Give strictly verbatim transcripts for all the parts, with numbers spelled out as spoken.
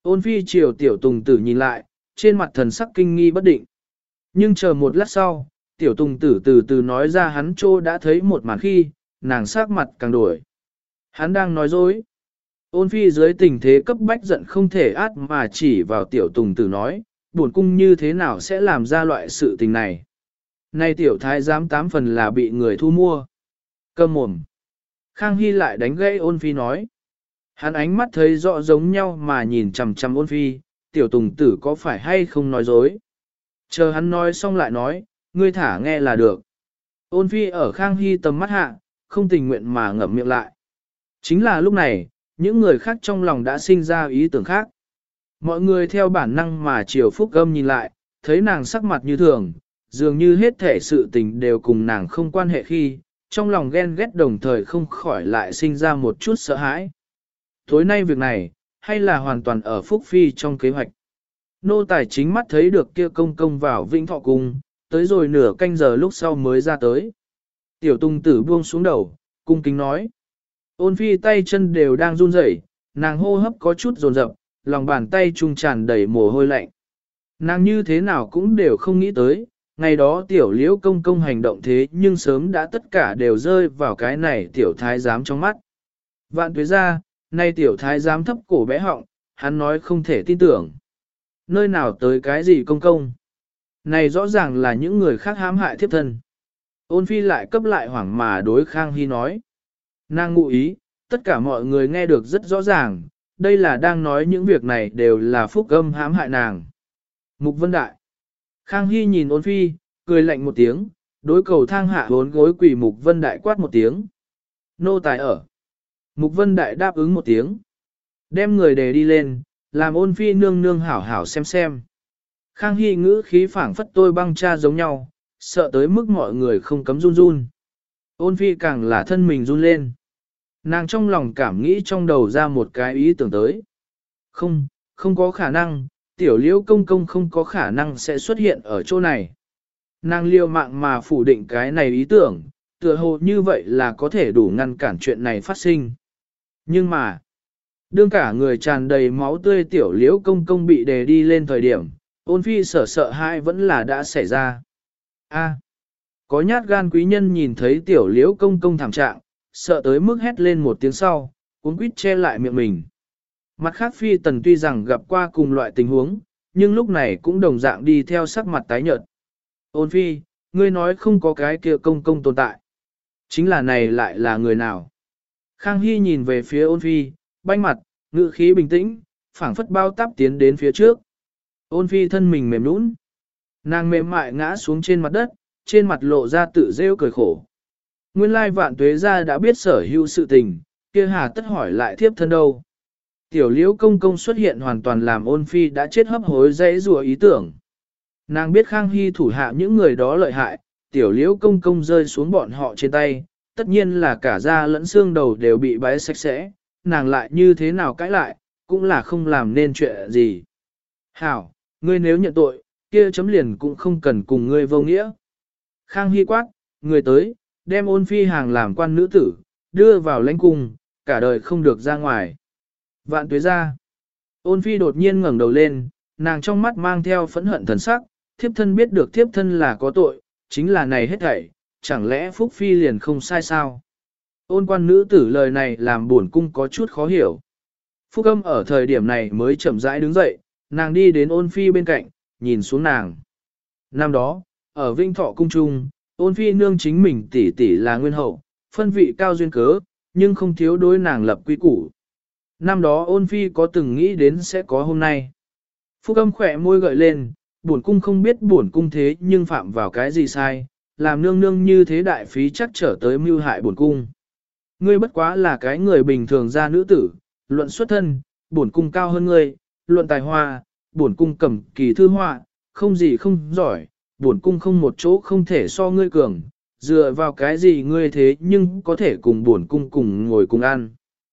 Ôn phi chiều tiểu tùng tử nhìn lại, trên mặt thần sắc kinh nghi bất định. Nhưng chờ một lát sau, tiểu tùng tử từ từ nói ra hắn trô đã thấy một màn khi, nàng sắc mặt càng đổi. Hắn đang nói dối. Ôn phi dưới tình thế cấp bách giận không thể át mà chỉ vào tiểu tùng tử nói, buồn cung như thế nào sẽ làm ra loại sự tình này. Nay tiểu thái giám tám phần là bị người thu mua. Câm mồm. Khang Hy lại đánh gãy ôn phi nói. Hắn ánh mắt thấy rõ giống nhau mà nhìn chằm chằm ôn phi, tiểu tùng tử có phải hay không nói dối. Chờ hắn nói xong lại nói, ngươi thả nghe là được. Ôn phi ở Khang Hy tầm mắt hạ, không tình nguyện mà ngậm miệng lại. Chính là lúc này, những người khác trong lòng đã sinh ra ý tưởng khác. Mọi người theo bản năng mà chiều Phúc Âm nhìn lại, thấy nàng sắc mặt như thường, dường như hết thể sự tình đều cùng nàng không quan hệ khi, trong lòng ghen ghét đồng thời không khỏi lại sinh ra một chút sợ hãi. Tối nay việc này, hay là hoàn toàn ở Phúc Phi trong kế hoạch. Nô tài chính mắt thấy được kia công công vào Vĩnh Thọ Cung, tới rồi nửa canh giờ lúc sau mới ra tới. Tiểu Tung Tử buông xuống đầu, cung kính nói. Ôn Phi tay chân đều đang run rẩy, nàng hô hấp có chút dồn dập, lòng bàn tay trung tràn đầy mồ hôi lạnh. Nàng như thế nào cũng đều không nghĩ tới, ngày đó tiểu liễu công công hành động thế nhưng sớm đã tất cả đều rơi vào cái này tiểu thái giám trong mắt. Vạn tuế ra, nay tiểu thái giám thấp cổ bé họng, hắn nói không thể tin tưởng. Nơi nào tới cái gì công công? Này rõ ràng là những người khác hãm hại thiếp thân. Ôn Phi lại cấp lại hoảng mà đối Khang Hy nói. Nàng ngụ ý, tất cả mọi người nghe được rất rõ ràng, đây là đang nói những việc này đều là Phúc Âm hãm hại nàng. Mục Vân Đại. Khang Hy nhìn Ôn Phi, cười lạnh một tiếng, đối cầu thang hạ bốn gối quỳ Mục Vân Đại quát một tiếng. Nô tài ở. Mục Vân Đại đáp ứng một tiếng. Đem người đề đi lên, làm Ôn Phi nương nương hảo hảo xem xem. Khang Hy ngữ khí phảng phất tôi băng cha giống nhau, sợ tới mức mọi người không cấm run run. Ôn Phi càng là thân mình run lên. Nàng trong lòng cảm nghĩ trong đầu ra một cái ý tưởng tới. Không, không có khả năng, tiểu liễu công công không có khả năng sẽ xuất hiện ở chỗ này. Nàng liều mạng mà phủ định cái này ý tưởng, tựa hồ như vậy là có thể đủ ngăn cản chuyện này phát sinh. Nhưng mà, đương cả người tràn đầy máu tươi tiểu liễu công công bị đề đi lên thời điểm, Ôn Phi sợ sợ hãi vẫn là đã xảy ra. A, có nhát gan quý nhân nhìn thấy tiểu liễu công công thảm trạng, sợ tới mức hét lên một tiếng sau, cuống quýt che lại miệng mình. Mặt khác Phi Tần tuy rằng gặp qua cùng loại tình huống, nhưng lúc này cũng đồng dạng đi theo sắc mặt tái nhợt. Ôn Phi, ngươi nói không có cái kia công công tồn tại. Chính là này lại là người nào? Khang Hy nhìn về phía Ôn Phi, banh mặt, ngữ khí bình tĩnh, phảng phất bao táp tiến đến phía trước. Ôn Phi thân mình mềm nũng. Nàng mềm mại ngã xuống trên mặt đất, trên mặt lộ ra tự rêu cười khổ. Nguyên lai Vạn Tuế gia đã biết sở hữu sự tình, kia hà tất hỏi lại thiếp thân đâu. Tiểu liễu công công xuất hiện hoàn toàn làm Ôn Phi đã chết hấp hối dãy rùa ý tưởng. Nàng biết Khang Hy thủ hạ những người đó lợi hại, tiểu liễu công công rơi xuống bọn họ trên tay, tất nhiên là cả da lẫn xương đầu đều bị bái sạch sẽ, nàng lại như thế nào cãi lại, cũng là không làm nên chuyện gì. Hảo, ngươi nếu nhận tội, kia chấm liền cũng không cần cùng ngươi vô nghĩa. Khang Hy quát, người tới, đem Ôn Phi hàng làm quan nữ tử, đưa vào lãnh cung, cả đời không được ra ngoài. Vạn Tuế ra. Ôn Phi đột nhiên ngẩng đầu lên, nàng trong mắt mang theo phẫn hận thần sắc, thiếp thân biết được thiếp thân là có tội, chính là này hết thảy, chẳng lẽ Phúc Phi liền không sai sao? Ôn quan nữ tử lời này làm buồn cung có chút khó hiểu. Phúc Âm ở thời điểm này mới chậm rãi đứng dậy, nàng đi đến Ôn Phi bên cạnh, nhìn xuống nàng. Năm đó, ở Vinh Thọ Cung Trung, Ôn Phi nương chính mình tỷ tỷ là nguyên hậu, phân vị cao duyên cớ, nhưng không thiếu đối nàng lập quy củ. Năm đó Ôn Phi có từng nghĩ đến sẽ có hôm nay. Phúc Âm khỏe môi gợi lên, bổn cung không biết bổn cung thế nhưng phạm vào cái gì sai, làm nương nương như thế đại phí chắc trở tới mưu hại bổn cung. Ngươi bất quá là cái người bình thường ra nữ tử, luận xuất thân, bổn cung cao hơn ngươi, luận tài hoa, bổn cung cầm kỳ thư họa, không gì không giỏi, bổn cung không một chỗ không thể so ngươi cường, dựa vào cái gì ngươi thế nhưng có thể cùng bổn cung cùng ngồi cùng ăn.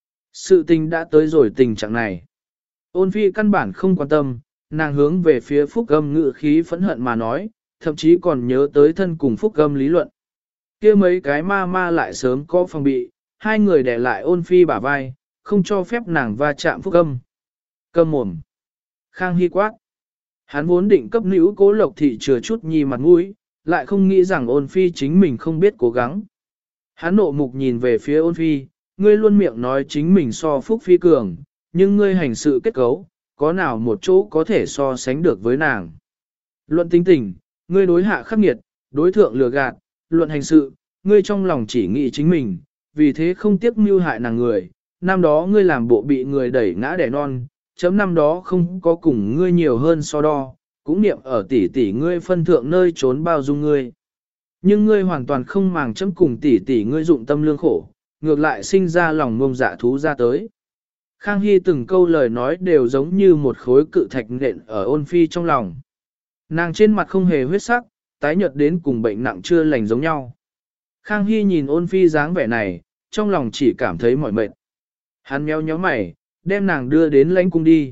Sự tình đã tới rồi tình trạng này. Ôn Phi căn bản không quan tâm, nàng hướng về phía Phúc Âm ngự khí phẫn hận mà nói, thậm chí còn nhớ tới thân cùng Phúc Âm lý luận. Kia mấy cái ma ma lại sớm có phòng bị, hai người để lại Ôn Phi bả vai, không cho phép nàng va chạm Phúc Âm. Câm mồm. Khang Hy quát. Hắn vốn định cấp nữ Cố Lộc Thị chừa chút nhi mặt mũi, lại không nghĩ rằng ôn phi chính mình không biết cố gắng. Hắn nộ mục nhìn về phía ôn phi, ngươi luôn miệng nói chính mình so phúc phi cường, nhưng ngươi hành sự kết cấu, có nào một chỗ có thể so sánh được với nàng. Luận tính tình, ngươi đối hạ khắc nghiệt, đối thượng lừa gạt, luận hành sự, ngươi trong lòng chỉ nghĩ chính mình, vì thế không tiếc mưu hại nàng người. Năm đó ngươi làm bộ bị người đẩy ngã đẻ non, chấm năm đó không có cùng ngươi nhiều hơn so đo, cũng niệm ở tỷ tỷ ngươi phân thượng nơi trốn bao dung ngươi. Nhưng ngươi hoàn toàn không màng chấm cùng tỷ tỷ ngươi dụng tâm lương khổ, ngược lại sinh ra lòng ngông dạ thú ra tới. Khang Hy từng câu lời nói đều giống như một khối cự thạch nện ở ôn phi trong lòng. Nàng trên mặt không hề huyết sắc, tái nhợt đến cùng bệnh nặng chưa lành giống nhau. Khang Hy nhìn ôn phi dáng vẻ này, trong lòng chỉ cảm thấy mỏi mệt. Hắn méo nhó mày, đem nàng đưa đến lãnh cung đi.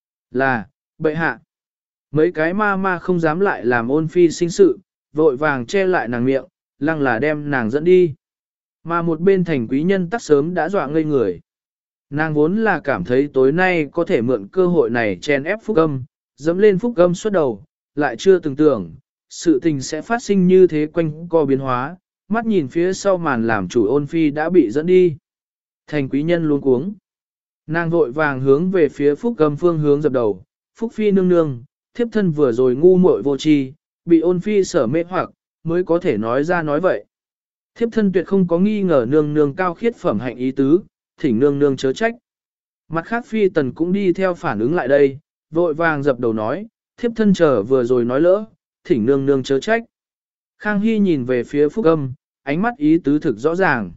Là, bệ hạ. Mấy cái ma ma không dám lại làm ôn phi sinh sự, vội vàng che lại nàng miệng, lăng là đem nàng dẫn đi. Mà một bên thành quý nhân tắc sớm đã dọa ngây người. Nàng vốn là cảm thấy tối nay có thể mượn cơ hội này chen ép Phúc Âm, dẫm lên Phúc Âm suốt đầu, lại chưa từng tưởng, sự tình sẽ phát sinh như thế quanh co biến hóa, mắt nhìn phía sau màn làm chủ ôn phi đã bị dẫn đi. Thành quý nhân luống cuống. Nàng vội vàng hướng về phía Phúc Âm phương hướng dập đầu, Phúc Phi nương nương, thiếp thân vừa rồi ngu muội vô tri, bị ôn phi sở mê hoặc, mới có thể nói ra nói vậy. Thiếp thân tuyệt không có nghi ngờ nương nương cao khiết phẩm hạnh ý tứ, thỉnh nương nương chớ trách. Mặt khác Phi Tần cũng đi theo phản ứng lại đây, vội vàng dập đầu nói, thiếp thân chờ vừa rồi nói lỡ, thỉnh nương nương chớ trách. Khang Hy nhìn về phía Phúc Âm, ánh mắt ý tứ thực rõ ràng.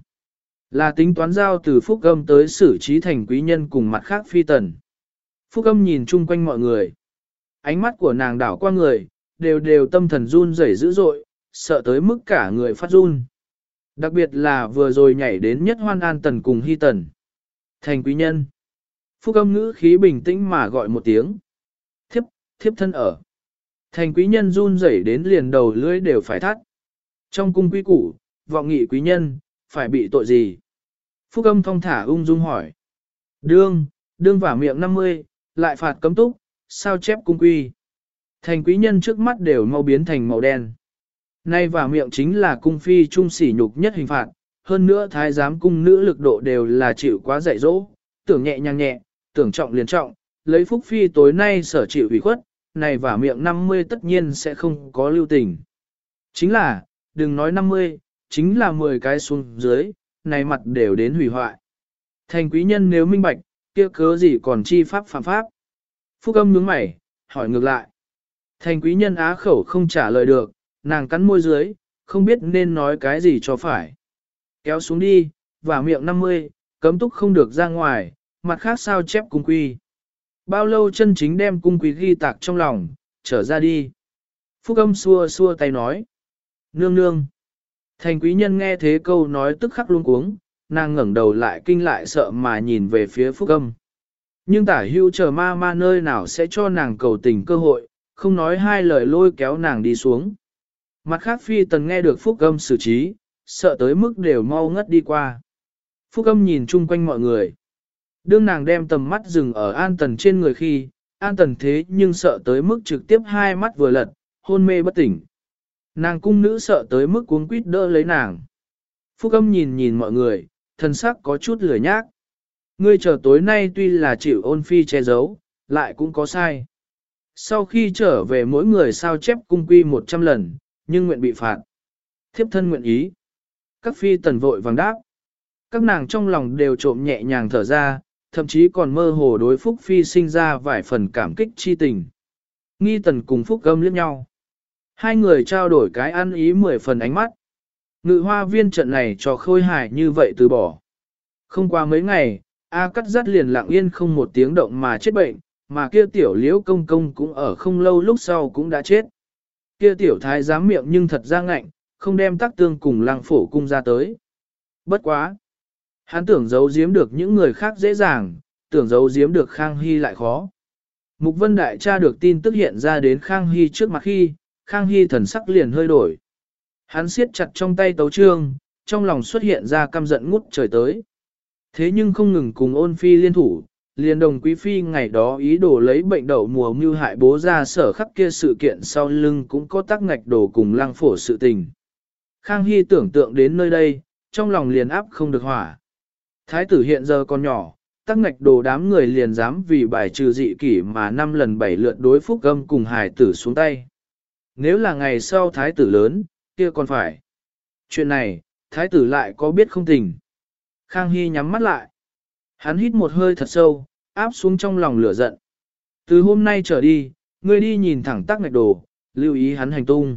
Là tính toán giao từ Phúc Âm tới xử trí thành quý nhân cùng mặt khác Phi Tần. Phúc Âm nhìn chung quanh mọi người. Ánh mắt của nàng đảo qua người, đều đều tâm thần run rẩy dữ dội, sợ tới mức cả người phát run. Đặc biệt là vừa rồi nhảy đến nhất Hoan An Tần cùng Hy Tần. Thành quý nhân. Phúc Âm ngữ khí bình tĩnh mà gọi một tiếng. Thiếp, thiếp thân ở. Thành quý nhân run rẩy đến liền đầu lưỡi đều phải thắt. Trong cung quý củ, vọng nghị quý nhân, phải bị tội gì? Phúc Âm thong thả ung dung hỏi. Đương, đương vả miệng năm mươi, lại phạt cấm túc, sao chép cung quy. Thành quý nhân trước mắt đều mau biến thành màu đen. Nay vả miệng chính là cung phi trung sỉ nhục nhất hình phạt, hơn nữa thái giám cung nữ lực độ đều là chịu quá dạy dỗ, tưởng nhẹ nhàng nhẹ, tưởng trọng liền trọng, lấy phúc phi tối nay sở chịu ủy khuất, này vả miệng năm mươi tất nhiên sẽ không có lưu tình. Chính là, đừng nói năm mươi, chính là mười cái xuống dưới, này mặt đều đến hủy hoại. Thành quý nhân nếu minh bạch, kia cớ gì còn chi pháp phạm pháp. Phúc Âm nhướng mày, hỏi ngược lại. Thành quý nhân á khẩu không trả lời được, nàng cắn môi dưới, không biết nên nói cái gì cho phải. Kéo xuống đi, và miệng năm mươi, cấm túc không được ra ngoài, mặt khác sao chép cung quy. Bao lâu chân chính đem cung quy ghi tạc trong lòng, trở ra đi. Phúc Âm xua xua tay nói. Nương nương. Thành quý nhân nghe thế câu nói tức khắc luống cuống, nàng ngẩng đầu lại kinh lại sợ mà nhìn về phía Phúc Âm. Nhưng tả hưu chờ ma ma nơi nào sẽ cho nàng cầu tình cơ hội, không nói hai lời lôi kéo nàng đi xuống. Mặt khác Phi Tần nghe được Phúc Âm xử trí, sợ tới mức đều mau ngất đi qua. Phúc Âm nhìn chung quanh mọi người. Đương nàng đem tầm mắt dừng ở An Tần trên người khi, An Tần thế nhưng sợ tới mức trực tiếp hai mắt vừa lật, hôn mê bất tỉnh. Nàng cung nữ sợ tới mức cuống quýt đỡ lấy nàng. Phúc Âm nhìn nhìn mọi người, thân sắc có chút lười nhác. Ngươi chờ tối nay tuy là chịu ôn phi che giấu, lại cũng có sai. Sau khi trở về mỗi người sao chép cung quy một trăm lần, nhưng nguyện bị phạt. Thiếp thân nguyện ý. Các phi tần vội vàng đáp. Các nàng trong lòng đều trộm nhẹ nhàng thở ra, thậm chí còn mơ hồ đối Phúc Phi sinh ra vài phần cảm kích chi tình. Nghi Tần cùng Phúc Âm liếc nhau. Hai người trao đổi cái ăn ý mười phần ánh mắt. Ngự hoa viên trận này cho khôi hài như vậy từ bỏ. Không qua mấy ngày, A Cắt Dắt liền lặng yên không một tiếng động mà chết bệnh, mà kia tiểu liễu công công cũng ở không lâu lúc sau cũng đã chết. Kia tiểu thái giám miệng nhưng thật ra ngạnh, không đem tác tương cùng lăng phổ cung ra tới. Bất quá. Hắn tưởng giấu giếm được những người khác dễ dàng, tưởng giấu giếm được Khang Hy lại khó. Mục Vân Đại tra được tin tức hiện ra đến Khang Hy trước mặt khi, Khang Hy thần sắc liền hơi đổi. Hắn siết chặt trong tay tấu trương, trong lòng xuất hiện ra căm giận ngút trời tới. Thế nhưng không ngừng cùng ôn phi liên thủ, Liên đồng quý phi ngày đó ý đồ lấy bệnh đậu mùa mưu hại bố ra sở khắc kia sự kiện sau lưng cũng có tác ngạch đồ cùng lăng phổ sự tình. Khang Hy tưởng tượng đến nơi đây, trong lòng liền áp không được hỏa. Thái tử hiện giờ còn nhỏ, tác ngạch đồ đám người liền dám vì bài trừ dị kỷ mà năm lần bảy lượt đối phúc âm cùng hài tử xuống tay. Nếu là ngày sau thái tử lớn, kia còn phải. Chuyện này, thái tử lại có biết không tình. Khang Hy nhắm mắt lại. Hắn hít một hơi thật sâu, áp xuống trong lòng lửa giận. Từ hôm nay trở đi, ngươi đi nhìn thẳng tắc ngạch đồ, lưu ý hắn hành tung.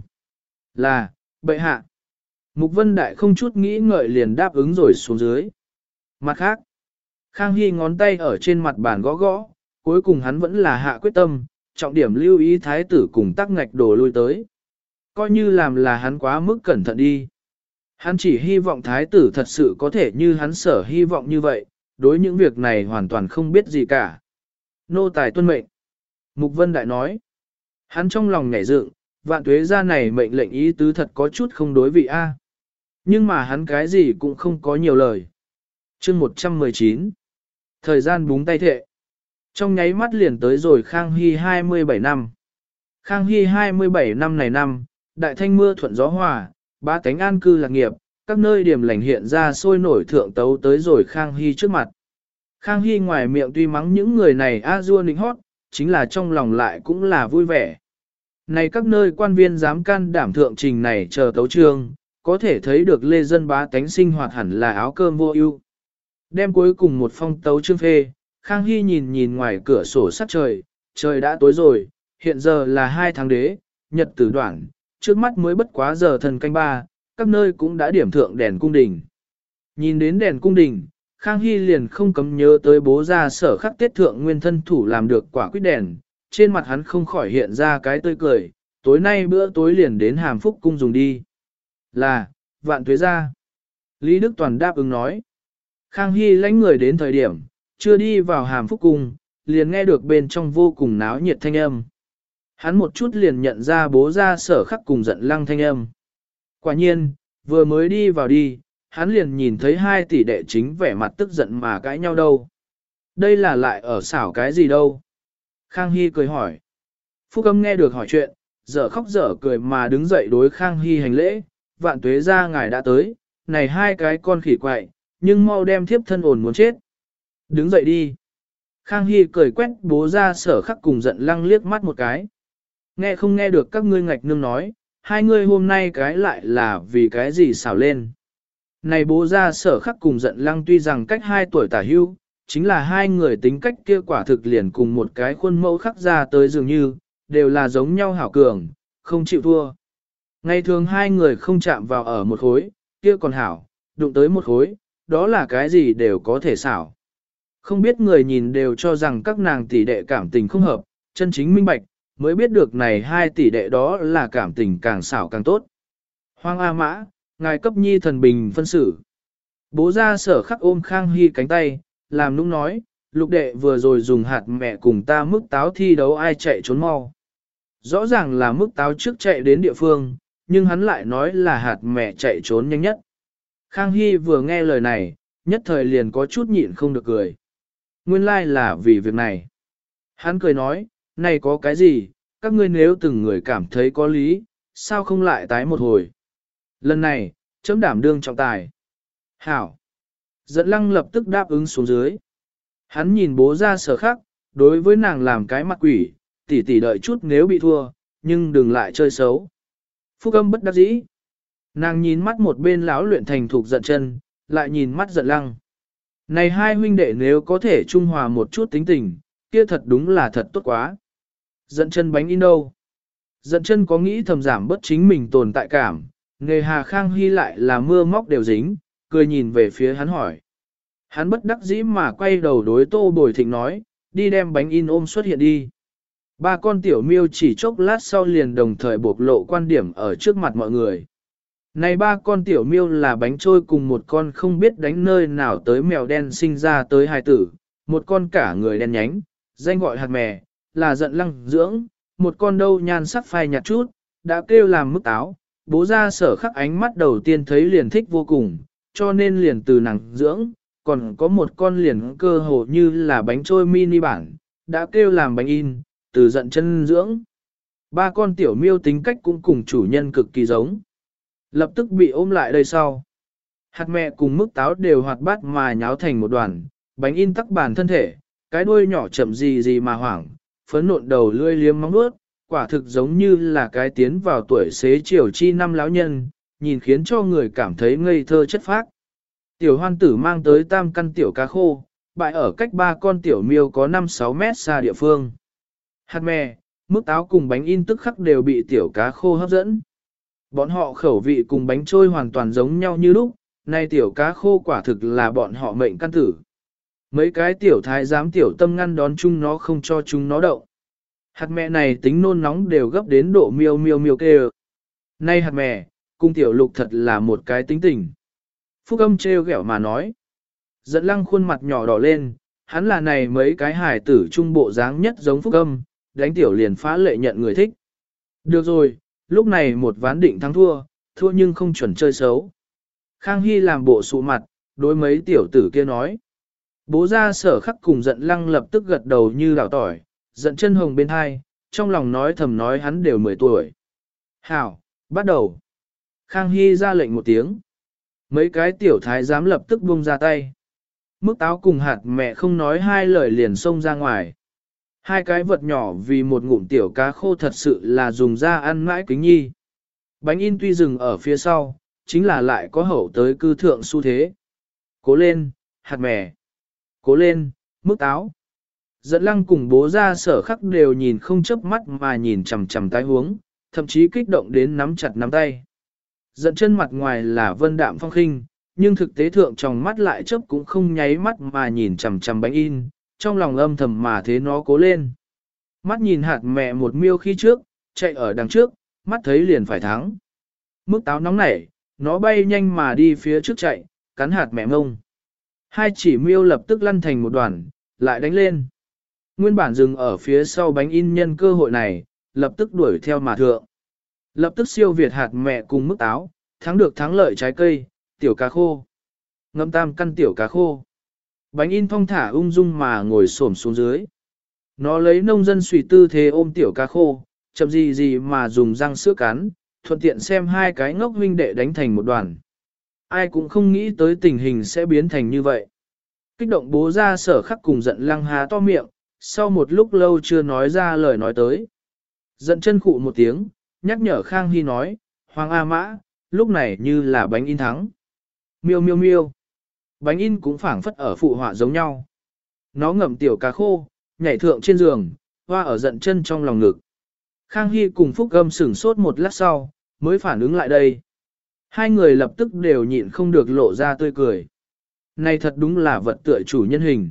Là, bệ hạ. Mục Vân Đại không chút nghĩ ngợi liền đáp ứng rồi xuống dưới. Mặt khác, Khang Hy ngón tay ở trên mặt bàn gõ gõ, cuối cùng hắn vẫn là hạ quyết tâm, trọng điểm lưu ý thái tử cùng tắc ngạch đồ lui tới. Coi như làm là hắn quá mức cẩn thận đi. Hắn chỉ hy vọng thái tử thật sự có thể như hắn sở hy vọng như vậy, đối những việc này hoàn toàn không biết gì cả. Nô tài tuân mệnh. Mục Vân Đại nói. Hắn trong lòng nhảy dựng, vạn tuế ra này mệnh lệnh ý tứ thật có chút không đối vị a. Nhưng mà hắn cái gì cũng không có nhiều lời. Chương một trăm mười chín. Thời gian búng tay thệ. Trong nháy mắt liền tới rồi Khang Hy hai mươi bảy năm. Khang Hy hai mươi bảy năm này năm, đại thanh mưa thuận gió hòa, ba tánh an cư lạc nghiệp, các nơi điểm lành hiện ra sôi nổi thượng tấu tới rồi Khang Hy trước mặt. Khang Hy ngoài miệng tuy mắng những người này a dua nịnh hót, chính là trong lòng lại cũng là vui vẻ. Này các nơi quan viên dám can đảm thượng trình này chờ tấu trương, có thể thấy được lê dân bá tánh sinh hoạt hẳn là áo cơm vô ưu. Đem cuối cùng một phong tấu trương phê, Khang Hy nhìn nhìn ngoài cửa sổ sắt trời, trời đã tối rồi, hiện giờ là hai tháng đế, nhật tử đoạn, trước mắt mới bất quá giờ thần canh ba, các nơi cũng đã điểm thượng đèn cung đình. Nhìn đến đèn cung đình, Khang Hy liền không cấm nhớ tới bố ra sở khắc tiết thượng nguyên thân thủ làm được quả quyết đèn, trên mặt hắn không khỏi hiện ra cái tươi cười, tối nay bữa tối liền đến hàm phúc cung dùng đi. Là, vạn tuế ra. Lý Đức Toàn đáp ứng nói. Khang Hy lãnh người đến thời điểm, chưa đi vào hàm phúc cung, liền nghe được bên trong vô cùng náo nhiệt thanh âm. Hắn một chút liền nhận ra bố ra sở khắc cùng giận lăng thanh âm. Quả nhiên, vừa mới đi vào đi, hắn liền nhìn thấy hai tỷ đệ chính vẻ mặt tức giận mà cãi nhau đâu. Đây là lại ở xảo cái gì đâu? Khang Hy cười hỏi. Phúc Âm nghe được hỏi chuyện, dở khóc dở cười mà đứng dậy đối Khang Hy hành lễ, vạn tuế ra ngài đã tới, này hai cái con khỉ quậy, nhưng mau đem thiếp thân ổn muốn chết. Đứng dậy đi. Khang Hy cười quét bố ra sở khắc cùng giận lăng liếc mắt một cái. Nghe không nghe được các ngươi ngạch nương nói, hai ngươi hôm nay cái lại là vì cái gì xảo lên. Này bố ra sở khắc cùng giận lăng tuy rằng cách hai tuổi tả hưu, chính là hai người tính cách kia quả thực liền cùng một cái khuôn mẫu khắc ra tới dường như, đều là giống nhau hảo cường, không chịu thua. Ngày thường hai người không chạm vào ở một khối, kia còn hảo, đụng tới một khối, đó là cái gì đều có thể xảo. Không biết người nhìn đều cho rằng các nàng tỷ đệ cảm tình không hợp, chân chính minh bạch, mới biết được này hai tỷ đệ đó là cảm tình càng xảo càng tốt. Hoang A Mã, ngài cấp nhi thần bình phân xử. Bố ra sở khắc ôm Khang Hy cánh tay, làm nũng nói, lục đệ vừa rồi dùng hạt mẹ cùng ta mức táo thi đấu ai chạy trốn mau. Rõ ràng là mức táo trước chạy đến địa phương, nhưng hắn lại nói là hạt mẹ chạy trốn nhanh nhất. Khang Hy vừa nghe lời này, nhất thời liền có chút nhịn không được cười. Nguyên lai like là vì việc này. Hắn cười nói, này có cái gì, các ngươi nếu từng người cảm thấy có lý, sao không lại tái một hồi. Lần này, chấm đảm đương trọng tài. Hảo. Dẫn lăng lập tức đáp ứng xuống dưới. Hắn nhìn bố ra sở khắc, đối với nàng làm cái mặt quỷ, tỉ tỉ đợi chút nếu bị thua, nhưng đừng lại chơi xấu. Phúc Âm bất đắc dĩ. Nàng nhìn mắt một bên lão luyện thành thục giận chân, lại nhìn mắt giận lăng. Này hai huynh đệ nếu có thể trung hòa một chút tính tình, kia thật đúng là thật tốt quá. Giận chân bánh in đâu? Giận chân có nghĩ thầm giảm bất chính mình tồn tại cảm, nghề Hà Khang Hy lại là mưa móc đều dính, cười nhìn về phía hắn hỏi. Hắn bất đắc dĩ mà quay đầu đối Tô Bồi Thịnh nói, đi đem bánh in ôm xuất hiện đi. Ba con tiểu miêu chỉ chốc lát sau liền đồng thời bộc lộ quan điểm ở trước mặt mọi người. Này ba con tiểu miêu là bánh trôi cùng một con không biết đánh nơi nào tới mèo đen sinh ra tới hài tử, một con cả người đen nhánh, danh gọi hạt mè, là giận lăng dưỡng, một con đâu nhan sắc phai nhạt chút, đã kêu làm mức táo, bố ra sở khắc ánh mắt đầu tiên thấy liền thích vô cùng, cho nên liền từ nàng dưỡng, còn có một con liền cơ hồ như là bánh trôi mini bản, đã kêu làm bánh in, từ giận chân dưỡng. Ba con tiểu miêu tính cách cũng cùng chủ nhân cực kỳ giống. Lập tức bị ôm lại đây sau. Hạt mẹ cùng mức táo đều hoạt bát mà nháo thành một đoàn, bánh in tắc bàn thân thể, cái đuôi nhỏ chậm gì gì mà hoảng, phấn nộn đầu lươi liếm móng nuốt, quả thực giống như là cái tiến vào tuổi xế chiều chi năm lão nhân, nhìn khiến cho người cảm thấy ngây thơ chất phác. Tiểu hoan tử mang tới tam căn tiểu cá khô, bại ở cách ba con tiểu miêu có năm sáu mét xa địa phương. Hạt mè, mức táo cùng bánh in tức khắc đều bị tiểu cá khô hấp dẫn. Bọn họ khẩu vị cùng bánh trôi hoàn toàn giống nhau như lúc, nay tiểu cá khô quả thực là bọn họ mệnh căn tử. Mấy cái tiểu thái giám tiểu tâm ngăn đón chúng nó không cho chúng nó động. Hạt mẹ này tính nôn nóng đều gấp đến độ miêu miêu miêu kêu. Nay hạt mẹ, cung tiểu lục thật là một cái tính tình. Phúc âm trêu ghẹo mà nói. Dẫn lăng khuôn mặt nhỏ đỏ lên, hắn là này mấy cái hài tử trung bộ dáng nhất giống phúc âm, đánh tiểu liền phá lệ nhận người thích. Được rồi, lúc này một ván định thắng thua, thua nhưng không chuẩn chơi xấu. Khang Hy làm bộ sụ mặt, đối mấy tiểu tử kia nói. Bố ra sở khắc cùng giận lăng lập tức gật đầu như đảo tỏi, giận chân hồng bên hai, trong lòng nói thầm nói hắn đều mười tuổi. Hảo, bắt đầu. Khang Hy ra lệnh một tiếng. Mấy cái tiểu thái giám lập tức buông ra tay. Mức táo cùng hạt mẹ không nói hai lời liền xông ra ngoài. Hai cái vật nhỏ vì một ngụm tiểu cá khô thật sự là dùng ra ăn mãi kính nhi. Bánh in tuy dừng ở phía sau, chính là lại có hậu tới cư thượng xu thế. Cố lên, hạt mè. Cố lên, mức táo. Dẫn lăng cùng bố ra sở khắc đều nhìn không chớp mắt mà nhìn chằm chằm tái huống, thậm chí kích động đến nắm chặt nắm tay. Dẫn chân mặt ngoài là vân đạm phong khinh, nhưng thực tế thượng trong mắt lại chớp cũng không nháy mắt mà nhìn chằm chằm bánh in, trong lòng âm thầm mà thế nó cố lên. Mắt nhìn hạt mẹ một miêu khi trước, chạy ở đằng trước, mắt thấy liền phải thắng. Mức táo nóng nảy, nó bay nhanh mà đi phía trước chạy, cắn hạt mẹ ngông. Hai chỉ miêu lập tức lăn thành một đoàn, lại đánh lên. Nguyên bản dừng ở phía sau bánh in nhân cơ hội này, lập tức đuổi theo mà thượng. Lập tức siêu việt hạt mẹ cùng mức táo, thắng được thắng lợi trái cây, tiểu cá khô. Ngâm tam căn tiểu cá khô. Bánh in thong thả ung dung mà ngồi xổm xuống dưới. Nó lấy nông dân suy tư thế ôm tiểu cá khô, chậm gì gì mà dùng răng sữa cắn, thuận tiện xem hai cái ngốc huynh đệ đánh thành một đoàn. Ai cũng không nghĩ tới tình hình sẽ biến thành như vậy. Kích động bố ra sở khắc cùng giận lăng há to miệng, sau một lúc lâu chưa nói ra lời nói tới. Giận chân khụ một tiếng, nhắc nhở Khang Hy nói, Hoàng A Mã, lúc này như là bánh in thắng. Miêu miêu miêu. Bánh in cũng phảng phất ở phụ họa giống nhau. Nó ngậm tiểu cá khô, nhảy thượng trên giường, hoa ở giận chân trong lòng ngực. Khang Hy cùng Phúc Gâm sửng sốt một lát sau, mới phản ứng lại đây. Hai người lập tức đều nhịn không được lộ ra tươi cười. Này thật đúng là vật tựa chủ nhân hình.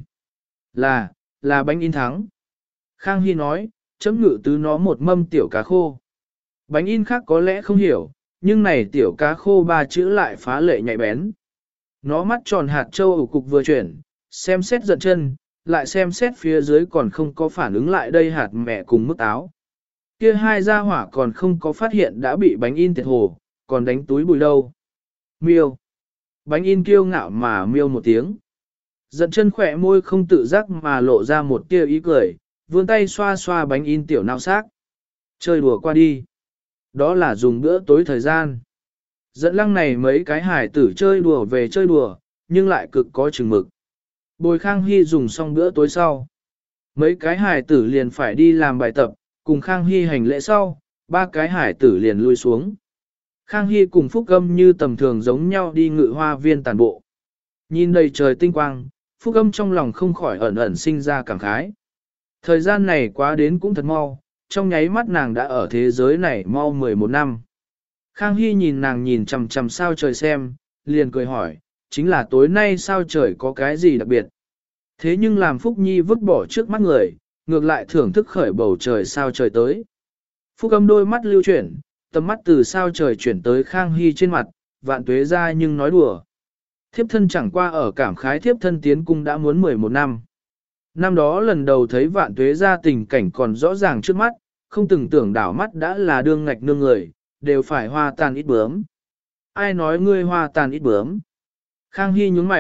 Là, là bánh in thắng. Khang Hy nói, chấm ngự tứ nó một mâm tiểu cá khô. Bánh in khác có lẽ không hiểu, nhưng này tiểu cá khô ba chữ lại phá lệ nhạy bén. Nó mắt tròn hạt châu ủ cục vừa chuyển, xem xét giận chân, lại xem xét phía dưới còn không có phản ứng lại đây hạt mẹ cùng mức táo. Kia hai gia hỏa còn không có phát hiện đã bị bánh in tiệt hồ, còn đánh túi bùi đâu. Miêu. Bánh in kiêu ngạo mà miêu một tiếng. Giận chân khỏe môi không tự giác mà lộ ra một tia ý cười, vươn tay xoa xoa bánh in tiểu nao xác. Chơi đùa qua đi. Đó là dùng bữa tối thời gian. Dẫn lăng này mấy cái hải tử chơi đùa về chơi đùa, nhưng lại cực có chừng mực. Bồi Khang Hy dùng xong bữa tối sau. Mấy cái hải tử liền phải đi làm bài tập, cùng Khang Hy hành lễ sau, ba cái hải tử liền lui xuống. Khang Hy cùng Phúc Âm như tầm thường giống nhau đi ngự hoa viên tàn bộ. Nhìn đầy trời tinh quang, Phúc Âm trong lòng không khỏi ẩn ẩn sinh ra cảm khái. Thời gian này quá đến cũng thật mau, trong nháy mắt nàng đã ở thế giới này mau mười một năm. Khang Hy nhìn nàng nhìn chằm chằm sao trời xem, liền cười hỏi, chính là tối nay sao trời có cái gì đặc biệt. Thế nhưng làm Phúc Nhi vứt bỏ trước mắt người, ngược lại thưởng thức khởi bầu trời sao trời tới. Phúc Âm đôi mắt lưu chuyển, tầm mắt từ sao trời chuyển tới Khang Hy trên mặt, vạn tuế ra nhưng nói đùa. Thiếp thân chẳng qua ở cảm khái thiếp thân tiến cung đã muốn mười một năm. Năm đó lần đầu thấy vạn tuế ra tình cảnh còn rõ ràng trước mắt, không từng tưởng đảo mắt đã là đương ngạch nương người, đều phải hoa tàn ít bướm. Ai nói ngươi hoa tàn ít bướm? Khang Hy nhúng mày,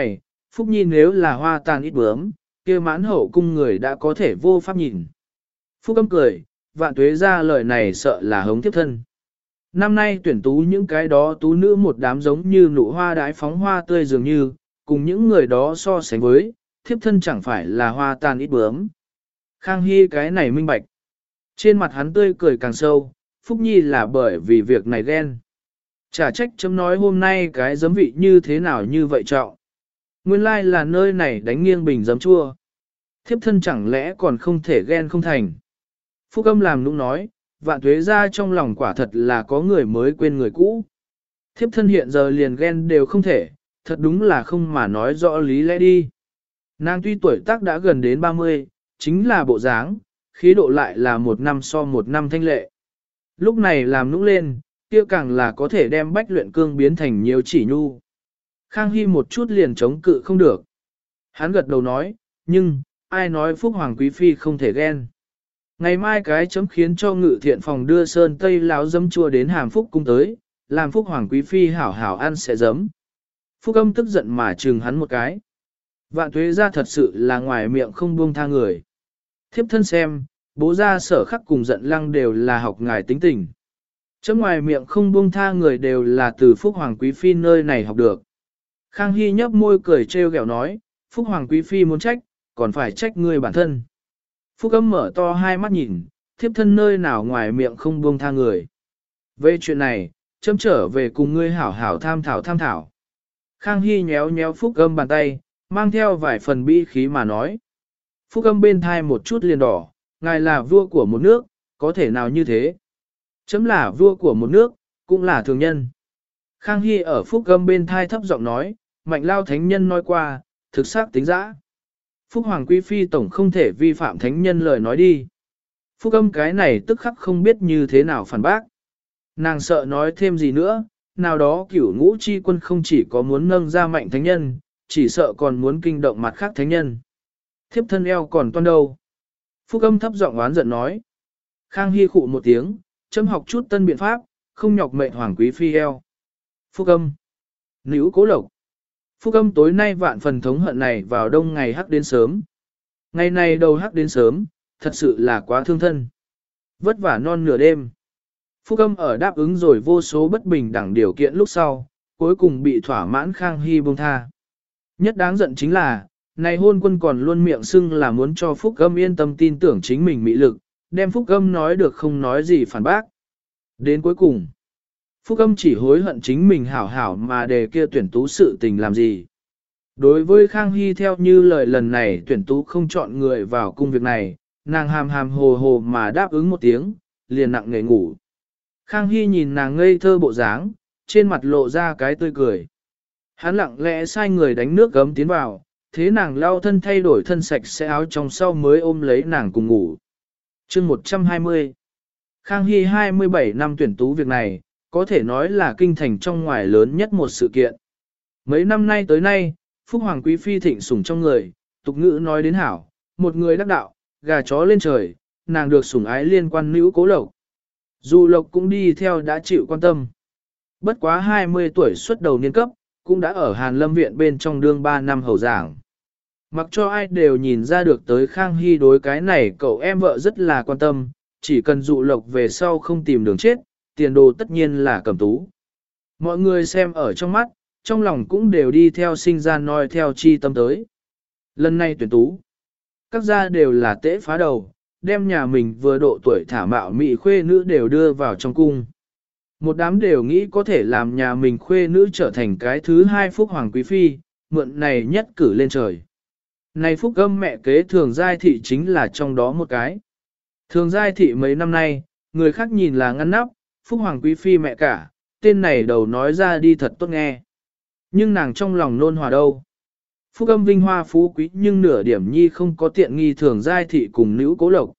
Phúc Nhi nếu là hoa tàn ít bướm, kia mãn hậu cung người đã có thể vô pháp nhìn. Phúc âm cười, vạn tuế ra lời này sợ là hống tiếp thân. Năm nay tuyển tú những cái đó tú nữ một đám giống như nụ hoa đái phóng hoa tươi dường như, cùng những người đó so sánh với, thiếp thân chẳng phải là hoa tàn ít bướm. Khang Hy cái này minh bạch. Trên mặt hắn tươi cười càng sâu, Phúc Nhi là bởi vì việc này ghen. Chả trách chấm nói hôm nay cái giấm vị như thế nào như vậy trọng. Nguyên lai là nơi này đánh nghiêng bình giấm chua. Thiếp thân chẳng lẽ còn không thể ghen không thành. Phúc âm làm nũng nói, vạn tuế ra trong lòng quả thật là có người mới quên người cũ. Thiếp thân hiện giờ liền ghen đều không thể, thật đúng là không mà nói rõ lý lẽ đi. Nàng tuy tuổi tác đã gần đến ba mươi, chính là bộ dáng, khí độ lại là một năm so một năm thanh lệ. Lúc này làm nũng lên, kia càng là có thể đem bách luyện cương biến thành nhiều chỉ nhu. Khang Hy một chút liền chống cự không được. Hắn gật đầu nói, nhưng, ai nói Phúc Hoàng Quý Phi không thể ghen. Ngày mai cái chấm khiến cho ngự thiện phòng đưa sơn tây láo dấm chua đến hàm Phúc cung tới, làm Phúc Hoàng Quý Phi hảo hảo ăn sẽ dấm. Phúc âm tức giận mà trừng hắn một cái. Vạn tuế ra thật sự là ngoài miệng không buông tha người. Thiếp thân xem, bố ra sở khắc cùng giận lăng đều là học ngài tính tình. Chấm ngoài miệng không buông tha người đều là từ Phúc Hoàng Quý Phi nơi này học được. Khang Hy nhấp môi cười trêu ghẹo nói, Phúc Hoàng Quý Phi muốn trách, còn phải trách người bản thân. Phúc âm mở to hai mắt nhìn, thiếp thân nơi nào ngoài miệng không buông tha người. Về chuyện này, chấm trở về cùng ngươi hảo hảo tham thảo tham thảo. Khang Hy nhéo nhéo Phúc âm bàn tay, mang theo vài phần bi khí mà nói. Phúc âm bên thai một chút liền đỏ, ngài là vua của một nước, có thể nào như thế? Chấm là vua của một nước, cũng là thường nhân. Khang Hy ở Phúc âm bên thai thấp giọng nói, Mạnh Lao Thánh Nhân nói qua, thực xác tính dã. Phúc Hoàng Quý Phi tổng không thể vi phạm Thánh Nhân lời nói đi. Phúc âm cái này tức khắc không biết như thế nào phản bác. Nàng sợ nói thêm gì nữa, nào đó cửu ngũ chi quân không chỉ có muốn nâng ra Mạnh Thánh Nhân, chỉ sợ còn muốn kinh động mặt khác Thánh Nhân. Thiếp thân eo còn toan đâu. Phúc âm thấp giọng oán giận nói. Khang Hy khụ một tiếng, châm học chút tân biện pháp, không nhọc mệnh Hoàng Quý Phi eo. Phúc âm. Nữ Cố Lộc. Phúc âm tối nay vạn phần thống hận này vào đông ngày hắc đến sớm. Ngày này đầu hắc đến sớm, thật sự là quá thương thân. Vất vả non nửa đêm. Phúc âm ở đáp ứng rồi vô số bất bình đẳng điều kiện lúc sau, cuối cùng bị thỏa mãn Khang Hy buông tha. Nhất đáng giận chính là, này hôn quân còn luôn miệng xưng là muốn cho Phúc âm yên tâm tin tưởng chính mình mỹ lực, đem Phúc âm nói được không nói gì phản bác. Đến cuối cùng, Phúc âm chỉ hối hận chính mình hảo hảo mà đề kia tuyển tú sự tình làm gì. Đối với Khang Hy theo như lời lần này tuyển tú không chọn người vào cung việc này, nàng hàm hàm hồ hồ mà đáp ứng một tiếng, liền nặng nề ngủ. Khang Hy nhìn nàng ngây thơ bộ dáng, trên mặt lộ ra cái tươi cười. Hắn lặng lẽ sai người đánh nước gấm tiến vào, thế nàng lau thân thay đổi thân sạch sẽ áo trong sau mới ôm lấy nàng cùng ngủ. chương một trăm hai mươi Khang Hy hai mươi bảy năm tuyển tú việc này, có thể nói là kinh thành trong ngoài lớn nhất một sự kiện. Mấy năm nay tới nay, Phúc Hoàng Quý Phi thịnh sủng trong người, tục ngữ nói đến hảo, một người đắc đạo, gà chó lên trời, nàng được sủng ái liên quan Nữ Cố Lộc. Dù Lộc cũng đi theo đã chịu quan tâm. Bất quá hai mươi tuổi xuất đầu niên cấp, cũng đã ở Hàn Lâm Viện bên trong đương ba năm hầu giảng. Mặc cho ai đều nhìn ra được tới Khang Hy đối cái này cậu em vợ rất là quan tâm, chỉ cần dụ Lộc về sau không tìm đường chết, tiền đồ tất nhiên là Cẩm Tú. Mọi người xem ở trong mắt, trong lòng cũng đều đi theo sinh ra noi theo chi tâm tới. Lần này tuyển tú, các gia đều là tễ phá đầu, đem nhà mình vừa độ tuổi thả mạo mị khuê nữ đều đưa vào trong cung. Một đám đều nghĩ có thể làm nhà mình khuê nữ trở thành cái thứ hai Phúc Hoàng Quý Phi, mượn này nhất cử lên trời. Này Phúc Âm mẹ kế Thường Giai Thị chính là trong đó một cái. Thường Giai Thị mấy năm nay, người khác nhìn là ngăn nắp, Phúc Hoàng Quý Phi mẹ cả, tên này đầu nói ra đi thật tốt nghe. Nhưng nàng trong lòng nôn hòa đâu. Phúc Âm vinh hoa phú quý nhưng nửa điểm nhi không có tiện nghi Thường Giai Thị cùng Nữ Cố Lộc.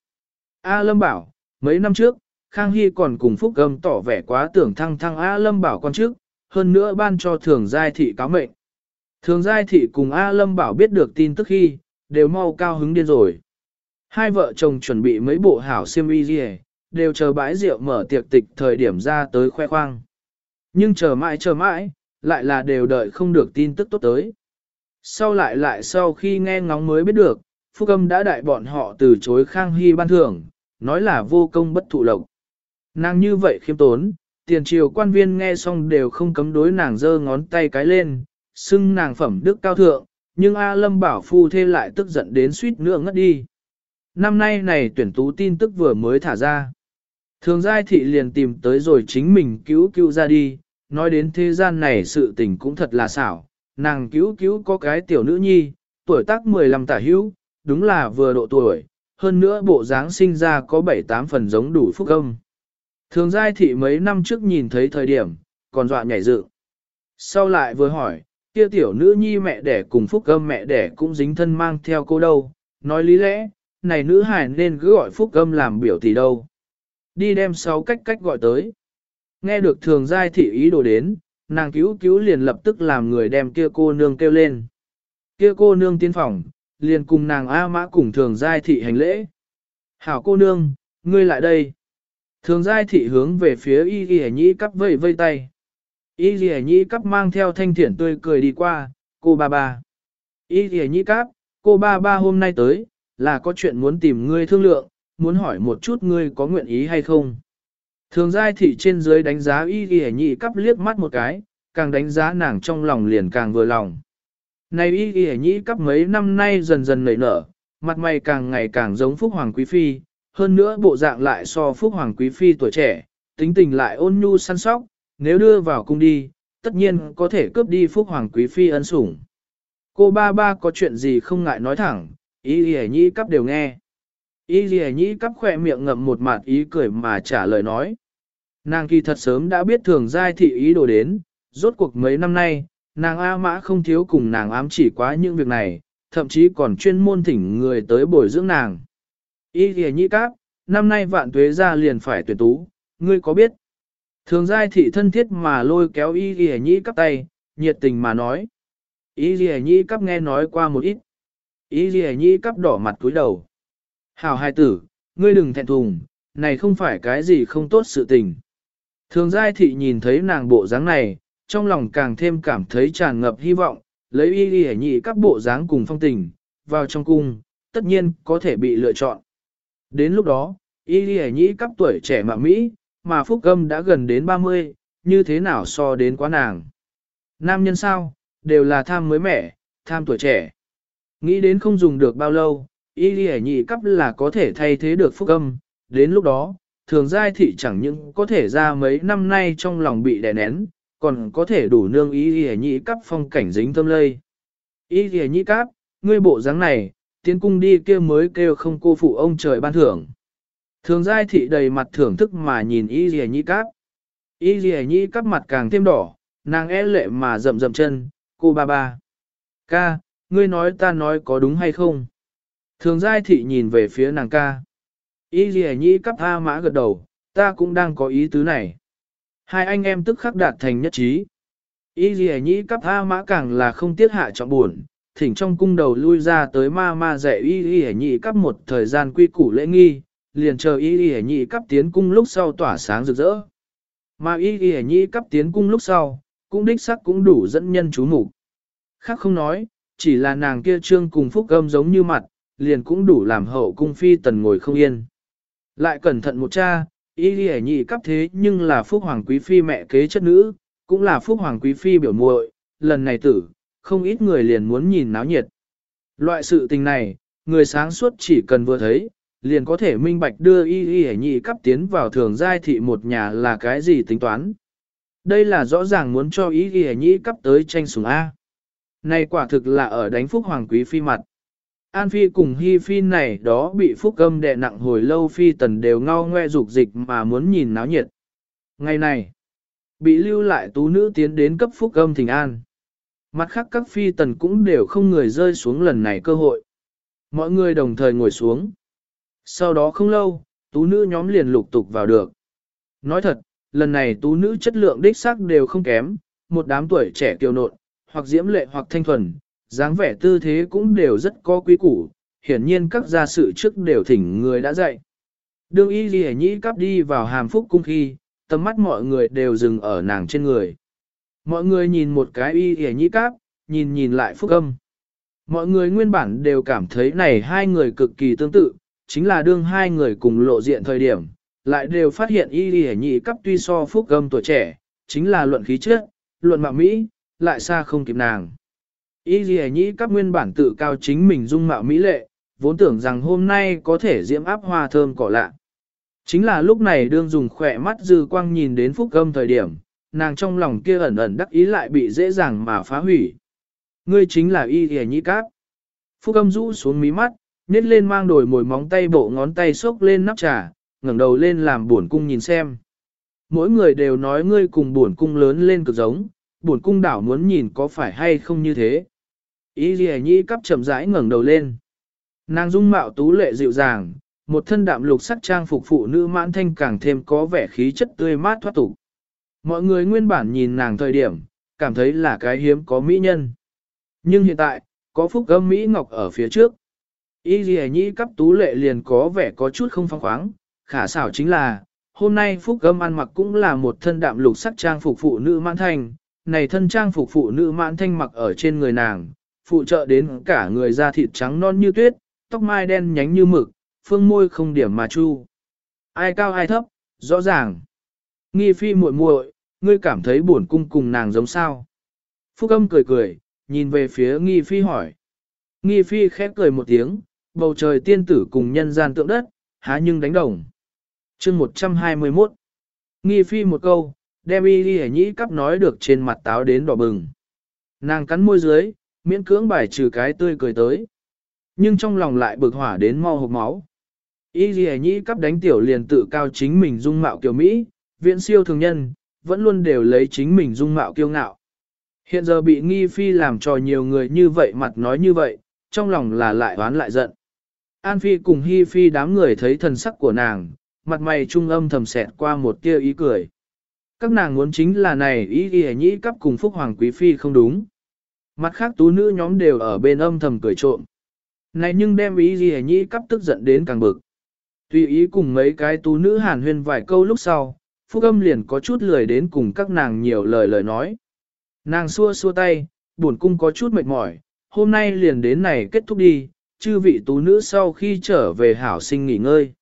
A Lâm bảo, mấy năm trước, Khang Hy còn cùng Phúc Âm tỏ vẻ quá tưởng thăng thăng A Lâm bảo con trước, hơn nữa ban cho Thường Giai Thị cáo mệnh. Thường Giai Thị cùng A Lâm bảo biết được tin tức khi, đều mau cao hứng điên rồi. Hai vợ chồng chuẩn bị mấy bộ hảo xiêm y gì, đều chờ bãi rượu mở tiệc tịch thời điểm ra tới khoe khoang. Nhưng chờ mãi chờ mãi, lại là đều đợi không được tin tức tốt tới. Sau lại lại sau khi nghe ngóng mới biết được, Phúc Âm đã đại bọn họ từ chối Khang Hy ban thưởng, nói là vô công bất thụ lộc. Nàng như vậy khiêm tốn, tiền triều quan viên nghe xong đều không cấm đối nàng giơ ngón tay cái lên, xưng nàng phẩm đức cao thượng, nhưng A Lâm bảo phu thê lại tức giận đến suýt nữa ngất đi. Năm nay này tuyển tú tin tức vừa mới thả ra. Thường giai thị liền tìm tới rồi chính mình cứu cứu ra đi, nói đến thế gian này sự tình cũng thật là xảo, nàng cứu cứu có cái tiểu nữ nhi, tuổi tác mười lăm tả hữu, đúng là vừa độ tuổi, hơn nữa bộ dáng sinh ra có bảy tám phần giống đủ Phúc Âm. Thường giai thị mấy năm trước nhìn thấy thời điểm, còn dọa nhảy dựng. Sau lại vừa hỏi, kia tiểu nữ nhi mẹ đẻ cùng Phúc Âm mẹ đẻ cũng dính thân mang theo cô đâu, nói lý lẽ, này nữ hài nên cứ gọi Phúc Âm làm biểu tỷ đâu. Đi đem sáu cách cách gọi tới. Nghe được thường giai thị ý đồ đến, nàng cứu cứu liền lập tức làm người đem kia cô nương kêu lên. Kia cô nương tiến phòng, liền cùng nàng A Mã cùng thường giai thị hành lễ. Hảo cô nương, ngươi lại đây. Thường giai thị hướng về phía y ghi nhĩ cắp vây vây tay. Y ghi nhĩ cắp mang theo thanh thiển tươi cười đi qua, cô ba ba. Y ghi nhĩ cắp, cô ba ba hôm nay tới, là có chuyện muốn tìm ngươi thương lượng, muốn hỏi một chút ngươi có nguyện ý hay không. Thường giai thị trên dưới đánh giá y ghi nhĩ cắp liếc mắt một cái, càng đánh giá nàng trong lòng liền càng vừa lòng. Này y ghi nhĩ cắp mấy năm nay dần dần nảy nở, mặt mày càng ngày càng giống Phúc Hoàng Quý Phi, hơn nữa bộ dạng lại so Phúc Hoàng Quý Phi tuổi trẻ, tính tình lại ôn nhu săn sóc, nếu đưa vào cung đi, tất nhiên có thể cướp đi Phúc Hoàng Quý Phi ân sủng. Cô ba ba có chuyện gì không ngại nói thẳng, y ghi nhĩ cắp đều nghe. Y ghi nhĩ cắp khỏe miệng ngậm một mặt ý cười mà trả lời nói. Nàng kỳ thật sớm đã biết thường giai thị ý đồ đến, rốt cuộc mấy năm nay, nàng A Mã không thiếu cùng nàng ám chỉ quá những việc này, thậm chí còn chuyên môn thỉnh người tới bồi dưỡng nàng. Y ghi nhĩ cáp, năm nay vạn tuế ra liền phải tuyển tú, ngươi có biết? Thường giai thị thân thiết mà lôi kéo y ghi nhĩ cáp tay, nhiệt tình mà nói. Y ghi nhĩ cáp nghe nói qua một ít. Y ghi nhĩ cáp đỏ mặt cúi đầu. Hảo hài tử, ngươi đừng thẹn thùng, này không phải cái gì không tốt sự tình. Thường giai thị nhìn thấy nàng bộ dáng này, trong lòng càng thêm cảm thấy tràn ngập hy vọng, lấy y ghi nhĩ các bộ dáng cùng phong tình, vào trong cung, tất nhiên có thể bị lựa chọn. Đến lúc đó, y ghi nhĩ các tuổi trẻ mà Mỹ, mà Phúc Âm đã gần đến ba mươi, như thế nào so đến quá nàng. Nam nhân sao, đều là tham mới mẻ, tham tuổi trẻ. Nghĩ đến không dùng được bao lâu, y ghi nhĩ cấp là có thể thay thế được Phúc Âm, đến lúc đó, thường giai thị chẳng những có thể ra mấy năm nay trong lòng bị đè nén, còn có thể đủ nương y ghi nhĩ cấp phong cảnh dính tâm lây. Y ghi nhĩ cấp, ngươi bộ dáng này, tiến cung đi kia mới kêu không cô phụ ông trời ban thưởng. Thường giai thị đầy mặt thưởng thức mà nhìn y ghi nhĩ cấp. Y ghi nhĩ cấp mặt càng thêm đỏ, nàng e lệ mà rậm rậm chân, cô ba ba. Ca, ngươi nói ta nói có đúng hay không? Thường giai thị nhìn về phía nàng ca. Y ghi nhĩ cấp A Mã gật đầu, ta cũng đang có ý tứ này. Hai anh em tức khắc đạt thành nhất trí. Y ghi nhĩ cấp A Mã càng là không tiếc hạ trọng buồn, thỉnh trong cung đầu lui ra tới ma ma dạy y ghi nhĩ cấp một thời gian quy củ lễ nghi, liền chờ y ghi nhĩ cấp tiến cung lúc sau tỏa sáng rực rỡ. Mà y ghi nhĩ cấp tiến cung lúc sau, cũng đích sắc cũng đủ dẫn nhân chú mục. Khác không nói, chỉ là nàng kia trương cùng Phúc Âm giống như mặt, liền cũng đủ làm hậu cung phi tần ngồi không yên. Lại cẩn thận một cha, y ghi nhĩ cấp thế nhưng là Phúc Hoàng Quý Phi mẹ kế chất nữ, cũng là Phúc Hoàng Quý Phi biểu muội, lần này tử, không ít người liền muốn nhìn náo nhiệt. Loại sự tình này, người sáng suốt chỉ cần vừa thấy, liền có thể minh bạch đưa y y nhị cấp tiến vào thường giai thị một nhà là cái gì tính toán. Đây là rõ ràng muốn cho y y nhị cấp tới tranh sủng A. Này quả thực là ở đánh Phúc Hoàng Quý Phi mặt. An Phi cùng Hi Phi này đó bị Phúc Âm đè nặng hồi lâu Phi tần đều ngao ngoe dục dịch mà muốn nhìn náo nhiệt. Ngày này, bị lưu lại tú nữ tiến đến cấp Phúc Âm thỉnh an. Mặt khác các Phi tần cũng đều không người rơi xuống lần này cơ hội. Mọi người đồng thời ngồi xuống. Sau đó không lâu, tú nữ nhóm liền lục tục vào được. Nói thật, lần này tú nữ chất lượng đích xác đều không kém, một đám tuổi trẻ kiều nộn, hoặc diễm lệ hoặc thanh thuần, dáng vẻ tư thế cũng đều rất có quý củ, hiển nhiên các gia sự trước đều thỉnh người đã dạy. Đương y ghi nhĩ cắp đi vào hàm phúc cung khi, tầm mắt mọi người đều dừng ở nàng trên người. Mọi người nhìn một cái y ghi nhĩ cắp, nhìn nhìn lại Phúc Âm. Mọi người nguyên bản đều cảm thấy này hai người cực kỳ tương tự, chính là đương hai người cùng lộ diện thời điểm, lại đều phát hiện y lì nhị cấp tuy so phúc âm tuổi trẻ, chính là luận khí chất, luận mạo Mỹ, lại xa không kịp nàng. Y lì nhị cấp nguyên bản tự cao chính mình dung mạo Mỹ lệ, vốn tưởng rằng hôm nay có thể diễm áp hoa thơm cỏ lạ. Chính là lúc này đương dùng khỏe mắt dư quang nhìn đến phúc âm thời điểm, nàng trong lòng kia ẩn ẩn đắc ý lại bị dễ dàng mà phá hủy. Ngươi chính là y lì nhị cấp. Phúc âm rũ xuống mí mắt, nhét lên mang đổi mồi móng tay bộ ngón tay xốc lên nắp trà, ngẩng đầu lên làm buồn cung nhìn xem. Mỗi người đều nói ngươi cùng buồn cung lớn lên cực giống, buồn cung đảo muốn nhìn có phải hay không như thế. Y Lì Nhi cắp chậm rãi ngẩng đầu lên. Nàng dung mạo tú lệ dịu dàng, một thân đạm lục sắc trang phục phụ nữ mãn thanh càng thêm có vẻ khí chất tươi mát thoát tục. Mọi người nguyên bản nhìn nàng thời điểm, cảm thấy là cái hiếm có mỹ nhân. Nhưng hiện tại, có phúc âm Mỹ Ngọc ở phía trước. Y Lì Nhi cắp tú lệ liền có vẻ có chút không phong khoáng, khả xảo chính là, hôm nay phúc âm ăn mặc cũng là một thân đạm lục sắc trang phục phụ nữ mãn thanh, này thân trang phục phụ nữ mãn thanh mặc ở trên người nàng, phụ trợ đến cả người da thịt trắng non như tuyết, tóc mai đen nhánh như mực, phương môi không điểm mà chu. Ai cao ai thấp, rõ ràng. Nghi phi muội muội, ngươi cảm thấy buồn cung cùng nàng giống sao? Phúc âm cười cười, nhìn về phía nghi phi hỏi. Nghi phi khép cười một tiếng, bầu trời tiên tử cùng nhân gian tượng đất, há nhưng đánh đồng. chương một trăm hai mươi mốt. Nghi phi một câu, đem y đi nhĩ cắp nói được trên mặt táo đến đỏ bừng. Nàng cắn môi dưới, miễn cưỡng bài trừ cái tươi cười tới. Nhưng trong lòng lại bực hỏa đến mau hộp máu. Y đi nhĩ cắp đánh tiểu liền tự cao chính mình dung mạo kiều Mỹ, viện siêu thường nhân, vẫn luôn đều lấy chính mình dung mạo kiêu ngạo. Hiện giờ bị nghi phi làm cho nhiều người như vậy mặt nói như vậy, trong lòng là lại oán lại giận. An phi cùng hi phi đám người thấy thần sắc của nàng, mặt mày trung âm thầm xẹt qua một tia ý cười. Các nàng muốn chính là này ý ghi nhĩ cắp cùng phúc hoàng quý phi không đúng. Mặt khác tú nữ nhóm đều ở bên âm thầm cười trộm. Này nhưng đem ý ghi nhĩ cắp tức giận đến càng bực. Tùy ý cùng mấy cái tú nữ hàn huyên vài câu lúc sau, phúc âm liền có chút lười đến cùng các nàng nhiều lời lời nói. Nàng xua xua tay, buồn cung có chút mệt mỏi, hôm nay liền đến này kết thúc đi, chư vị tú nữ sau khi trở về hảo sinh nghỉ ngơi.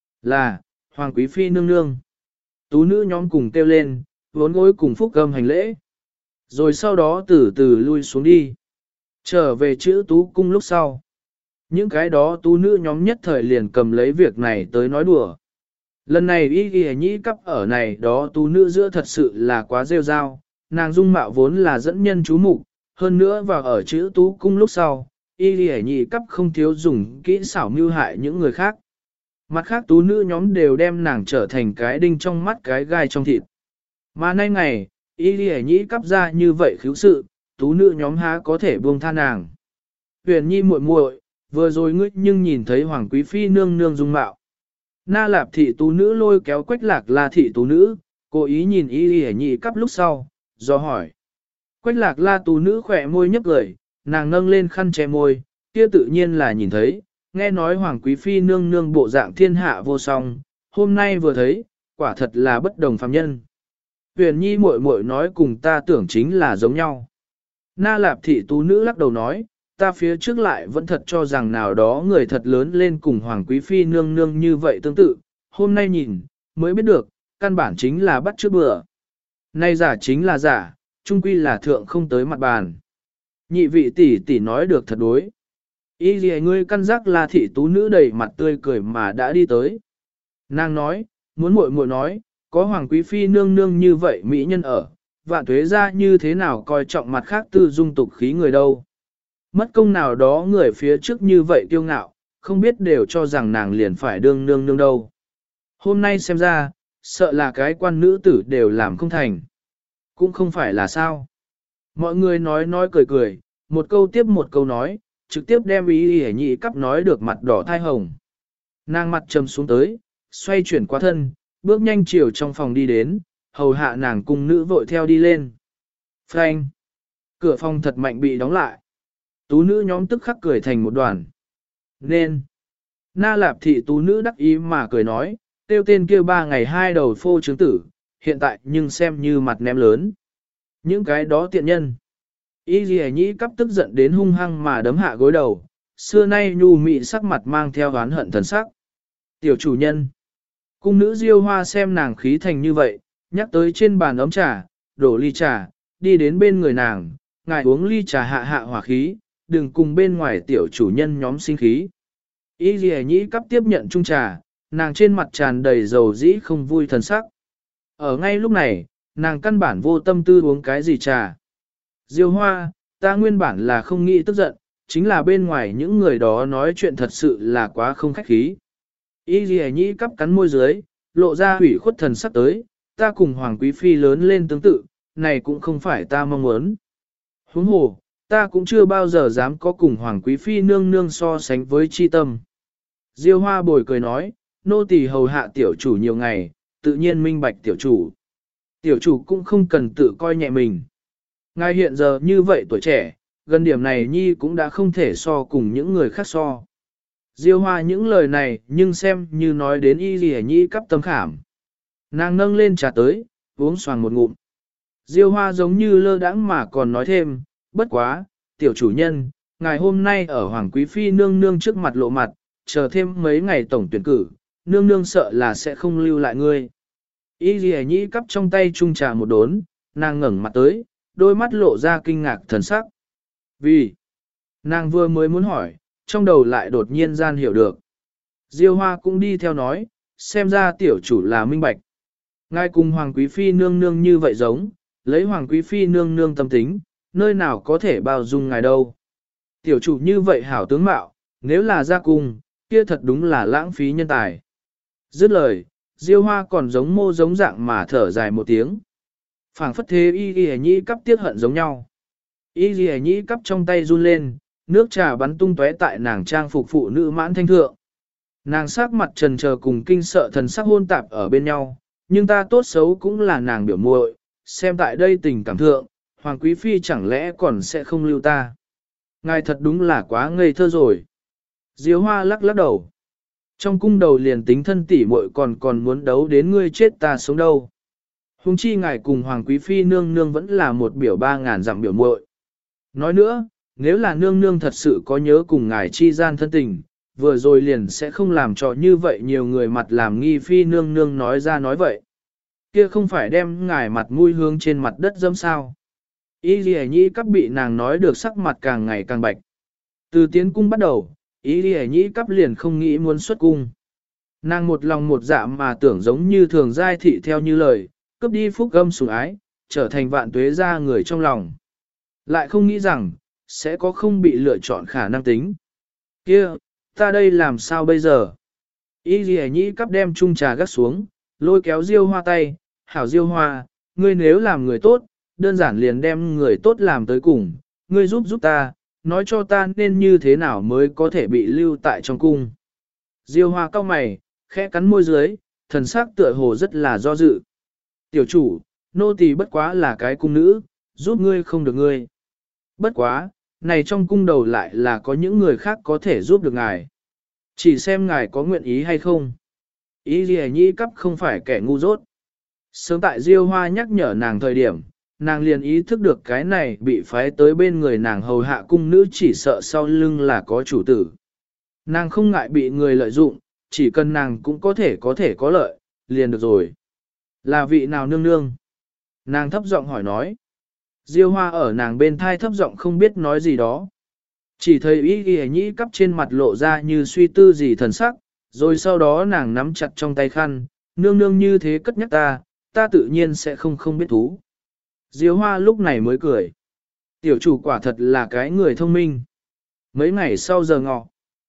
Là, Hoàng Quý Phi nương nương. Tú nữ nhóm cùng kêu lên, vốn gối cùng phúc âm hành lễ. Rồi sau đó từ từ lui xuống đi. Trở về chữ tú cung lúc sau. Những cái đó tú nữ nhóm nhất thời liền cầm lấy việc này tới nói đùa. Lần này y ghi nhĩ cắp ở này đó tú nữ giữa thật sự là quá rêu rao. Nàng dung mạo vốn là dẫn nhân chú mục, hơn nữa vào ở chữ tú cung lúc sau, y ghi nhĩ cắp không thiếu dùng kỹ xảo mưu hại những người khác. Mặt khác tú nữ nhóm đều đem nàng trở thành cái đinh trong mắt cái gai trong thịt. Mà nay ngày, y ghi nhĩ cắp ra như vậy khiếu sự, tú nữ nhóm há có thể buông tha nàng. Huyền nhi muội muội, vừa rồi ngươi nhưng nhìn thấy Hoàng Quý Phi nương nương dung mạo. Na Lạp thị tú nữ lôi kéo Quách Lạc La thị tú nữ, cố ý nhìn y ghi nhĩ cắp lúc sau, do hỏi. Quách Lạc La tú nữ khỏe môi nhấp cười, nàng nâng lên khăn che môi, kia tự nhiên là nhìn thấy, nghe nói Hoàng Quý Phi nương nương bộ dạng thiên hạ vô song, hôm nay vừa thấy, quả thật là bất đồng phàm nhân. Huyền nhi muội muội nói cùng ta tưởng chính là giống nhau. Na Lạp thị tú nữ lắc đầu nói, ta phía trước lại vẫn thật cho rằng nào đó người thật lớn lên cùng Hoàng Quý Phi nương nương như vậy tương tự, hôm nay nhìn, mới biết được, căn bản chính là bắt trước bữa. Nay giả chính là giả, trung quy là thượng không tới mặt bàn. Nhị vị tỷ tỷ nói được thật đối. Ý gì ngươi căn giác là thị tú nữ đầy mặt tươi cười mà đã đi tới. Nàng nói, muốn muội muội nói, có Hoàng Quý Phi nương nương như vậy mỹ nhân ở, vạn tuế ra như thế nào coi trọng mặt khác tư dung tục khí người đâu. Mất công nào đó người phía trước như vậy kiêu ngạo, không biết đều cho rằng nàng liền phải đương nương nương đâu. Hôm nay xem ra, sợ là cái quan nữ tử đều làm không thành. Cũng không phải là sao. Mọi người nói nói cười cười, một câu tiếp một câu nói, trực tiếp đem ý hề nhị cắp nói được mặt đỏ thai hồng. Nàng mặt trầm xuống tới, xoay chuyển qua thân, bước nhanh chiều trong phòng đi đến, hầu hạ nàng cùng nữ vội theo đi lên. Phanh! Cửa phòng thật mạnh bị đóng lại. Tú nữ nhóm tức khắc cười thành một đoàn. Nên! Na Lạp thị tú nữ đắc ý mà cười nói, tiêu tên kia ba ngày hai đầu phô chứng tử, hiện tại nhưng xem như mặt ném lớn. Những cái đó tiện nhân. Y Ghi Nhĩ cắp tức giận đến hung hăng mà đấm hạ gối đầu, xưa nay nhu mị sắc mặt mang theo oán hận thần sắc. Tiểu chủ nhân. Cung nữ Diêu Hoa xem nàng khí thành như vậy, nhắc tới trên bàn ấm trà, đổ ly trà, đi đến bên người nàng, ngài uống ly trà hạ hạ hỏa khí, đừng cùng bên ngoài tiểu chủ nhân nhóm sinh khí. Y Ghi Nhĩ cắp tiếp nhận chung trà, nàng trên mặt tràn đầy dầu dĩ không vui thần sắc. Ở ngay lúc này, nàng căn bản vô tâm tư uống cái gì trà. Diêu Hoa, ta nguyên bản là không nghĩ tức giận, chính là bên ngoài những người đó nói chuyện thật sự là quá không khách khí. Y Ghi Nhĩ cắp cắn môi dưới, lộ ra hủy khuất thần sắc tới, ta cùng Hoàng Quý Phi lớn lên tương tự, này cũng không phải ta mong muốn. Huống hồ, ta cũng chưa bao giờ dám có cùng Hoàng Quý Phi nương nương so sánh với chi tâm. Diêu Hoa bồi cười nói, nô tỳ hầu hạ tiểu chủ nhiều ngày, tự nhiên minh bạch tiểu chủ. Tiểu chủ cũng không cần tự coi nhẹ mình. Ngài hiện giờ như vậy tuổi trẻ, gần điểm này nhi cũng đã không thể so cùng những người khác so. Diêu Hoa những lời này nhưng xem như nói đến Y Ghi Nhĩ cắp tâm khảm. Nàng nâng lên trà tới, uống xoàng một ngụm. Diêu Hoa giống như lơ đãng mà còn nói thêm, bất quá, tiểu chủ nhân, ngài hôm nay ở Hoàng Quý Phi nương nương trước mặt lộ mặt, chờ thêm mấy ngày tổng tuyển cử, nương nương sợ là sẽ không lưu lại ngươi. Y Ghi Nhĩ cắp trong tay chung trà một đốn, nàng ngẩng mặt tới, đôi mắt lộ ra kinh ngạc thần sắc. Vì, nàng vừa mới muốn hỏi, trong đầu lại đột nhiên gian hiểu được. Diêu Hoa cũng đi theo nói, xem ra tiểu chủ là minh bạch. Ngài cùng Hoàng Quý Phi nương nương như vậy giống, lấy Hoàng Quý Phi nương nương tâm tính, nơi nào có thể bao dung ngài đâu. Tiểu chủ như vậy hảo tướng mạo, nếu là ra cung, kia thật đúng là lãng phí nhân tài. Dứt lời, Diêu Hoa còn giống mô giống dạng mà thở dài một tiếng. Phảng phất thế Y Ghi Nhĩ cắp tiếc hận giống nhau. Y Ghi Nhĩ cắp trong tay run lên, nước trà bắn tung tóe tại nàng trang phục phụ nữ mãn thanh thượng. Nàng sắc mặt trần chờ cùng kinh sợ thần sắc hôn tạp ở bên nhau, nhưng ta tốt xấu cũng là nàng biểu muội, xem tại đây tình cảm thượng, Hoàng Quý Phi chẳng lẽ còn sẽ không lưu ta. Ngài thật đúng là quá ngây thơ rồi. Diêu Hoa lắc lắc đầu. Trong cung đầu liền tính thân tỷ muội còn còn muốn đấu đến ngươi chết ta sống đâu. Hùng chi ngài cùng Hoàng Quý Phi nương nương vẫn là một biểu ba ngàn dặm biểu muội. Nói nữa, nếu là nương nương thật sự có nhớ cùng ngài chi gian thân tình, vừa rồi liền sẽ không làm cho như vậy nhiều người mặt làm nghi phi nương nương nói ra nói vậy. Kia không phải đem ngài mặt mũi hướng trên mặt đất dâm sao. Y Ghi Nhĩ cắp bị nàng nói được sắc mặt càng ngày càng bạch. Từ tiến cung bắt đầu, Y Ghi Nhĩ cắp liền không nghĩ muốn xuất cung. Nàng một lòng một dạ mà tưởng giống như thường giai thị theo như lời, cướp đi phúc gâm sủng ái, trở thành vạn tuế gia người trong lòng. Lại không nghĩ rằng, sẽ có không bị lựa chọn khả năng tính. Kia, ta đây làm sao bây giờ? Y Ghi Nhĩ cắp đem chung trà gắt xuống, lôi kéo Diêu Hoa tay, hảo Diêu Hoa, ngươi nếu làm người tốt, đơn giản liền đem người tốt làm tới cùng, ngươi giúp giúp ta, nói cho ta nên như thế nào mới có thể bị lưu tại trong cung. Diêu Hoa cau mày, khẽ cắn môi dưới, thần sắc tựa hồ rất là do dự. Tiểu chủ, nô tỳ bất quá là cái cung nữ, giúp ngươi không được ngươi. Bất quá, này trong cung đầu lại là có những người khác có thể giúp được ngài. Chỉ xem ngài có nguyện ý hay không. Y Ghi Nhĩ cắp không phải kẻ ngu dốt. Sớm tại Diêu Hoa nhắc nhở nàng thời điểm, nàng liền ý thức được cái này bị phái tới bên người nàng hầu hạ cung nữ chỉ sợ sau lưng là có chủ tử. Nàng không ngại bị người lợi dụng, chỉ cần nàng cũng có thể có thể có lợi, liền được rồi. Là vị nào nương nương? Nàng thấp giọng hỏi nói. Diêu Hoa ở nàng bên thai thấp giọng không biết nói gì đó. Chỉ thấy Y Ghi Nhĩ cắp trên mặt lộ ra như suy tư gì thần sắc, rồi sau đó nàng nắm chặt trong tay khăn, nương nương như thế cất nhắc ta, ta tự nhiên sẽ không không biết thú. Diêu Hoa lúc này mới cười. Tiểu chủ quả thật là cái người thông minh. Mấy ngày sau giờ ngọ,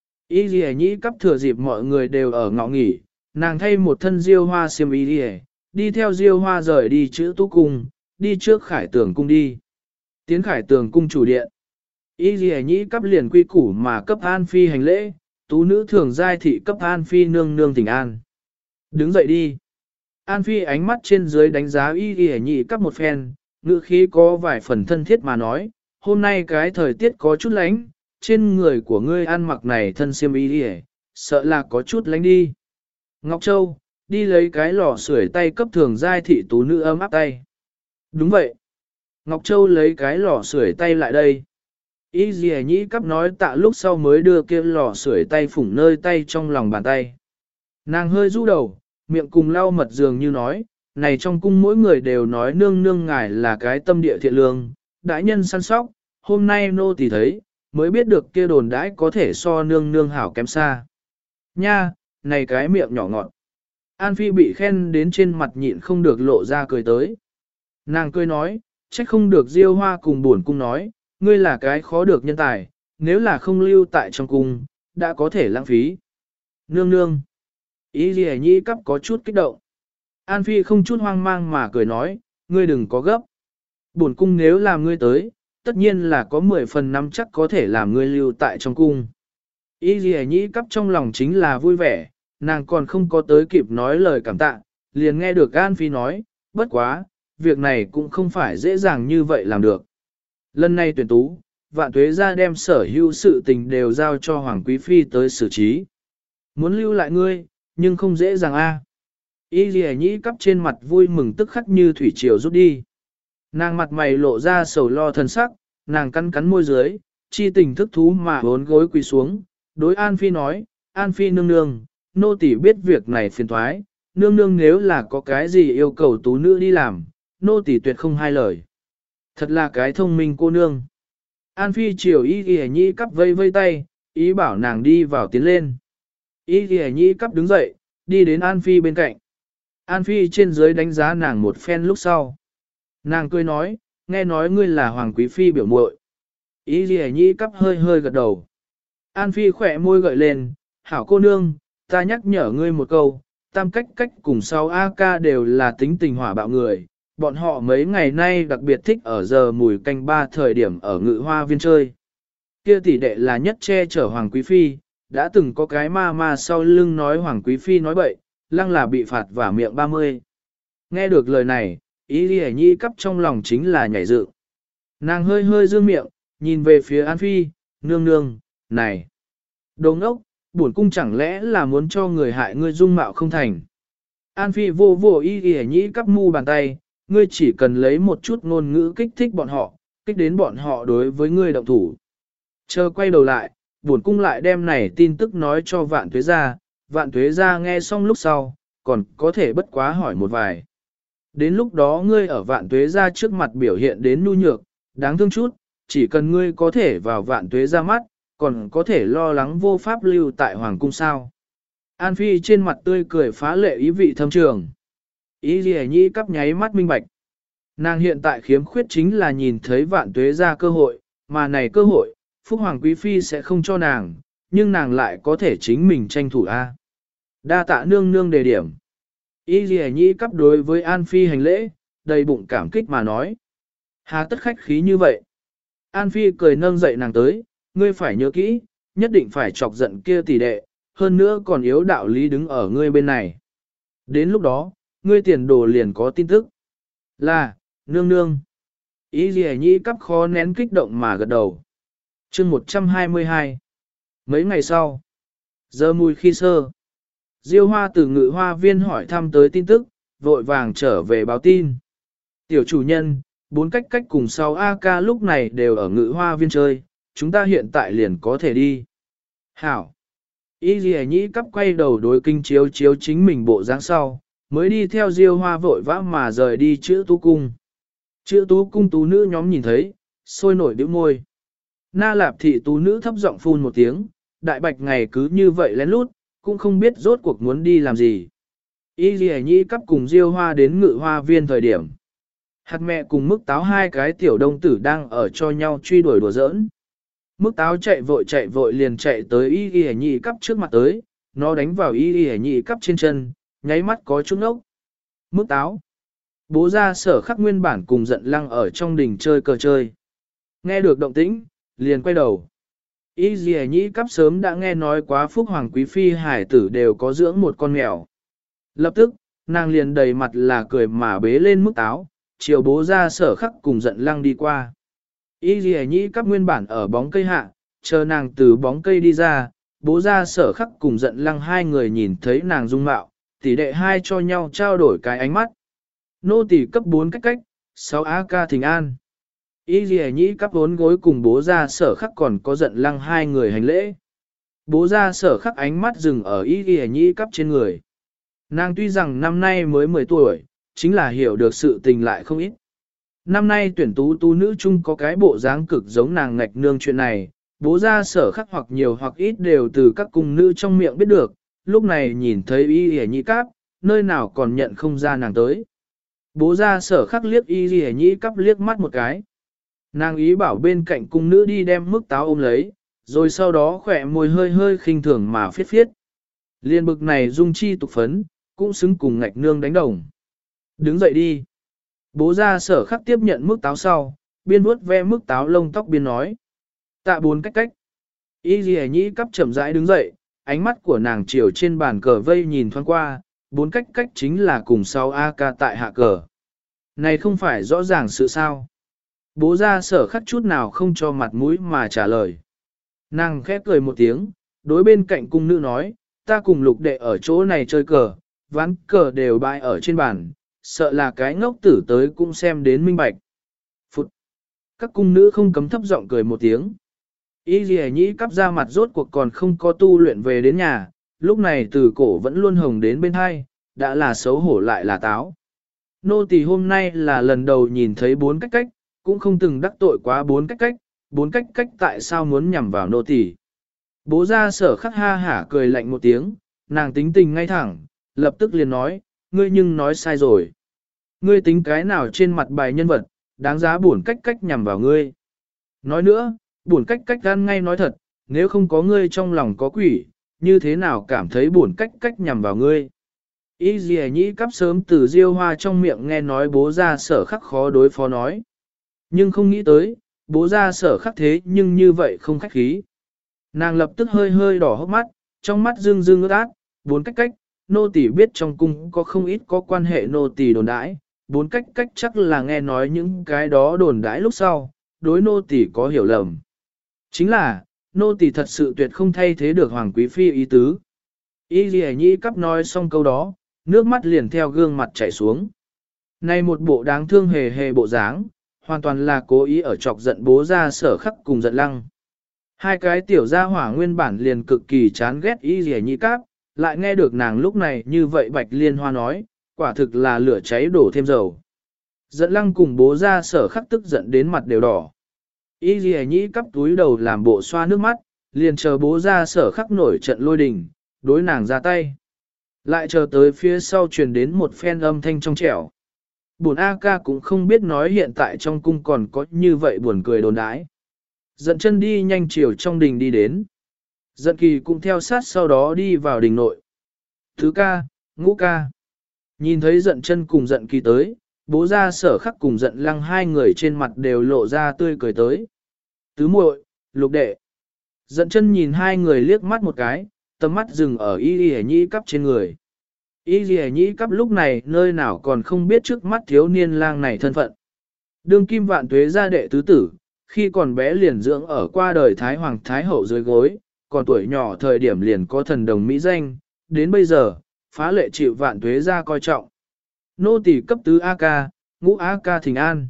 Y Ghi Nhĩ cắp thừa dịp mọi người đều ở ngọ nghỉ, nàng thay một thân Diêu Hoa xiêm y đi, đi theo Diêu Hoa rời đi chữ tú cung, đi trước Khải Tường cung đi. Tiến Khải Tường cung chủ điện. Y Ghi Nhĩ cắp liền quy củ mà cấp An Phi hành lễ, tú nữ thường giai thị cấp An Phi nương nương thỉnh an. Đứng dậy đi. An Phi ánh mắt trên dưới đánh giá Y Ghi Nhĩ cắp một phen, ngữ khí có vài phần thân thiết mà nói, hôm nay cái thời tiết có chút lánh, trên người của ngươi ăn mặc này thân xiêm y đi, sợ là có chút lánh đi. Ngọc Châu, đi lấy cái lò sưởi tay cấp thường giai thị tú nữ ấm áp tay. Đúng vậy. Ngọc Châu lấy cái lò sưởi tay lại đây. Y dì nhĩ cắp nói tạ lúc sau mới đưa kia lò sưởi tay phủng nơi tay trong lòng bàn tay. Nàng hơi rũ đầu, miệng cùng lau mật dường như nói, này trong cung mỗi người đều nói nương nương ngài là cái tâm địa thiện lương, đại nhân săn sóc, hôm nay nô tỳ thấy, mới biết được kia đồn đãi có thể so nương nương hảo kém xa. Nha, này cái miệng nhỏ ngọt. An Phi bị khen đến trên mặt nhịn không được lộ ra cười tới. Nàng cười nói, trách không được Diêu Hoa cùng buồn cung nói, ngươi là cái khó được nhân tài, nếu là không lưu tại trong cung, đã có thể lãng phí. Nương nương. Ý gì nhĩ cắp có chút kích động. An Phi không chút hoang mang mà cười nói, ngươi đừng có gấp. Buồn cung nếu làm ngươi tới, tất nhiên là có mười phần năm chắc có thể làm ngươi lưu tại trong cung. Ý gì nhĩ cắp trong lòng chính là vui vẻ, nàng còn không có tới kịp nói lời cảm tạ, liền nghe được An Phi nói, bất quá, việc này cũng không phải dễ dàng như vậy làm được. Lần này tuyển tú, Vạn Tuế gia đem sở hữu sự tình đều giao cho Hoàng Quý Phi tới xử trí. Muốn lưu lại ngươi, nhưng không dễ dàng a. Y Lì Nhĩ cắp trên mặt vui mừng tức khắc như thủy triều rút đi. Nàng mặt mày lộ ra sầu lo thần sắc, nàng cắn cắn môi dưới, chi tình thức thú mà bốn gối quỳ xuống, đối An Phi nói, An Phi nương nương, nô tỳ biết việc này phiền toái, nương nương nếu là có cái gì yêu cầu tú nữ đi làm, nô tỳ tuyệt không hai lời. Thật là cái thông minh cô nương. An Phi chiều Y Lì Nhĩ cắp vây vây tay, ý bảo nàng đi vào tiến lên. Y Lì Nhĩ cắp đứng dậy, đi đến An Phi bên cạnh. An Phi trên dưới đánh giá nàng một phen lúc sau. Nàng cười nói, nghe nói ngươi là Hoàng Quý Phi biểu muội. Y Lì Nhĩ cắp hơi hơi gật đầu. An Phi khỏe môi gợi lên, hảo cô nương, ta nhắc nhở ngươi một câu, tam cách cách cùng sau A ca đều là tính tình hỏa bạo người. Bọn họ mấy ngày nay đặc biệt thích ở giờ mùi canh ba thời điểm ở ngự hoa viên chơi. Kia tỷ đệ là nhất che chở Hoàng Quý Phi, đã từng có cái ma ma sau lưng nói Hoàng Quý Phi nói bậy, lăng là bị phạt vả miệng ba mươi. Nghe được lời này, Ý Lì Nhi cắp trong lòng chính là nhảy dựng. Nàng hơi hơi dương miệng, nhìn về phía An Phi, nương nương, này. Đồ ngốc, bổn cung chẳng lẽ là muốn cho người hại ngươi dung mạo không thành. An Phi vô vô Ý Lì Nhi cắp mu bàn tay, ngươi chỉ cần lấy một chút ngôn ngữ kích thích bọn họ, kích đến bọn họ đối với ngươi động thủ. Chờ quay đầu lại, bổn cung lại đem này tin tức nói cho Vạn Tuế gia, Vạn Tuế gia nghe xong lúc sau, còn có thể bất quá hỏi một vài. Đến lúc đó ngươi ở Vạn Tuế gia trước mặt biểu hiện đến nhu nhược, đáng thương chút, chỉ cần ngươi có thể vào Vạn Tuế gia mắt, còn có thể lo lắng vô pháp lưu tại Hoàng cung sao. An Phi trên mặt tươi cười phá lệ ý vị thâm trường. Ý Lì Nhi cắp nháy mắt minh bạch. Nàng hiện tại khiếm khuyết chính là nhìn thấy Vạn Tuế gia cơ hội, mà này cơ hội, Phúc Hoàng Quý Phi sẽ không cho nàng, nhưng nàng lại có thể chính mình tranh thủ A. Đa tạ nương nương đề điểm. Y Lì Nhi cắp đối với An Phi hành lễ, đầy bụng cảm kích mà nói. Hà tất khách khí như vậy. An Phi cười nâng dậy nàng tới, ngươi phải nhớ kỹ, nhất định phải chọc giận kia tỷ đệ, hơn nữa còn yếu đạo lý đứng ở ngươi bên này. Đến lúc đó, ngươi tiền đồ liền có tin tức. Là, nương nương. Y Lì Nhi cắp khó nén kích động mà gật đầu. Chương một trăm hai mươi hai. Mấy ngày sau, giờ mùi khi sơ, Diêu Hoa từ ngự hoa viên hỏi thăm tới tin tức, vội vàng trở về báo tin. Tiểu chủ nhân, bốn cách cách cùng sau A ca lúc này đều ở ngự hoa viên chơi, chúng ta hiện tại liền có thể đi. Hảo. Y Lì Nhĩ cắp quay đầu đối kinh chiếu chiếu chính mình bộ dáng sau, mới đi theo Diêu Hoa vội vã mà rời đi chữ tú cung. Chữ tú cung tú nữ nhóm nhìn thấy, sôi nổi bĩu môi. Na Lạp thị tú nữ thấp giọng phun một tiếng, đại bạch ngày cứ như vậy lén lút, cũng không biết rốt cuộc muốn đi làm gì. Y Lì Nhi cắp cùng Diêu Hoa đến ngự hoa viên thời điểm. Hạt mẹ cùng mức táo hai cái tiểu đông tử đang ở cho nhau truy đuổi đùa giỡn. Mức táo chạy vội chạy vội liền chạy tới Y Lì Nhi cắp trước mặt tới, nó đánh vào Y Lì Nhi cắp trên chân, nháy mắt có chút ốc. Mức táo. Bố ra sở khắc nguyên bản cùng giận lăng ở trong đình chơi cờ chơi. Nghe được động tĩnh, liền quay đầu. Y Dì Nhĩ cắp sớm đã nghe nói quá Phúc Hoàng Quý Phi hải tử đều có dưỡng một con mèo. Lập tức, nàng liền đầy mặt là cười mà bế lên mức táo, chiều bố ra sở khắc cùng giận lăng đi qua. Y Dì Nhĩ cắp nguyên bản ở bóng cây hạ, chờ nàng từ bóng cây đi ra, bố ra sở khắc cùng giận lăng hai người nhìn thấy nàng dung mạo, tỷ đệ hai cho nhau trao đổi cái ánh mắt. Nô tỷ cấp bốn cách cách, sáu A ca thình an. Y Ghi Nhĩ cắp vốn gối cùng bố ra sở khắc còn có giận lăng hai người hành lễ. Bố ra sở khắc ánh mắt dừng ở Y Ghi Nhĩ cắp trên người. Nàng tuy rằng năm nay mới mười tuổi, chính là hiểu được sự tình lại không ít. Năm nay tuyển tú tú nữ chung có cái bộ dáng cực giống nàng ngạch nương chuyện này, bố ra sở khắc hoặc nhiều hoặc ít đều từ các cung nữ trong miệng biết được, lúc này nhìn thấy Y Ghi Nhĩ cắp, nơi nào còn nhận không ra nàng tới. Bố ra sở khắc liếc Y Ghi Nhĩ cắp liếc mắt một cái. Nàng ý bảo bên cạnh cung nữ đi đem mức táo ôm lấy, rồi sau đó khỏe môi hơi hơi khinh thường mà phiết phiết. Liên bực này dung chi tục phấn, cũng xứng cùng ngạch nương đánh đồng. Đứng dậy đi. Bố ra sở khắc tiếp nhận mức táo sau, biên vuốt ve mức táo lông tóc biên nói. Tạ bốn cách cách. Y Ghi Nhĩ cắp chậm rãi đứng dậy, ánh mắt của nàng chiều trên bàn cờ vây nhìn thoáng qua, bốn cách cách chính là cùng sáu a ca tại hạ cờ. Này không phải rõ ràng sự sao. Bố ra sở khắc chút nào không cho mặt mũi mà trả lời. Nàng khép cười một tiếng, đối bên cạnh cung nữ nói, ta cùng lục đệ ở chỗ này chơi cờ, ván cờ đều bại ở trên bàn, sợ là cái ngốc tử tới cũng xem đến minh bạch. Phụt! Các cung nữ không cấm thấp giọng cười một tiếng. Y Ghi Nhĩ cắp ra mặt rốt cuộc còn không có tu luyện về đến nhà, lúc này từ cổ vẫn luôn hồng đến bên hai, đã là xấu hổ lại là táo. Nô tỳ hôm nay là lần đầu nhìn thấy bốn cách cách, cũng không từng đắc tội quá bốn cách cách, bốn cách cách tại sao muốn nhằm vào nô tỳ? Bố ra sở khắc ha hả cười lạnh một tiếng, nàng tính tình ngay thẳng, lập tức liền nói, ngươi nhưng nói sai rồi. Ngươi tính cái nào trên mặt bài nhân vật, đáng giá buồn cách cách nhằm vào ngươi. Nói nữa, buồn cách cách gan ngay nói thật, nếu không có ngươi trong lòng có quỷ, như thế nào cảm thấy buồn cách cách nhằm vào ngươi. Y Ghi Nhĩ cắp sớm từ Diêu Hoa trong miệng nghe nói bố ra sở khắc khó đối phó nói. Nhưng không nghĩ tới, bố ra sở khắc thế nhưng như vậy không khách khí. Nàng lập tức hơi hơi đỏ hốc mắt, trong mắt rưng rưng ướt át, bốn cách cách, nô tỳ biết trong cung có không ít có quan hệ nô tỳ đồn đãi, bốn cách cách chắc là nghe nói những cái đó đồn đãi lúc sau, đối nô tỳ có hiểu lầm. Chính là, nô tỳ thật sự tuyệt không thay thế được hoàng quý phi ý tứ. Y Ghi Nhĩ cắp nói xong câu đó, nước mắt liền theo gương mặt chảy xuống. Này một bộ đáng thương hề hề bộ dáng, hoàn toàn là cố ý ở chọc giận bố ra sở khắc cùng giận lăng. Hai cái tiểu gia hỏa nguyên bản liền cực kỳ chán ghét Y Ghi Nhĩ cắp, lại nghe được nàng lúc này như vậy Bạch Liên Hoa nói, quả thực là lửa cháy đổ thêm dầu. Giận lăng cùng bố ra sở khắc tức giận đến mặt đều đỏ. Y Ghi Nhĩ cắp túi đầu làm bộ xoa nước mắt, liền chờ bố ra sở khắc nổi trận lôi đình, đối nàng ra tay. Lại chờ tới phía sau truyền đến một phen âm thanh trong trẻo. Bổn A ca cũng không biết nói hiện tại trong cung còn có như vậy buồn cười đồn đãi. Giận chân đi nhanh chiều trong đình đi đến. Giận kỳ cũng theo sát sau đó đi vào đình nội. Thứ ca, ngũ ca. Nhìn thấy giận chân cùng giận kỳ tới, bố ra sở khắc cùng giận lăng hai người trên mặt đều lộ ra tươi cười tới. Tứ muội, lục đệ. Giận chân nhìn hai người liếc mắt một cái, tầm mắt dừng ở Y Ghi Nhĩ cắp trên người. Y Ghi Nhĩ cắp lúc này nơi nào còn không biết trước mắt thiếu niên lang này thân phận. Đương kim vạn tuế gia đệ tứ tử, khi còn bé liền dưỡng ở qua đời Thái Hoàng Thái Hậu dưới gối, còn tuổi nhỏ thời điểm liền có thần đồng mỹ danh, đến bây giờ, phá lệ chịu vạn tuế gia coi trọng. Nô tỳ cấp tứ A ca, ngũ A ca thỉnh an.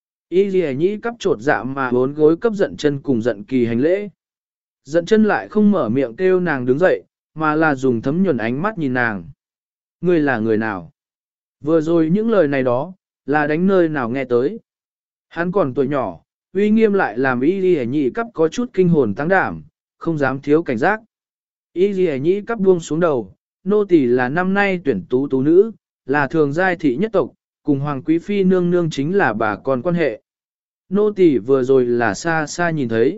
Y Ghi Nhĩ cắp trột dạ mà bốn gối cấp giận chân cùng giận kỳ hành lễ. Giận chân lại không mở miệng kêu nàng đứng dậy, mà là dùng thấm nhuần ánh mắt nhìn nàng. Ngươi là người nào? Vừa rồi những lời này đó, là đánh nơi nào nghe tới. Hắn còn tuổi nhỏ, uy nghiêm lại làm Y Ghi Nhĩ cắp có chút kinh hồn tăng đảm, không dám thiếu cảnh giác. Y Ghi Nhĩ cắp buông xuống đầu, nô tỳ là năm nay tuyển tú tú nữ, là thường giai thị nhất tộc, cùng hoàng quý phi nương nương chính là bà con quan hệ. Nô tỳ vừa rồi là xa xa nhìn thấy.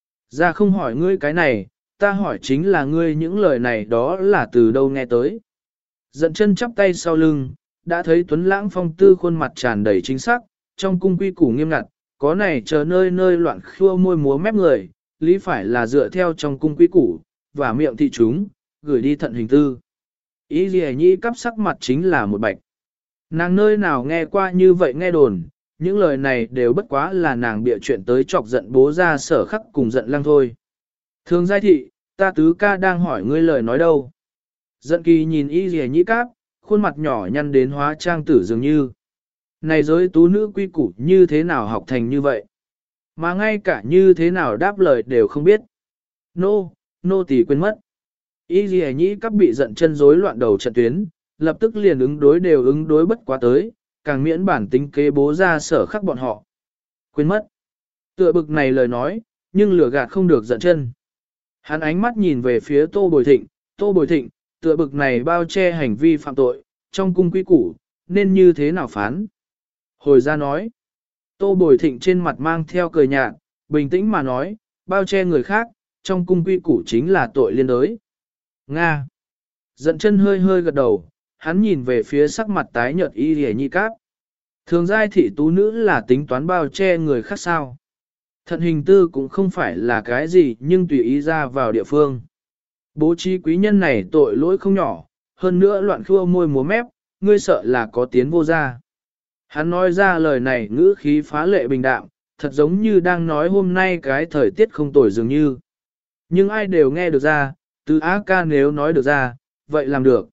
Ra không hỏi ngươi cái này, ta hỏi chính là ngươi những lời này đó là từ đâu nghe tới. Giận chân chắp tay sau lưng, đã thấy Tuấn Lãng phong tư khuôn mặt tràn đầy chính xác, trong cung quy củ nghiêm ngặt, có này chờ nơi nơi loạn khua môi múa mép người, lý phải là dựa theo trong cung quy củ, và miệng thị chúng, gửi đi thận hình tư. Y Ghi Nhĩ cắp sắc mặt chính là một bạch. Nàng nơi nào nghe qua như vậy nghe đồn, những lời này đều bất quá là nàng bịa chuyện tới chọc giận bố ra sở khắc cùng giận lăng thôi. Thường giai thị, ta tứ ca đang hỏi ngươi lời nói đâu. Giận kỳ nhìn Y Ghi Nhĩ cắp, khuôn mặt nhỏ nhăn đến hóa trang tử dường như. Này giới tú nữ quy củ như thế nào học thành như vậy? Mà ngay cả như thế nào đáp lời đều không biết. Nô, nô tỳ quên mất. Y Ghi Nhĩ Cắp bị giận chân rối loạn đầu trận tuyến, lập tức liền ứng đối đều ứng đối bất quá tới, càng miễn bản tính kế bố ra sở khắc bọn họ. Quên mất. Tựa bực này lời nói, nhưng lừa gạt không được giận chân. Hắn ánh mắt nhìn về phía Tô Bồi Thịnh, Tô Bồi Thịnh, tựa bực này bao che hành vi phạm tội, trong cung quy củ, nên như thế nào phán? Hồi ra nói, Tô Bồi Thịnh trên mặt mang theo cười nhạt, bình tĩnh mà nói, bao che người khác, trong cung quy củ chính là tội liên đới. Nga. Giận chân hơi hơi gật đầu, hắn nhìn về phía sắc mặt tái nhợt Y Lìa Nhị Cáp. Thường giai thị tú nữ là tính toán bao che người khác sao. Thận hình tư cũng không phải là cái gì nhưng tùy ý ra vào địa phương. Bố trí quý nhân này tội lỗi không nhỏ, hơn nữa loạn khua môi múa mép, ngươi sợ là có tiến vô ra. Hắn nói ra lời này ngữ khí phá lệ bình đạm, thật giống như đang nói hôm nay cái thời tiết không tồi dường như. Nhưng ai đều nghe được ra, từ Á ca nếu nói được ra, vậy làm được.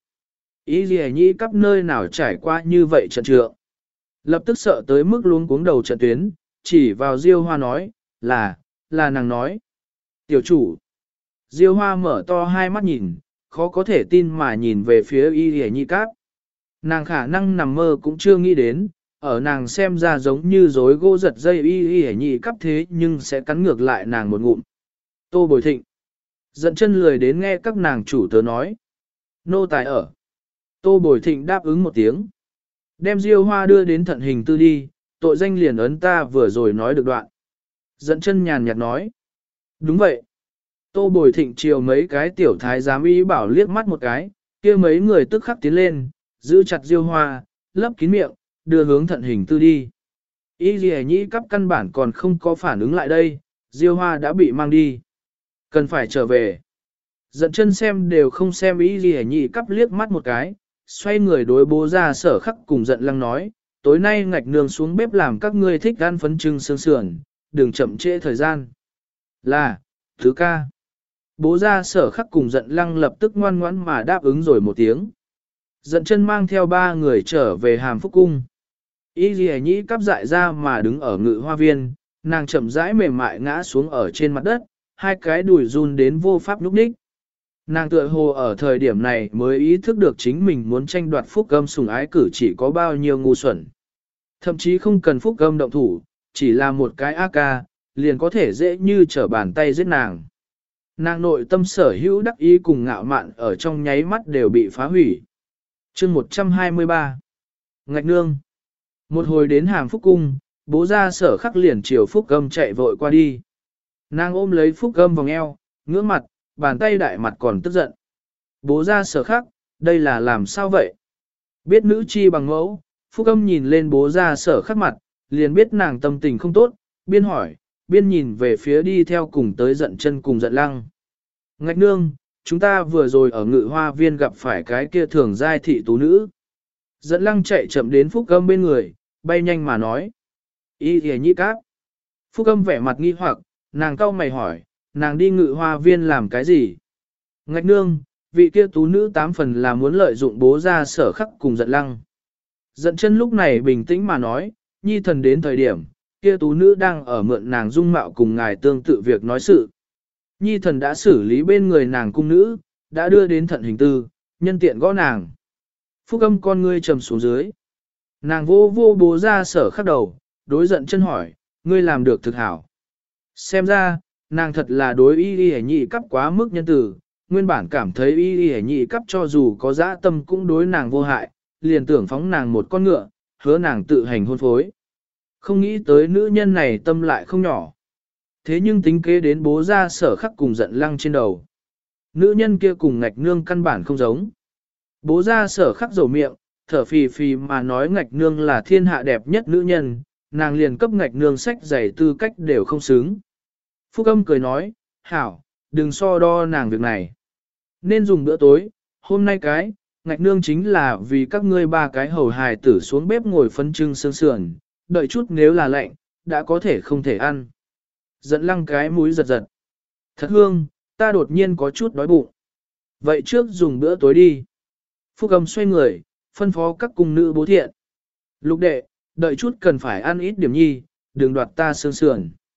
Ý gì nhĩ cắp nơi nào trải qua như vậy trận trượng. Lập tức sợ tới mức luống cuống đầu trận tuyến, chỉ vào Diêu Hoa nói, là, là nàng nói. Tiểu chủ. Diêu Hoa mở to hai mắt nhìn, khó có thể tin mà nhìn về phía Y Lìa Nhị Cáp. Nàng khả năng nằm mơ cũng chưa nghĩ đến, ở nàng xem ra giống như rối gỗ giật dây Y Lìa Nhị Cáp thế nhưng sẽ cắn ngược lại nàng một ngụm. Tô Bồi Thịnh. Giận chân lười đến nghe các nàng chủ tớ nói. Nô tài ở. Tô Bồi Thịnh đáp ứng một tiếng. Đem Diêu Hoa đưa đến thận hình tư đi, tội danh liền ấn ta vừa rồi nói được đoạn. Giận chân nhàn nhạt nói. Đúng vậy. Tô Bồi Thịnh chiều mấy cái tiểu thái giám ý bảo liếc mắt một cái, kia mấy người tức khắc tiến lên, giữ chặt Diêu Hoa, lấp kín miệng, đưa hướng thận hình tư đi. Y Lìa Nhĩ Cắp căn bản còn không có phản ứng lại đây, Diêu Hoa đã bị mang đi. Cần phải trở về. Giận chân xem đều không xem Y Lìa Nhĩ Cắp liếc mắt một cái, xoay người đối bố ra sở khắc cùng giận lăng nói, tối nay ngạch nương xuống bếp làm các ngươi thích ăn phấn trưng sương sườn, đừng chậm trễ thời gian. Là, thứ ca. Bố ra sở khắc cùng giận lăng lập tức ngoan ngoãn mà đáp ứng rồi một tiếng. Giận chân mang theo ba người trở về hàm phúc cung. Y Lìa Nhĩ Cắp dại ra mà đứng ở ngự hoa viên, nàng chậm rãi mềm mại ngã xuống ở trên mặt đất, hai cái đùi run đến vô pháp lúc đích. Nàng tựa hồ ở thời điểm này mới ý thức được chính mình muốn tranh đoạt phúc âm sùng ái cử chỉ có bao nhiêu ngu xuẩn. Thậm chí không cần phúc âm động thủ, chỉ là một cái a ca, liền có thể dễ như trở bàn tay giết nàng. Nàng nội tâm sở hữu đắc ý cùng ngạo mạn ở trong nháy mắt đều bị phá hủy. Chương một trăm hai mươi ba Ngạch nương. Một hồi đến hàm phúc cung, bố ra sở khắc liền chiều phúc âm chạy vội qua đi. Nàng ôm lấy phúc âm vòng eo, ngưỡng mặt, bàn tay đại mặt còn tức giận. Bố ra sở khắc, đây là làm sao vậy? Biết nữ chi bằng mẫu, phúc âm nhìn lên bố ra sở khắc mặt, liền biết nàng tâm tình không tốt, biên hỏi, biên nhìn về phía đi theo cùng tới giận chân cùng giận lăng. Ngạch nương, chúng ta vừa rồi ở ngự hoa viên gặp phải cái kia thường giai thị tú nữ. Giận lăng chạy chậm đến phúc âm bên người, bay nhanh mà nói. Y Lìa Nhĩ Cáp. Phúc âm vẻ mặt nghi hoặc, nàng cau mày hỏi, nàng đi ngự hoa viên làm cái gì? Ngạch nương, vị kia tú nữ tám phần là muốn lợi dụng bố ra sở khắc cùng giận lăng. Giận chân lúc này bình tĩnh mà nói, nhi thần đến thời điểm, kia tú nữ đang ở mượn nàng dung mạo cùng ngài tương tự việc nói sự. Nhi thần đã xử lý bên người nàng cung nữ, đã đưa đến thận hình tư, nhân tiện gõ nàng. Phúc âm con ngươi trầm xuống dưới. Nàng vô vô bố ra sở khắc đầu, đối giận chân hỏi, ngươi làm được thực hảo. Xem ra, nàng thật là đối Y Lìa Nhĩ Cắp quá mức nhân tử, nguyên bản cảm thấy Y Lìa Nhĩ Cắp cho dù có dã tâm cũng đối nàng vô hại, liền tưởng phóng nàng một con ngựa, hứa nàng tự hành hôn phối. Không nghĩ tới nữ nhân này tâm lại không nhỏ. Thế nhưng tính kế đến bố ra sở khắc cùng giận lăng trên đầu. Nữ nhân kia cùng ngạch nương căn bản không giống. Bố ra sở khắc rầu miệng, thở phì phì mà nói ngạch nương là thiên hạ đẹp nhất nữ nhân, nàng liền cấp ngạch nương sách giày tư cách đều không xứng. Phúc âm cười nói, hảo, đừng so đo nàng việc này. Nên dùng bữa tối, hôm nay cái, ngạch nương chính là vì các ngươi ba cái hầu hài tử xuống bếp ngồi phân trưng sương sườn, đợi chút nếu là lạnh, đã có thể không thể ăn. Giận lăng cái mũi giật giật. Thật hương, ta đột nhiên có chút đói bụng. Vậy trước dùng bữa tối đi. Phúc âm xoay người, phân phó các cung nữ bố thiện. Lục đệ, đợi chút cần phải ăn ít điểm nhi, đừng đoạt ta sương sườn.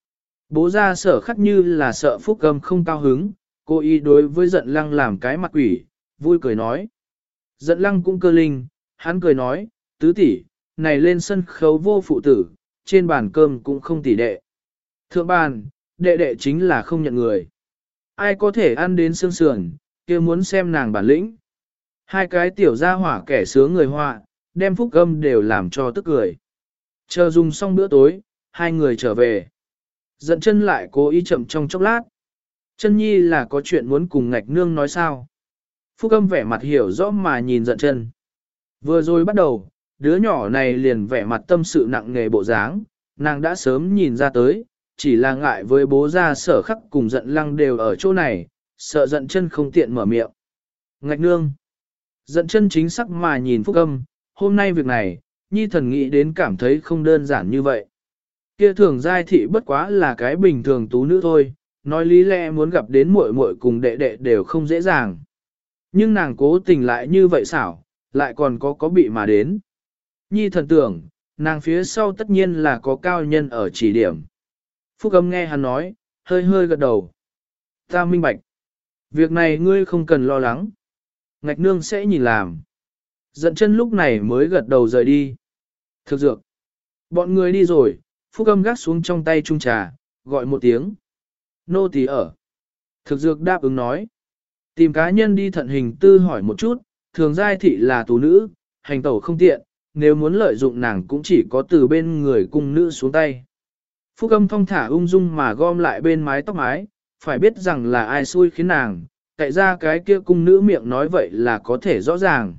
Bố ra sở khắc như là sợ Phúc Âm không cao hứng, cô ý đối với giận lăng làm cái mặt quỷ, vui cười nói. Giận lăng cũng cơ linh, hắn cười nói, tứ tỷ, này lên sân khấu vô phụ tử, trên bàn cơm cũng không tỷ đệ. Thượng bàn, đệ đệ chính là không nhận người. Ai có thể ăn đến xương sườn, kia muốn xem nàng bản lĩnh. Hai cái tiểu gia hỏa kẻ sướng người họa, đem Phúc Âm đều làm cho tức cười. Chờ dùng xong bữa tối, hai người trở về. Giận chân lại cố ý chậm trong chốc lát. Chân nhi là có chuyện muốn cùng ngạch nương nói sao. Phúc Âm vẻ mặt hiểu rõ mà nhìn giận chân. Vừa rồi bắt đầu, đứa nhỏ này liền vẻ mặt tâm sự nặng nề bộ dáng, nàng đã sớm nhìn ra tới, chỉ là ngại với bố ra sở khắc cùng giận lăng đều ở chỗ này, sợ giận chân không tiện mở miệng. Ngạch nương. Giận chân chính sắc mà nhìn Phúc Âm, hôm nay việc này, nhi thần nghĩ đến cảm thấy không đơn giản như vậy. Kia thường giai thị bất quá là cái bình thường tú nữ thôi, nói lý lẽ muốn gặp đến muội muội cùng đệ đệ đều không dễ dàng. Nhưng nàng cố tình lại như vậy xảo, lại còn có có bị mà đến. Nhi thần tưởng, nàng phía sau tất nhiên là có cao nhân ở chỉ điểm. Phúc Âm nghe hắn nói, hơi hơi gật đầu. Ta minh bạch. Việc này ngươi không cần lo lắng. Ngạch nương sẽ nhìn làm. Giận chân lúc này mới gật đầu rời đi. Thực dược. Bọn người đi rồi, Phúc Âm gác xuống trong tay chung trà, gọi một tiếng. Nô tỳ ở. Thực dược đáp ứng nói. Tìm cá nhân đi thận hình tư hỏi một chút, thường giai thị là tú nữ, hành tẩu không tiện, nếu muốn lợi dụng nàng cũng chỉ có từ bên người cung nữ xuống tay. Phúc Âm thong thả ung dung mà gom lại bên mái tóc mái, phải biết rằng là ai xui khiến nàng, tại ra cái kia cung nữ miệng nói vậy là có thể rõ ràng.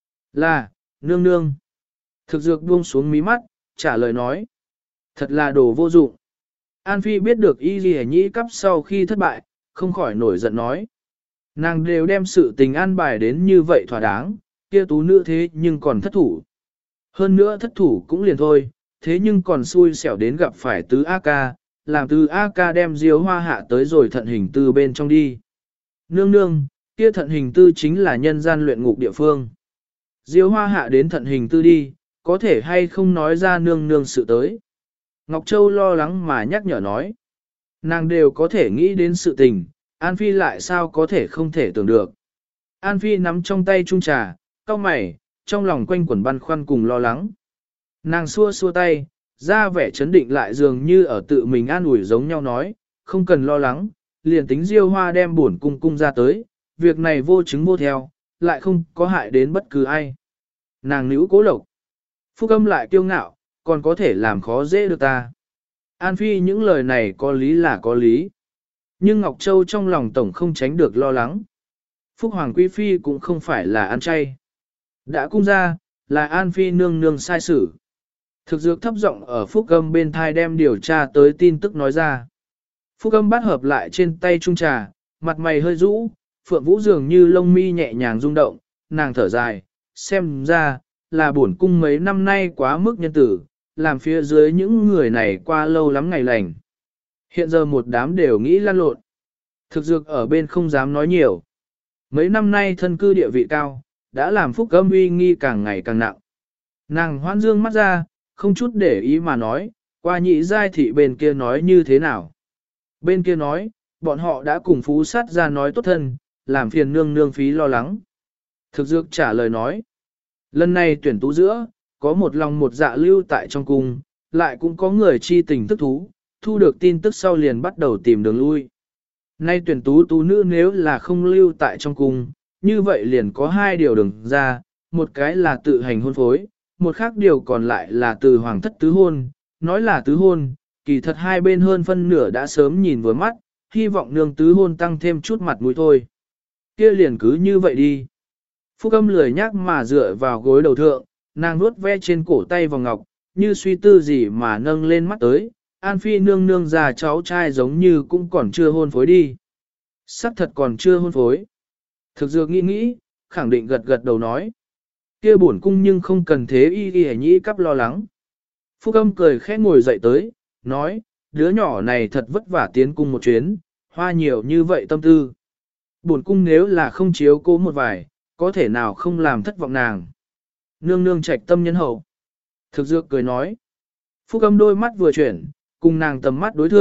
Là, nương nương. Thực dược buông xuống mí mắt, trả lời nói. Thật là đồ vô dụng. An Phi biết được y ghi nhĩ cắp sau khi thất bại, không khỏi nổi giận nói. Nàng đều đem sự tình an bài đến như vậy thỏa đáng, kia tú nữ thế nhưng còn thất thủ. Hơn nữa thất thủ cũng liền thôi, thế nhưng còn xui xẻo đến gặp phải tứ A ca, làm tứ A ca đem diếu hoa hạ tới rồi thận hình tư bên trong đi. Nương nương, kia thận hình tư chính là nhân gian luyện ngục địa phương. Diếu hoa hạ đến thận hình tư đi, có thể hay không nói ra nương nương sự tới. Ngọc Châu lo lắng mà nhắc nhở nói. Nàng đều có thể nghĩ đến sự tình, An Phi lại sao có thể không thể tưởng được. An Phi nắm trong tay chung trà, cau mày, trong lòng quanh quẩn băn khoăn cùng lo lắng. Nàng xua xua tay, ra vẻ chấn định lại dường như ở tự mình an ủi giống nhau nói, không cần lo lắng, liền tính Diêu Hoa đem bổn cung cung ra tới, việc này vô chứng vô theo, lại không có hại đến bất cứ ai. Nàng nữ cố lộc. Phúc Âm lại kiêu ngạo, còn có thể làm khó dễ được ta. An Phi những lời này có lý là có lý. Nhưng Ngọc Châu trong lòng tổng không tránh được lo lắng. Phúc Hoàng Quý Phi cũng không phải là ăn chay. Đã cung ra, là An Phi nương nương sai xử. Thực dược thấp giọng ở Phúc Âm bên thai đem điều tra tới tin tức nói ra. Phúc Âm bắt hợp lại trên tay trung trà, mặt mày hơi rũ, Phượng Vũ dường như lông mi nhẹ nhàng rung động, nàng thở dài, xem ra, là bổn cung mấy năm nay quá mức nhân tử, làm phía dưới những người này qua lâu lắm ngày lành. Hiện giờ một đám đều nghĩ lăn lộn. Thực dược ở bên không dám nói nhiều. Mấy năm nay thân cư địa vị cao, đã làm Phúc Âm uy nghi càng ngày càng nặng. Nàng hoan dương mắt ra, không chút để ý mà nói, qua nhị giai thị bên kia nói như thế nào. Bên kia nói, bọn họ đã cùng phú sát ra nói tốt thân, làm phiền nương nương phí lo lắng. Thực dược trả lời nói, lần này tuyển tú giữa, có một lòng một dạ lưu tại trong cung, lại cũng có người chi tình thức thú, thu được tin tức sau liền bắt đầu tìm đường lui. Nay tuyển tú tú nữ nếu là không lưu tại trong cung, như vậy liền có hai điều đường ra, một cái là tự hành hôn phối, một khác điều còn lại là từ hoàng thất tứ hôn, nói là tứ hôn, kỳ thật hai bên hơn phân nửa đã sớm nhìn vừa mắt, hy vọng nương tứ hôn tăng thêm chút mặt mũi thôi. Kia liền cứ như vậy đi. Phúc Âm lười nhác mà dựa vào gối đầu thượng, nàng nuốt ve trên cổ tay vào ngọc, như suy tư gì mà nâng lên mắt tới, An Phi nương nương già cháu trai giống như cũng còn chưa hôn phối đi. Sắc thật còn chưa hôn phối. Thực dược nghĩ nghĩ, khẳng định gật gật đầu nói. Kia bổn cung nhưng không cần thế y y nhĩ cắp lo lắng. Phúc Âm cười khẽ ngồi dậy tới, nói, đứa nhỏ này thật vất vả tiến cung một chuyến, hoa nhiều như vậy tâm tư. Bổn cung nếu là không chiếu cố một vài, có thể nào không làm thất vọng nàng. Nương nương trạch tâm nhân hậu. Thực dược cười nói. Phúc Âm đôi mắt vừa chuyển, cùng nàng tầm mắt đối thượng,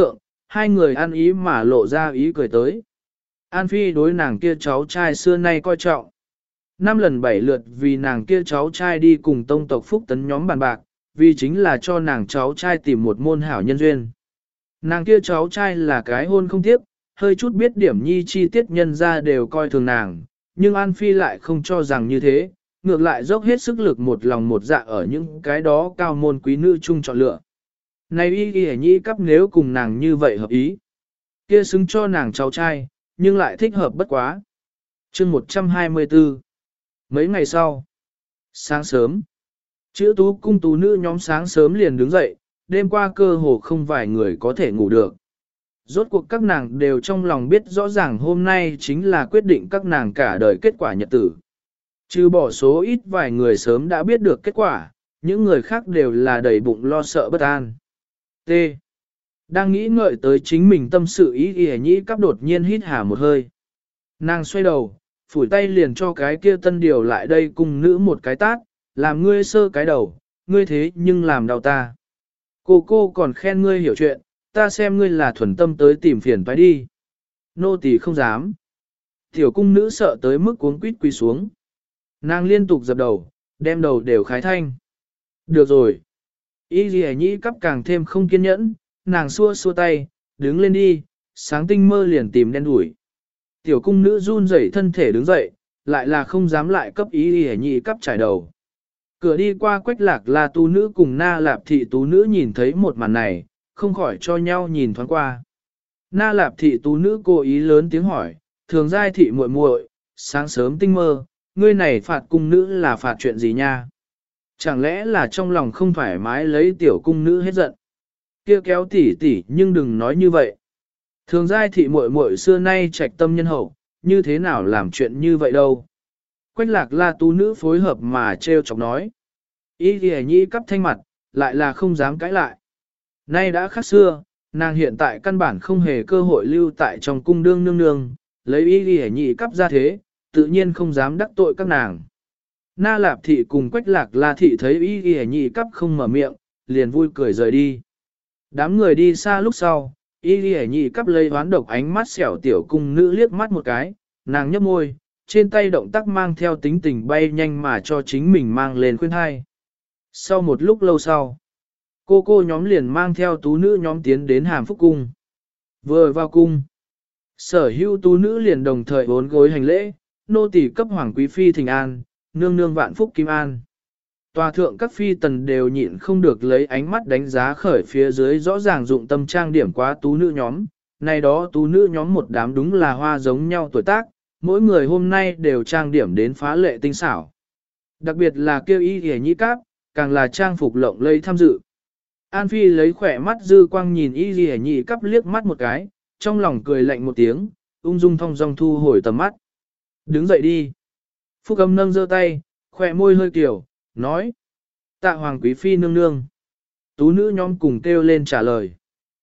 hai người ăn ý mà lộ ra ý cười tới. An Phi đối nàng kia cháu trai xưa nay coi trọng. Năm lần bảy lượt vì nàng kia cháu trai đi cùng tông tộc Phúc Tấn nhóm bàn bạc, vì chính là cho nàng cháu trai tìm một môn hảo nhân duyên. Nàng kia cháu trai là cái hôn không tiếc, hơi chút biết điểm nhi chi tiết nhân ra đều coi thường nàng, nhưng An Phi lại không cho rằng như thế, ngược lại dốc hết sức lực một lòng một dạ ở những cái đó cao môn quý nữ chung chọn lựa. Này y y nhi cắp nếu cùng nàng như vậy hợp ý, kia xứng cho nàng cháu trai, nhưng lại thích hợp bất quá. Chương một trăm hai mươi tư. Mấy ngày sau, sáng sớm, chữ tú cung tú nữ nhóm sáng sớm liền đứng dậy, đêm qua cơ hồ không vài người có thể ngủ được. Rốt cuộc các nàng đều trong lòng biết rõ ràng hôm nay chính là quyết định các nàng cả đời kết quả nhật tử. Trừ bỏ số ít vài người sớm đã biết được kết quả, những người khác đều là đầy bụng lo sợ bất an. T. Đang nghĩ ngợi tới chính mình tâm sự ý ỉa nhĩ cắp đột nhiên hít hà một hơi. Nàng xoay đầu, phủi tay liền cho cái kia tân điều lại đây cùng nữ một cái tát, làm ngươi sơ cái đầu, ngươi thế nhưng làm đau ta. Cô cô còn khen ngươi hiểu chuyện, ta xem ngươi là thuần tâm tới tìm phiền phải đi. Nô tỳ không dám. Tiểu cung nữ sợ tới mức cuống quýt quỳ xuống. Nàng liên tục dập đầu, đem đầu đều khái thanh. Được rồi. Y dì nhĩ cắp càng thêm không kiên nhẫn, nàng xua xua tay, đứng lên đi, sáng tinh mơ liền tìm đen đuổi. Tiểu cung nữ run rẩy thân thể đứng dậy, lại là không dám lại cấp y dì nhĩ cắp trải đầu. Cửa đi qua quách lạc là tú nữ cùng na lạp thị tú nữ nhìn thấy một màn này, không khỏi cho nhau nhìn thoáng qua. Na lạp thị tú nữ cố ý lớn tiếng hỏi, thường giai thị muội muội, sáng sớm tinh mơ, ngươi này phạt cung nữ là phạt chuyện gì nha? Chẳng lẽ là trong lòng không thoải mái lấy tiểu cung nữ hết giận? Kia kéo tỉ tỉ nhưng đừng nói như vậy. Thường giai thị muội muội xưa nay trạch tâm nhân hậu, như thế nào làm chuyện như vậy đâu? Quách lạc la tú nữ phối hợp mà treo chọc nói. Y ghi nhĩ cắp thanh mặt, lại là không dám cãi lại. Nay đã khác xưa, nàng hiện tại căn bản không hề cơ hội lưu tại trong cung đương nương nương, lấy y ghi nhĩ cắp ra thế, tự nhiên không dám đắc tội các nàng. Na lạp thị cùng quách lạc la thị thấy y ghi nhĩ cắp không mở miệng, liền vui cười rời đi. Đám người đi xa lúc sau, y ghi nhĩ cắp lấy hoán độc ánh mắt xẻo tiểu cung nữ liếc mắt một cái, nàng nhấp môi, trên tay động tác mang theo tính tình bay nhanh mà cho chính mình mang lên khuyên hai. Sau một lúc lâu sau, cô cô nhóm liền mang theo tú nữ nhóm tiến đến hàm phúc cung. Vừa vào cung, sở hữu tú nữ liền đồng thời bốn gối hành lễ, nô tỳ cấp hoàng quý phi thỉnh an, nương nương vạn phúc kim an. Tòa thượng các phi tần đều nhịn không được lấy ánh mắt đánh giá khởi phía dưới rõ ràng dụng tâm trang điểm quá tú nữ nhóm. Này đó tú nữ nhóm một đám đúng là hoa giống nhau tuổi tác, mỗi người hôm nay đều trang điểm đến phá lệ tinh xảo. Đặc biệt là kêu y hề nhĩ cáp, càng là trang phục lộng lẫy tham dự. An Phi lấy khỏe mắt dư quang nhìn y hề nhĩ cáp liếc mắt một cái, trong lòng cười lạnh một tiếng, ung dung thong dong thu hồi tầm mắt. Đứng dậy đi. Phúc Âm nâng giơ tay, khỏe môi hơi kiểu, nói. Tạ hoàng quý phi nương nương. Tú nữ nhóm cùng kêu lên trả lời.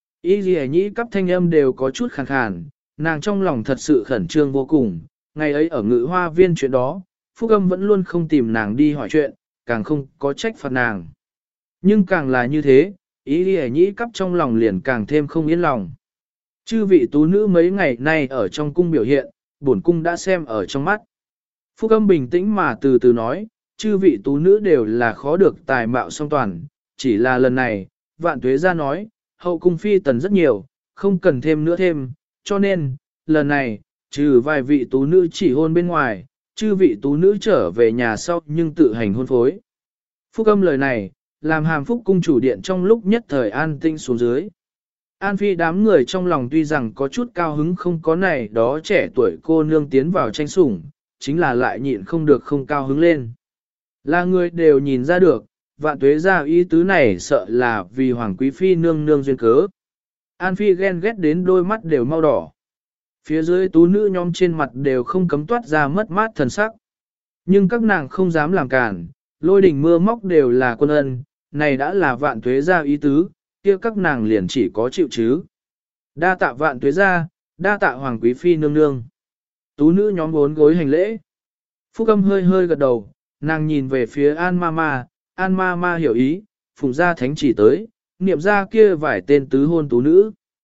Y dì nhĩ cắp thanh âm đều có chút khàn khàn, nàng trong lòng thật sự khẩn trương vô cùng. Ngày ấy ở ngự hoa viên chuyện đó, Phúc Âm vẫn luôn không tìm nàng đi hỏi chuyện, càng không có trách phạt nàng. Nhưng càng là như thế, Y dì nhĩ cắp trong lòng liền càng thêm không yên lòng. Chư vị tú nữ mấy ngày nay ở trong cung biểu hiện, bổn cung đã xem ở trong mắt. Phúc Âm bình tĩnh mà từ từ nói, chư vị tú nữ đều là khó được tài mạo song toàn, chỉ là lần này, vạn tuế ra nói, hậu cung phi tần rất nhiều, không cần thêm nữa thêm, cho nên, lần này, trừ vài vị tú nữ chỉ hôn bên ngoài, chư vị tú nữ trở về nhà sau nhưng tự hành hôn phối. Phúc Âm lời này, làm hàm phúc cung chủ điện trong lúc nhất thời an tinh xuống dưới. An Phi đám người trong lòng tuy rằng có chút cao hứng không có này đó trẻ tuổi cô nương tiến vào tranh sủng, chính là lại nhịn không được không cao hứng lên. Là người đều nhìn ra được, vạn tuế ra ý tứ này sợ là vì hoàng quý phi nương nương duyên cớ. An Phi ghen ghét đến đôi mắt đều mau đỏ. Phía dưới tú nữ nhóm trên mặt đều không cấm toát ra mất mát thần sắc. Nhưng các nàng không dám làm cản, lôi đình mưa móc đều là quân ân, này đã là vạn tuế ra ý tứ, kia các nàng liền chỉ có chịu chứ. Đa tạ vạn tuế ra, đa tạ hoàng quý phi nương nương. Tú nữ nhóm bốn gối hành lễ. Phúc Âm hơi hơi gật đầu, nàng nhìn về phía An Mama, An Mama hiểu ý, phùng ra thánh chỉ tới, niệm ra kia vài tên tứ hôn tú nữ.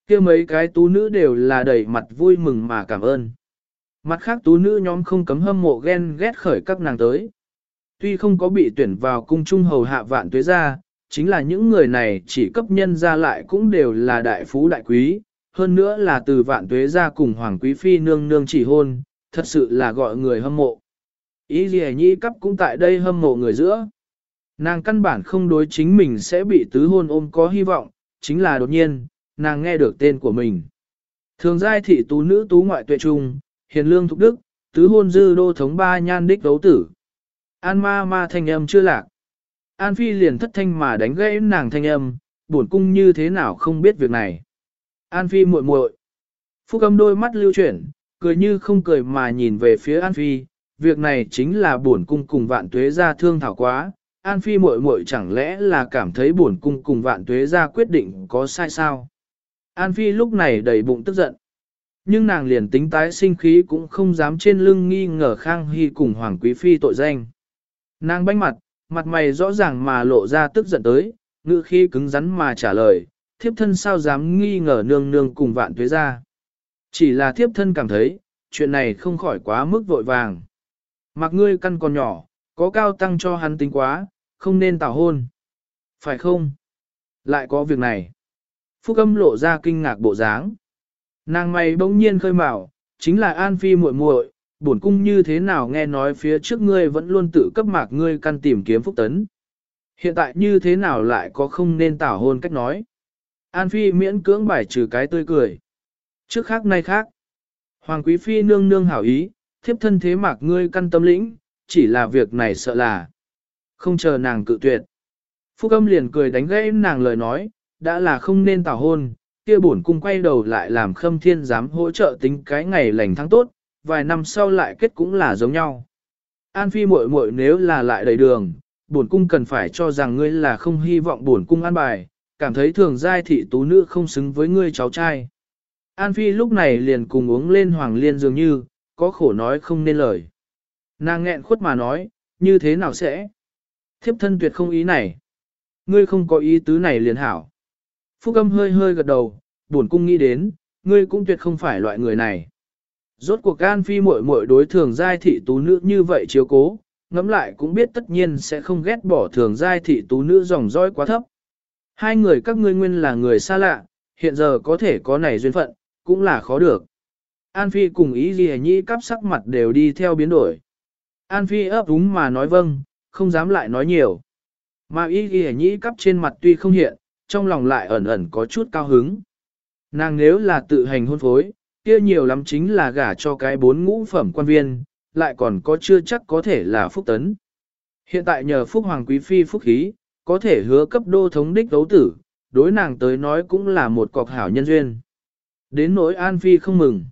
kia mấy cái tú nữ đều là đầy mặt vui mừng mà cảm ơn. Mặt khác tú nữ nhóm không cấm hâm mộ ghen ghét khởi các nàng tới. Tuy không có bị tuyển vào cung trung hầu hạ vạn tuế gia, chính là những người này chỉ cấp nhân ra lại cũng đều là đại phú đại quý, hơn nữa là từ vạn tuế gia cùng hoàng quý phi nương nương chỉ hôn, thật sự là gọi người hâm mộ. Ý gì nhĩ cấp cũng tại đây hâm mộ người giữa. Nàng căn bản không đối chính mình sẽ bị tứ hôn ôm có hy vọng, chính là đột nhiên, nàng nghe được tên của mình. Thường giai thị tú nữ tú ngoại tuệ trung, hiền lương thục đức, tứ hôn dư đô thống ba nhan đích đấu tử. An ma ma thanh âm chưa lạc. An phi liền thất thanh mà đánh gãy nàng thanh âm, bổn cung như thế nào không biết việc này. An phi muội muội. Phúc âm đôi mắt lưu chuyển, cười như không cười mà nhìn về phía An phi, việc này chính là bổn cung cùng vạn tuế gia thương thảo quá. An phi muội muội chẳng lẽ là cảm thấy bổn cung cùng vạn tuế gia quyết định có sai sao? An phi lúc này đầy bụng tức giận. Nhưng nàng liền tính tái sinh khí cũng không dám trên lưng nghi ngờ Khang Hy cùng Hoàng Quý Phi tội danh. Nàng banh mặt, mặt mày rõ ràng mà lộ ra tức giận tới, ngữ khí cứng rắn mà trả lời, thiếp thân sao dám nghi ngờ nương nương cùng vạn tuế gia. Chỉ là thiếp thân cảm thấy, chuyện này không khỏi quá mức vội vàng. Mặc ngươi căn còn nhỏ, có cao tăng cho hắn tính quá, không nên tảo hôn. Phải không? Lại có việc này. Phúc âm lộ ra kinh ngạc bộ dáng. Nàng mày bỗng nhiên khơi mào, chính là An Phi muội muội, bổn cung như thế nào nghe nói phía trước ngươi vẫn luôn tự cấp mạc ngươi căn tìm kiếm phúc tấn. Hiện tại như thế nào lại có không nên tảo hôn cách nói. An Phi miễn cưỡng bài trừ cái tươi cười. Trước khác nay khác. Hoàng Quý Phi nương nương hảo ý, thiếp thân thế mạc ngươi căn tâm lĩnh, chỉ là việc này sợ là. Không chờ nàng cự tuyệt. Phúc âm liền cười đánh gãy nàng lời nói, đã là không nên tảo hôn, kia bổn cung quay đầu lại làm Khâm Thiên dám hỗ trợ tính cái ngày lành tháng tốt, vài năm sau lại kết cũng là giống nhau. An Phi muội muội nếu là lại đầy đường, bổn cung cần phải cho rằng ngươi là không hy vọng bổn cung an bài, cảm thấy thường giai thị tú nữ không xứng với ngươi cháu trai. An Phi lúc này liền cùng uống lên hoàng liên dường như, có khổ nói không nên lời. Nàng nghẹn khuất mà nói, như thế nào sẽ? Thiếp thân tuyệt không ý này. Ngươi không có ý tứ này liền hảo. Phúc âm hơi hơi gật đầu, bổn cung nghĩ đến, ngươi cũng tuyệt không phải loại người này. Rốt cuộc An Phi muội muội đối thường giai thị tú nữ như vậy chiếu cố, ngẫm lại cũng biết tất nhiên sẽ không ghét bỏ thường giai thị tú nữ dòng dõi quá thấp. Hai người các ngươi nguyên là người xa lạ, hiện giờ có thể có này duyên phận, cũng là khó được. An Phi cùng ý gì nhĩ cắp sắc mặt đều đi theo biến đổi. An Phi ấp úng mà nói vâng, không dám lại nói nhiều. Mà ý gì nhĩ cắp trên mặt tuy không hiện, trong lòng lại ẩn ẩn có chút cao hứng. Nàng nếu là tự hành hôn phối, kia nhiều lắm chính là gả cho cái bốn ngũ phẩm quan viên, lại còn có chưa chắc có thể là phúc tấn. Hiện tại nhờ phúc hoàng quý phi phúc khí, có thể hứa cấp đô thống đích đấu tử, đối nàng tới nói cũng là một cọc hảo nhân duyên. Đến nỗi An Phi không mừng.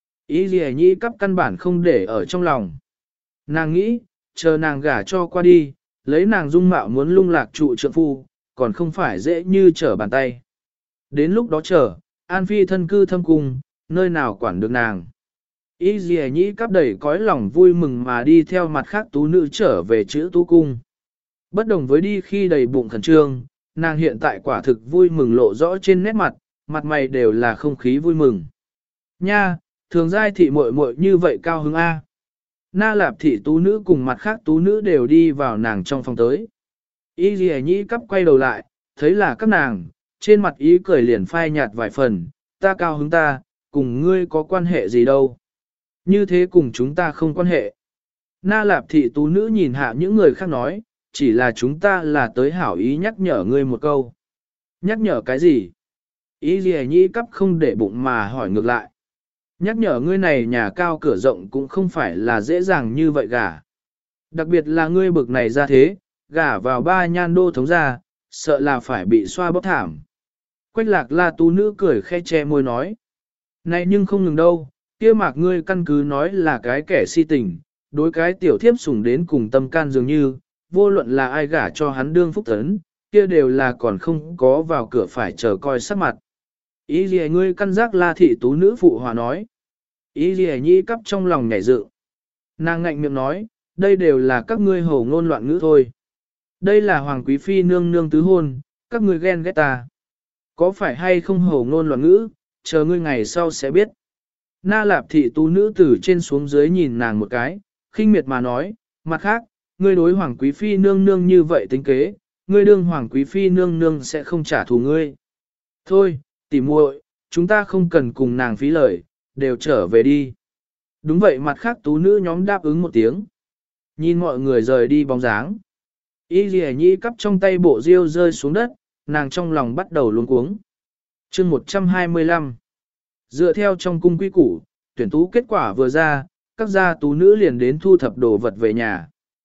Ý gì nhĩ cấp căn bản không để ở trong lòng. Nàng nghĩ, chờ nàng gả cho qua đi, lấy nàng dung mạo muốn lung lạc trụ trượng phu, còn không phải dễ như trở bàn tay. Đến lúc đó chờ, An Phi thân cư thâm cung, nơi nào quản được nàng. Ý gì nhĩ cắp đầy cõi lòng vui mừng mà đi theo mặt khác tú nữ trở về chữ tú cung. Bất đồng với đi khi đầy bụng khẩn trương, nàng hiện tại quả thực vui mừng lộ rõ trên nét mặt, mặt mày đều là không khí vui mừng. Nha, thường giai thị muội muội như vậy cao hứng A. Na lạp thị tú nữ cùng mặt khác tú nữ đều đi vào nàng trong phòng tới. Y dì nhĩ cắp quay đầu lại, thấy là các nàng, trên mặt ý cười liền phai nhạt vài phần, ta cao hứng ta, cùng ngươi có quan hệ gì đâu. Như thế cùng chúng ta không quan hệ. Na lạp thị tú nữ nhìn hạ những người khác nói, chỉ là chúng ta là tới hảo ý nhắc nhở ngươi một câu. Nhắc nhở cái gì? Ý gì nhĩ cắp không để bụng mà hỏi ngược lại. Nhắc nhở ngươi này nhà cao cửa rộng cũng không phải là dễ dàng như vậy gả. Đặc biệt là ngươi bực này ra thế, gả vào ba nhan đô thống ra, sợ là phải bị xoa bóp thảm. Quách lạc la tú nữ cười khe che môi nói. Này nhưng không ngừng đâu, kia mạc ngươi căn cứ nói là cái kẻ si tình, đối cái tiểu thiếp sủng đến cùng tâm can dường như, vô luận là ai gả cho hắn đương phúc tấn, kia đều là còn không có vào cửa phải chờ coi sắc mặt. Ý gì ngươi căn giác la thị tú nữ phụ hòa nói. Ý gì nhi cắp trong lòng nhảy dự. Nàng ngạnh miệng nói, đây đều là các ngươi hổ ngôn loạn ngữ thôi. Đây là hoàng quý phi nương nương tứ hôn, các ngươi ghen ghét ta. Có phải hay không hổ ngôn loạn ngữ, chờ ngươi ngày sau sẽ biết. Na Lạp thị tú nữ từ trên xuống dưới nhìn nàng một cái, khinh miệt mà nói, mặt khác, ngươi đối hoàng quý phi nương nương như vậy tính kế, ngươi đương hoàng quý phi nương nương sẽ không trả thù ngươi. Thôi, tỉ muội, chúng ta không cần cùng nàng phí lời, đều trở về đi. Đúng vậy, mặt khác tú nữ nhóm đáp ứng một tiếng. Nhìn mọi người rời đi bóng dáng. Y Lì Nhĩ cắp trong tay bộ diêu rơi xuống đất, nàng trong lòng bắt đầu luống cuống. Chương một trăm hai mươi lăm. Dựa theo trong cung quy củ, tuyển tú kết quả vừa ra, các gia tú nữ liền đến thu thập đồ vật về nhà.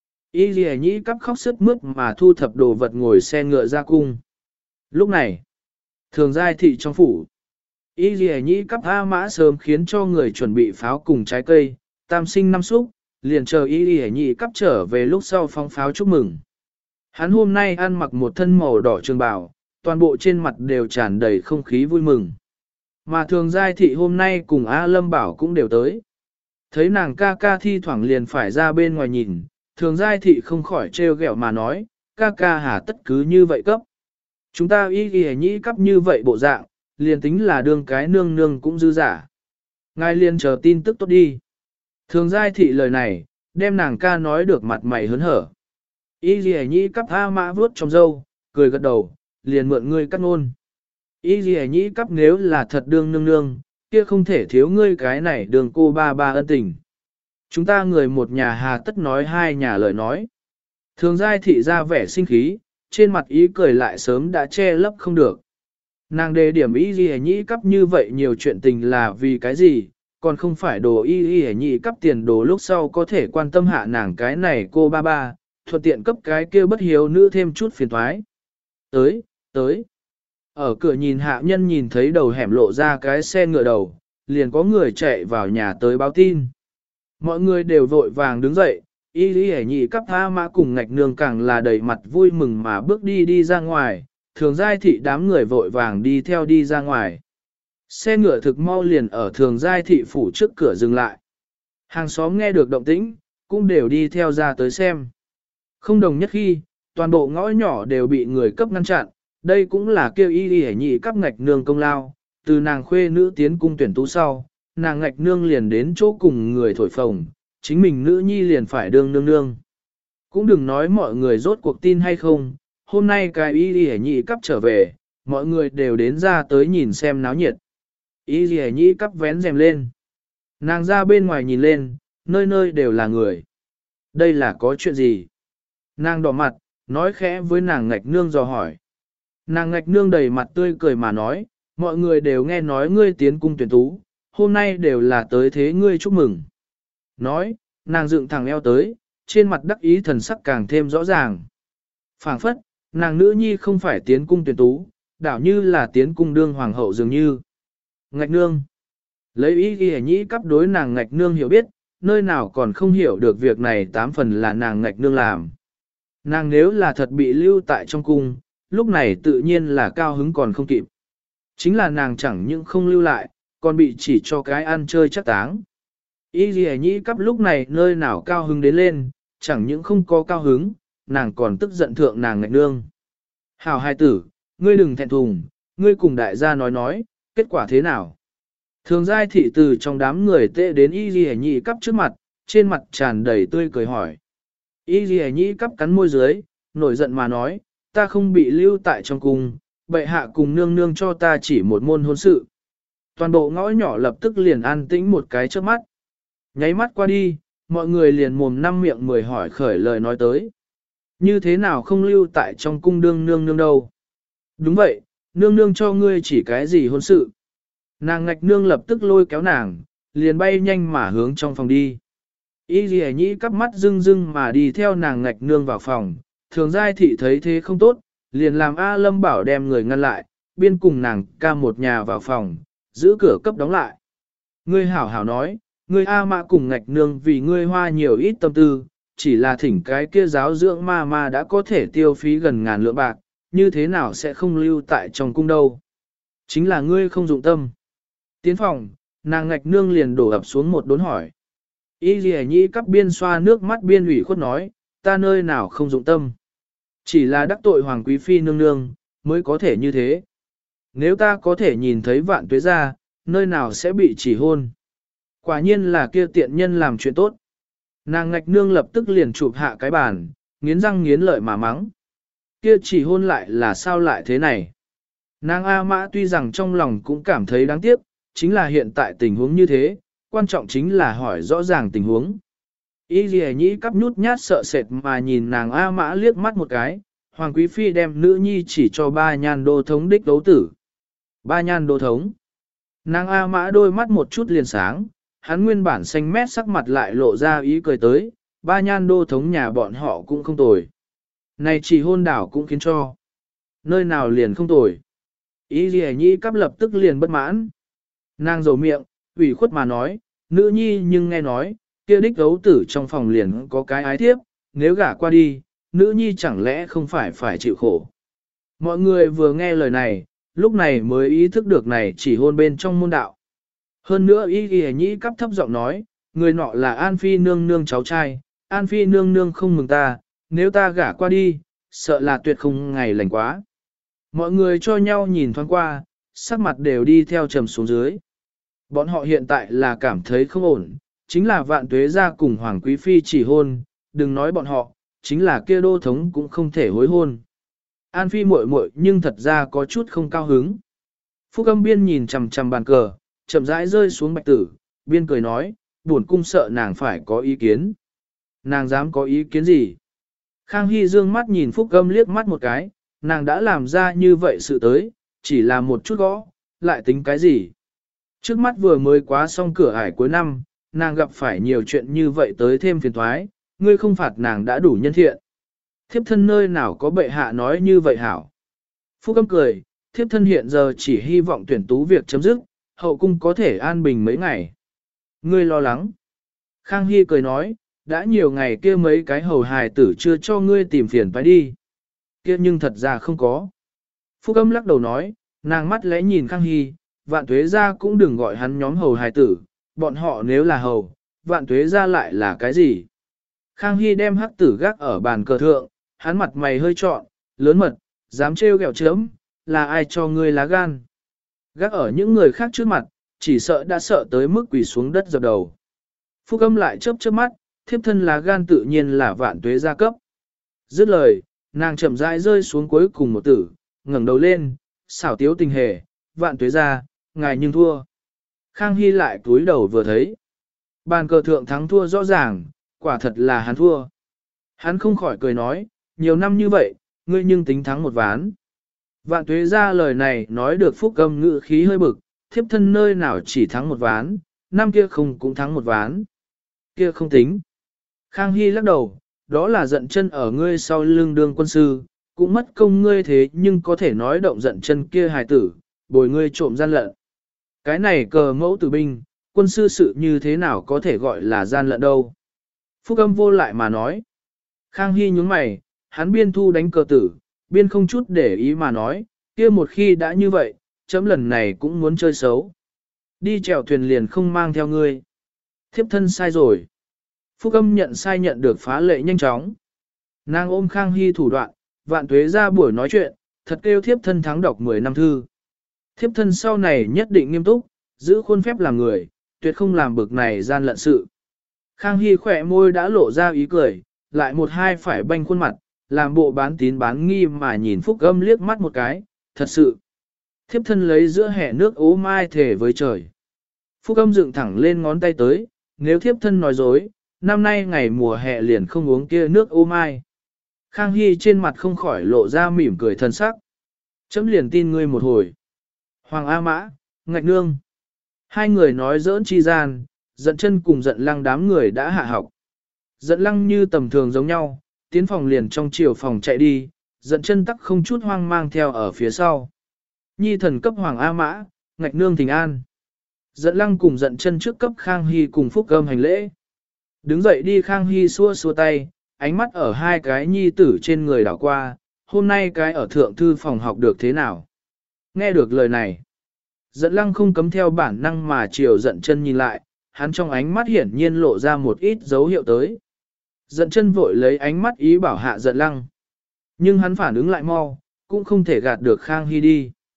Y Lì Nhĩ cắp khóc sướt mướt mà thu thập đồ vật ngồi xe ngựa ra cung. Lúc này, thường giai thị trong phủ. Y Lì Nhĩ cắp A Mã sớm khiến cho người chuẩn bị pháo cùng trái cây, tam sinh năm xúc, liền chờ Y Lì Nhĩ cắp trở về lúc sau phong pháo chúc mừng. Hắn hôm nay ăn mặc một thân màu đỏ trường bào, toàn bộ trên mặt đều tràn đầy không khí vui mừng. Mà thường giai thị hôm nay cùng A Lâm Bảo cũng đều tới. Thấy nàng ca ca thi thoảng liền phải ra bên ngoài nhìn, thường giai thị không khỏi trêu ghẹo mà nói, ca ca hà tất cứ như vậy cấp. Chúng ta Y Lì Nhĩ cắp như vậy bộ dạng, liền tính là đương cái nương nương cũng dư giả. Ngài liền chờ tin tức tốt đi. Thường giai thị lời này, đem nàng ca nói được mặt mày hớn hở. Y Lì Nhĩ cắp A Mã vuốt trong râu, cười gật đầu, liền mượn ngươi cắt ngôn. Y Lì Nhĩ cắp nếu là thật đương nương nương, kia không thể thiếu ngươi cái này đường cô ba ba ân tình. Chúng ta người một nhà hà tất nói hai nhà lời nói. Thường giai thị ra vẻ sinh khí, trên mặt ý cười lại sớm đã che lấp không được. Nàng đề điểm Y Lì Nhĩ cắp như vậy nhiều chuyện tình là vì cái gì, còn không phải đồ Y Lì Nhĩ cắp tiền đồ lúc sau có thể quan tâm hạ nàng cái này cô ba ba, thuận tiện cấp cái kia bất hiếu nữ thêm chút phiền thoái. Tới, tới. Ở cửa nhìn hạ nhân nhìn thấy đầu hẻm lộ ra cái xe ngựa đầu, liền có người chạy vào nhà tới báo tin. Mọi người đều vội vàng đứng dậy, Y Lì Nhĩ cắp A Mã cùng ngạch nương càng là đầy mặt vui mừng mà bước đi đi ra ngoài, thường giai thị đám người vội vàng đi theo đi ra ngoài. Xe ngựa thực mau liền ở thường giai thị phủ trước cửa dừng lại. Hàng xóm nghe được động tĩnh, cũng đều đi theo ra tới xem. Không đồng nhất khi, toàn bộ ngõ nhỏ đều bị người cấp ngăn chặn, đây cũng là kêu Y Lì Nhĩ cắp ngạch nương công lao, từ nàng khuê nữ tiến cung tuyển tú sau, nàng ngạch nương liền đến chỗ cùng người thổi phồng, chính mình nữ nhi liền phải đương nương nương. Cũng đừng nói mọi người rốt cuộc tin hay không, hôm nay cái Y Lì Nhĩ cắp trở về, mọi người đều đến ra tới nhìn xem náo nhiệt. Y Lì Nhĩ cắp vén rèm lên. Nàng ra bên ngoài nhìn lên, nơi nơi đều là người. Đây là có chuyện gì? Nàng đỏ mặt, nói khẽ với nàng ngạch nương dò hỏi. Nàng ngạch nương đầy mặt tươi cười mà nói, mọi người đều nghe nói ngươi tiến cung tuyển tú, hôm nay đều là tới thế ngươi chúc mừng. Nói, nàng dựng thẳng eo tới, trên mặt đắc ý thần sắc càng thêm rõ ràng. Phảng phất, nàng nữ nhi không phải tiến cung tuyển tú, đảo như là tiến cung đương hoàng hậu dường như. Ngạch nương. Lấy ý ghi nhĩ cắp đối nàng ngạch nương hiểu biết, nơi nào còn không hiểu được việc này tám phần là nàng ngạch nương làm. Nàng nếu là thật bị lưu tại trong cung, lúc này tự nhiên là cao hứng còn không kịp. Chính là nàng chẳng những không lưu lại, còn bị chỉ cho cái ăn chơi chắc táng. Y Lì Nhĩ cắp lúc này nơi nào cao hứng đến lên, chẳng những không có cao hứng, nàng còn tức giận thượng nàng ngạch nương. Hảo hai tử, ngươi đừng thẹn thùng, ngươi cùng đại gia nói nói, kết quả thế nào? Thường giai thị từ trong đám người tệ đến Y Lì Nhĩ cắp trước mặt, trên mặt tràn đầy tươi cười hỏi. Y Lì Nhĩ cắp cắn môi dưới, nổi giận mà nói, ta không bị lưu tại trong cung, bệ hạ cùng nương nương cho ta chỉ một môn hôn sự. Toàn bộ ngõ nhỏ lập tức liền an tĩnh một cái trước mắt. Nháy mắt qua đi, mọi người liền mồm năm miệng mười hỏi khởi lời nói tới. Như thế nào không lưu tại trong cung đương nương nương đâu? Đúng vậy, nương nương cho ngươi chỉ cái gì hôn sự. Nàng ngạch nương lập tức lôi kéo nàng, liền bay nhanh mà hướng trong phòng đi. Y Lì Nhĩ cắp mắt rưng rưng mà đi theo nàng ngạch nương vào phòng, thường giai thị thấy thế không tốt, liền làm A Lâm Bảo đem người ngăn lại, biên cùng nàng ca một nhà vào phòng, giữ cửa cấp đóng lại. Ngươi hảo hảo nói, ngươi A Mã cùng ngạch nương vì ngươi hoa nhiều ít tâm tư, chỉ là thỉnh cái kia giáo dưỡng ma ma đã có thể tiêu phí gần ngàn lượng bạc, như thế nào sẽ không lưu tại trong cung đâu. Chính là ngươi không dụng tâm. Tiến phòng, nàng ngạch nương liền đổ ập xuống một đốn hỏi. Y Lì Nhĩ cắp biên xoa nước mắt biên ủy khuất nói, ta nơi nào không dụng tâm. Chỉ là đắc tội hoàng quý phi nương nương, mới có thể như thế. Nếu ta có thể nhìn thấy vạn tuế ra, nơi nào sẽ bị chỉ hôn. Quả nhiên là kia tiện nhân làm chuyện tốt. Nàng ngạch nương lập tức liền chụp hạ cái bàn, nghiến răng nghiến lợi mà mắng. Kia chỉ hôn lại là sao lại thế này? Nàng A Mã tuy rằng trong lòng cũng cảm thấy đáng tiếc, chính là hiện tại tình huống như thế, quan trọng chính là hỏi rõ ràng tình huống. Y Ghi Nhĩ cắp nhút nhát sợ sệt mà nhìn nàng A Mã liếc mắt một cái, Hoàng Quý Phi đem nữ nhi chỉ cho ba nhan đô thống đích đấu tử. Ba nhan đô thống. Nàng A Mã đôi mắt một chút liền sáng, hắn nguyên bản xanh mét sắc mặt lại lộ ra ý cười tới, ba nhan đô thống nhà bọn họ cũng không tồi. Này chỉ hôn đảo cũng khiến cho. Nơi nào liền không tồi. Ý Ghi Nhĩ cắp lập tức liền bất mãn. Nàng dầu miệng, ủy khuất mà nói, nữ nhi nhưng nghe nói, kia đích gấu tử trong phòng liền có cái ái thiếp, nếu gả qua đi, nữ nhi chẳng lẽ không phải phải chịu khổ. Mọi người vừa nghe lời này, lúc này mới ý thức được này chỉ hôn bên trong môn đạo. Hơn nữa Y Ghi Nhĩ cắp thấp giọng nói, người nọ là An Phi nương nương cháu trai, An Phi nương nương không mừng ta, nếu ta gả qua đi, sợ là tuyệt không ngày lành quá. Mọi người cho nhau nhìn thoáng qua, sắc mặt đều đi theo trầm xuống dưới. Bọn họ hiện tại là cảm thấy không ổn, chính là vạn tuế gia cùng Hoàng Quý Phi chỉ hôn, đừng nói bọn họ, chính là kia đô thống cũng không thể hối hôn. An Phi muội muội nhưng thật ra có chút không cao hứng. Phúc Âm Biên nhìn chằm chằm bàn cờ, chậm rãi rơi xuống bạch tử, Biên cười nói, buồn cung sợ nàng phải có ý kiến. Nàng dám có ý kiến gì? Khang Hy dương mắt nhìn Phúc Âm liếc mắt một cái, nàng đã làm ra như vậy sự tới, chỉ là một chút gõ, lại tính cái gì? Trước mắt vừa mới quá xong cửa ải cuối năm, nàng gặp phải nhiều chuyện như vậy tới thêm phiền thoái, ngươi không phạt nàng đã đủ nhân thiện. Thiếp thân nơi nào có bệ hạ nói như vậy hảo. Phúc Âm cười, thiếp thân hiện giờ chỉ hy vọng tuyển tú việc chấm dứt, hậu cung có thể an bình mấy ngày. Ngươi lo lắng. Khang Hy cười nói, đã nhiều ngày kia mấy cái hầu hài tử chưa cho ngươi tìm phiền phải đi. Kia nhưng thật ra không có. Phúc Âm lắc đầu nói, nàng mắt lẽ nhìn Khang Hy, vạn tuế gia cũng đừng gọi hắn nhóm hầu hài tử, bọn họ nếu là hầu, vạn tuế gia lại là cái gì? Khang Hy đem hắc tử gác ở bàn cờ thượng, hắn mặt mày hơi trọn, lớn mật, dám trêu ghẹo chớm, là ai cho ngươi lá gan? Gác ở những người khác trước mặt, chỉ sợ đã sợ tới mức quỳ xuống đất dập đầu. Phúc Âm lại chớp chớp mắt, thiếp thân lá gan tự nhiên là vạn tuế gia cấp. Dứt lời, nàng chậm rãi rơi xuống cuối cùng một tử, ngẩng đầu lên, xảo tiếu tình hề, vạn tuế gia, ngài nhưng thua. Khang Hy lại cúi đầu vừa thấy. Bàn cờ thượng thắng thua rõ ràng, quả thật là hắn thua. Hắn không khỏi cười nói, nhiều năm như vậy, ngươi nhưng tính thắng một ván. Vạn tuế gia lời này nói được Phúc Âm ngữ khí hơi bực, thiếp thân nơi nào chỉ thắng một ván, năm kia không cũng thắng một ván. Kia không tính. Khang Hy lắc đầu, đó là giận chân ở ngươi sau lưng đương quân sư, cũng mất công ngươi thế nhưng có thể nói động giận chân kia hài tử, bồi ngươi trộm gian lận. Cái này cờ mẫu tử binh, quân sư sự như thế nào có thể gọi là gian lận đâu. Phúc Âm vô lại mà nói. Khang Hy nhướng mày, hắn biên thu đánh cờ tử, biên không chút để ý mà nói, kia một khi đã như vậy, chấm lần này cũng muốn chơi xấu. Đi chèo thuyền liền không mang theo ngươi. Thiếp thân sai rồi. Phúc Âm nhận sai nhận được phá lệ nhanh chóng. Nàng ôm Khang Hy thủ đoạn, vạn tuế ra buổi nói chuyện, thật kêu thiếp thân thắng đọc mười năm thư. Thiếp thân sau này nhất định nghiêm túc, giữ khuôn phép làm người, tuyệt không làm bực này gian lận sự. Khang Hy khỏe môi đã lộ ra ý cười, lại một hai phải banh khuôn mặt, làm bộ bán tín bán nghi mà nhìn Phúc Âm liếc mắt một cái, thật sự. Thiếp thân lấy giữa hẻ nước ố mai thể với trời. Phúc Âm dựng thẳng lên ngón tay tới, nếu thiếp thân nói dối, năm nay ngày mùa hè liền không uống kia nước ô mai. Khang Hy trên mặt không khỏi lộ ra mỉm cười thân sắc. Chấm liền tin ngươi một hồi. Hoàng A Mã, Ngạch Nương. Hai người nói giỡn chi gian, giận chân cùng giận lăng đám người đã hạ học. Giận lăng như tầm thường giống nhau, tiến phòng liền trong chiều phòng chạy đi, giận chân tắc không chút hoang mang theo ở phía sau. Nhi thần cấp Hoàng A Mã, Ngạch Nương thỉnh an. Giận lăng cùng giận chân trước cấp Khang Hy cùng Phúc Âm hành lễ. Đứng dậy đi Khang Hy xua xua tay, ánh mắt ở hai cái nhi tử trên người đảo qua, hôm nay cái ở thượng thư phòng học được thế nào. Nghe được lời này, giận lăng không cấm theo bản năng mà chiều giận chân nhìn lại, hắn trong ánh mắt hiển nhiên lộ ra một ít dấu hiệu tới. Giận chân vội lấy ánh mắt ý bảo hạ giận lăng. Nhưng hắn phản ứng lại mau, cũng không thể gạt được Khang Hy đi.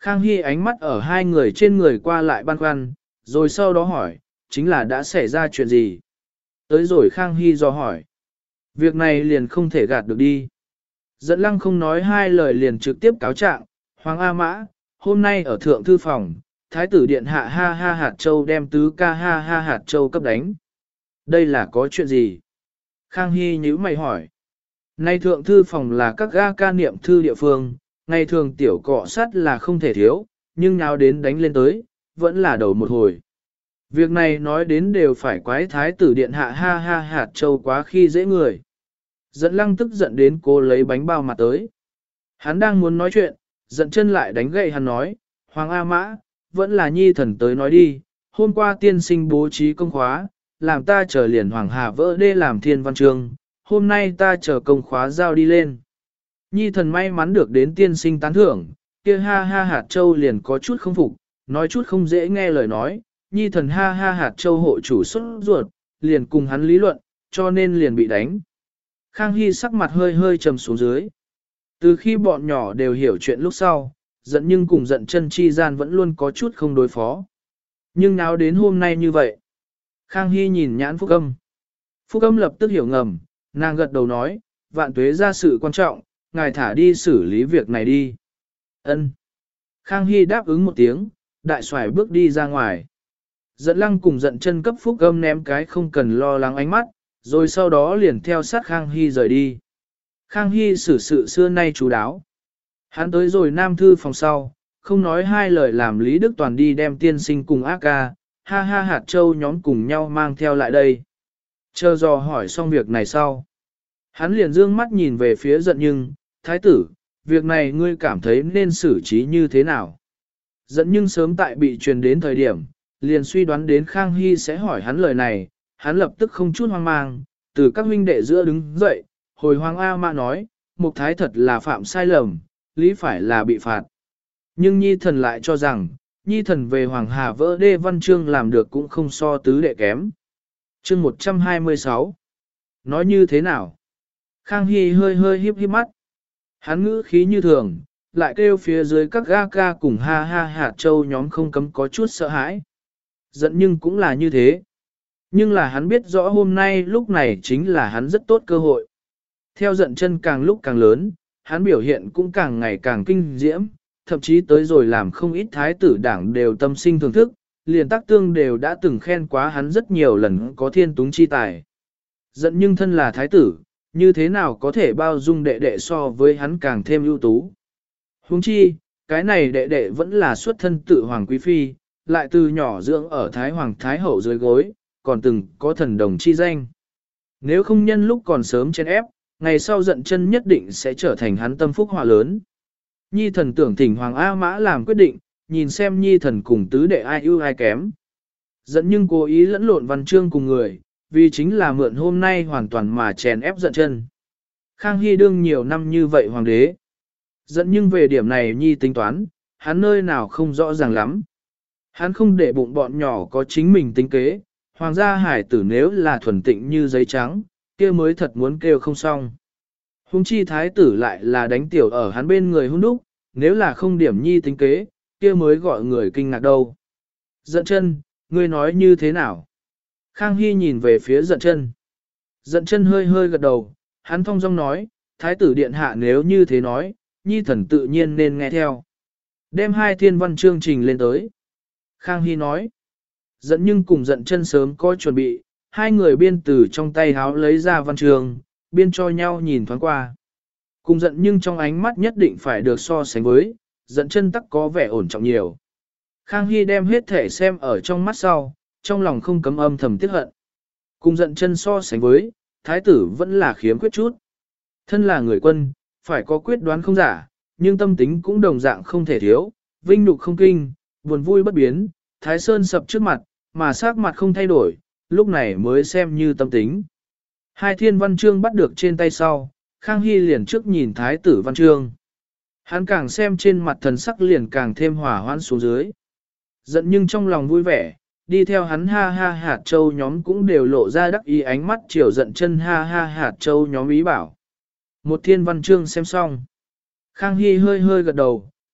Khang Hy ánh mắt ở hai người trên người qua lại băn khoăn, rồi sau đó hỏi, chính là đã xảy ra chuyện gì? Tới rồi Khang Hy do hỏi. Việc này liền không thể gạt được đi. Dẫn lăng không nói hai lời liền trực tiếp cáo trạng, Hoàng A Mã, hôm nay ở thượng thư phòng, Thái tử Điện Hạ ha ha hạt châu đem tứ ca ha ha hạt châu cấp đánh. Đây là có chuyện gì? Khang Hy nhíu mày hỏi. Nay thượng thư phòng là các ga ca niệm thư địa phương, ngày thường tiểu cọ sát là không thể thiếu, nhưng nào đến đánh lên tới, vẫn là đầu một hồi. Việc này nói đến đều phải quái Thái tử Điện Hạ ha ha hạt châu quá khi dễ người. Dẫn lăng tức giận đến cô lấy bánh bao mặt tới. Hắn đang muốn nói chuyện, giận chân lại đánh gậy hắn nói, Hoàng A Mã, vẫn là nhi thần tới nói đi, hôm qua tiên sinh bố trí công khóa, làm ta chờ liền Hoàng Hà vỡ đê làm thiên văn chương, hôm nay ta chờ công khóa giao đi lên. Nhi thần may mắn được đến tiên sinh tán thưởng, kia ha ha hạt châu liền có chút không phục, nói chút không dễ nghe lời nói, nhi thần ha ha hạt châu hộ chủ xuất ruột, liền cùng hắn lý luận, cho nên liền bị đánh. Khang Hy sắc mặt hơi hơi trầm xuống dưới. Từ khi bọn nhỏ đều hiểu chuyện lúc sau, giận nhưng cùng giận chân chi gian vẫn luôn có chút không đối phó. Nhưng nào đến hôm nay như vậy? Khang Hy nhìn nhãn Phúc Âm. Phúc Âm lập tức hiểu ngầm, nàng gật đầu nói, vạn tuế ra sự quan trọng, ngài thả đi xử lý việc này đi. Ân. Khang Hy đáp ứng một tiếng, đại xoài bước đi ra ngoài. Giận lăng cùng giận chân cấp Phúc Âm ném cái không cần lo lắng ánh mắt, rồi sau đó liền theo sát Khang Hy rời đi. Khang Hy xử sự xưa nay chú đáo. Hắn tới rồi Nam Thư phòng sau, không nói hai lời làm Lý Đức Toàn đi đem tiên sinh cùng ác ca, ha ha hạt châu nhóm cùng nhau mang theo lại đây. Chờ dò hỏi xong việc này sau. Hắn liền dương mắt nhìn về phía giận nhưng, thái tử, việc này ngươi cảm thấy nên xử trí như thế nào? Giận nhưng sớm tại bị truyền đến thời điểm, liền suy đoán đến Khang Hy sẽ hỏi hắn lời này, hắn lập tức không chút hoang mang, từ các huynh đệ giữa đứng dậy, hồi Hoàng A Mã nói, Mục Thái thật là phạm sai lầm, lý phải là bị phạt. Nhưng Nhi thần lại cho rằng, Nhi thần về Hoàng Hà vỡ đê văn chương làm được cũng không so tứ đệ kém. Chương một trăm hai mươi sáu. Nói như thế nào? Khang Hy hơi hơi hiếp hiếp mắt. Hắn ngữ khí như thường, lại kêu phía dưới các ga ca cùng ha ha hạt châu nhóm không cấm có chút sợ hãi. Giận nhưng cũng là như thế. Nhưng là hắn biết rõ hôm nay lúc này chính là hắn rất tốt cơ hội. Theo giận chân càng lúc càng lớn, hắn biểu hiện cũng càng ngày càng kinh diễm, thậm chí tới rồi làm không ít thái tử đảng đều tâm sinh thưởng thức, liền tác tương đều đã từng khen quá hắn rất nhiều lần có thiên túng chi tài. Giận nhưng thân là thái tử, như thế nào có thể bao dung đệ đệ so với hắn càng thêm ưu tú. Huống chi, cái này đệ đệ vẫn là xuất thân tự hoàng quý phi, lại từ nhỏ dưỡng ở thái hoàng thái hậu dưới gối, còn từng có thần đồng chi danh. Nếu không nhân lúc còn sớm chen ép, ngày sau giận chân nhất định sẽ trở thành hắn tâm phúc họa lớn. Nhi thần tưởng thỉnh Hoàng A Mã làm quyết định, nhìn xem nhi thần cùng tứ đệ ai ưu ai kém. Giận nhưng cố ý lẫn lộn văn chương cùng người, vì chính là mượn hôm nay hoàn toàn mà chèn ép giận chân. Khang Hy đương nhiều năm như vậy hoàng đế. Giận nhưng về điểm này nhi tính toán, hắn nơi nào không rõ ràng lắm. Hắn không để bụng bọn nhỏ có chính mình tính kế, hoàng gia hải tử nếu là thuần tịnh như giấy trắng, kia mới thật muốn kêu không xong. Hùng chi thái tử lại là đánh tiểu ở hắn bên người hung đúc, nếu là không điểm nhi tính kế, kia mới gọi người kinh ngạc đâu. Giận chân, ngươi nói như thế nào? Khang Hy nhìn về phía giận chân. Giận chân hơi hơi gật đầu, hắn thong dong nói, thái tử điện hạ nếu như thế nói, nhi thần tự nhiên nên nghe theo. Đem hai thiên văn chương trình lên tới. Khang Hy nói, giận nhưng cùng giận chân sớm có chuẩn bị, hai người biên từ trong tay háo lấy ra văn chương, biên cho nhau nhìn thoáng qua. Cùng giận nhưng trong ánh mắt nhất định phải được so sánh với, giận chân tắc có vẻ ổn trọng nhiều. Khang Hy đem hết thể xem ở trong mắt sau, trong lòng không cấm âm thầm tiếc hận. Cùng giận chân so sánh với, thái tử vẫn là khiếm khuyết chút. Thân là người quân, phải có quyết đoán không giả, nhưng tâm tính cũng đồng dạng không thể thiếu, vinh nhục không kinh, buồn vui bất biến, thái sơn sập trước mặt, mà sắc mặt không thay đổi, lúc này mới xem như tâm tính. Hai thiên văn chương bắt được trên tay sau, Khang Hy liền trước nhìn thái tử văn chương. Hắn càng xem trên mặt thần sắc liền càng thêm hòa hoãn xuống dưới. Giận nhưng trong lòng vui vẻ, đi theo hắn ha ha hạt châu nhóm cũng đều lộ ra đắc ý ánh mắt chiều giận chân ha ha hạt châu nhóm ý bảo. Một thiên văn chương xem xong. Khang Hy hơi hơi gật đầu,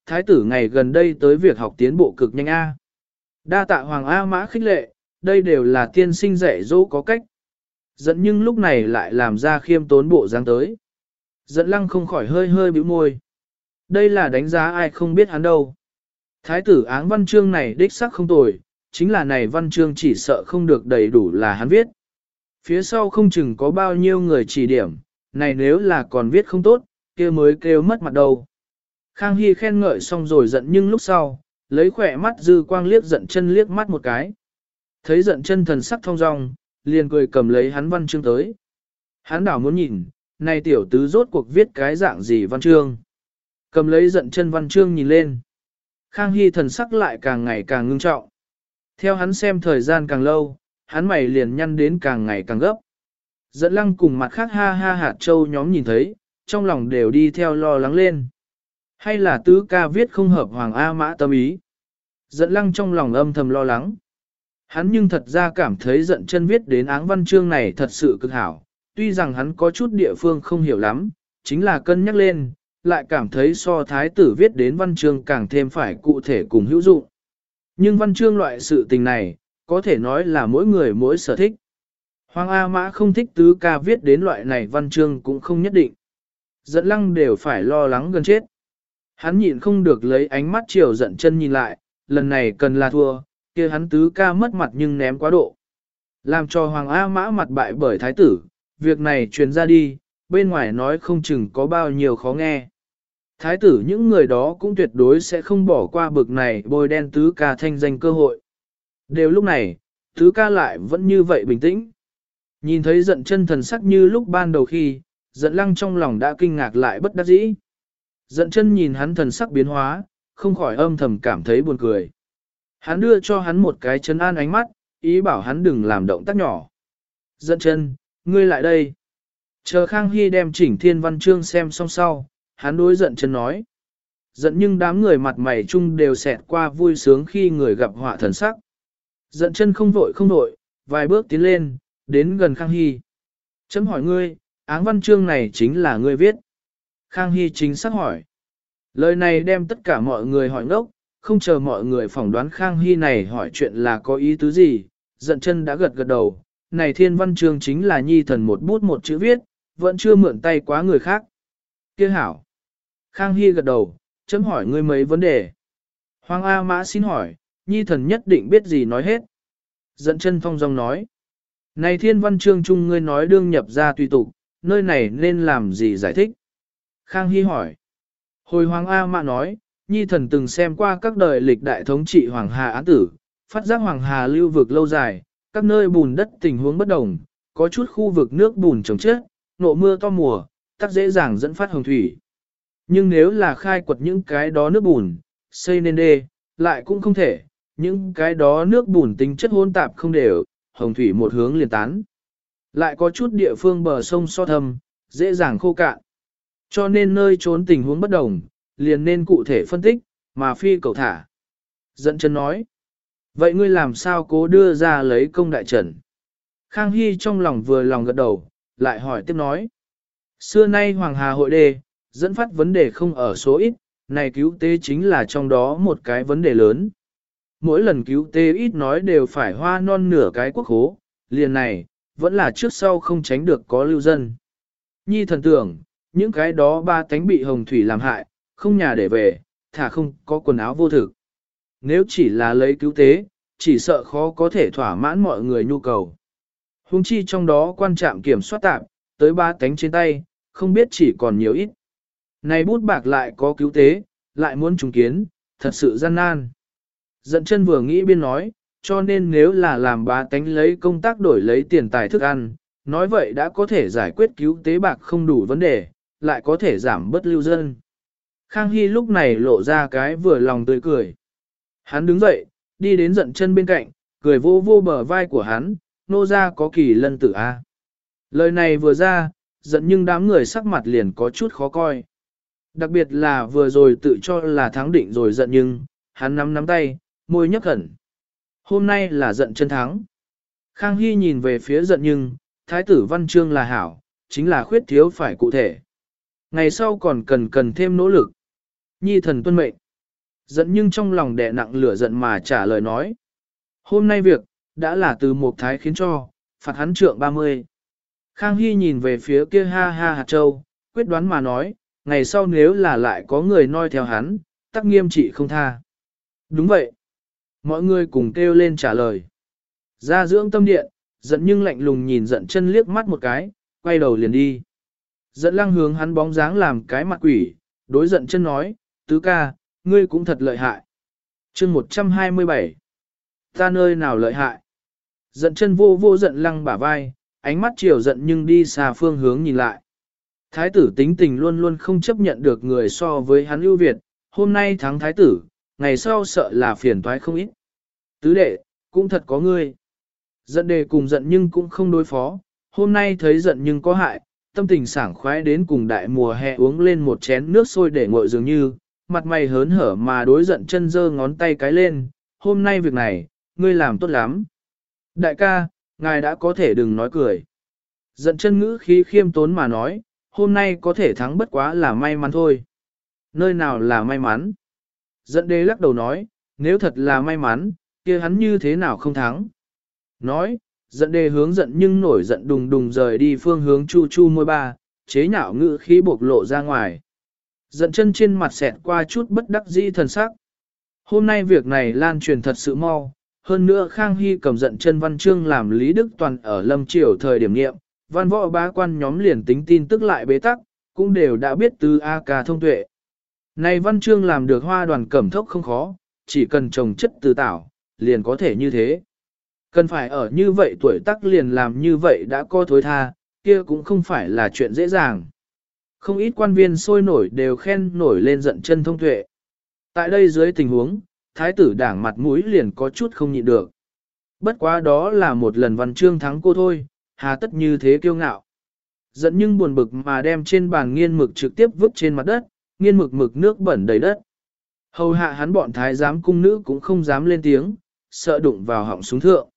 thái tử ngày gần đây tới việc học tiến bộ cực nhanh A. Đa tạ Hoàng A Mã khích lệ, đây đều là tiên sinh dạy dỗ có cách. Dẫn nhưng lúc này lại làm ra khiêm tốn bộ dáng tới. Dẫn lăng không khỏi hơi hơi bĩu môi. Đây là đánh giá ai không biết hắn đâu. Thái tử áng văn chương này đích sắc không tồi, chính là này văn chương chỉ sợ không được đầy đủ là hắn viết. Phía sau không chừng có bao nhiêu người chỉ điểm, này nếu là còn viết không tốt, kia mới kêu mất mặt đầu. Khang Hy khen ngợi xong rồi giận nhưng lúc sau, lấy khỏe mắt dư quang liếc giận chân liếc mắt một cái. Thấy giận chân thần sắc thong dong, liền cười cầm lấy hắn văn chương tới. Hắn đảo muốn nhìn, này tiểu tứ rốt cuộc viết cái dạng gì văn chương. Cầm lấy giận chân văn chương nhìn lên. Khang Hy thần sắc lại càng ngày càng ngưng trọng. Theo hắn xem thời gian càng lâu, hắn mày liền nhăn đến càng ngày càng gấp. Dẫn lăng cùng mặt khác ha ha hạt châu nhóm nhìn thấy, trong lòng đều đi theo lo lắng lên. Hay là tứ ca viết không hợp Hoàng A Mã tâm ý. Dẫn lăng trong lòng âm thầm lo lắng. Hắn nhưng thật ra cảm thấy giận chân viết đến áng văn chương này thật sự cực hảo. Tuy rằng hắn có chút địa phương không hiểu lắm, chính là cân nhắc lên, lại cảm thấy so thái tử viết đến văn chương càng thêm phải cụ thể cùng hữu dụng. Nhưng văn chương loại sự tình này, có thể nói là mỗi người mỗi sở thích. Hoàng A Mã không thích tứ ca viết đến loại này văn chương cũng không nhất định. Dẫn lăng đều phải lo lắng gần chết. Hắn nhịn không được lấy ánh mắt chiều giận chân nhìn lại, lần này cần là thua, kia hắn tứ ca mất mặt nhưng ném quá độ. Làm cho Hoàng A Mã mặt bại bởi thái tử, việc này truyền ra đi, bên ngoài nói không chừng có bao nhiêu khó nghe. Thái tử những người đó cũng tuyệt đối sẽ không bỏ qua bực này bôi đen tứ ca thanh danh cơ hội. Đều lúc này, tứ ca lại vẫn như vậy bình tĩnh. Nhìn thấy giận chân thần sắc như lúc ban đầu khi, giận lăng trong lòng đã kinh ngạc lại bất đắc dĩ. Giận chân nhìn hắn thần sắc biến hóa, không khỏi âm thầm cảm thấy buồn cười. Hắn đưa cho hắn một cái trấn an ánh mắt, ý bảo hắn đừng làm động tác nhỏ. Giận chân, ngươi lại đây. Chờ Khang Hy đem chỉnh thiên văn chương xem xong sau, hắn đối giận chân nói. Giận nhưng đám người mặt mày chung đều xẹt qua vui sướng khi người gặp họa thần sắc. Giận chân không vội không vội, vài bước tiến lên, đến gần Khang Hy. Chấm hỏi ngươi, áng văn chương này chính là ngươi viết. Khang Hy chính xác hỏi. Lời này đem tất cả mọi người hỏi ngốc, không chờ mọi người phỏng đoán Khang Hy này hỏi chuyện là có ý tứ gì. Giận chân đã gật gật đầu, này thiên văn chương chính là nhi thần một bút một chữ viết, vẫn chưa mượn tay quá người khác. Kia hảo. Khang Hy gật đầu, chấm hỏi ngươi mấy vấn đề. Hoàng A Mã xin hỏi, nhi thần nhất định biết gì nói hết. Giận chân thong dong nói. Này thiên văn chương chung ngươi nói đương nhập ra tùy tục, nơi này nên làm gì giải thích? Khang Hy hỏi. Hồi Hoàng A Mã nói, nhi thần từng xem qua các đời lịch đại thống trị Hoàng Hà án tử, phát giác Hoàng Hà lưu vực lâu dài, các nơi bùn đất tình huống bất đồng, có chút khu vực nước bùn trồng chất, nộ mưa to mùa, tắc dễ dàng dẫn phát hồng thủy. Nhưng nếu là khai quật những cái đó nước bùn, xây nên đê, lại cũng không thể, những cái đó nước bùn tính chất hỗn tạp không đều, hồng thủy một hướng liền tán. Lại có chút địa phương bờ sông so thâm, dễ dàng khô cạn. Cho nên nơi trốn tình huống bất đồng, liền nên cụ thể phân tích, mà phi cầu thả. Dẫn chân nói. Vậy ngươi làm sao cố đưa ra lấy công đại trần? Khang Hy trong lòng vừa lòng gật đầu, lại hỏi tiếp nói. Xưa nay Hoàng Hà hội đề, dẫn phát vấn đề không ở số ít, này cứu tế chính là trong đó một cái vấn đề lớn. Mỗi lần cứu tế ít nói đều phải hoa non nửa cái quốc hố, liền này, vẫn là trước sau không tránh được có lưu dân. Nhi thần tưởng, những cái đó ba tánh bị hồng thủy làm hại, không nhà để về, thả không có quần áo vô thực. Nếu chỉ là lấy cứu tế, chỉ sợ khó có thể thỏa mãn mọi người nhu cầu. Hùng chi trong đó quan trạm kiểm soát tạm, tới ba tánh trên tay, không biết chỉ còn nhiều ít. Này bút bạc lại có cứu tế, lại muốn trùng kiến, thật sự gian nan. Giận chân vừa nghĩ biên nói, cho nên nếu là làm ba tánh lấy công tác đổi lấy tiền tài thức ăn, nói vậy đã có thể giải quyết cứu tế bạc không đủ vấn đề, lại có thể giảm bớt lưu dân. Khang Hy lúc này lộ ra cái vừa lòng tươi cười. Hắn đứng dậy, đi đến giận chân bên cạnh, cười vô vô bờ vai của hắn, nô ra có kỳ lân tử a. Lời này vừa ra, giận nhưng đám người sắc mặt liền có chút khó coi. Đặc biệt là vừa rồi tự cho là thắng định rồi giận nhưng, hắn nắm nắm tay, môi nhấp khẩn. Hôm nay là giận chân thắng. Khang Hy nhìn về phía giận nhưng, thái tử văn chương là hảo, chính là khuyết thiếu phải cụ thể. Ngày sau còn cần cần thêm nỗ lực. Nhi thần tuân mệnh. Giận nhưng trong lòng đè nặng lửa giận mà trả lời nói. Hôm nay việc, đã là từ một thái khiến cho, phạt hắn trượng ba mươi. Khang Hy nhìn về phía kia ha ha hạt châu, quyết đoán mà nói, ngày sau nếu là lại có người noi theo hắn, tắc nghiêm trị không tha. Đúng vậy. Mọi người cùng kêu lên trả lời. Ra dưỡng tâm điện, giận nhưng lạnh lùng nhìn giận chân liếc mắt một cái, quay đầu liền đi. Giận lăng hướng hắn bóng dáng làm cái mặt quỷ, đối giận chân nói, tứ ca, ngươi cũng thật lợi hại. chương một trăm hai mươi bảy. Ta nơi nào lợi hại? Giận chân vô vô giận lăng bả vai, ánh mắt chiều giận nhưng đi xa phương hướng nhìn lại. Thái tử tính tình luôn luôn không chấp nhận được người so với hắn ưu việt, hôm nay thắng thái tử, ngày sau sợ là phiền toái không ít. Tứ đệ, cũng thật có ngươi. Giận đề cùng giận nhưng cũng không đối phó, hôm nay thấy giận nhưng có hại, tâm tình sảng khoái đến cùng đại mùa hè uống lên một chén nước sôi để nguội dường như, mặt mày hớn hở mà đối giận chân giơ ngón tay cái lên, hôm nay việc này, ngươi làm tốt lắm. Đại ca, ngài đã có thể đừng nói cười. Giận chân ngữ khí khiêm tốn mà nói, hôm nay có thể thắng bất quá là may mắn thôi. Nơi nào là may mắn? Giận đế lắc đầu nói, nếu thật là may mắn, kia hắn như thế nào không thắng? Nói, giận đế hướng giận nhưng nổi giận đùng đùng rời đi phương hướng chu chu môi ba, chế nhạo ngữ khí bộc lộ ra ngoài. Giận chân trên mặt xẹt qua chút bất đắc dĩ thần sắc. Hôm nay việc này lan truyền thật sự mau, hơn nữa Khang Hy cầm giận chân văn chương làm Lý Đức Toàn ở Lâm Triều thời điểm nghiệm, văn võ bá quan nhóm liền tính tin tức lại bế tắc, cũng đều đã biết từ A ca thông tuệ. Này văn chương làm được hoa đoàn cẩm thốc không khó, chỉ cần trồng chất từ tảo, liền có thể như thế. Cần phải ở như vậy tuổi tác liền làm như vậy đã có thối tha, kia cũng không phải là chuyện dễ dàng. Không ít quan viên sôi nổi đều khen nổi lên giận chân thông tuệ. Tại đây dưới tình huống, thái tử đảng mặt mũi liền có chút không nhịn được. Bất quá đó là một lần văn chương thắng cô thôi, hà tất như thế kiêu ngạo. Giận nhưng buồn bực mà đem trên bàn nghiên mực trực tiếp vứt trên mặt đất, nghiên mực mực nước bẩn đầy đất. Hầu hạ hắn bọn thái giám cung nữ cũng không dám lên tiếng, sợ đụng vào họng súng thượng.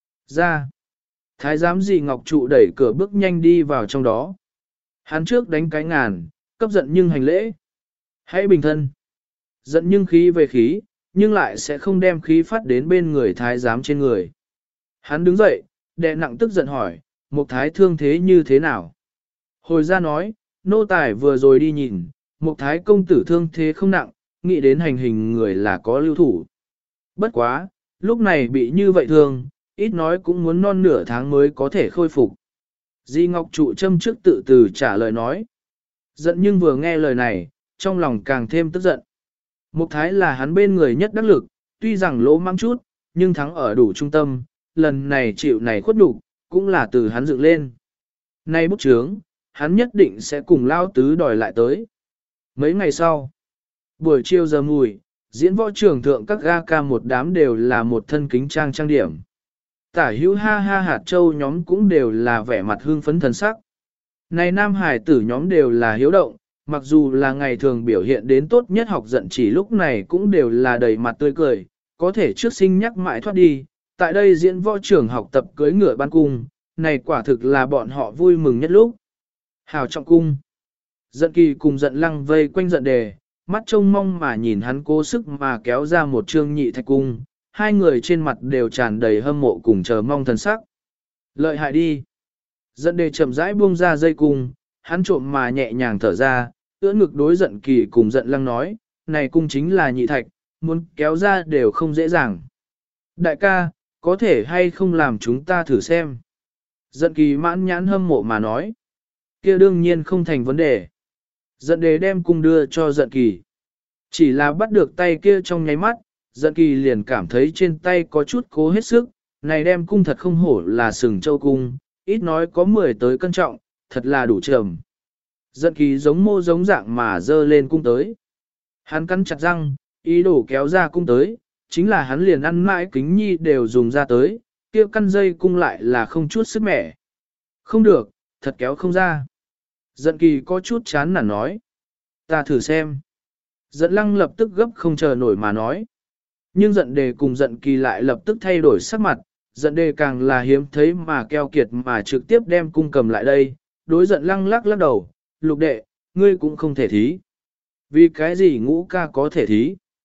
Ra, thái giám dì Ngọc Trụ đẩy cửa bước nhanh đi vào trong đó. Hắn trước đánh cái ngàn, cấp giận nhưng hành lễ. Hãy bình thân. Giận nhưng khí về khí, nhưng lại sẽ không đem khí phát đến bên người thái giám trên người. Hắn đứng dậy, đè nặng tức giận hỏi, một thái thương thế như thế nào? Hồi ra nói, nô tài vừa rồi đi nhìn, một thái công tử thương thế không nặng, nghĩ đến hành hình người là có lưu thủ. Bất quá, lúc này bị như vậy thương, ít nói cũng muốn non nửa tháng mới có thể khôi phục. Di Ngọc Trụ châm trước tự từ trả lời nói. Giận nhưng vừa nghe lời này, trong lòng càng thêm tức giận. Mục thái là hắn bên người nhất đắc lực, tuy rằng lỗ mang chút, nhưng thắng ở đủ trung tâm, lần này chịu này khuất đủ, cũng là từ hắn dựng lên. Nay bút chướng, hắn nhất định sẽ cùng lao tứ đòi lại tới. Mấy ngày sau, buổi chiều giờ mùi, diễn võ trường thượng các ga ca một đám đều là một thân kính trang trang điểm. Tả hữu ha ha hạt châu nhóm cũng đều là vẻ mặt hương phấn thần sắc. Này nam hải tử nhóm đều là hiếu động, mặc dù là ngày thường biểu hiện đến tốt nhất học giận chỉ lúc này cũng đều là đầy mặt tươi cười, có thể trước sinh nhắc mãi thoát đi. Tại đây diễn võ trường học tập cưới ngựa ban cung, này quả thực là bọn họ vui mừng nhất lúc. Hào trọng cung. Giận kỳ cùng giận lăng vây quanh giận đề, mắt trông mong mà nhìn hắn cố sức mà kéo ra một trương nhị thạch cung, hai người trên mặt đều tràn đầy hâm mộ cùng chờ mong thần sắc. Lợi hại đi. Giận đề chậm rãi buông ra dây cung, hắn trộm mà nhẹ nhàng thở ra, ưỡn ngực đối giận kỳ cùng giận lăng nói, này cung chính là nhị thạch, muốn kéo ra đều không dễ dàng. Đại ca, có thể hay không làm chúng ta thử xem. Giận kỳ mãn nhãn hâm mộ mà nói. Kia đương nhiên không thành vấn đề. Giận đề đem cung đưa cho giận kỳ. Chỉ là bắt được tay kia trong nháy mắt, giận kỳ liền cảm thấy trên tay có chút cố hết sức, này đem cung thật không hổ là sừng châu cung, ít nói có mười tới cân trọng, thật là đủ trầm. Giận kỳ giống mô giống dạng mà dơ lên cung tới. Hắn cắn chặt răng, ý đồ kéo ra cung tới, chính là hắn liền ăn mãi kính nhi đều dùng ra tới, kia căn dây cung lại là không chút sức mẻ. Không được, thật kéo không ra. Giận kỳ có chút chán nản nói. Ta thử xem. Giận lăng lập tức gấp không chờ nổi mà nói. Nhưng giận đề cùng giận kỳ lại lập tức thay đổi sắc mặt, giận đề càng là hiếm thấy mà keo kiệt mà trực tiếp đem cung cầm lại đây, đối giận lăng lắc lắc đầu, lục đệ, ngươi cũng không thể thí. Vì cái gì ngũ ca có thể thí?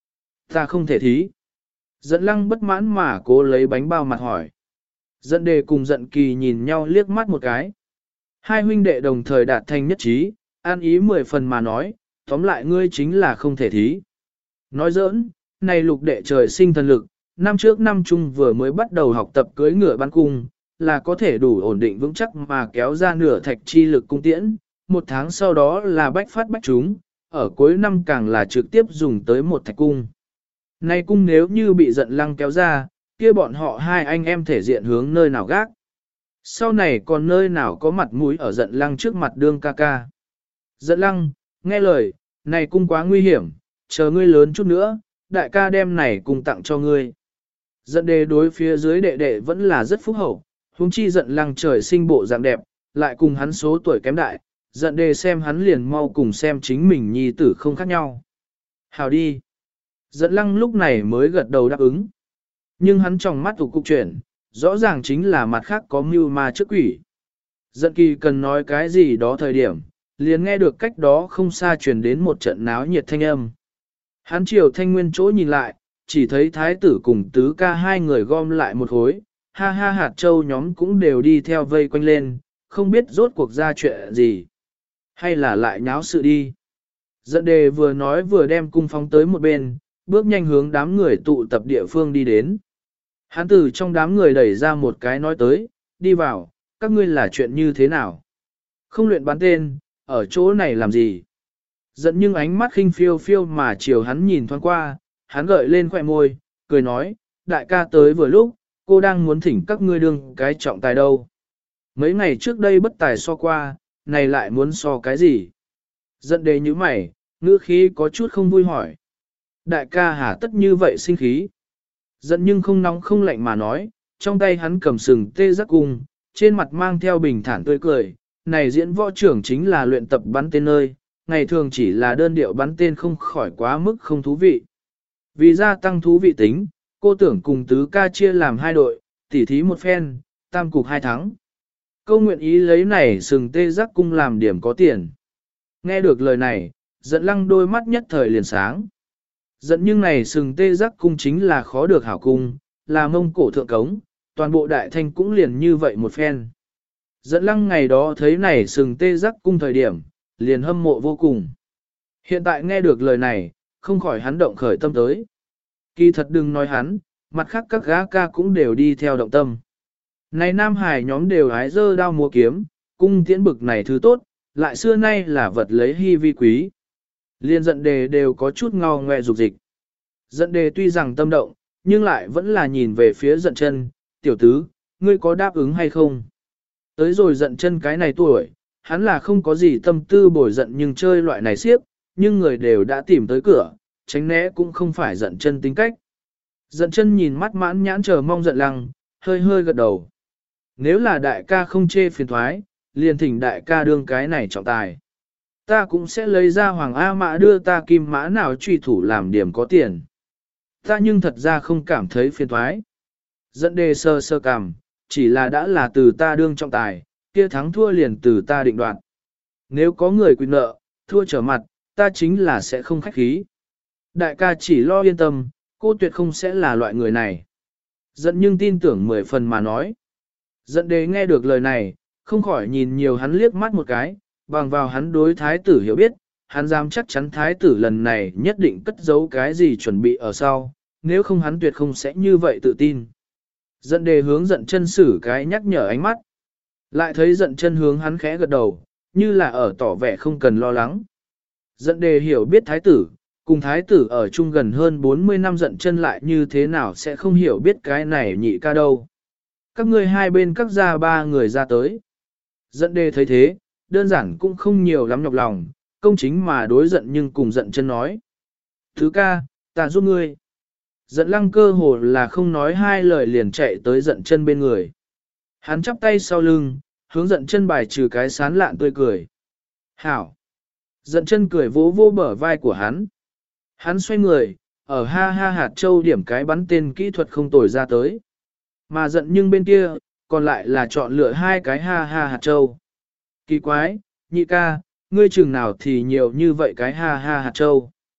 Ta không thể thí. Dẫn lăng bất mãn mà cố lấy bánh bao mặt hỏi. Dẫn đề cùng giận kỳ nhìn nhau liếc mắt một cái. Hai huynh đệ đồng thời đạt thành nhất trí, an ý mười phần mà nói, tóm lại ngươi chính là không thể thí. Nói giỡn, này lục đệ trời sinh thần lực, năm trước năm chung vừa mới bắt đầu học tập cưỡi ngựa bắn cung, là có thể đủ ổn định vững chắc mà kéo ra nửa thạch chi lực cung tiễn, một tháng sau đó là bách phát bách chúng, ở cuối năm càng là trực tiếp dùng tới một thạch cung. Này cung nếu như bị giận lăng kéo ra, kia bọn họ hai anh em thể diện hướng nơi nào gác. Sau này còn nơi nào có mặt mũi ở giận lăng trước mặt đương ca ca. Giận lăng, nghe lời, này cung quá nguy hiểm, chờ ngươi lớn chút nữa, đại ca đem này cung tặng cho ngươi. Giận đề đối phía dưới đệ đệ vẫn là rất phúc hậu, huống chi giận lăng trời sinh bộ dạng đẹp, lại cùng hắn số tuổi kém đại, giận đề xem hắn liền mau cùng xem chính mình nhi tử không khác nhau. Hào đi. Giận lăng lúc này mới gật đầu đáp ứng. Nhưng hắn trong mắt thủ cục chuyển, rõ ràng chính là mặt khác có mưu ma trước quỷ. Giận kỳ cần nói cái gì đó thời điểm, liền nghe được cách đó không xa truyền đến một trận náo nhiệt thanh âm. Hắn chiều thanh nguyên chỗ nhìn lại, chỉ thấy thái tử cùng tứ ca hai người gom lại một khối, ha ha hạt châu nhóm cũng đều đi theo vây quanh lên, không biết rốt cuộc ra chuyện gì. Hay là lại nháo sự đi. Giận đề vừa nói vừa đem cung phóng tới một bên, bước nhanh hướng đám người tụ tập địa phương đi đến. Hắn từ trong đám người đẩy ra một cái nói tới, đi vào, các ngươi là chuyện như thế nào? Không luyện bán tên, ở chỗ này làm gì? Giận nhưng ánh mắt khinh phiêu phiêu mà chiều hắn nhìn thoáng qua, hắn gợi lên khỏe môi, cười nói, đại ca tới vừa lúc, cô đang muốn thỉnh các ngươi đương cái trọng tài đâu. Mấy ngày trước đây bất tài so qua, này lại muốn so cái gì? Giận đề như mày, ngữ khí có chút không vui hỏi. Đại ca hả tất như vậy sinh khí? Giận nhưng không nóng không lạnh mà nói, trong tay hắn cầm sừng tê giác cung, trên mặt mang theo bình thản tươi cười, này diễn võ trưởng chính là luyện tập bắn tên nơi, ngày thường chỉ là đơn điệu bắn tên không khỏi quá mức không thú vị. Vì gia tăng thú vị tính, cô tưởng cùng tứ ca chia làm hai đội, tỉ thí một phen, tam cục hai thắng. Câu nguyện ý lấy này sừng tê giác cung làm điểm có tiền. Nghe được lời này, giận lăng đôi mắt nhất thời liền sáng. Giận nhưng này sừng tê giác cung chính là khó được hảo cung, là mông cổ thượng cống, toàn bộ đại thanh cũng liền như vậy một phen. Giận lăng ngày đó thấy này sừng tê giác cung thời điểm, liền hâm mộ vô cùng. Hiện tại nghe được lời này, không khỏi hắn động khởi tâm tới. Kỳ thật đừng nói hắn, mặt khác các gã ca cũng đều đi theo động tâm. Này Nam Hải nhóm đều hái dơ đao múa kiếm, cung tiễn bực này thứ tốt, lại xưa nay là vật lấy hy vi quý. Liên giận đề đều có chút ngao ngoe dục dịch. Giận đề tuy rằng tâm động, nhưng lại vẫn là nhìn về phía giận chân, tiểu tứ, ngươi có đáp ứng hay không? Tới rồi giận chân cái này tuổi, hắn là không có gì tâm tư bồi giận nhưng chơi loại này siếp, nhưng người đều đã tìm tới cửa, tránh né cũng không phải giận chân tính cách. Giận chân nhìn mắt mãn nhãn chờ mong giận lăng, hơi hơi gật đầu. Nếu là đại ca không chê phiền thoái, liền thỉnh đại ca đương cái này trọng tài. Ta cũng sẽ lấy ra Hoàng A Mã đưa ta kim mã nào truy thủ làm điểm có tiền. Ta nhưng thật ra không cảm thấy phiền thoái. Dẫn đề sơ sơ cảm, chỉ là đã là từ ta đương trọng tài, kia thắng thua liền từ ta định đoạt. Nếu có người quy nợ, thua trở mặt, ta chính là sẽ không khách khí. Đại ca chỉ lo yên tâm, cô tuyệt không sẽ là loại người này. Giận nhưng tin tưởng mười phần mà nói. Giận đề nghe được lời này, không khỏi nhìn nhiều hắn liếc mắt một cái, bằng vào hắn đối thái tử hiểu biết, hắn dám chắc chắn thái tử lần này nhất định cất giấu cái gì chuẩn bị ở sau, nếu không hắn tuyệt không sẽ như vậy tự tin. Giận đề hướng giận chân xử cái nhắc nhở ánh mắt. Lại thấy giận chân hướng hắn khẽ gật đầu, như là ở tỏ vẻ không cần lo lắng. Giận đề hiểu biết thái tử, cùng thái tử ở chung gần hơn bốn mươi năm giận chân lại như thế nào sẽ không hiểu biết cái này nhị ca đâu. Các ngươi hai bên cắt ra ba người ra tới. Giận đề thấy thế, đơn giản cũng không nhiều lắm nhọc lòng, công chính mà đối giận nhưng cùng giận chân nói. Thứ ca, ta giúp ngươi. Giận lăng cơ hồ là không nói hai lời liền chạy tới giận chân bên người. Hắn chắp tay sau lưng, hướng giận chân bài trừ cái sán lạn tươi cười. Hảo. Giận chân cười vỗ vỗ bờ vai của hắn. Hắn xoay người, ở ha ha hạt châu điểm cái bắn tên kỹ thuật không tồi ra tới. Mà giận nhưng bên kia, còn lại là chọn lựa hai cái ha ha hạt châu. Kỳ quái, nhị ca, ngươi chừng nào thì nhiều như vậy cái ha ha hạt châu.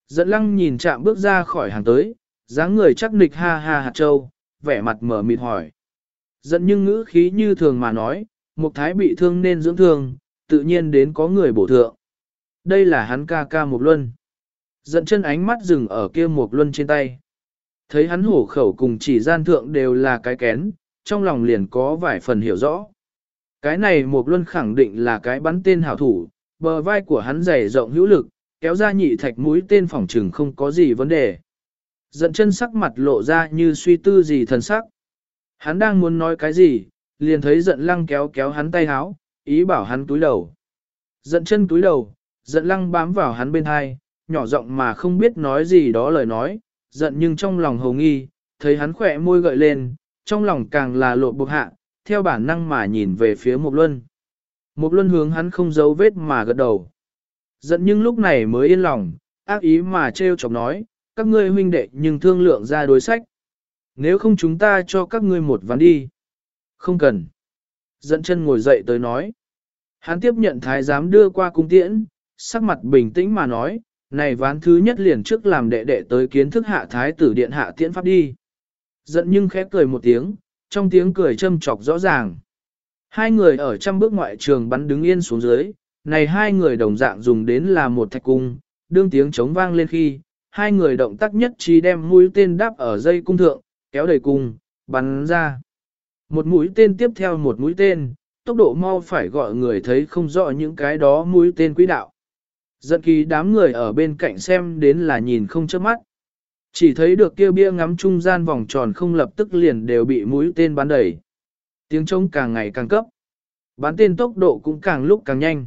Dẫn lăng nhìn chạm bước ra khỏi hàng tới, dáng người chắc nịch ha ha hạt châu, vẻ mặt mở mịt hỏi. Dẫn nhưng ngữ khí như thường mà nói, Mục Thái bị thương nên dưỡng thương, tự nhiên đến có người bổ thượng. Đây là hắn ca ca Mục Luân. Dẫn chân ánh mắt dừng ở kia Mục Luân trên tay. Thấy hắn hổ khẩu cùng chỉ gian thượng đều là cái kén, trong lòng liền có vài phần hiểu rõ. Cái này Mục Luân khẳng định là cái bắn tên hảo thủ, bờ vai của hắn dày rộng hữu lực, kéo ra nhị thạch mũi tên phỏng trừng không có gì vấn đề. Dẫn chân sắc mặt lộ ra như suy tư gì thần sắc. Hắn đang muốn nói cái gì, liền thấy giận lăng kéo kéo hắn tay háo, ý bảo hắn túi đầu. Giận chân túi đầu, giận lăng bám vào hắn bên hai, nhỏ giọng mà không biết nói gì đó lời nói, giận nhưng trong lòng hồng nghi, thấy hắn khỏe môi gợi lên, trong lòng càng là lộ bộc hạ, theo bản năng mà nhìn về phía Mục Luân. Mục Luân hướng hắn không giấu vết mà gật đầu. Giận nhưng lúc này mới yên lòng, ác ý mà trêu chọc nói, các ngươi huynh đệ nhưng thương lượng ra đối sách. Nếu không chúng ta cho các ngươi một ván đi. Không cần. Dẫn chân ngồi dậy tới nói. Hắn tiếp nhận thái giám đưa qua cung tiễn, sắc mặt bình tĩnh mà nói, này ván thứ nhất liền trước làm đệ đệ tới kiến thức hạ thái tử điện hạ tiễn pháp đi. Giận nhưng khẽ cười một tiếng, trong tiếng cười châm chọc rõ ràng. Hai người ở trăm bước ngoại trường bắn đứng yên xuống dưới, này hai người đồng dạng dùng đến là một thạch cung, đương tiếng trống vang lên khi, hai người động tác nhất trí đem mũi tên đáp ở dây cung thượng, kéo đầy cung, bắn ra. Một mũi tên tiếp theo một mũi tên, tốc độ mau phải gọi người thấy không rõ những cái đó mũi tên quỹ đạo. Giận kỳ đám người ở bên cạnh xem đến là nhìn không chớp mắt. Chỉ thấy được kia bia ngắm trung gian vòng tròn không lập tức liền đều bị mũi tên bắn đầy. Tiếng trống càng ngày càng cấp. Bắn tên tốc độ cũng càng lúc càng nhanh.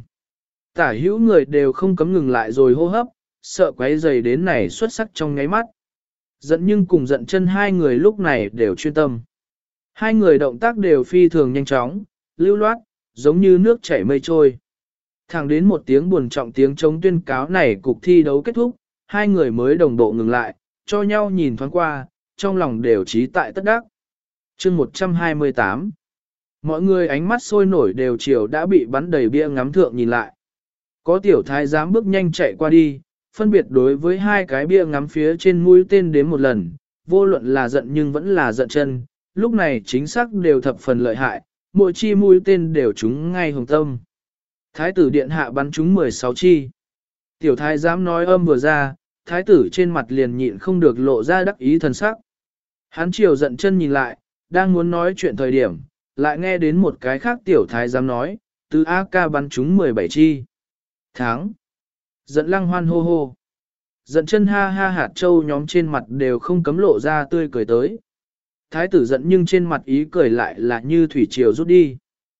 Tả hữu người đều không cấm ngừng lại rồi hô hấp, sợ quấy dày đến này xuất sắc trong ngáy mắt. Giận nhưng cùng giận chân hai người lúc này đều chuyên tâm. Hai người động tác đều phi thường nhanh chóng, lưu loát, giống như nước chảy mây trôi. Thẳng đến một tiếng buồn trọng tiếng chống tuyên cáo này cục thi đấu kết thúc, hai người mới đồng bộ ngừng lại, cho nhau nhìn thoáng qua, trong lòng đều trí tại tất đắc. Chương một trăm hai mươi tám. Mọi người ánh mắt sôi nổi đều chiều đã bị bắn đầy bia ngắm thượng nhìn lại. Có tiểu thái giám bước nhanh chạy qua đi, phân biệt đối với hai cái bia ngắm phía trên mũi tên đến một lần, vô luận là giận nhưng vẫn là giận chân, lúc này chính xác đều thập phần lợi hại, mỗi chi mũi tên đều trúng ngay hồng tâm. Thái tử điện hạ bắn trúng mười sáu chi. Tiểu thái giám nói âm vừa ra, thái tử trên mặt liền nhịn không được lộ ra đắc ý thần sắc. Hắn chiều giận chân nhìn lại, đang muốn nói chuyện thời điểm, lại nghe đến một cái khác tiểu thái giám nói, từ a ca bắn trúng mười bảy chi. Tháng. Giận lăng hoan hô hô. Giận chân ha ha hạt châu nhóm trên mặt đều không cấm lộ ra tươi cười tới. Thái tử giận nhưng trên mặt ý cười lại là như thủy triều rút đi.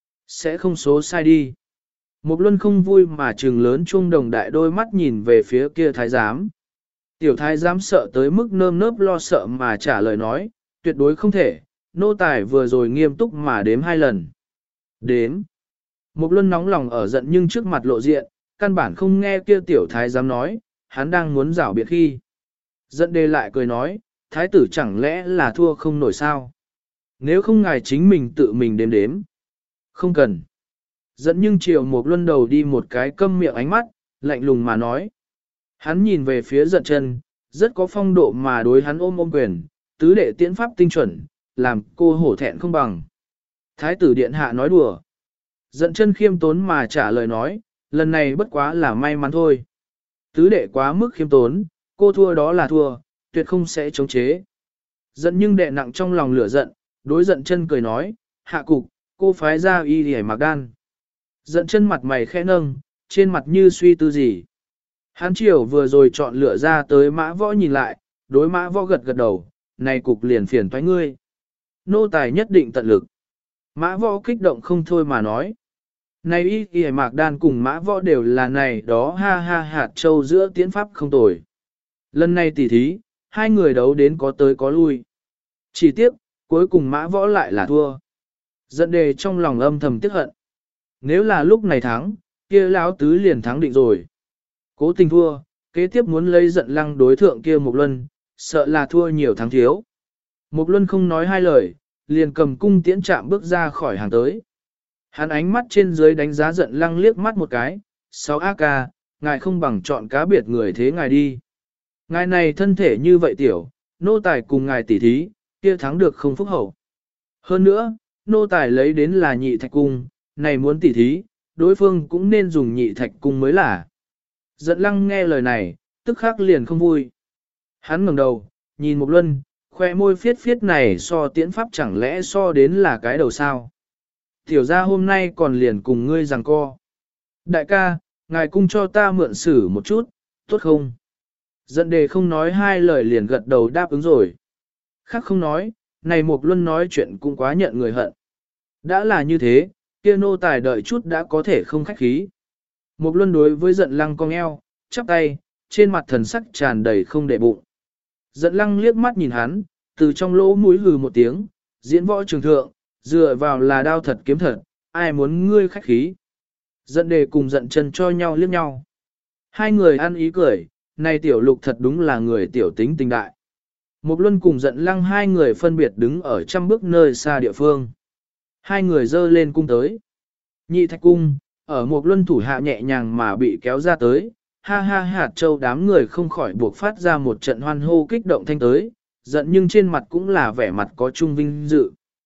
Sẽ không số sai đi. Một luân không vui mà trừng lớn chuông đồng đại đôi mắt nhìn về phía kia thái giám. Tiểu thái giám sợ tới mức nơm nớp lo sợ mà trả lời nói, tuyệt đối không thể, nô tài vừa rồi nghiêm túc mà đếm hai lần. Đếm. Một luân nóng lòng ở giận nhưng trước mặt lộ diện, căn bản không nghe kia tiểu thái giám nói, hắn đang muốn rảo biệt khi. Giận đề lại cười nói, thái tử chẳng lẽ là thua không nổi sao? Nếu không ngài chính mình tự mình đếm đếm. Không cần. Giận nhưng chiều một luân đầu đi một cái câm miệng ánh mắt, lạnh lùng mà nói. Hắn nhìn về phía giận chân, rất có phong độ mà đối hắn ôm ôm quyền, tứ đệ tiễn pháp tinh chuẩn, làm cô hổ thẹn không bằng. Thái tử điện hạ nói đùa. Giận chân khiêm tốn mà trả lời nói, lần này bất quá là may mắn thôi. Tứ đệ quá mức khiêm tốn, cô thua đó là thua, tuyệt không sẽ chống chế. Giận nhưng đệ nặng trong lòng lửa giận, đối giận chân cười nói, hạ cục, cô phái ra y để mặc đan. Giận chân mặt mày khẽ nâng, trên mặt như suy tư gì. Hán triều vừa rồi chọn lựa ra tới mã võ nhìn lại, đối mã võ gật gật đầu, này cục liền phiền toái ngươi. Nô tài nhất định tận lực. Mã võ kích động không thôi mà nói. Này y y mạc đan cùng mã võ đều là này đó ha ha hạt châu giữa tiễn pháp không tồi. Lần này tỉ thí, hai người đấu đến có tới có lui. Chỉ tiếc, cuối cùng mã võ lại là thua. Giận đề trong lòng âm thầm tiếc hận. Nếu là lúc này thắng, kia lão tứ liền thắng định rồi. Cố tình thua, kế tiếp muốn lấy giận lăng đối thượng kia Mục Luân, sợ là thua nhiều thắng thiếu. Mục Luân không nói hai lời, liền cầm cung tiễn chạm bước ra khỏi hàng tới. Hắn ánh mắt trên dưới đánh giá giận lăng liếc mắt một cái, sáu a ca, ngài không bằng chọn cá biệt người thế ngài đi. Ngài này thân thể như vậy tiểu, nô tài cùng ngài tỉ thí, kia thắng được không phúc hậu. Hơn nữa, nô tài lấy đến là nhị thạch cung, này muốn tỉ thí, đối phương cũng nên dùng nhị thạch cung mới là. Giận lăng nghe lời này, tức khắc liền không vui. Hắn ngẩng đầu, nhìn Mục Luân, khoe môi phiết phiết này so tiễn pháp chẳng lẽ so đến là cái đầu sao. Tiểu ra hôm nay còn liền cùng ngươi giằng co. Đại ca, ngài cung cho ta mượn xử một chút, tốt không? Giận đề không nói hai lời liền gật đầu đáp ứng rồi. Khác không nói, này Mục Luân nói chuyện cũng quá nhận người hận. Đã là như thế, kia nô tài đợi chút đã có thể không khách khí. Mục Luân đối với giận lăng cong eo, chắp tay, trên mặt thần sắc tràn đầy không để bụng. Giận lăng liếc mắt nhìn hắn, từ trong lỗ mũi hừ một tiếng, diễn võ trường thượng, dựa vào là đao thật kiếm thật, ai muốn ngươi khách khí. Giận đề cùng giận chân cho nhau liếc nhau. Hai người ăn ý cười, này tiểu lục thật đúng là người tiểu tính tình đại. Mục Luân cùng giận lăng hai người phân biệt đứng ở trăm bước nơi xa địa phương. Hai người dơ lên cung tới. Nhị thạch cung, ở Mục Luân thủ hạ nhẹ nhàng mà bị kéo ra tới, ha ha hạt châu đám người không khỏi buộc phát ra một trận hoan hô kích động thanh tới, giận nhưng trên mặt cũng là vẻ mặt có trung vinh dự.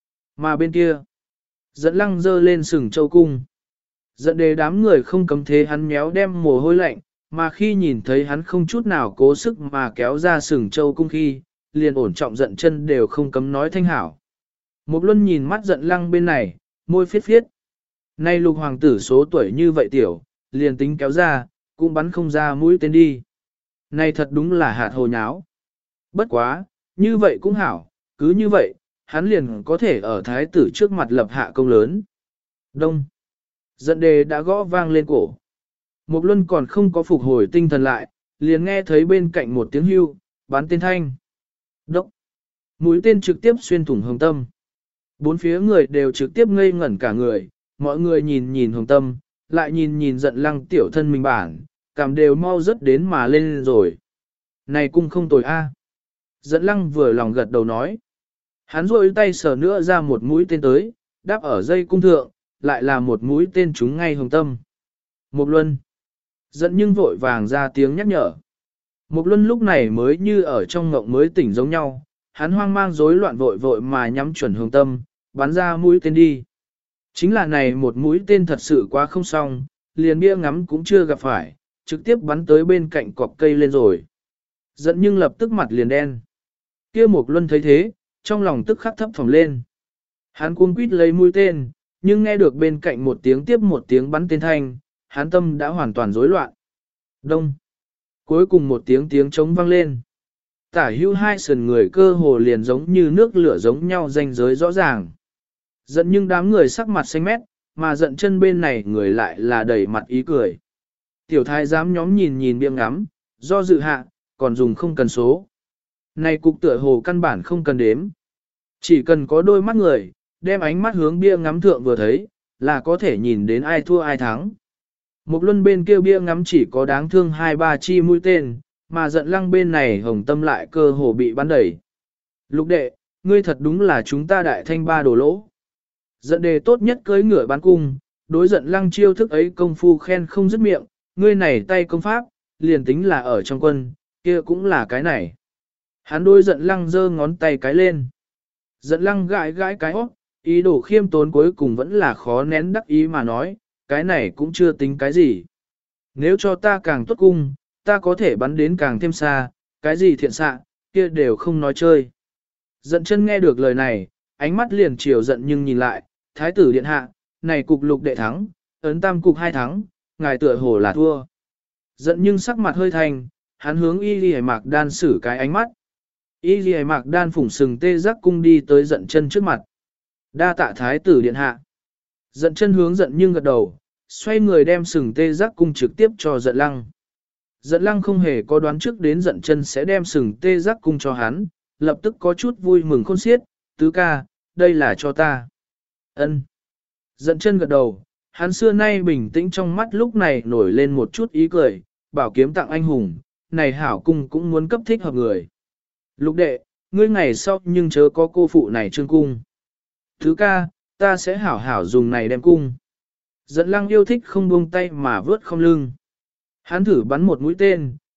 Mà bên kia, giận lăng dơ lên sừng châu cung. Giận đề đám người không cấm thế hắn méo đem mồ hôi lạnh, mà khi nhìn thấy hắn không chút nào cố sức mà kéo ra sừng châu cung khi, liền ổn trọng giận chân đều không cấm nói thanh hảo. Mục Luân nhìn mắt giận lăng bên này, môi phiết phiết. Nay lục hoàng tử số tuổi như vậy tiểu, liền tính kéo ra, cũng bắn không ra mũi tên đi. Này thật đúng là hạt hồ nháo. Bất quá, như vậy cũng hảo, cứ như vậy, hắn liền có thể ở thái tử trước mặt lập hạ công lớn. Đông. Giận đề đã gõ vang lên cổ. Mục Luân còn không có phục hồi tinh thần lại, liền nghe thấy bên cạnh một tiếng hưu, bắn tên thanh. Đốc. Mũi tên trực tiếp xuyên thủng hồng tâm. Bốn phía người đều trực tiếp ngây ngẩn cả người, mọi người nhìn nhìn hồng tâm, lại nhìn nhìn giận lăng tiểu thân mình bản, cảm đều mau rất đến mà lên rồi. Này cung không tồi a. Giận lăng vừa lòng gật đầu nói. Hắn rôi tay sờ nữa ra một mũi tên tới, đáp ở dây cung thượng, lại là một mũi tên trúng ngay hồng tâm. Mục Luân. Giận nhưng vội vàng ra tiếng nhắc nhở. Mục Luân lúc này mới như ở trong ngộng mới tỉnh giống nhau, hắn hoang mang rối loạn vội vội mà nhắm chuẩn hồng tâm, bắn ra mũi tên đi. Chính là này một mũi tên thật sự quá không xong, liền bia ngắm cũng chưa gặp phải, trực tiếp bắn tới bên cạnh cọc cây lên rồi. Giận nhưng lập tức mặt liền đen. Kia Mục Luân thấy thế, trong lòng tức khắc thấp phồng lên. Hắn cuống quýt lấy mũi tên, nhưng nghe được bên cạnh một tiếng tiếp một tiếng bắn tên thanh, hắn tâm đã hoàn toàn rối loạn. Đông. Cuối cùng một tiếng tiếng trống vang lên. Tả hữu hai sườn người cơ hồ liền giống như nước lửa giống nhau ranh giới rõ ràng. Giận nhưng đám người sắc mặt xanh mét, mà giận chân bên này người lại là đầy mặt ý cười. Tiểu thái giám nhóm nhìn nhìn biếng ngắm, do dự hạ, còn dùng không cần số. Này cục tựa hồ căn bản không cần đếm. Chỉ cần có đôi mắt người, đem ánh mắt hướng bia ngắm thượng vừa thấy, là có thể nhìn đến ai thua ai thắng. Một luân bên kia bia ngắm chỉ có đáng thương hai ba chi mũi tên, mà giận lăng bên này hồng tâm lại cơ hồ bị bắn đẩy. Lục đệ, ngươi thật đúng là chúng ta đại thanh ba đồ lỗ. Giận đề tốt nhất cưới ngựa bán cung, đối giận lăng chiêu thức ấy công phu khen không dứt miệng, ngươi này tay công pháp, liền tính là ở trong quân, kia cũng là cái này. Hắn đôi giận lăng giơ ngón tay cái lên. Giận lăng gãi gãi cái óc, ý đồ khiêm tốn cuối cùng vẫn là khó nén đắc ý mà nói, cái này cũng chưa tính cái gì. Nếu cho ta càng tốt cung, ta có thể bắn đến càng thêm xa, cái gì thiện xạ, kia đều không nói chơi. Giận chân nghe được lời này, ánh mắt liền chiều giận nhưng nhìn lại, thái tử điện hạ, này cục lục đệ thắng, ấn tam cục hai thắng, ngài tựa hồ là thua. Giận nhưng sắc mặt hơi thành, hắn hướng y ghi mạc đan xử cái ánh mắt. Y ghi mạc đan phủng sừng tê giác cung đi tới giận chân trước mặt. Đa tạ thái tử điện hạ. Giận chân hướng giận nhưng gật đầu, xoay người đem sừng tê giác cung trực tiếp cho giận lăng. Giận lăng không hề có đoán trước đến giận chân sẽ đem sừng tê giác cung cho hắn, lập tức có chút vui mừng khôn xiết, tứ ca, đây là cho ta. Ân. Giận chân gật đầu, hắn xưa nay bình tĩnh trong mắt lúc này nổi lên một chút ý cười, bảo kiếm tặng anh hùng, này hảo cung cũng muốn cấp thích hợp người. Lục đệ, ngươi ngày sau nhưng chớ có cô phụ này trương cung. Thứ ca, ta sẽ hảo hảo dùng này đem cung. Giận lăng yêu thích không buông tay mà vớt không lưng. Hắn thử bắn một mũi tên,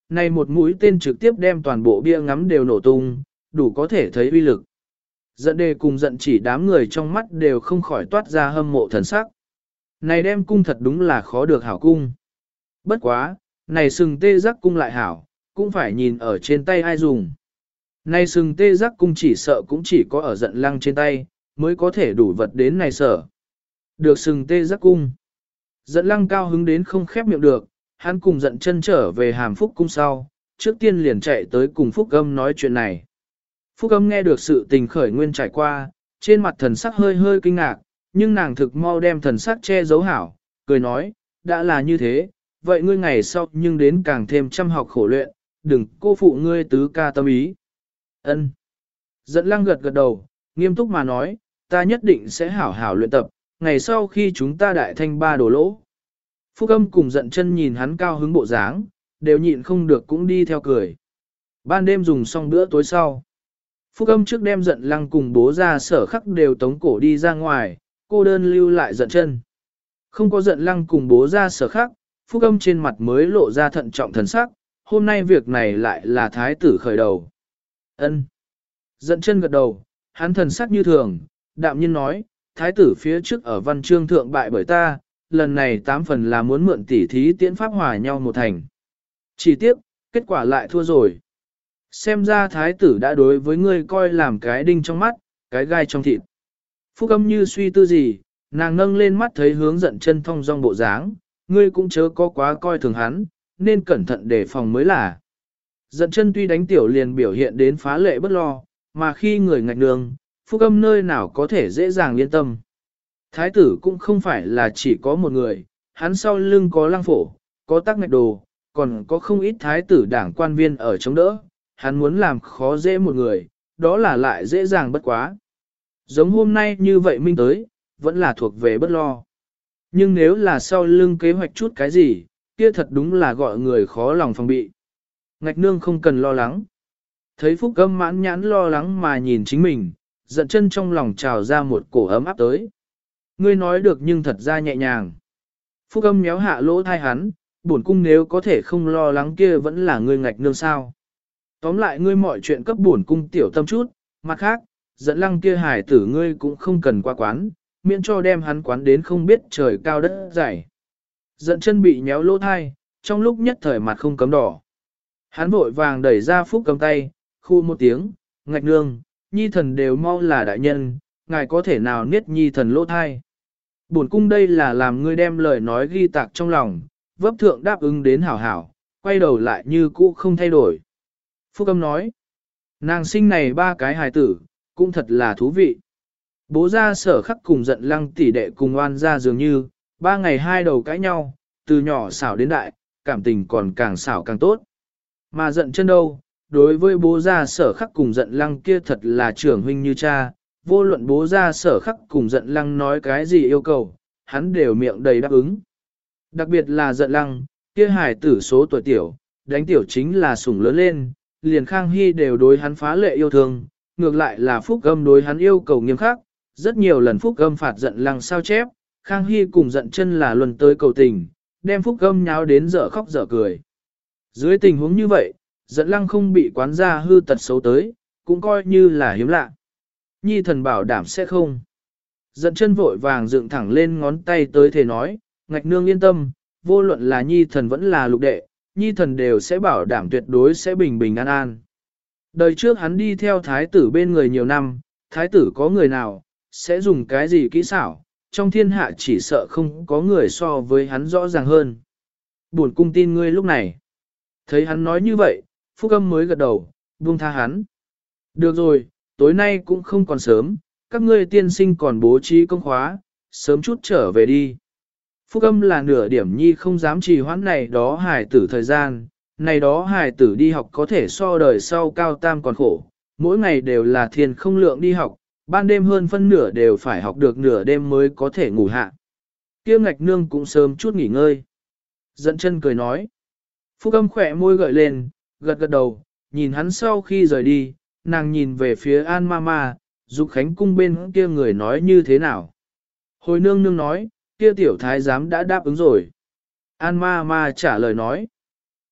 Này một mũi tên trực tiếp đem toàn bộ bia ngắm đều nổ tung, đủ có thể thấy uy lực. Giận đề cùng giận chỉ đám người trong mắt đều không khỏi toát ra hâm mộ thần sắc. Này đem cung thật đúng là khó được hảo cung. Bất quá, này sừng tê giác cung lại hảo, cũng phải nhìn ở trên tay ai dùng. Này sừng tê giác cung chỉ sợ cũng chỉ có ở giận lăng trên tay, mới có thể đủ vật đến này sở. Được sừng tê giác cung. Giận lăng cao hứng đến không khép miệng được, hắn cùng giận chân trở về hàm phúc cung sau, trước tiên liền chạy tới cùng Phúc Âm nói chuyện này. Phúc Âm nghe được sự tình khởi nguyên trải qua, trên mặt thần sắc hơi hơi kinh ngạc, nhưng nàng thực mau đem thần sắc che giấu hảo, cười nói, đã là như thế, vậy ngươi ngày sau nhưng đến càng thêm chăm học khổ luyện, đừng cô phụ ngươi tứ ca tâm ý. Ân. Giận lăng gật gật đầu, nghiêm túc mà nói, ta nhất định sẽ hảo hảo luyện tập, ngày sau khi chúng ta đại thanh ba đổ lỗ. Phúc Âm cùng giận chân nhìn hắn cao hứng bộ dáng, đều nhịn không được cũng đi theo cười. Ban đêm dùng xong bữa tối sau. Phúc Âm trước đem giận lăng cùng bố ra sở khắc đều tống cổ đi ra ngoài, cô đơn lưu lại giận chân. Không có giận lăng cùng bố ra sở khắc, Phúc Âm trên mặt mới lộ ra thận trọng thần sắc, hôm nay việc này lại là thái tử khởi đầu. Ân. Giận chân gật đầu, hắn thần sắc như thường, đạm nhiên nói, thái tử phía trước ở văn chương thượng bại bởi ta, lần này tám phần là muốn mượn tỉ thí tiễn pháp hòa nhau một thành. Chỉ tiếc, kết quả lại thua rồi. Xem ra thái tử đã đối với ngươi coi làm cái đinh trong mắt, cái gai trong thịt. Phúc Âm như suy tư gì, nàng nâng lên mắt thấy hướng giận chân thong dong bộ dáng, ngươi cũng chớ có quá coi thường hắn, nên cẩn thận đề phòng mới là. Giận chân tuy đánh tiểu liền biểu hiện đến phá lệ bất lo, mà khi người ngạch đường, Phúc Âm nơi nào có thể dễ dàng yên tâm. Thái tử cũng không phải là chỉ có một người, hắn sau lưng có lăng phổ, có tắc ngạch đồ, còn có không ít thái tử đảng quan viên ở chống đỡ, hắn muốn làm khó dễ một người, đó là lại dễ dàng bất quá. Giống hôm nay như vậy minh tới, vẫn là thuộc về bất lo. Nhưng nếu là sau lưng kế hoạch chút cái gì, kia thật đúng là gọi người khó lòng phòng bị. Ngạch nương không cần lo lắng. Thấy Phúc Âm mãn nhãn lo lắng mà nhìn chính mình, giận chân trong lòng trào ra một cổ ấm áp tới. Ngươi nói được nhưng thật ra nhẹ nhàng. Phúc Âm méo hạ lỗ thai hắn, bổn cung nếu có thể không lo lắng kia vẫn là ngươi ngạch nương sao. Tóm lại ngươi mọi chuyện cấp bổn cung tiểu tâm chút, mặt khác, dẫn lăng kia hải tử ngươi cũng không cần qua quán, miễn cho đem hắn quán đến không biết trời cao đất dày. Giận chân bị nhéo lỗ thai, trong lúc nhất thời mặt không cấm đỏ. Hắn vội vàng đẩy ra Phúc Âm tay, khu một tiếng, ngạch nương, nhi thần đều mau là đại nhân, ngài có thể nào niết nhi thần lỗ thai. Bổn cung đây là làm ngươi đem lời nói ghi tạc trong lòng, vấp thượng đáp ứng đến hảo hảo, quay đầu lại như cũ không thay đổi. Phúc Âm nói, nàng sinh này ba cái hài tử, cũng thật là thú vị. Bố ra sở khắc cùng giận lăng tỷ đệ cùng oan ra dường như, ba ngày hai đầu cãi nhau, từ nhỏ xảo đến đại, cảm tình còn càng xảo càng tốt. Mà giận chân đâu, đối với bố ra sở khắc cùng giận lăng kia thật là trưởng huynh như cha, vô luận bố ra sở khắc cùng giận lăng nói cái gì yêu cầu, hắn đều miệng đầy đáp ứng. Đặc biệt là giận lăng, kia hài tử số tuổi tiểu, đánh tiểu chính là sủng lớn lên, liền Khang Hy đều đối hắn phá lệ yêu thương, ngược lại là Phúc Âm đối hắn yêu cầu nghiêm khắc, rất nhiều lần Phúc Âm phạt giận lăng sao chép, Khang Hy cùng giận chân là luân tới cầu tình, đem Phúc Âm nháo đến dở khóc dở cười. Dưới tình huống như vậy, giận lăng không bị quán gia hư tật xấu tới, cũng coi như là hiếm lạ. Nhi thần bảo đảm sẽ không. Giận chân vội vàng dựng thẳng lên ngón tay tới thề nói, ngạch nương yên tâm, vô luận là nhi thần vẫn là lục đệ, nhi thần đều sẽ bảo đảm tuyệt đối sẽ bình bình an an. Đời trước hắn đi theo thái tử bên người nhiều năm, thái tử có người nào, sẽ dùng cái gì kỹ xảo, trong thiên hạ chỉ sợ không có người so với hắn rõ ràng hơn. Buồn cung tin ngươi lúc này. Thấy hắn nói như vậy, Phúc Âm mới gật đầu, buông tha hắn. Được rồi, tối nay cũng không còn sớm, các ngươi tiên sinh còn bố trí công khóa, sớm chút trở về đi. Phúc Âm là nửa điểm nhi không dám trì hoãn này đó hài tử thời gian, này đó hài tử đi học có thể so đời sau cao tam còn khổ, mỗi ngày đều là thiền không lượng đi học, ban đêm hơn phân nửa đều phải học được nửa đêm mới có thể ngủ hạ. Kia ngạch nương cũng sớm chút nghỉ ngơi. Giận chân cười nói. Phúc Âm khỏe môi gợi lên, gật gật đầu, nhìn hắn sau khi rời đi, nàng nhìn về phía An Mama, Dục Khánh cung bên kia người nói như thế nào. Hồi nương nương nói, kia tiểu thái giám đã đáp ứng rồi. An Mama trả lời nói.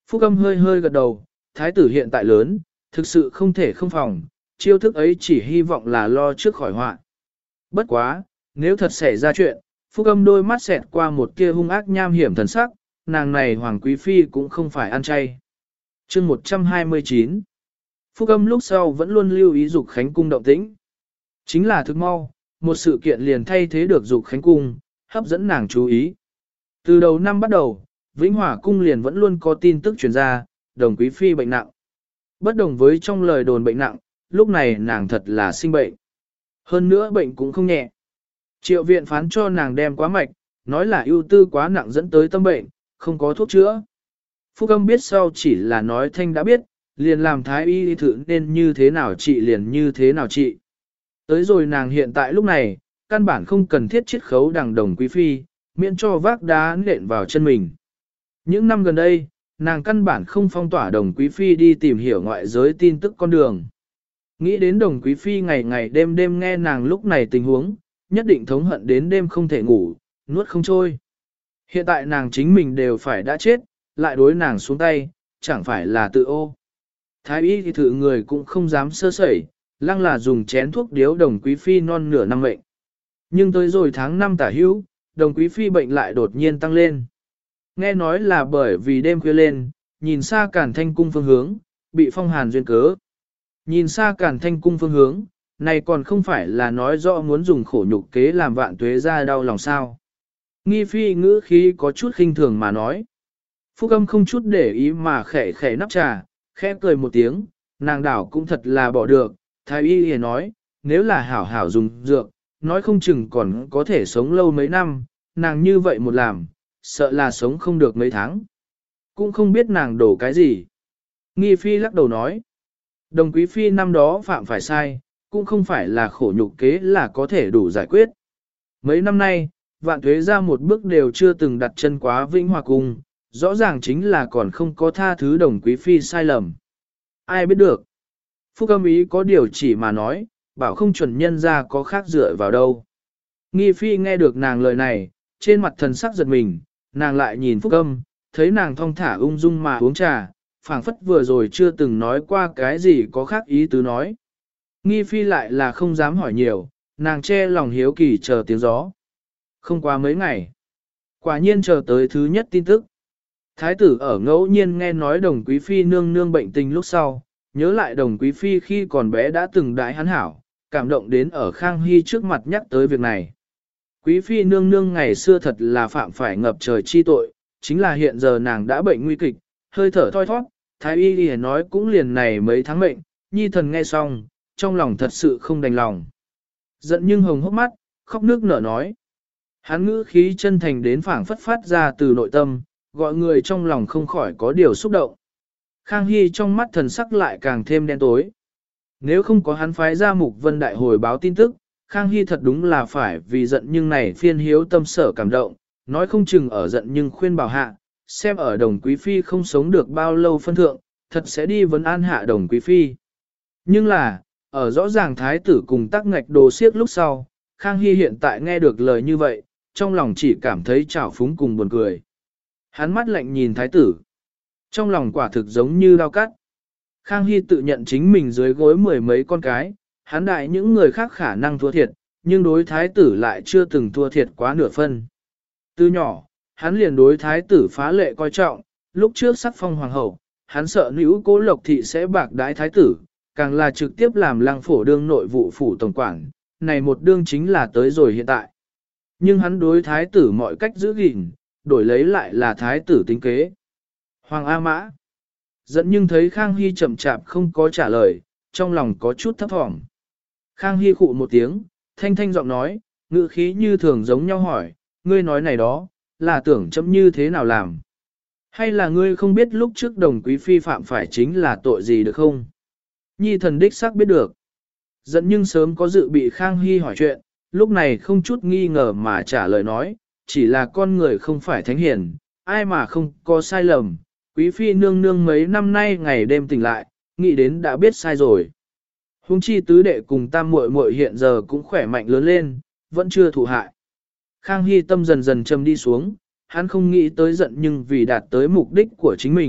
Phúc Âm hơi hơi gật đầu, thái tử hiện tại lớn, thực sự không thể không phòng, chiêu thức ấy chỉ hy vọng là lo trước khỏi họa. Bất quá, nếu thật xảy ra chuyện, Phúc Âm đôi mắt xẹt qua một kia hung ác nham hiểm thần sắc, nàng này Hoàng Quý Phi cũng không phải ăn chay. chương một trăm hai mươi chín Phúc Âm lúc sau vẫn luôn lưu ý Dục Khánh Cung động tĩnh. Chính là thực mau, một sự kiện liền thay thế được Dục Khánh Cung, hấp dẫn nàng chú ý. Từ đầu năm bắt đầu, Vĩnh Hòa Cung liền vẫn luôn có tin tức truyền ra, Đồng Quý Phi bệnh nặng. Bất đồng với trong lời đồn bệnh nặng, lúc này nàng thật là sinh bệnh. Hơn nữa bệnh cũng không nhẹ. Triệu viện phán cho nàng đem quá mạch, nói là ưu tư quá nặng dẫn tới tâm bệnh, không có thuốc chữa. Phúc Âm biết sau chỉ là nói thanh đã biết, liền làm thái y thử nên như thế nào trị liền như thế nào trị. Tới rồi nàng hiện tại lúc này, căn bản không cần thiết chiết khấu đằng Đồng Quý Phi, miễn cho vác đá nện vào chân mình. Những năm gần đây, nàng căn bản không phong tỏa Đồng Quý Phi đi tìm hiểu ngoại giới tin tức con đường. Nghĩ đến Đồng Quý Phi ngày ngày đêm đêm nghe nàng lúc này tình huống, nhất định thống hận đến đêm không thể ngủ, nuốt không trôi. Hiện tại nàng chính mình đều phải đã chết, lại đối nàng xuống tay, chẳng phải là tự ô. Thái y thì thử người cũng không dám sơ sẩy, lăng là dùng chén thuốc điếu Đồng Quý Phi non nửa năm bệnh. Nhưng tới rồi tháng năm tả hữu, Đồng Quý Phi bệnh lại đột nhiên tăng lên. Nghe nói là bởi vì đêm khuya lên, nhìn xa Càn Thanh Cung phương hướng, bị phong hàn duyên cớ. Nhìn xa Càn Thanh Cung phương hướng, này còn không phải là nói rõ muốn dùng khổ nhục kế làm vạn tuế ra đau lòng sao. Nghi Phi ngữ khí có chút khinh thường mà nói. Phúc Âm không chút để ý mà khẽ khẽ nắp trà, khẽ cười một tiếng, nàng đảo cũng thật là bỏ được. Thái y hề nói, nếu là hảo hảo dùng dược, nói không chừng còn có thể sống lâu mấy năm, nàng như vậy một làm, sợ là sống không được mấy tháng. Cũng không biết nàng đổ cái gì. Nghi Phi lắc đầu nói, Đồng Quý Phi năm đó phạm phải sai, cũng không phải là khổ nhục kế là có thể đủ giải quyết. Mấy năm nay, vạn tuế ra một bước đều chưa từng đặt chân quá Vĩnh Hòa Cung, rõ ràng chính là còn không có tha thứ Đồng Quý Phi sai lầm. Ai biết được. Phúc Âm ý có điều chỉ mà nói, bảo không chuẩn nhân ra có khác dựa vào đâu. Nghi Phi nghe được nàng lời này, trên mặt thần sắc giật mình, nàng lại nhìn Phúc Âm, thấy nàng thong thả ung dung mà uống trà, phảng phất vừa rồi chưa từng nói qua cái gì có khác ý tứ nói. Nghi Phi lại là không dám hỏi nhiều, nàng che lòng hiếu kỳ chờ tiếng gió. Không qua mấy ngày, quả nhiên chờ tới thứ nhất tin tức. Thái tử ở ngẫu nhiên nghe nói Đồng Quý Phi nương nương bệnh tình lúc sau, nhớ lại Đồng Quý Phi khi còn bé đã từng đãi hắn hảo, cảm động đến ở Khang Hy trước mặt nhắc tới việc này. Quý Phi nương nương ngày xưa thật là phạm phải ngập trời chi tội, chính là hiện giờ nàng đã bệnh nguy kịch, hơi thở thoi thoát, Thái y đi nói cũng liền này mấy tháng bệnh, nhi thần nghe xong, trong lòng thật sự không đành lòng. Giận nhưng hồng hốc mắt, khóc nước nở nói. Hắn ngữ khí chân thành đến phảng phất phát ra từ nội tâm, gọi người trong lòng không khỏi có điều xúc động. Khang Hy trong mắt thần sắc lại càng thêm đen tối. Nếu không có hắn phái ra Mục Vân Đại hồi báo tin tức, Khang Hy thật đúng là phải vì giận nhưng này phiên hiếu tâm sở cảm động, nói không chừng ở giận nhưng khuyên bảo hạ, xem ở Đồng Quý Phi không sống được bao lâu phân thượng, thật sẽ đi vấn an hạ Đồng Quý Phi. Nhưng là, ở rõ ràng thái tử cùng tắc ngạch đồ siếc lúc sau, Khang Hy hiện tại nghe được lời như vậy, trong lòng chỉ cảm thấy trào phúng cùng buồn cười. Hắn mắt lạnh nhìn thái tử, trong lòng quả thực giống như đao cắt. Khang Hy tự nhận chính mình dưới gối mười mấy con cái, hắn đại những người khác khả năng thua thiệt, nhưng đối thái tử lại chưa từng thua thiệt quá nửa phân. Từ nhỏ, hắn liền đối thái tử phá lệ coi trọng, lúc trước sắc phong hoàng hậu, hắn sợ nữ cố lộc thị sẽ bạc đái thái tử, càng là trực tiếp làm lăng phổ đương nội vụ phủ tổng quản, này một đương chính là tới rồi hiện tại. Nhưng hắn đối thái tử mọi cách giữ gìn, đổi lấy lại là thái tử tính kế. Hoàng A Mã giận nhưng thấy Khang Hy chậm chạp không có trả lời, trong lòng có chút thấp thỏm. Khang Hy khụ một tiếng, thanh thanh giọng nói, ngữ khí như thường giống nhau hỏi, ngươi nói này đó, là tưởng chấm như thế nào làm? Hay là ngươi không biết lúc trước Đồng Quý Phi phạm phải chính là tội gì được không? Nhi thần đích xác biết được. Giận nhưng sớm có dự bị Khang Hy hỏi chuyện, lúc này không chút nghi ngờ mà trả lời nói, chỉ là con người không phải thánh hiền, ai mà không có sai lầm. Quý Phi nương nương mấy năm nay ngày đêm tỉnh lại, nghĩ đến đã biết sai rồi. Hùng chi tứ đệ cùng tam muội muội hiện giờ cũng khỏe mạnh lớn lên, vẫn chưa thụ hại. Khang Hy tâm dần dần châm đi xuống, hắn không nghĩ tới giận nhưng vì đạt tới mục đích của chính mình,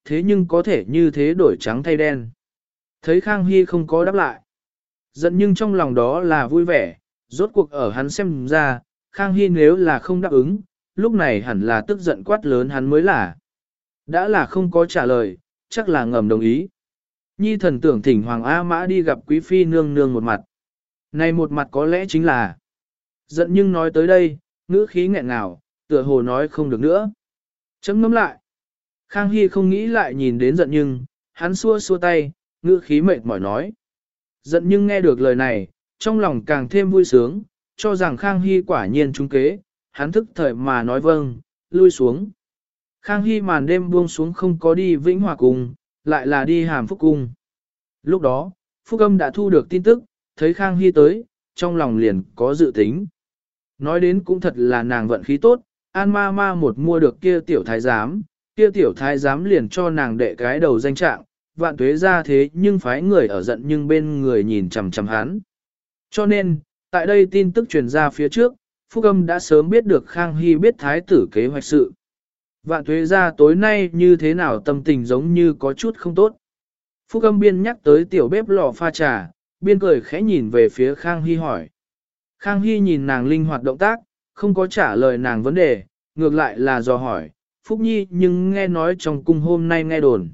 thế nhưng có thể như thế đổi trắng thay đen. Thấy Khang Hy không có đáp lại. Giận nhưng trong lòng đó là vui vẻ, rốt cuộc ở hắn xem ra, Khang Hy nếu là không đáp ứng, lúc này hẳn là tức giận quát lớn hắn mới là. Đã là không có trả lời, chắc là ngầm đồng ý. Nhi thần tưởng thỉnh Hoàng A Mã đi gặp Quý Phi nương nương một mặt. Này một mặt có lẽ chính là. Giận nhưng nói tới đây, ngữ khí nghẹn ngào, tựa hồ nói không được nữa. Chấm ngắm lại. Khang Hy không nghĩ lại nhìn đến giận nhưng, hắn xua xua tay, ngữ khí mệt mỏi nói. Giận nhưng nghe được lời này, trong lòng càng thêm vui sướng, cho rằng Khang Hy quả nhiên trúng kế, hắn thức thời mà nói vâng, lui xuống. Khang Hy màn đêm buông xuống không có đi Vĩnh Hòa Cung, lại là đi Hàm Phúc Cung. Lúc đó, Phúc Âm đã thu được tin tức, thấy Khang Hy tới, trong lòng liền có dự tính. Nói đến cũng thật là nàng vận khí tốt, An ma ma một mua được kia tiểu thái giám, kia tiểu thái giám liền cho nàng đệ cái đầu danh trạng, vạn tuế ra thế nhưng phái người ở giận nhưng bên người nhìn chằm chằm hắn. Cho nên, tại đây tin tức truyền ra phía trước, Phúc Âm đã sớm biết được Khang Hy biết thái tử kế hoạch sự. Vạn tuế ra tối nay như thế nào tâm tình giống như có chút không tốt. Phúc Âm biên nhắc tới tiểu bếp lò pha trà, biên cười khẽ nhìn về phía Khang Hy hỏi. Khang Hy nhìn nàng linh hoạt động tác, không có trả lời nàng vấn đề, ngược lại là dò hỏi, Phúc Nhi nhưng nghe nói trong cung hôm nay nghe đồn.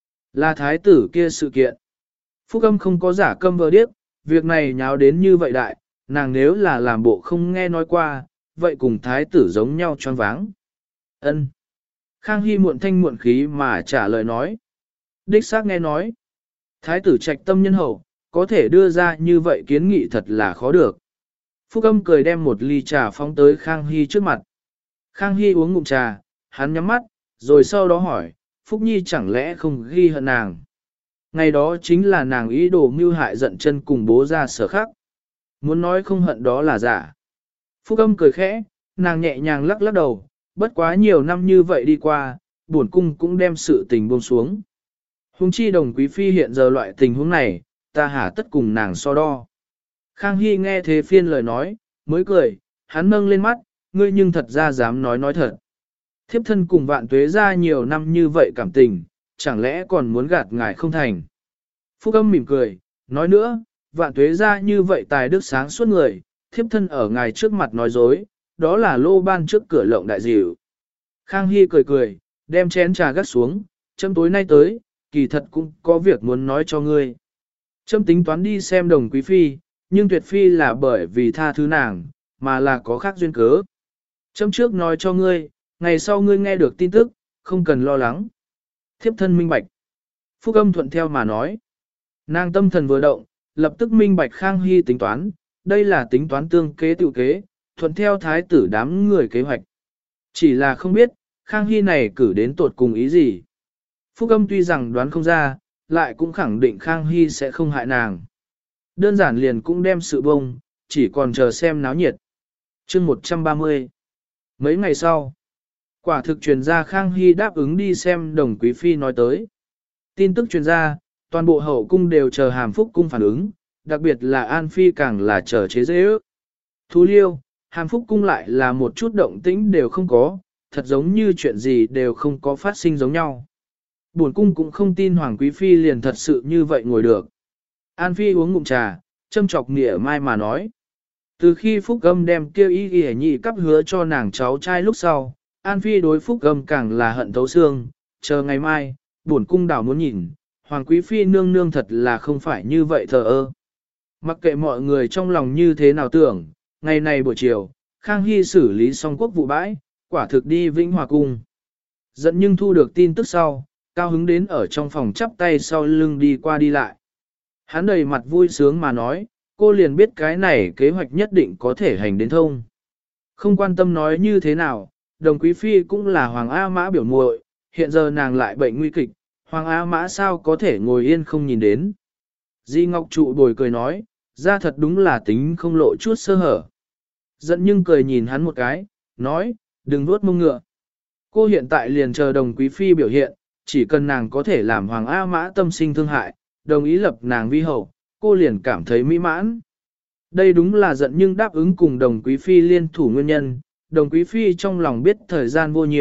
Là thái tử kia sự kiện. Phúc Âm không có giả câm vờ điếc, việc này nháo đến như vậy đại, nàng nếu là làm bộ không nghe nói qua, vậy cùng thái tử giống nhau choáng váng. Ân. Khang Hy muộn thanh muộn khí mà trả lời nói. Đích xác nghe nói. Thái tử trạch tâm nhân hậu, có thể đưa ra như vậy kiến nghị thật là khó được. Phúc Âm cười đem một ly trà phóng tới Khang Hy trước mặt. Khang Hy uống ngụm trà, hắn nhắm mắt, rồi sau đó hỏi, Phúc Nhi chẳng lẽ không ghi hận nàng. Ngày đó chính là nàng ý đồ mưu hại giận chân cùng bố ra sở khắc. Muốn nói không hận đó là giả. Phúc Âm cười khẽ, nàng nhẹ nhàng lắc lắc đầu, bất quá nhiều năm như vậy đi qua, bổn cung cũng đem sự tình buông xuống. Huống chi Đồng Quý Phi hiện giờ loại tình huống này, ta hả tất cùng nàng so đo. Khang Hy nghe thế phiên lời nói, mới cười, hắn nâng lên mắt, ngươi nhưng thật ra dám nói nói thật. Thiếp thân cùng Vạn Tuế ra nhiều năm như vậy cảm tình, chẳng lẽ còn muốn gạt ngài không thành. Phúc Âm mỉm cười, nói nữa, Vạn Tuế ra như vậy tài đức sáng suốt người, thiếp thân ở ngài trước mặt nói dối, đó là lô ban trước cửa lộng đại dịu. Khang Hy cười cười, đem chén trà gắt xuống, châm tối nay tới, kỳ thật cũng có việc muốn nói cho ngươi. Châm tính toán đi xem Đồng Quý Phi, nhưng tuyệt phi là bởi vì tha thứ nàng, mà là có khác duyên cớ. Châm trước nói cho ngươi, ngày sau ngươi nghe được tin tức, không cần lo lắng. Thiếp thân minh bạch. Phúc Âm thuận theo mà nói. Nàng tâm thần vừa động, lập tức minh bạch Khang Hy tính toán, đây là tính toán tương kế tự kế, thuận theo thái tử đám người kế hoạch. Chỉ là không biết, Khang Hy này cử đến tột cùng ý gì. Phúc Âm tuy rằng đoán không ra, lại cũng khẳng định Khang Hy sẽ không hại nàng. Đơn giản liền cũng đem sự bông, chỉ còn chờ xem náo nhiệt. chương một trăm ba mươi. Mấy ngày sau, quả thực truyền ra Khang Hy đáp ứng đi xem Đồng Quý Phi nói tới. Tin tức truyền ra, toàn bộ hậu cung đều chờ Hàm Phúc cung phản ứng, đặc biệt là An Phi càng là chờ chế dễ ước. Thú liêu, Hàm Phúc cung lại là một chút động tĩnh đều không có, thật giống như chuyện gì đều không có phát sinh giống nhau. Buồn cung cũng không tin Hoàng Quý Phi liền thật sự như vậy ngồi được. An Phi uống ngụm trà, châm chọc nghĩa mai mà nói. Từ khi Phúc Âm đem kêu ý ghi nhị cắp hứa cho nàng cháu trai lúc sau, An Phi đối Phúc Âm càng là hận thấu xương, chờ ngày mai, bổn cung đảo muốn nhìn, Hoàng Quý Phi nương nương thật là không phải như vậy thờ ơ. Mặc kệ mọi người trong lòng như thế nào tưởng, ngày này buổi chiều, Khang Hy xử lý xong quốc vụ bãi, quả thực đi Vĩnh Hòa Cung. Giận nhưng thu được tin tức sau, cao hứng đến ở trong phòng chắp tay sau lưng đi qua đi lại. Hắn đầy mặt vui sướng mà nói, cô liền biết cái này kế hoạch nhất định có thể hành đến thông. Không quan tâm nói như thế nào, Đồng Quý Phi cũng là Hoàng A Mã biểu muội, hiện giờ nàng lại bệnh nguy kịch, Hoàng A Mã sao có thể ngồi yên không nhìn đến. Di Ngọc Trụ bồi cười nói, ra thật đúng là tính không lộ chút sơ hở. Giận nhưng cười nhìn hắn một cái, nói, đừng vuốt mông ngựa. Cô hiện tại liền chờ Đồng Quý Phi biểu hiện, chỉ cần nàng có thể làm Hoàng A Mã tâm sinh thương hại, đồng ý lập nàng vi hậu, cô liền cảm thấy mỹ mãn. Đây đúng là giận nhưng đáp ứng cùng Đồng Quý Phi liên thủ nguyên nhân, Đồng Quý Phi trong lòng biết thời gian vô nhiều,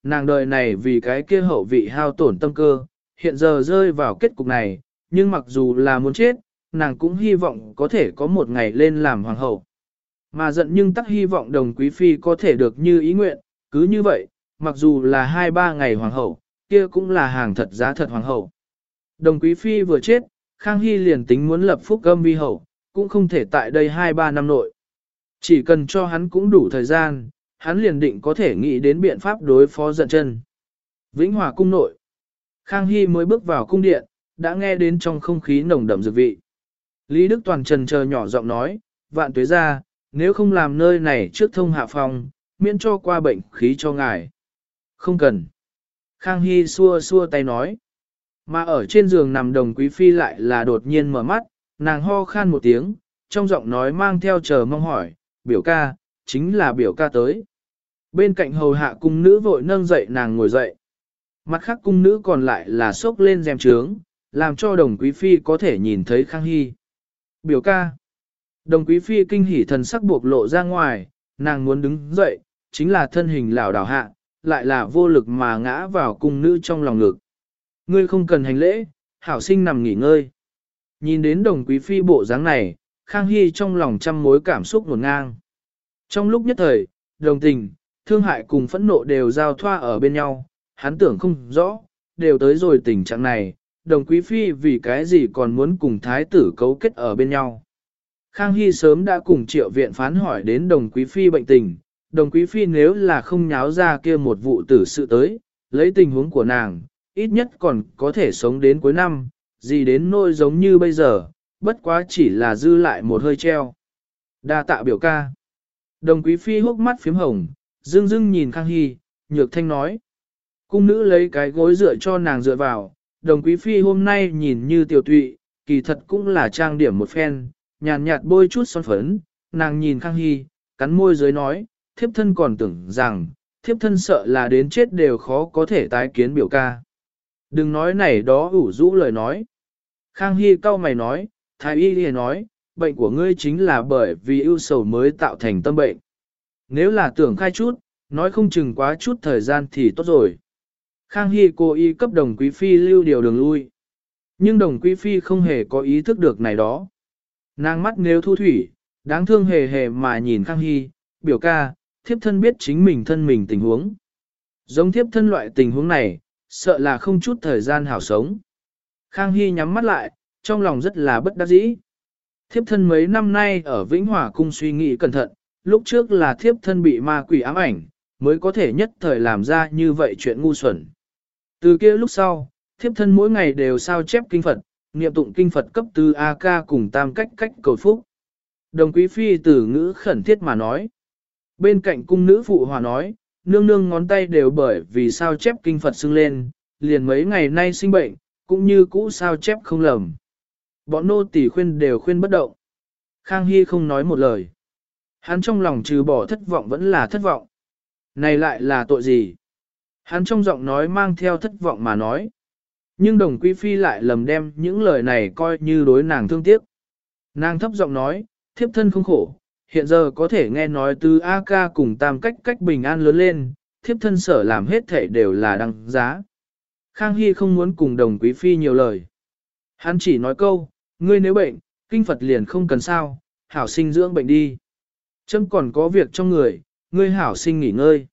nàng đời này vì cái kia hậu vị hao tổn tâm cơ, hiện giờ rơi vào kết cục này, nhưng mặc dù là muốn chết, nàng cũng hy vọng có thể có một ngày lên làm hoàng hậu. Mà giận nhưng tắc hy vọng đồng quý phi có thể được như ý nguyện, cứ như vậy, mặc dù là hai ba ngày hoàng hậu, kia cũng là hàng thật giá thật hoàng hậu. Đồng quý phi vừa chết, Khang Hy liền tính muốn lập phúc âm vi hậu, cũng không thể tại đây hai ba năm nội. Chỉ cần cho hắn cũng đủ thời gian, hắn liền định có thể nghĩ đến biện pháp đối phó giận chân. Vĩnh Hòa cung nội. Khang Hy mới bước vào cung điện, đã nghe đến trong không khí nồng đậm dược vị. Lý Đức Toàn trần chờ nhỏ giọng nói, vạn tuế ra, nếu không làm nơi này trước thông hạ phòng, miễn cho qua bệnh khí cho ngài. Không cần. Khang Hy xua xua tay nói. Mà ở trên giường nằm đồng quý phi lại là đột nhiên mở mắt, nàng ho khan một tiếng, trong giọng nói mang theo chờ mong hỏi, biểu ca, chính là biểu ca tới. Bên cạnh hầu hạ cung nữ vội nâng dậy nàng ngồi dậy. Mặt khác cung nữ còn lại là xốc lên rèm trướng, làm cho đồng quý phi có thể nhìn thấy Khang Hy. Biểu ca. Đồng quý phi kinh hỉ thần sắc buộc lộ ra ngoài, nàng muốn đứng dậy, chính là thân hình lảo đảo hạ, lại là vô lực mà ngã vào cung nữ trong lòng ngực. Ngươi không cần hành lễ, hảo sinh nằm nghỉ ngơi. Nhìn đến đồng quý phi bộ dáng này, Khang Hy trong lòng trăm mối cảm xúc ngổn ngang. Trong lúc nhất thời, đồng tình, thương hại cùng phẫn nộ đều giao thoa ở bên nhau, hắn tưởng không rõ, đều tới rồi tình trạng này, đồng quý phi vì cái gì còn muốn cùng thái tử cấu kết ở bên nhau. Khang Hy sớm đã cùng triệu viện phán hỏi đến đồng quý phi bệnh tình, đồng quý phi nếu là không nháo ra kia một vụ tử sự tới, lấy tình huống của nàng, ít nhất còn có thể sống đến cuối năm, gì đến nỗi giống như bây giờ, bất quá chỉ là dư lại một hơi treo. Đa tạ biểu ca. Đồng quý phi hốc mắt phím hồng, dưng dưng nhìn Khang Hy, nhược thanh nói. Cung nữ lấy cái gối dựa cho nàng dựa vào, đồng quý phi hôm nay nhìn như tiểu tụy, kỳ thật cũng là trang điểm một phen, nhàn nhạt bôi chút son phấn, nàng nhìn Khang Hy, cắn môi dưới nói, thiếp thân còn tưởng rằng, thiếp thân sợ là đến chết đều khó có thể tái kiến biểu ca. Đừng nói này đó ủ rũ lời nói. Khang Hy cau mày nói, thái y liền nói, bệnh của ngươi chính là bởi vì ưu sầu mới tạo thành tâm bệnh. Nếu là tưởng khai chút, nói không chừng quá chút thời gian thì tốt rồi. Khang Hy cố ý cấp đồng quý phi lưu điều đường lui. Nhưng đồng quý phi không hề có ý thức được này đó. Nàng mắt nếu thu thủy, đáng thương hề hề mà nhìn Khang Hy, biểu ca, thiếp thân biết chính mình thân mình tình huống. Giống thiếp thân loại tình huống này, sợ là không chút thời gian hảo sống. Khang Hy nhắm mắt lại, trong lòng rất là bất đắc dĩ. Thiếp thân mấy năm nay ở Vĩnh Hòa cung suy nghĩ cẩn thận, lúc trước là thiếp thân bị ma quỷ ám ảnh, mới có thể nhất thời làm ra như vậy chuyện ngu xuẩn. Từ kia lúc sau, thiếp thân mỗi ngày đều sao chép kinh Phật, niệm tụng kinh Phật cấp từ A ca cùng tam cách cách cầu phúc. Đồng quý phi từ ngữ khẩn thiết mà nói. Bên cạnh cung nữ phụ hòa nói, nương nương ngón tay đều bởi vì sao chép kinh Phật sưng lên, liền mấy ngày nay sinh bệnh, cũng như cũ sao chép không lầm. Bọn nô tỳ khuyên đều khuyên bất động. Khang Hy không nói một lời. Hắn trong lòng trừ bỏ thất vọng vẫn là thất vọng. Này lại là tội gì? Hắn trong giọng nói mang theo thất vọng mà nói. Nhưng đồng quý phi lại lầm đem những lời này coi như đối nàng thương tiếc. Nàng thấp giọng nói, thiếp thân không khổ, hiện giờ có thể nghe nói từ A ca cùng tam cách cách bình an lớn lên, thiếp thân sở làm hết thể đều là đăng giá. Khang Hy không muốn cùng đồng quý phi nhiều lời. Hắn chỉ nói câu, ngươi nếu bệnh, kinh Phật liền không cần sao, hảo sinh dưỡng bệnh đi. Chấm còn có việc trong người, ngươi hảo sinh nghỉ ngơi.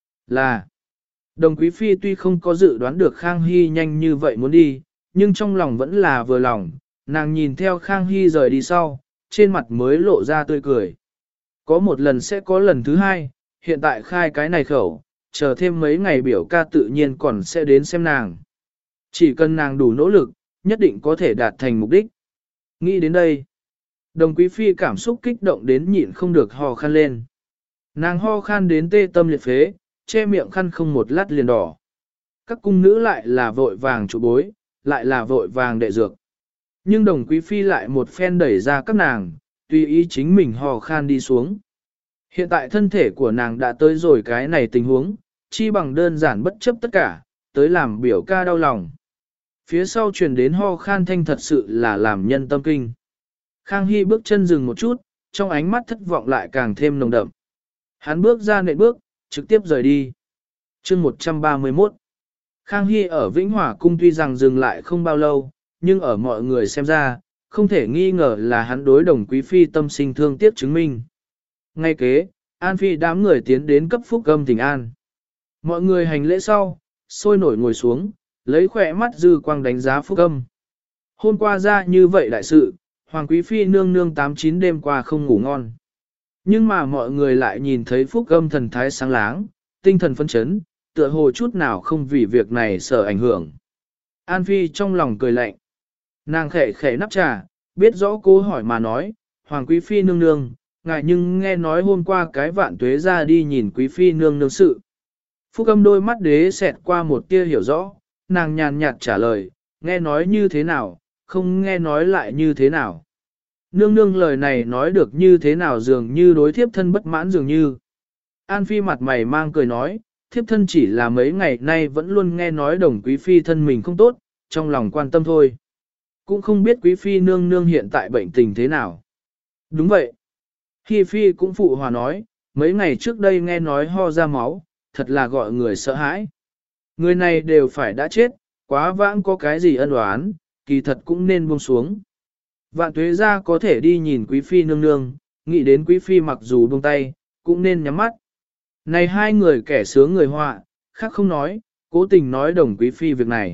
Là, đồng quý phi tuy không có dự đoán được Khang Hy nhanh như vậy muốn đi, nhưng trong lòng vẫn là vừa lòng, nàng nhìn theo Khang Hy rời đi sau, trên mặt mới lộ ra tươi cười. Có một lần sẽ có lần thứ hai, hiện tại khai cái này khẩu, chờ thêm mấy ngày biểu ca tự nhiên còn sẽ đến xem nàng. Chỉ cần nàng đủ nỗ lực, nhất định có thể đạt thành mục đích. Nghĩ đến đây, đồng quý phi cảm xúc kích động đến nhịn không được ho khan lên. Nàng ho khan đến tê tâm liệt phế, che miệng khăn không một lát liền đỏ. Các cung nữ lại là vội vàng trụ bối, lại là vội vàng đệ dược. Nhưng đồng quý phi lại một phen đẩy ra các nàng, tùy ý chính mình ho khan đi xuống. Hiện tại thân thể của nàng đã tới rồi cái này tình huống, chi bằng đơn giản bất chấp tất cả, tới làm biểu ca đau lòng. Phía sau truyền đến ho khan thanh thật sự là làm nhân tâm kinh. Khang Hy bước chân dừng một chút, trong ánh mắt thất vọng lại càng thêm nồng đậm. Hắn bước ra nệm bước, trực tiếp rời đi. Chương một trăm ba mươi mốt. Khang Hy ở Vĩnh Hòa cung tuy rằng dừng lại không bao lâu, nhưng ở mọi người xem ra, không thể nghi ngờ là hắn đối Đồng Quý Phi tâm sinh thương tiếc chứng minh. Ngay kế, An Phi đám người tiến đến cấp phúc âm thỉnh an. Mọi người hành lễ sau, sôi nổi ngồi xuống, lấy khỏe mắt dư quang đánh giá phúc âm. Hôm qua ra như vậy đại sự, Hoàng Quý Phi nương nương tám chín đêm qua không ngủ ngon. Nhưng mà mọi người lại nhìn thấy phúc âm thần thái sáng láng, tinh thần phấn chấn, tựa hồ chút nào không vì việc này sợ ảnh hưởng. An Phi trong lòng cười lạnh. Nàng khẽ khẽ nắp trà, biết rõ cô hỏi mà nói, Hoàng Quý Phi nương nương, ngài nhưng nghe nói hôm qua cái vạn tuế ra đi nhìn Quý Phi nương nương sự. Phúc âm đôi mắt đế xẹt qua một tia hiểu rõ, nàng nhàn nhạt trả lời, nghe nói như thế nào, không nghe nói lại như thế nào. Nương nương lời này nói được như thế nào dường như đối thiếp thân bất mãn dường như. An Phi mặt mày mang cười nói, thiếp thân chỉ là mấy ngày nay vẫn luôn nghe nói Đồng Quý Phi thân mình không tốt, trong lòng quan tâm thôi. Cũng không biết Quý Phi nương nương hiện tại bệnh tình thế nào. Đúng vậy. Hi Phi cũng phụ hòa nói, mấy ngày trước đây nghe nói ho ra máu, thật là gọi người sợ hãi. Người này đều phải đã chết, quá vãng có cái gì ân oán, kỳ thật cũng nên buông xuống. Vạn tuế ra có thể đi nhìn Quý Phi nương nương, nghĩ đến Quý Phi mặc dù buông tay, cũng nên nhắm mắt. Này hai người kẻ sướng người họa, khác không nói, cố tình nói Đồng Quý Phi việc này.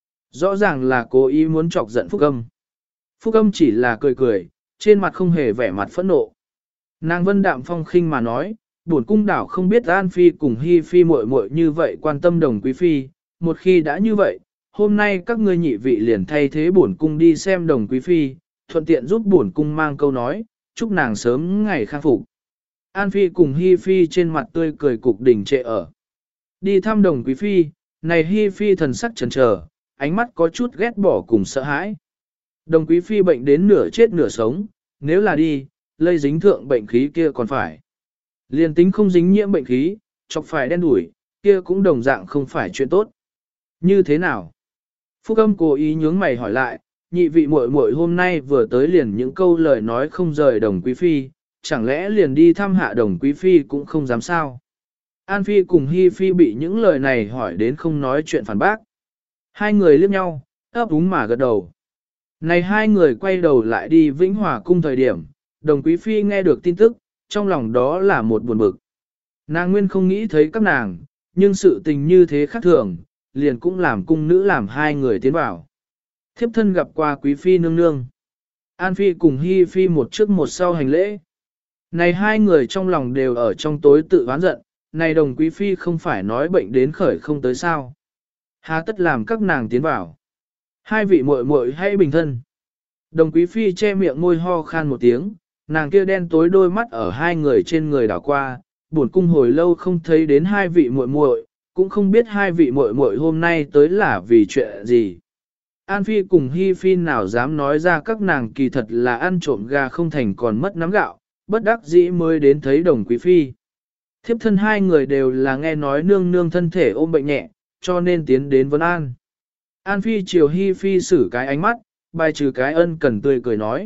Rõ ràng là cố ý muốn chọc giận Phúc Âm. Phúc Âm chỉ là cười cười, trên mặt không hề vẻ mặt phẫn nộ. Nàng vân đạm phong khinh mà nói, bổn cung đảo không biết An Phi cùng Hi Phi muội muội như vậy quan tâm Đồng Quý Phi, một khi đã như vậy, hôm nay các ngươi nhị vị liền thay thế bổn cung đi xem Đồng Quý Phi, thuận tiện giúp bổn cung mang câu nói, chúc nàng sớm ngày khang phục. An Phi cùng Hi Phi trên mặt tươi cười cục đỉnh trệ ở. Đi thăm Đồng Quý Phi, này Hi Phi thần sắc chần chờ, ánh mắt có chút ghét bỏ cùng sợ hãi. Đồng Quý Phi bệnh đến nửa chết nửa sống, nếu là đi, lây dính thượng bệnh khí kia còn phải. Liên tính không dính nhiễm bệnh khí, chọc phải đen đủi, kia cũng đồng dạng không phải chuyện tốt. Như thế nào? Phúc Âm cố ý nhướng mày hỏi lại, nhị vị muội muội hôm nay vừa tới liền những câu lời nói không rời Đồng Quý Phi, chẳng lẽ liền đi thăm hạ Đồng Quý Phi cũng không dám sao? An Phi cùng Hi Phi bị những lời này hỏi đến không nói chuyện phản bác. Hai người liếc nhau, ấp úng mà gật đầu. Này hai người quay đầu lại đi Vĩnh Hòa cung thời điểm, Đồng Quý Phi nghe được tin tức, trong lòng đó là một buồn bực. Nàng nguyên không nghĩ thấy các nàng, nhưng sự tình như thế khác thường, liền cũng làm cung nữ làm hai người tiến vào. Thiếp thân gặp qua Quý Phi nương nương. An Phi cùng Hi Phi một trước một sau hành lễ. Này hai người trong lòng đều ở trong tối tự oán giận, này Đồng Quý Phi không phải nói bệnh đến khởi không tới sao. Há tất làm các nàng tiến vào. Hai vị muội muội hãy bình thân. Đồng Quý Phi che miệng môi ho khan một tiếng, nàng kia đen tối đôi mắt ở hai người trên người đảo qua, buồn cung hồi lâu không thấy đến hai vị muội muội, cũng không biết hai vị muội muội hôm nay tới là vì chuyện gì. An Phi cùng Hi Phi nào dám nói ra các nàng kỳ thật là ăn trộm gà không thành còn mất nắm gạo, bất đắc dĩ mới đến thấy Đồng Quý Phi. Thiếp thân hai người đều là nghe nói nương nương thân thể ôm bệnh nhẹ, cho nên tiến đến vấn an. An Phi chiều Hi Phi xử cái ánh mắt, bài trừ cái ân cần tươi cười nói.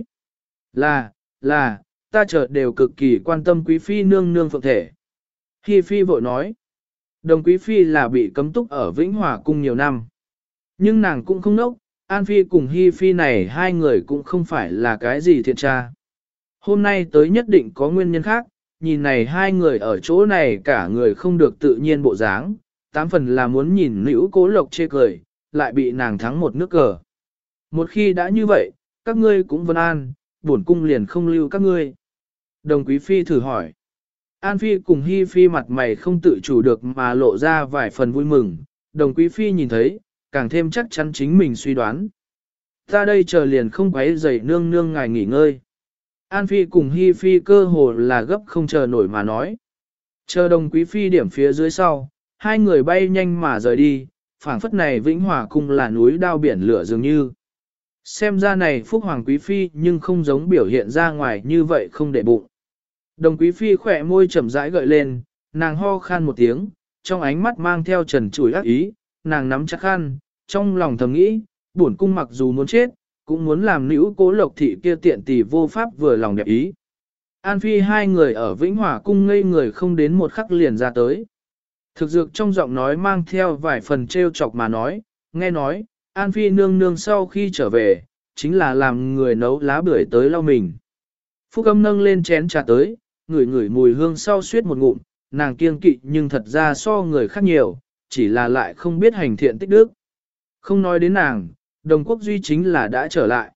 Là, là, ta chợt đều cực kỳ quan tâm Quý Phi nương nương phượng thể. Hi Phi vội nói. Đồng Quý Phi là bị cấm túc ở Vĩnh Hòa cung nhiều năm. Nhưng nàng cũng không nốc, An Phi cùng Hi Phi này hai người cũng không phải là cái gì thiện tra. Hôm nay tới nhất định có nguyên nhân khác, nhìn này hai người ở chỗ này cả người không được tự nhiên bộ dáng, tám phần là muốn nhìn nữ Cố Lộc chê cười, lại bị nàng thắng một nước cờ. Một khi đã như vậy, các ngươi cũng vân an, bổn cung liền không lưu các ngươi. Đồng Quý Phi thử hỏi. An Phi cùng Hi Phi mặt mày không tự chủ được mà lộ ra vài phần vui mừng, Đồng Quý Phi nhìn thấy, càng thêm chắc chắn chính mình suy đoán. Ta đây chờ liền không quấy rầy nương nương ngài nghỉ ngơi. An Phi cùng Hi Phi cơ hồ là gấp không chờ nổi mà nói. Chờ Đồng Quý Phi điểm phía dưới sau, hai người bay nhanh mà rời đi, phảng phất này Vĩnh Hòa cung là núi đao biển lửa dường như. Xem ra này Phúc Hoàng Quý Phi nhưng không giống biểu hiện ra ngoài như vậy không để bụng. Đồng Quý Phi khỏe môi chậm rãi gợi lên, nàng ho khan một tiếng, trong ánh mắt mang theo trần trụi ác ý, nàng nắm chặt khăn, trong lòng thầm nghĩ, bổn cung mặc dù muốn chết, cũng muốn làm nữ Cố Lộc thị kia tiện tỷ vô pháp vừa lòng đẹp ý. An Phi hai người ở Vĩnh Hòa cung ngây người không đến một khắc liền ra tới. Thực dược trong giọng nói mang theo vài phần trêu chọc mà nói, nghe nói, An Phi nương nương sau khi trở về, chính là làm người nấu lá bưởi tới lau mình. Phúc Âm nâng lên chén trà tới, ngửi ngửi mùi hương sau suýt một ngụm, nàng kiêng kỵ nhưng thật ra so người khác nhiều, chỉ là lại không biết hành thiện tích đức. Không nói đến nàng, Đồng Quốc Duy chính là đã trở lại.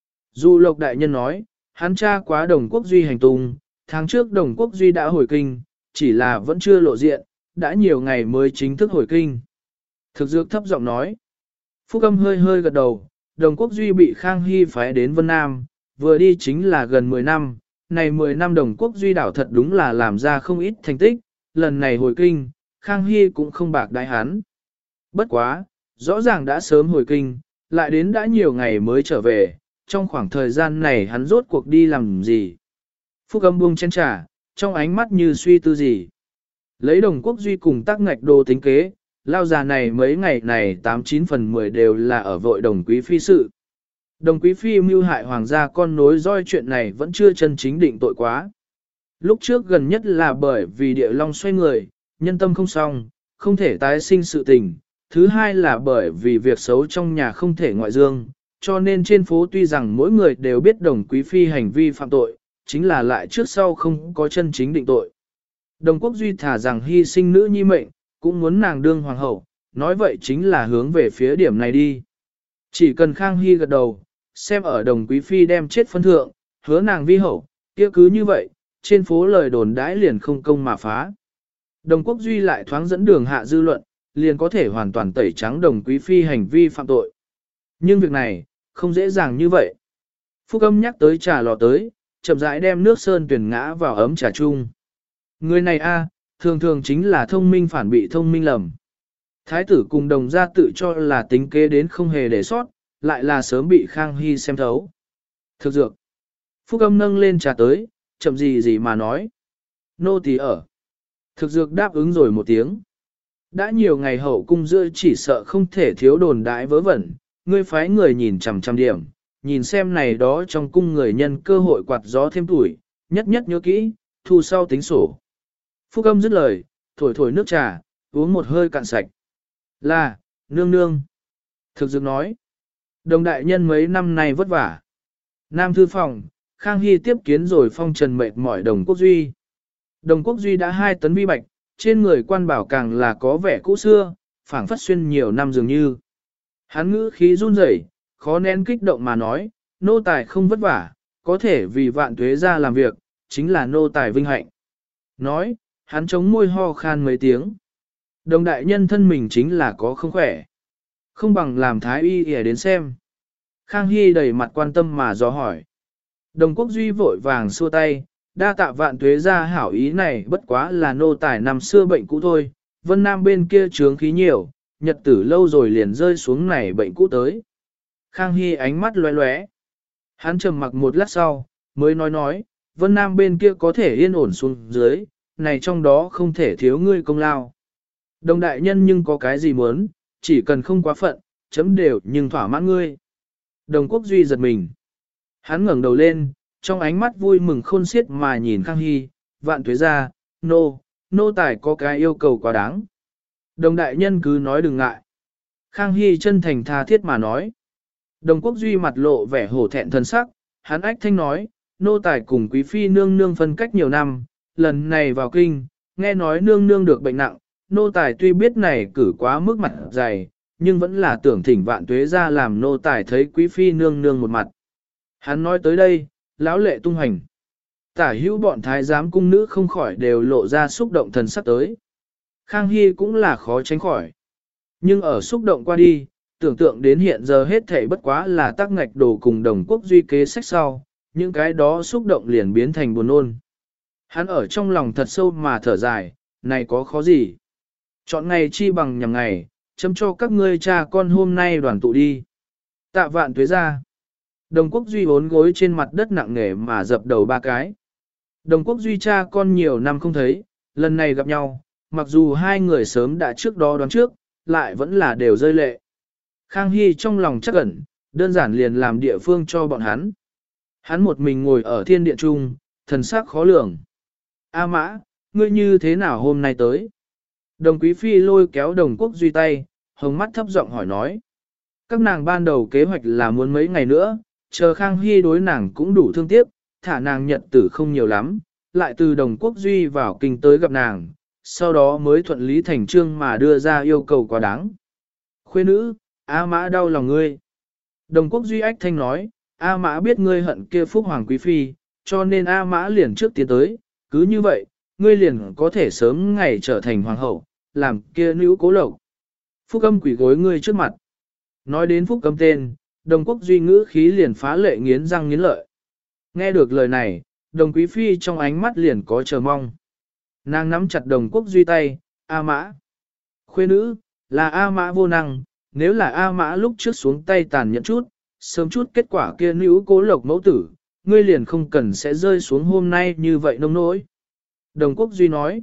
Dù Lộc Đại Nhân nói, hắn tra quá Đồng Quốc Duy hành tung, tháng trước Đồng Quốc Duy đã hồi kinh, chỉ là vẫn chưa lộ diện, đã nhiều ngày mới chính thức hồi kinh. Thực dược thấp giọng nói. Phúc Âm hơi hơi gật đầu, Đồng Quốc Duy bị Khang Hy phái đến Vân Nam, vừa đi chính là gần mười năm, này mười năm Đồng Quốc Duy đảo thật đúng là làm ra không ít thành tích, lần này hồi kinh, Khang Hy cũng không bạc đái hắn. Bất quá, rõ ràng đã sớm hồi kinh, lại đến đã nhiều ngày mới trở về, trong khoảng thời gian này hắn rốt cuộc đi làm gì. Phúc Âm buông chén trà, trong ánh mắt như suy tư gì. Lấy Đồng Quốc Duy cùng Tắc Ngạch Đồ tính kế, lao già này mấy ngày này tám chín phần mười đều là ở vội Đồng Quý Phi sự. Đồng Quý Phi mưu hại hoàng gia con nối roi chuyện này vẫn chưa chân chính định tội quá. Lúc trước gần nhất là bởi vì địa long xoay người, nhân tâm không xong, không thể tái sinh sự tình. Thứ hai là bởi vì việc xấu trong nhà không thể ngoại dương, cho nên trên phố tuy rằng mỗi người đều biết Đồng Quý Phi hành vi phạm tội, chính là lại trước sau không có chân chính định tội. Đồng Quốc Duy thả rằng hy sinh nữ nhi mệnh, cũng muốn nàng đương hoàng hậu, nói vậy chính là hướng về phía điểm này đi. Chỉ cần Khang Hy gật đầu, xem ở Đồng Quý Phi đem chết phân thượng, hứa nàng vi hậu, kia cứ như vậy, trên phố lời đồn đãi liền không công mà phá. Đồng Quốc Duy lại thoáng dẫn đường hạ dư luận, liền có thể hoàn toàn tẩy trắng Đồng Quý Phi hành vi phạm tội. Nhưng việc này, không dễ dàng như vậy. Phúc Âm nhắc tới trà lò tới, chậm rãi đem nước sơn tuyển ngã vào ấm trà chung. Người này a, thường thường chính là thông minh phản bị thông minh lầm. Thái tử cùng Đồng gia tự cho là tính kế đến không hề để sót, lại là sớm bị Khang Hy xem thấu. Thực dược. Phúc Âm nâng lên trà tới, chậm gì gì mà nói. Nô tỳ ở. Thực dược đáp ứng rồi một tiếng. Đã nhiều ngày hậu cung giữa chỉ sợ không thể thiếu đồn đại vớ vẩn, ngươi phái người nhìn chằm chằm điểm, nhìn xem này đó trong cung người nhân cơ hội quạt gió thêm tuổi, nhất nhất nhớ kỹ, thu sau tính sổ. Phúc Âm dứt lời, thổi thổi nước trà, uống một hơi cạn sạch. Là, nương nương. Thực dược nói. Đồng đại nhân mấy năm nay vất vả. Nam thư phòng, Khang Hy tiếp kiến rồi phong trần mệt mỏi Đồng Quốc Duy. Đồng Quốc Duy đã hai tấn vi bạch, trên người quan bảo càng là có vẻ cũ xưa, phảng phất xuyên nhiều năm dường như. Hắn ngữ khí run rẩy, khó nén kích động mà nói, nô tài không vất vả, có thể vì vạn tuế ra làm việc, chính là nô tài vinh hạnh. Nói, hắn chống môi ho khan mấy tiếng. Đồng đại nhân thân mình chính là có không khỏe. Không bằng làm thái y để đến xem. Khang Hy đầy mặt quan tâm mà dò hỏi. Đồng Quốc Duy vội vàng xua tay, đa tạ vạn tuế ra hảo ý này bất quá là nô tài năm xưa bệnh cũ thôi, Vân Nam bên kia trướng khí nhiều, nhật tử lâu rồi liền rơi xuống này bệnh cũ tới. Khang Hy ánh mắt lóe lóe. Hắn trầm mặc một lát sau, mới nói nói, Vân Nam bên kia có thể yên ổn xuống dưới, này trong đó không thể thiếu ngươi công lao. Đồng đại nhân nhưng có cái gì muốn, chỉ cần không quá phận, chấm đều nhưng thỏa mãn ngươi. Đồng Quốc Duy giật mình. Hắn ngẩng đầu lên, trong ánh mắt vui mừng khôn xiết mà nhìn Khang Hy, vạn tuế ra, nô, nô tài có cái yêu cầu quá đáng. Đồng đại nhân cứ nói đừng ngại. Khang Hy chân thành tha thiết mà nói. Đồng Quốc Duy mặt lộ vẻ hổ thẹn thân sắc, hắn ách thanh nói, nô tài cùng quý phi nương nương phân cách nhiều năm, lần này vào kinh, nghe nói nương nương được bệnh nặng, nô tài tuy biết này cử quá mức mặt dày, nhưng vẫn là tưởng thỉnh vạn tuế ra làm nô tài thấy quý phi nương nương một mặt. Hắn nói tới đây, lão lệ tung hành. Tả hữu bọn thái giám cung nữ không khỏi đều lộ ra xúc động thần sắc tới. Khang Hy cũng là khó tránh khỏi. Nhưng ở xúc động qua đi, tưởng tượng đến hiện giờ hết thảy bất quá là Tắc Ngạch Đồ cùng Đồng Quốc Duy kế sách sau, những cái đó xúc động liền biến thành buồn nôn. Hắn ở trong lòng thật sâu mà thở dài, này có khó gì? Chọn ngày chi bằng nhằm ngày, chấm cho các ngươi cha con hôm nay đoàn tụ đi. Tạ vạn tuế ra. Đồng Quốc Duy bốn gối trên mặt đất nặng nề mà dập đầu ba cái. Đồng Quốc Duy cha con nhiều năm không thấy, lần này gặp nhau, mặc dù hai người sớm đã trước đó đoán trước, lại vẫn là đều rơi lệ. Khang Hy trong lòng chắc ẩn, đơn giản liền làm địa phương cho bọn hắn. Hắn một mình ngồi ở thiên điện trung, thần sắc khó lường. A Mã, ngươi như thế nào hôm nay tới? Đồng Quý Phi lôi kéo Đồng Quốc Duy tay, hồng mắt thấp giọng hỏi nói. Các nàng ban đầu kế hoạch là muốn mấy ngày nữa, chờ Khang Hy đối nàng cũng đủ thương tiếc, thả nàng nhật tử không nhiều lắm, lại từ Đồng Quốc Duy vào kinh tới gặp nàng, sau đó mới thuận lý thành trương mà đưa ra yêu cầu quá đáng. Khuê nữ, A Mã đau lòng ngươi. Đồng Quốc Duy ách thanh nói, A Mã biết ngươi hận kia Phúc Hoàng Quý Phi, cho nên A Mã liền trước tiến tới, cứ như vậy, ngươi liền có thể sớm ngày trở thành hoàng hậu, làm kia nữ cố lộc. Phúc âm quỷ gối ngươi trước mặt. Nói đến Phúc âm tên, Đồng Quốc Duy ngữ khí liền phá lệ nghiến răng nghiến lợi. Nghe được lời này, Đồng Quý Phi trong ánh mắt liền có chờ mong. Nàng nắm chặt Đồng Quốc Duy tay, A Mã. Khuê nữ, là A Mã vô năng, nếu là A Mã lúc trước xuống tay tàn nhẫn chút, sớm chút kết quả kia nữ cố lộc mẫu tử, ngươi liền không cần sẽ rơi xuống hôm nay như vậy nông nỗi. Đồng Quốc Duy nói,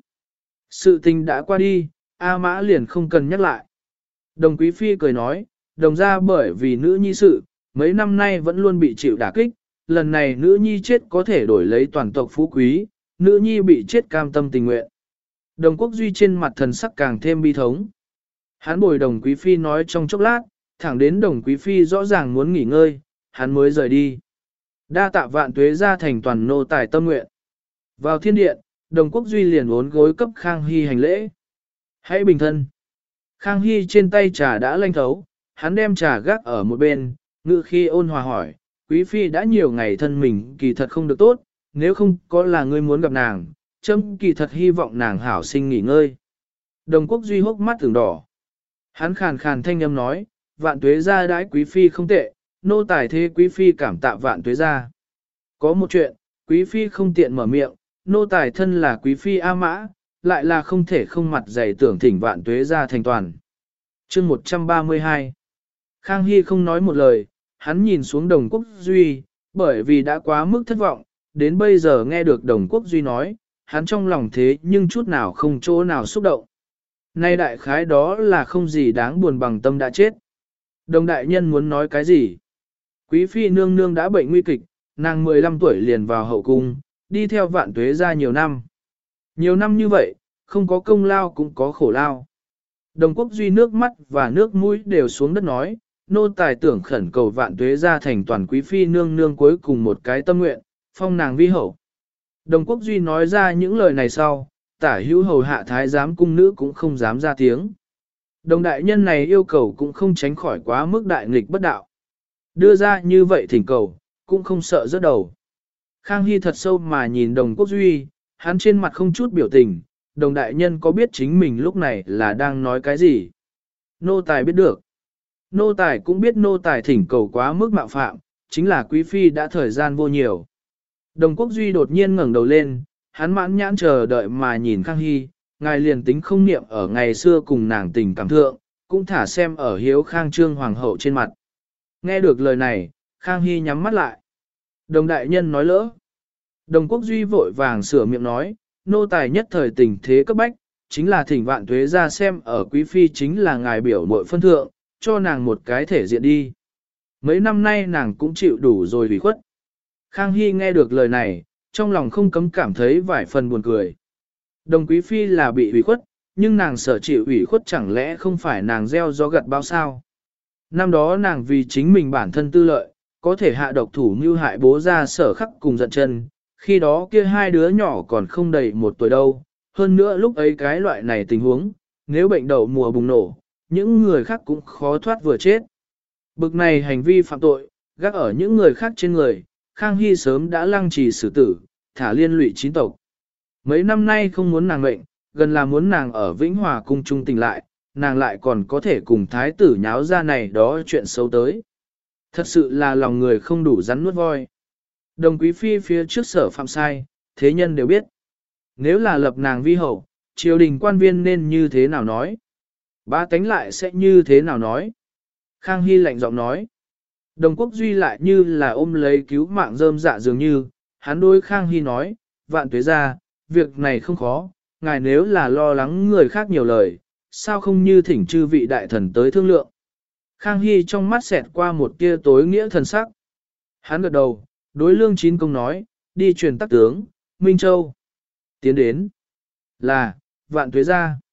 sự tình đã qua đi, A Mã liền không cần nhắc lại. Đồng Quý Phi cười nói, đồng ra bởi vì nữ nhi sự, mấy năm nay vẫn luôn bị chịu đả kích, lần này nữ nhi chết có thể đổi lấy toàn tộc phú quý, nữ nhi bị chết cam tâm tình nguyện. Đồng Quốc Duy trên mặt thần sắc càng thêm bi thống. Hắn bồi Đồng Quý Phi nói trong chốc lát, thẳng đến Đồng Quý Phi rõ ràng muốn nghỉ ngơi, hắn mới rời đi. Đa tạ vạn tuế ra thành toàn nô tài tâm nguyện. Vào thiên điện, Đồng Quốc Duy liền uốn gối cấp Khang Hy hành lễ. Hãy bình thân. Khang Hy trên tay trà đã lanh thấu, hắn đem trà gác ở một bên, ngự khi ôn hòa hỏi, Quý Phi đã nhiều ngày thân mình kỳ thật không được tốt, nếu không có là ngươi muốn gặp nàng, châm kỳ thật hy vọng nàng hảo sinh nghỉ ngơi. Đồng Quốc Duy hốc mắt tưởng đỏ. Hắn khàn khàn thanh âm nói, vạn tuế gia đãi Quý Phi không tệ, nô tài thế Quý Phi cảm tạ vạn tuế gia. Có một chuyện, Quý Phi không tiện mở miệng, nô tài thân là Quý Phi A Mã, lại là không thể không mặt dày tưởng thỉnh vạn tuế gia thành toàn. Chương một trăm ba mươi hai. Khang Hy không nói một lời, hắn nhìn xuống Đồng Quốc Duy, bởi vì đã quá mức thất vọng, đến bây giờ nghe được Đồng Quốc Duy nói, hắn trong lòng thế nhưng chút nào không chỗ nào xúc động. Nay đại khái đó là không gì đáng buồn bằng tâm đã chết. Đồng đại nhân muốn nói cái gì? Quý Phi nương nương đã bệnh nguy kịch, nàng mười lăm tuổi liền vào hậu cung, đi theo vạn tuế ra nhiều năm. Nhiều năm như vậy, không có công lao cũng có khổ lao. Đồng Quốc Duy nước mắt và nước mũi đều xuống đất nói, nô tài tưởng khẩn cầu vạn tuế ra thành toàn Quý Phi nương nương cuối cùng một cái tâm nguyện, phong nàng vi hậu. Đồng Quốc Duy nói ra những lời này sau, tả hữu hầu hạ thái giám cung nữ cũng không dám ra tiếng. Đồng đại nhân này yêu cầu cũng không tránh khỏi quá mức đại nghịch bất đạo. Đưa ra như vậy thỉnh cầu, cũng không sợ rớt đầu. Khang Hy thật sâu mà nhìn Đồng Quốc Duy, hắn trên mặt không chút biểu tình, đồng đại nhân có biết chính mình lúc này là đang nói cái gì? Nô tài biết được. Nô tài cũng biết nô tài thỉnh cầu quá mức mạo phạm, chính là Quý Phi đã thời gian vô nhiều. Đồng Quốc Duy đột nhiên ngẩng đầu lên, hắn mãn nhãn chờ đợi mà nhìn Khang Hy, ngài liền tính không niệm ở ngày xưa cùng nàng tình cảm thượng, cũng thả xem ở hiếu Khang Trương Hoàng hậu trên mặt. Nghe được lời này, Khang Hy nhắm mắt lại. Đồng đại nhân nói lỡ. Đồng Quốc Duy vội vàng sửa miệng nói, nô tài nhất thời tình thế cấp bách, chính là thỉnh vạn tuế ra xem ở Quý Phi chính là ngài biểu mội phân thượng, cho nàng một cái thể diện đi. Mấy năm nay nàng cũng chịu đủ rồi ủy khuất. Khang Hy nghe được lời này, trong lòng không cấm cảm thấy vài phần buồn cười. Đồng Quý Phi là bị ủy khuất, nhưng nàng sở chịu ủy khuất chẳng lẽ không phải nàng gieo gió gặt bao sao. Năm đó nàng vì chính mình bản thân tư lợi, có thể hạ độc thủ mưu hại bố ra sở khắc cùng giận chân, khi đó kia hai đứa nhỏ còn không đầy một tuổi đâu, hơn nữa lúc ấy cái loại này tình huống, nếu bệnh đậu mùa bùng nổ, những người khác cũng khó thoát vừa chết. Bực này hành vi phạm tội, gác ở những người khác trên người, Khang Hy sớm đã lăng trì xử tử, thả liên lụy chín tộc. Mấy năm nay không muốn nàng mệnh, gần là muốn nàng ở Vĩnh Hòa cung trung tỉnh lại, nàng lại còn có thể cùng thái tử nháo ra này đó chuyện xấu tới. Thật sự là lòng người không đủ rắn nuốt voi. Đồng Quý Phi phía trước sở phạm sai, thế nhân đều biết. Nếu là lập nàng vi hậu, triều đình quan viên nên như thế nào nói? Ba tánh lại sẽ như thế nào nói? Khang Hy lạnh giọng nói. Đồng Quốc Duy lại như là ôm lấy cứu mạng rơm dạ dường như, hắn đối Khang Hy nói, vạn tuế ra, việc này không khó, ngài nếu là lo lắng người khác nhiều lời, sao không như thỉnh chư vị đại thần tới thương lượng. Khang Hy trong mắt xẹt qua một tia tối nghĩa thần sắc. Hắn gật đầu, đối Lương Chín Công nói, đi truyền tắc tướng, Minh Châu. Tiến đến. Là, vạn tuế ra.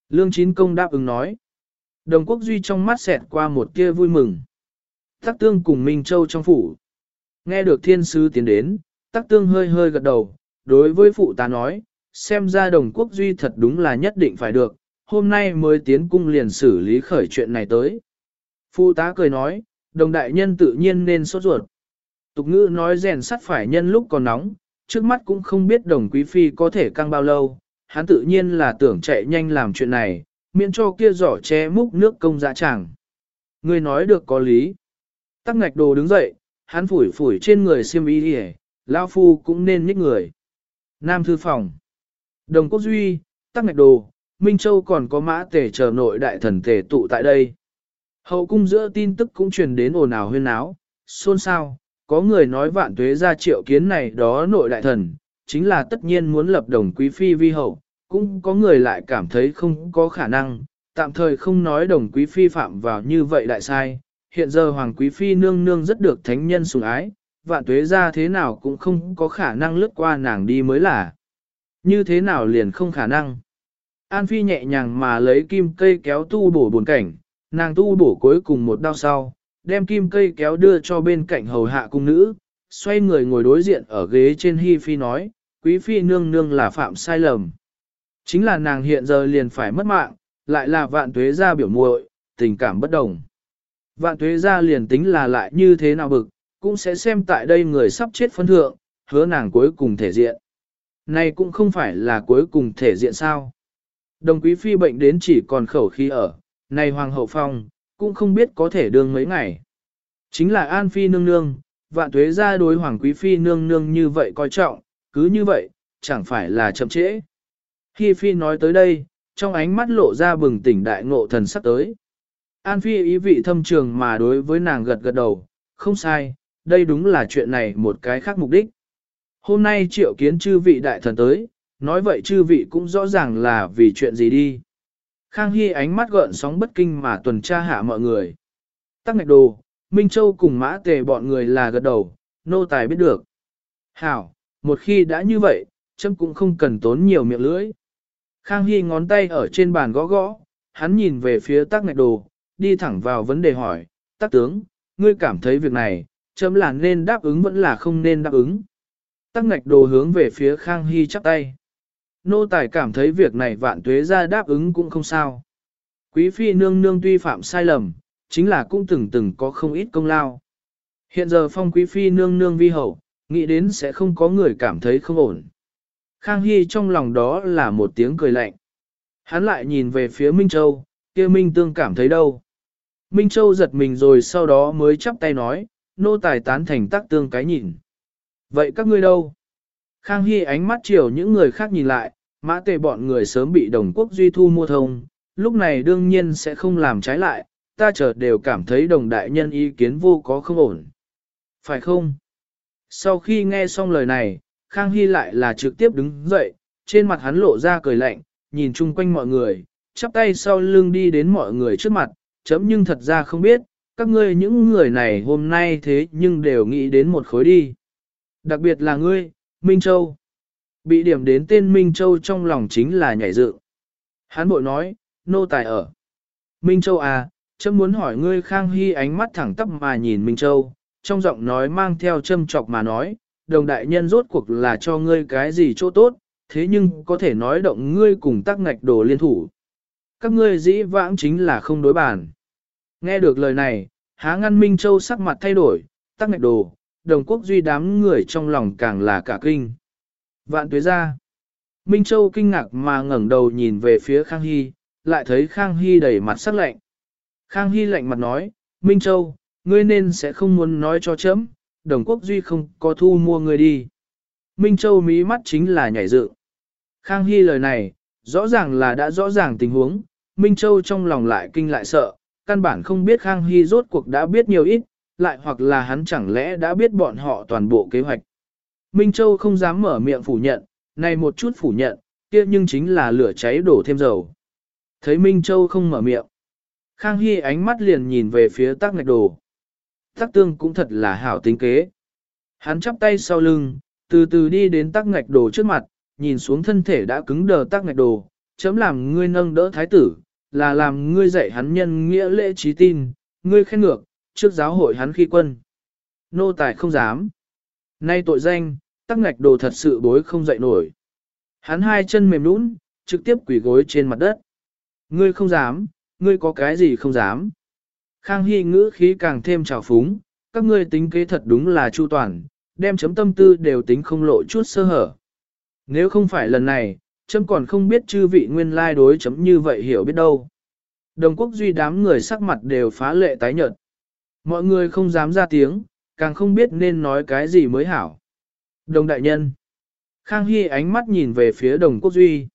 Lương Chín Công đáp ứng nói. Đồng Quốc Duy trong mắt xẹt qua một tia vui mừng. Tắc Tương cùng Minh Châu trong phủ. Nghe được thiên sứ tiến đến, Tắc Tương hơi hơi gật đầu, đối với phụ tá nói, xem ra Đồng Quốc Duy thật đúng là nhất định phải được, hôm nay mới tiến cung liền xử lý khởi chuyện này tới. Phụ tá cười nói, Đồng đại nhân tự nhiên nên sốt ruột. Tục ngữ nói rèn sắt phải nhân lúc còn nóng, trước mắt cũng không biết Đồng Quý Phi có thể căng bao lâu, hắn tự nhiên là tưởng chạy nhanh làm chuyện này, miễn cho kia giỏ che múc nước công dã tràng. Người nói được có lý. Tắc Ngạch Đồ đứng dậy, hắn phủi phủi trên người xiêm y đi, lão phu cũng nên nhích người. Nam thư phòng. Đồng Quốc Duy, Tắc Ngạch Đồ, Minh Châu còn có mã tề chờ nội đại thần tề tụ tại đây. Hậu cung giữa tin tức cũng truyền đến ồn ào huyên náo, xôn xao, có người nói vạn tuế ra triệu kiến này đó nội đại thần, chính là tất nhiên muốn lập Đồng Quý Phi vi hậu, cũng có người lại cảm thấy không có khả năng, tạm thời không nói Đồng Quý Phi phạm vào như vậy đại sai, hiện giờ Hoàng Quý Phi nương nương rất được thánh nhân sủng ái, vạn tuế ra thế nào cũng không có khả năng lướt qua nàng đi mới là. Như thế nào liền không khả năng. An Phi nhẹ nhàng mà lấy kim cây kéo tu bổ buồn cảnh, nàng tu bổ cuối cùng một đao sau, đem kim cây kéo đưa cho bên cạnh hầu hạ cung nữ, xoay người ngồi đối diện ở ghế trên Hi Phi nói, Quý Phi nương nương là phạm sai lầm. Chính là nàng hiện giờ liền phải mất mạng, lại là vạn tuế gia biểu muội, tình cảm bất đồng. Vạn tuế gia liền tính là lại như thế nào bực, cũng sẽ xem tại đây người sắp chết phân thượng, hứa nàng cuối cùng thể diện. Này cũng không phải là cuối cùng thể diện sao. Đồng Quý Phi bệnh đến chỉ còn khẩu khí ở, này Hoàng hậu phong, cũng không biết có thể đương mấy ngày. Chính là An Phi nương nương, vạn tuế gia đối Hoàng Quý Phi nương nương như vậy coi trọng, cứ như vậy, chẳng phải là chậm trễ. Hi Phi nói tới đây, trong ánh mắt lộ ra bừng tỉnh đại ngộ thần sắc tới. An Phi ý vị thâm trường mà đối với nàng gật gật đầu, không sai, đây đúng là chuyện này một cái khác mục đích. Hôm nay triệu kiến chư vị đại thần tới, nói vậy chư vị cũng rõ ràng là vì chuyện gì đi. Khang Hy ánh mắt gợn sóng bất kinh mà tuần tra hạ mọi người. Tắc Ngạch Đồ, Minh Châu cùng mã tề bọn người là gật đầu, nô tài biết được. Hảo, một khi đã như vậy, chấm cũng không cần tốn nhiều miệng lưỡi. Khang Hy ngón tay ở trên bàn gõ gõ, hắn nhìn về phía Tắc Ngạch Đồ, đi thẳng vào vấn đề hỏi, Tắc tướng, ngươi cảm thấy việc này, chấm là nên đáp ứng vẫn là không nên đáp ứng. Tắc Ngạch Đồ hướng về phía Khang Hy chắp tay. Nô tài cảm thấy việc này vạn tuế ra đáp ứng cũng không sao. Quý Phi nương nương tuy phạm sai lầm, chính là cũng từng từng có không ít công lao. Hiện giờ phong Quý Phi nương nương vi hậu, nghĩ đến sẽ không có người cảm thấy không ổn. Khang Hy trong lòng đó là một tiếng cười lạnh. Hắn lại nhìn về phía Minh Châu, kia Minh Tương cảm thấy đâu. Minh Châu giật mình rồi sau đó mới chắp tay nói, nô tài tán thành Tắc Tương cái nhìn. Vậy các ngươi đâu? Khang Hy ánh mắt chiều những người khác nhìn lại, mã tề bọn người sớm bị Đồng Quốc Duy thu mua thông, lúc này đương nhiên sẽ không làm trái lại, ta chợt đều cảm thấy Đồng đại nhân ý kiến vô có không ổn. Phải không? Sau khi nghe xong lời này, Khang Hy lại là trực tiếp đứng dậy, trên mặt hắn lộ ra cười lạnh, nhìn chung quanh mọi người, chắp tay sau lưng đi đến mọi người trước mặt, chấm nhưng thật ra không biết, các ngươi những người này hôm nay thế nhưng đều nghĩ đến một khối đi. Đặc biệt là ngươi, Minh Châu. Bị điểm đến tên Minh Châu trong lòng chính là nhảy dựng. Hán bội nói, nô tài ở. Minh Châu à, chấm muốn hỏi ngươi. Khang Hy ánh mắt thẳng tắp mà nhìn Minh Châu, trong giọng nói mang theo châm chọc mà nói, Đồng đại nhân rốt cuộc là cho ngươi cái gì chỗ tốt, thế nhưng có thể nói động ngươi cùng Tắc Ngạch Đồ liên thủ. Các ngươi dĩ vãng chính là không đối bản. Nghe được lời này, há ngăn Minh Châu sắc mặt thay đổi, Tắc Ngạch Đồ, Đồng Quốc Duy đám người trong lòng càng là cả kinh. Vạn tuế ra. Minh Châu kinh ngạc mà ngẩng đầu nhìn về phía Khang Hy, lại thấy Khang Hy đầy mặt sắc lạnh. Khang Hy lạnh mặt nói, Minh Châu, ngươi nên sẽ không muốn nói cho chấm, Đồng Quốc Duy không có thu mua ngươi đi. Minh Châu mí mắt chính là nhảy dựng. Khang Hy lời này, rõ ràng là đã rõ ràng tình huống, Minh Châu trong lòng lại kinh lại sợ, căn bản không biết Khang Hy rốt cuộc đã biết nhiều ít, lại hoặc là hắn chẳng lẽ đã biết bọn họ toàn bộ kế hoạch. Minh Châu không dám mở miệng phủ nhận, này một chút phủ nhận, kia nhưng chính là lửa cháy đổ thêm dầu. Thấy Minh Châu không mở miệng, Khang Hy ánh mắt liền nhìn về phía Tắc Ngạch Đồ. Tắc Tương cũng thật là hảo tính kế. Hắn chắp tay sau lưng, từ từ đi đến Tắc Ngạch Đồ trước mặt, nhìn xuống thân thể đã cứng đờ Tắc Ngạch Đồ, chấm làm ngươi nâng đỡ thái tử, là làm ngươi dạy hắn nhân nghĩa lễ trí tin, ngươi khen ngược, trước giáo hội hắn khi quân. Nô tài không dám. Nay tội danh, tắc ngạch đồ thật sự bối không dậy nổi. Hắn hai chân mềm nũng, trực tiếp quỳ gối trên mặt đất. Ngươi không dám, ngươi có cái gì không dám. Khang Hy ngữ khí càng thêm trào phúng, các ngươi tính kế thật đúng là chu toàn, đem chấm tâm tư đều tính không lộ chút sơ hở. Nếu không phải lần này, chấm còn không biết chư vị nguyên lai đối chấm như vậy hiểu biết đâu. Đồng Quốc Duy đám người sắc mặt đều phá lệ tái nhợt. Mọi người không dám ra tiếng, càng không biết nên nói cái gì mới hảo. Đồng đại nhân. Khang Hy ánh mắt nhìn về phía Đồng Quốc Duy.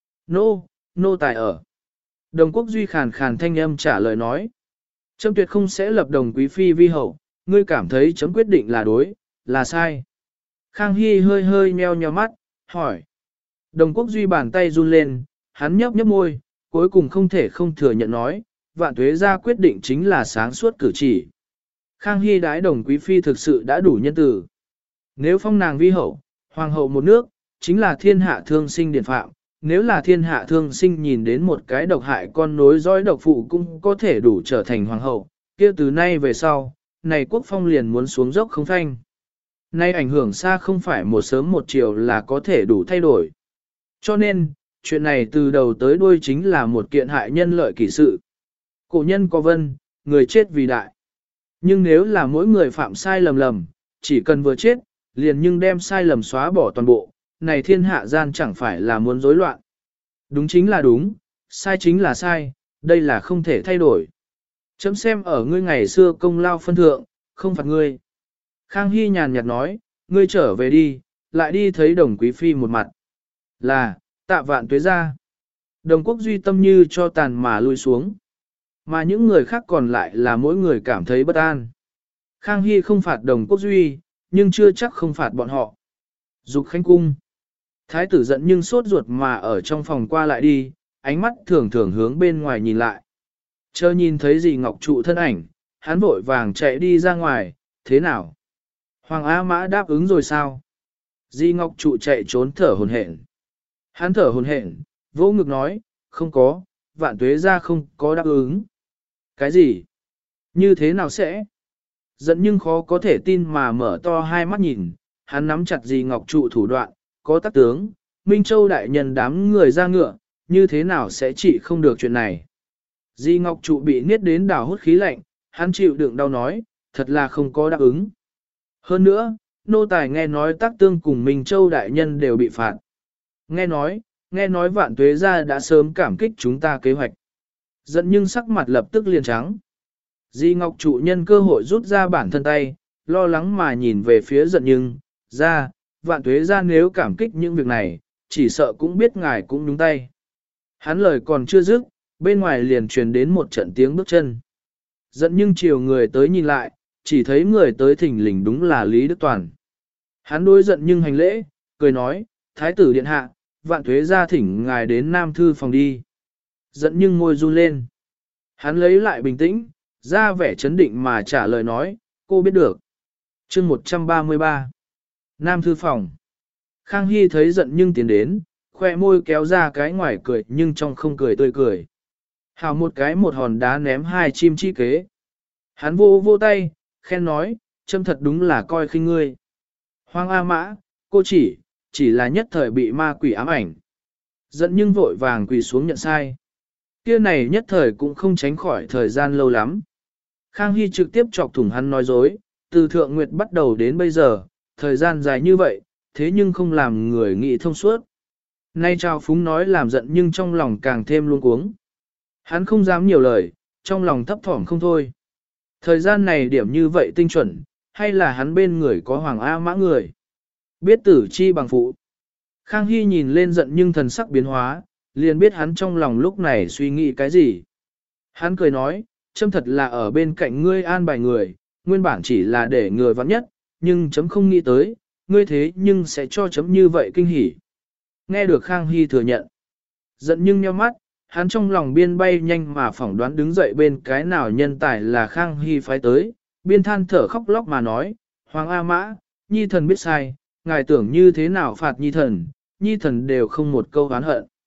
Nô, nô tài ở. Đồng Quốc Duy khàn khàn thanh âm trả lời nói. Chấm tuyệt không sẽ lập đồng quý phi vi hậu, ngươi cảm thấy chấm quyết định là đối, là sai. Khang Hy hơi hơi nheo nheo mắt, hỏi. Đồng Quốc Duy bàn tay run lên, hắn nhấp nhấp môi, cuối cùng không thể không thừa nhận nói, vạn tuế ra quyết định chính là sáng suốt cử chỉ. Khang Hy đái đồng quý phi thực sự đã đủ nhân tử. Nếu phong nàng vi hậu, hoàng hậu một nước, chính là thiên hạ thương sinh điển phạm. Nếu là thiên hạ thương sinh nhìn đến một cái độc hại con nối dõi độc phụ cũng có thể đủ trở thành hoàng hậu, kia từ nay về sau, này quốc phong liền muốn xuống dốc không phanh. Nay ảnh hưởng xa không phải một sớm một chiều là có thể đủ thay đổi. Cho nên, chuyện này từ đầu tới đuôi chính là một kiện hại nhân lợi kỷ sự. Cổ nhân có vân, người chết vì đại. Nhưng nếu là mỗi người phạm sai lầm lầm, chỉ cần vừa chết, liền nhưng đem sai lầm xóa bỏ toàn bộ, này thiên hạ gian chẳng phải là muốn rối loạn. Đúng chính là đúng, sai chính là sai, đây là không thể thay đổi. Chấm xem ở ngươi ngày xưa công lao phân thượng, không phạt ngươi. Khang Hy nhàn nhạt nói, ngươi trở về đi, lại đi thấy đồng quý phi một mặt. Là, tạ vạn tuế ra. Đồng Quốc Duy tâm như cho tàn mà lui xuống. Mà những người khác còn lại là mỗi người cảm thấy bất an. Khang Hy không phạt Đồng Quốc Duy, nhưng chưa chắc không phạt bọn họ. Dục Khánh Cung. Thái tử giận nhưng sốt ruột mà ở trong phòng qua lại đi, ánh mắt thường thường hướng bên ngoài nhìn lại. Chờ nhìn thấy gì Ngọc Trụ thân ảnh, hắn vội vàng chạy đi ra ngoài, thế nào? Hoàng A Mã đáp ứng rồi sao? Di Ngọc Trụ chạy trốn thở hồn hển. Hắn thở hồn hển, vỗ ngực nói, không có, vạn tuế ra không có đáp ứng. Cái gì? Như thế nào sẽ? Giận nhưng khó có thể tin mà mở to hai mắt nhìn, hắn nắm chặt Di Ngọc Trụ thủ đoạn, có tác tướng, Minh Châu đại nhân đám người ra ngựa, như thế nào sẽ trị không được chuyện này? Di Ngọc Trụ bị niết đến đảo hút khí lạnh, hắn chịu đựng đau nói, thật là không có đáp ứng. Hơn nữa, nô tài nghe nói tác tương cùng Minh Châu đại nhân đều bị phạt. Nghe nói, nghe nói vạn tuế gia đã sớm cảm kích chúng ta kế hoạch. Giận nhưng sắc mặt lập tức liền trắng. Di Ngọc Trụ nhân cơ hội rút ra bản thân tay, lo lắng mà nhìn về phía giận nhưng, ra, vạn tuế gia nếu cảm kích những việc này, chỉ sợ cũng biết ngài cũng nhúng tay. Hắn lời còn chưa dứt, bên ngoài liền truyền đến một trận tiếng bước chân. Giận nhưng chiều người tới nhìn lại, chỉ thấy người tới thỉnh lình đúng là Lý Đức Toàn. Hắn đối giận nhưng hành lễ, cười nói, Thái tử điện hạ, vạn tuế gia thỉnh ngài đến Nam Thư phòng đi. Giận nhưng môi run lên. Hắn lấy lại bình tĩnh, ra vẻ chấn định mà trả lời nói, cô biết được. chương một trăm ba mươi ba Nam Thư phòng. Khang Hy thấy giận nhưng tiến đến, khoe môi kéo ra cái ngoài cười nhưng trong không cười tươi cười. Hào một cái một hòn đá ném hai chim chi kế. Hắn vô vô tay, khen nói, châm thật đúng là coi khinh ngươi. Hoàng A Mã, cô chỉ, chỉ là nhất thời bị ma quỷ ám ảnh. Giận nhưng vội vàng quỳ xuống nhận sai. Kia này nhất thời cũng không tránh khỏi thời gian lâu lắm. Khang Hy trực tiếp chọc thủng hắn nói dối, từ thượng nguyệt bắt đầu đến bây giờ, thời gian dài như vậy, thế nhưng không làm người nghĩ thông suốt. Nay Trao Phúng nói làm giận nhưng trong lòng càng thêm luống cuống. Hắn không dám nhiều lời, trong lòng thấp thỏm không thôi. Thời gian này điểm như vậy tinh chuẩn, hay là hắn bên người có Hoàng A Mã người. Biết tử chi bằng phụ. Khang Hy nhìn lên giận nhưng thần sắc biến hóa, liền biết hắn trong lòng lúc này suy nghĩ cái gì. Hắn cười nói, chấm thật là ở bên cạnh ngươi an bài người, nguyên bản chỉ là để người vắng nhất, nhưng chấm không nghĩ tới, ngươi thế nhưng sẽ cho chấm như vậy kinh hỉ. Nghe được Khang Hy thừa nhận. Giận nhưng nheo mắt, hắn trong lòng biên bay nhanh mà phỏng đoán đứng dậy bên cái nào nhân tài là Khang Hy phái tới, biên than thở khóc lóc mà nói, Hoàng A Mã, nhi thần biết sai, ngài tưởng như thế nào phạt nhi thần, nhi thần đều không một câu oán hận.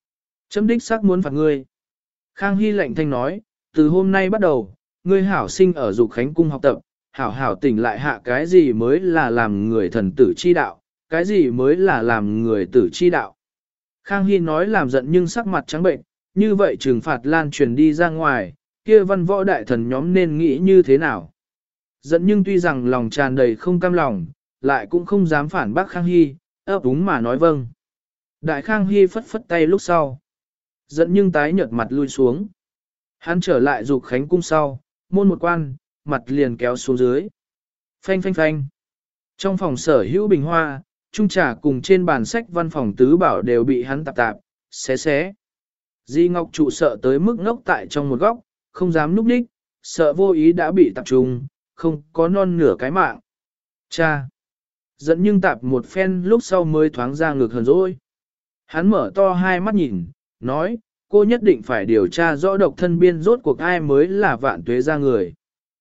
Chấm đích xác muốn phạt ngươi. Khang Hy lạnh thanh nói, từ hôm nay bắt đầu, ngươi hảo sinh ở Dục Khánh Cung học tập, hảo hảo tỉnh lại hạ cái gì mới là làm người thần tử chi đạo, cái gì mới là làm người tử chi đạo. Khang Hy nói làm giận nhưng sắc mặt trắng bệnh, như vậy trừng phạt lan truyền đi ra ngoài, kia văn võ đại thần nhóm nên nghĩ như thế nào. Giận nhưng tuy rằng lòng tràn đầy không cam lòng, lại cũng không dám phản bác Khang Hy, ấp úng mà nói vâng. Đại Khang Hy phất phất tay lúc sau. Giận nhưng tái nhợt mặt lui xuống. Hắn trở lại Dục Khánh Cung sau, môn một quan, mặt liền kéo xuống dưới. Phanh phanh phanh. Trong phòng sở hữu bình hoa, trung trà cùng trên bàn sách văn phòng tứ bảo đều bị hắn tạp tạp, xé xé. Di Ngọc trụ sợ tới mức ngốc tại trong một góc, không dám núp đích, sợ vô ý đã bị tập trung, không có non nửa cái mạng. Cha! Giận nhưng tạp một phen lúc sau mới thoáng ra ngược hờn dỗi. Hắn mở to hai mắt nhìn, nói, cô nhất định phải điều tra rõ độc thân biên rốt cuộc ai mới là vạn tuế ra người.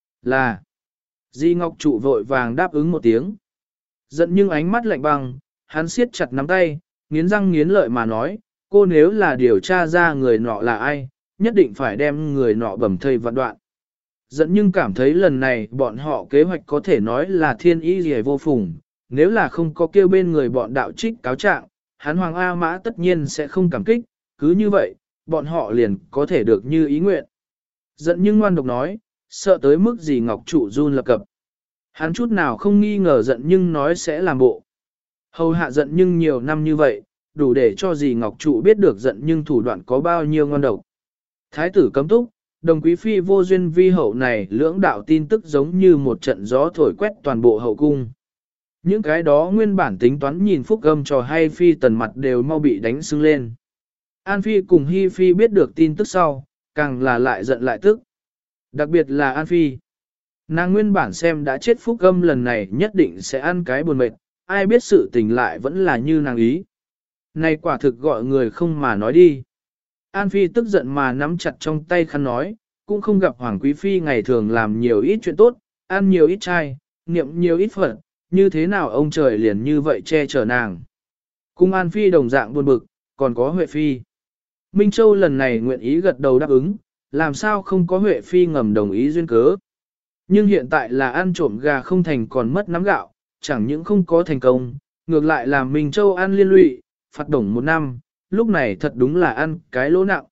Là! Di Ngọc trụ vội vàng đáp ứng một tiếng. Giận nhưng ánh mắt lạnh băng, hắn siết chặt nắm tay, nghiến răng nghiến lợi mà nói, cô nếu là điều tra ra người nọ là ai, nhất định phải đem người nọ bầm thây vạn đoạn. Giận nhưng cảm thấy lần này bọn họ kế hoạch có thể nói là thiên ý gì vô phùng, nếu là không có kêu bên người bọn đạo trích cáo trạng, hắn Hoàng A Mã tất nhiên sẽ không cảm kích, cứ như vậy, bọn họ liền có thể được như ý nguyện. Giận nhưng ngoan độc nói, sợ tới mức gì Ngọc trụ run lập cập. Hắn chút nào không nghi ngờ giận nhưng nói sẽ làm bộ. Hầu hạ giận nhưng nhiều năm như vậy, đủ để cho dì Ngọc trụ biết được giận nhưng thủ đoạn có bao nhiêu ngon độc. Thái tử cấm túc, đồng quý phi vô duyên vi hậu này lưỡng đạo tin tức giống như một trận gió thổi quét toàn bộ hậu cung. Những cái đó nguyên bản tính toán nhìn phúc âm trò hay phi tần mặt đều mau bị đánh sưng lên. An phi cùng Hi phi biết được tin tức sau, càng là lại giận lại tức. Đặc biệt là An phi. Nàng nguyên bản xem đã chết phúc âm lần này nhất định sẽ ăn cái buồn mệt, ai biết sự tình lại vẫn là như nàng ý. Này quả thực gọi người không mà nói đi. An phi tức giận mà nắm chặt trong tay khăn nói, cũng không gặp Hoàng Quý Phi ngày thường làm nhiều ít chuyện tốt, ăn nhiều ít chay, niệm nhiều ít phật, như thế nào ông trời liền như vậy che chở nàng. Cung An Phi đồng dạng buồn bực, còn có Huệ Phi. Minh Châu lần này nguyện ý gật đầu đáp ứng, làm sao không có Huệ Phi ngầm đồng ý duyên cớ. Nhưng hiện tại là ăn trộm gà không thành còn mất nắm gạo, chẳng những không có thành công, ngược lại làm Minh Châu ăn liên lụy, phạt đồng một năm, lúc này thật đúng là ăn cái lỗ nặng.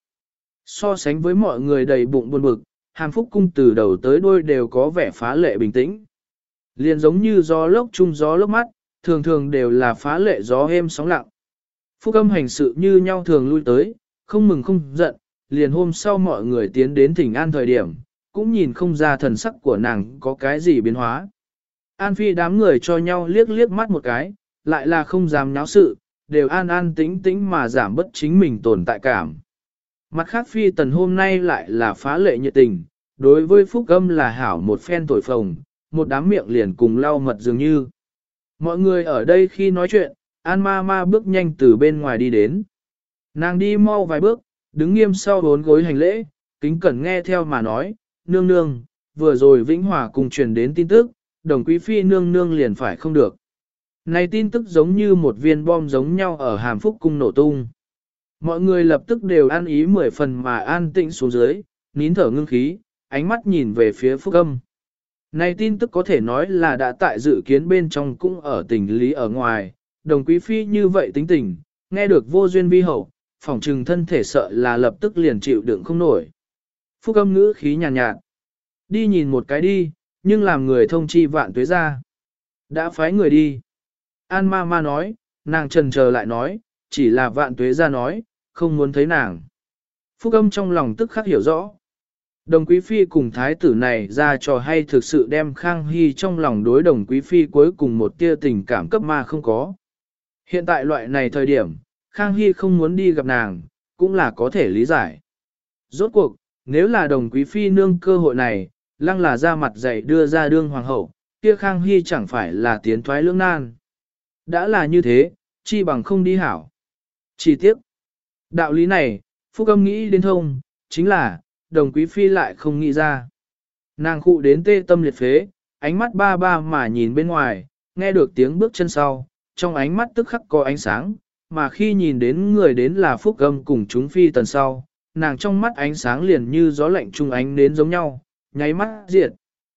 So sánh với mọi người đầy bụng buồn bực, Hàm Phúc cung từ đầu tới đuôi đều có vẻ phá lệ bình tĩnh. Liền giống như gió lốc chung gió lốc mắt, thường thường đều là phá lệ gió êm sóng lặng. Phúc âm hành sự như nhau thường lui tới, không mừng không giận, liền hôm sau mọi người tiến đến thỉnh an thời điểm, cũng nhìn không ra thần sắc của nàng có cái gì biến hóa. An Phi đám người cho nhau liếc liếc mắt một cái, lại là không dám nháo sự, đều an an tĩnh tĩnh mà giảm bất chính mình tồn tại cảm. Mặt khác Phi tần hôm nay lại là phá lệ nhiệt tình, đối với Phúc âm là hảo một phen thổi phồng, một đám miệng liền cùng lau mật dường như. Mọi người ở đây khi nói chuyện, An ma ma bước nhanh từ bên ngoài đi đến. Nàng đi mau vài bước, đứng nghiêm sau bốn gối hành lễ, kính cẩn nghe theo mà nói, nương nương, vừa rồi Vĩnh Hòa cùng truyền đến tin tức, đồng quý phi nương nương liền phải không được. Này tin tức giống như một viên bom giống nhau ở Hàm Phúc cung nổ tung. Mọi người lập tức đều ăn ý mười phần mà an tĩnh xuống dưới, nín thở ngưng khí, ánh mắt nhìn về phía Phúc âm. Này tin tức có thể nói là đã tại dự kiến bên trong cũng ở tình lý ở ngoài, đồng quý phi như vậy tính tình, nghe được vô duyên vi hậu, phỏng trừng thân thể sợ là lập tức liền chịu đựng không nổi. Phúc âm ngữ khí nhàn nhạt, nhạt, đi nhìn một cái đi, nhưng làm người thông chi vạn tuế ra. Đã phái người đi. An ma ma nói, nàng trần chờ lại nói, chỉ là vạn tuế ra nói, không muốn thấy nàng. Phúc âm trong lòng tức khắc hiểu rõ. Đồng quý phi cùng thái tử này ra trò hay thực sự đem Khang Hy trong lòng đối đồng quý phi cuối cùng một tia tình cảm cấp ma không có. Hiện tại loại này thời điểm, Khang Hy không muốn đi gặp nàng, cũng là có thể lý giải. Rốt cuộc, nếu là đồng quý phi nương cơ hội này, lăng là ra mặt dạy đưa ra đương hoàng hậu, kia Khang Hy chẳng phải là tiến thoái lưỡng nan. Đã là như thế, chi bằng không đi hảo. Chỉ tiếc, đạo lý này, Phúc âm nghĩ đến thông, chính là, đồng quý phi lại không nghĩ ra. Nàng khụ đến tê tâm liệt phế, ánh mắt ba ba mà nhìn bên ngoài, nghe được tiếng bước chân sau, trong ánh mắt tức khắc có ánh sáng, mà khi nhìn đến người đến là Phúc Âm cùng chúng phi tần sau, nàng trong mắt ánh sáng liền như gió lạnh trung ánh đến giống nhau, nháy mắt diệt.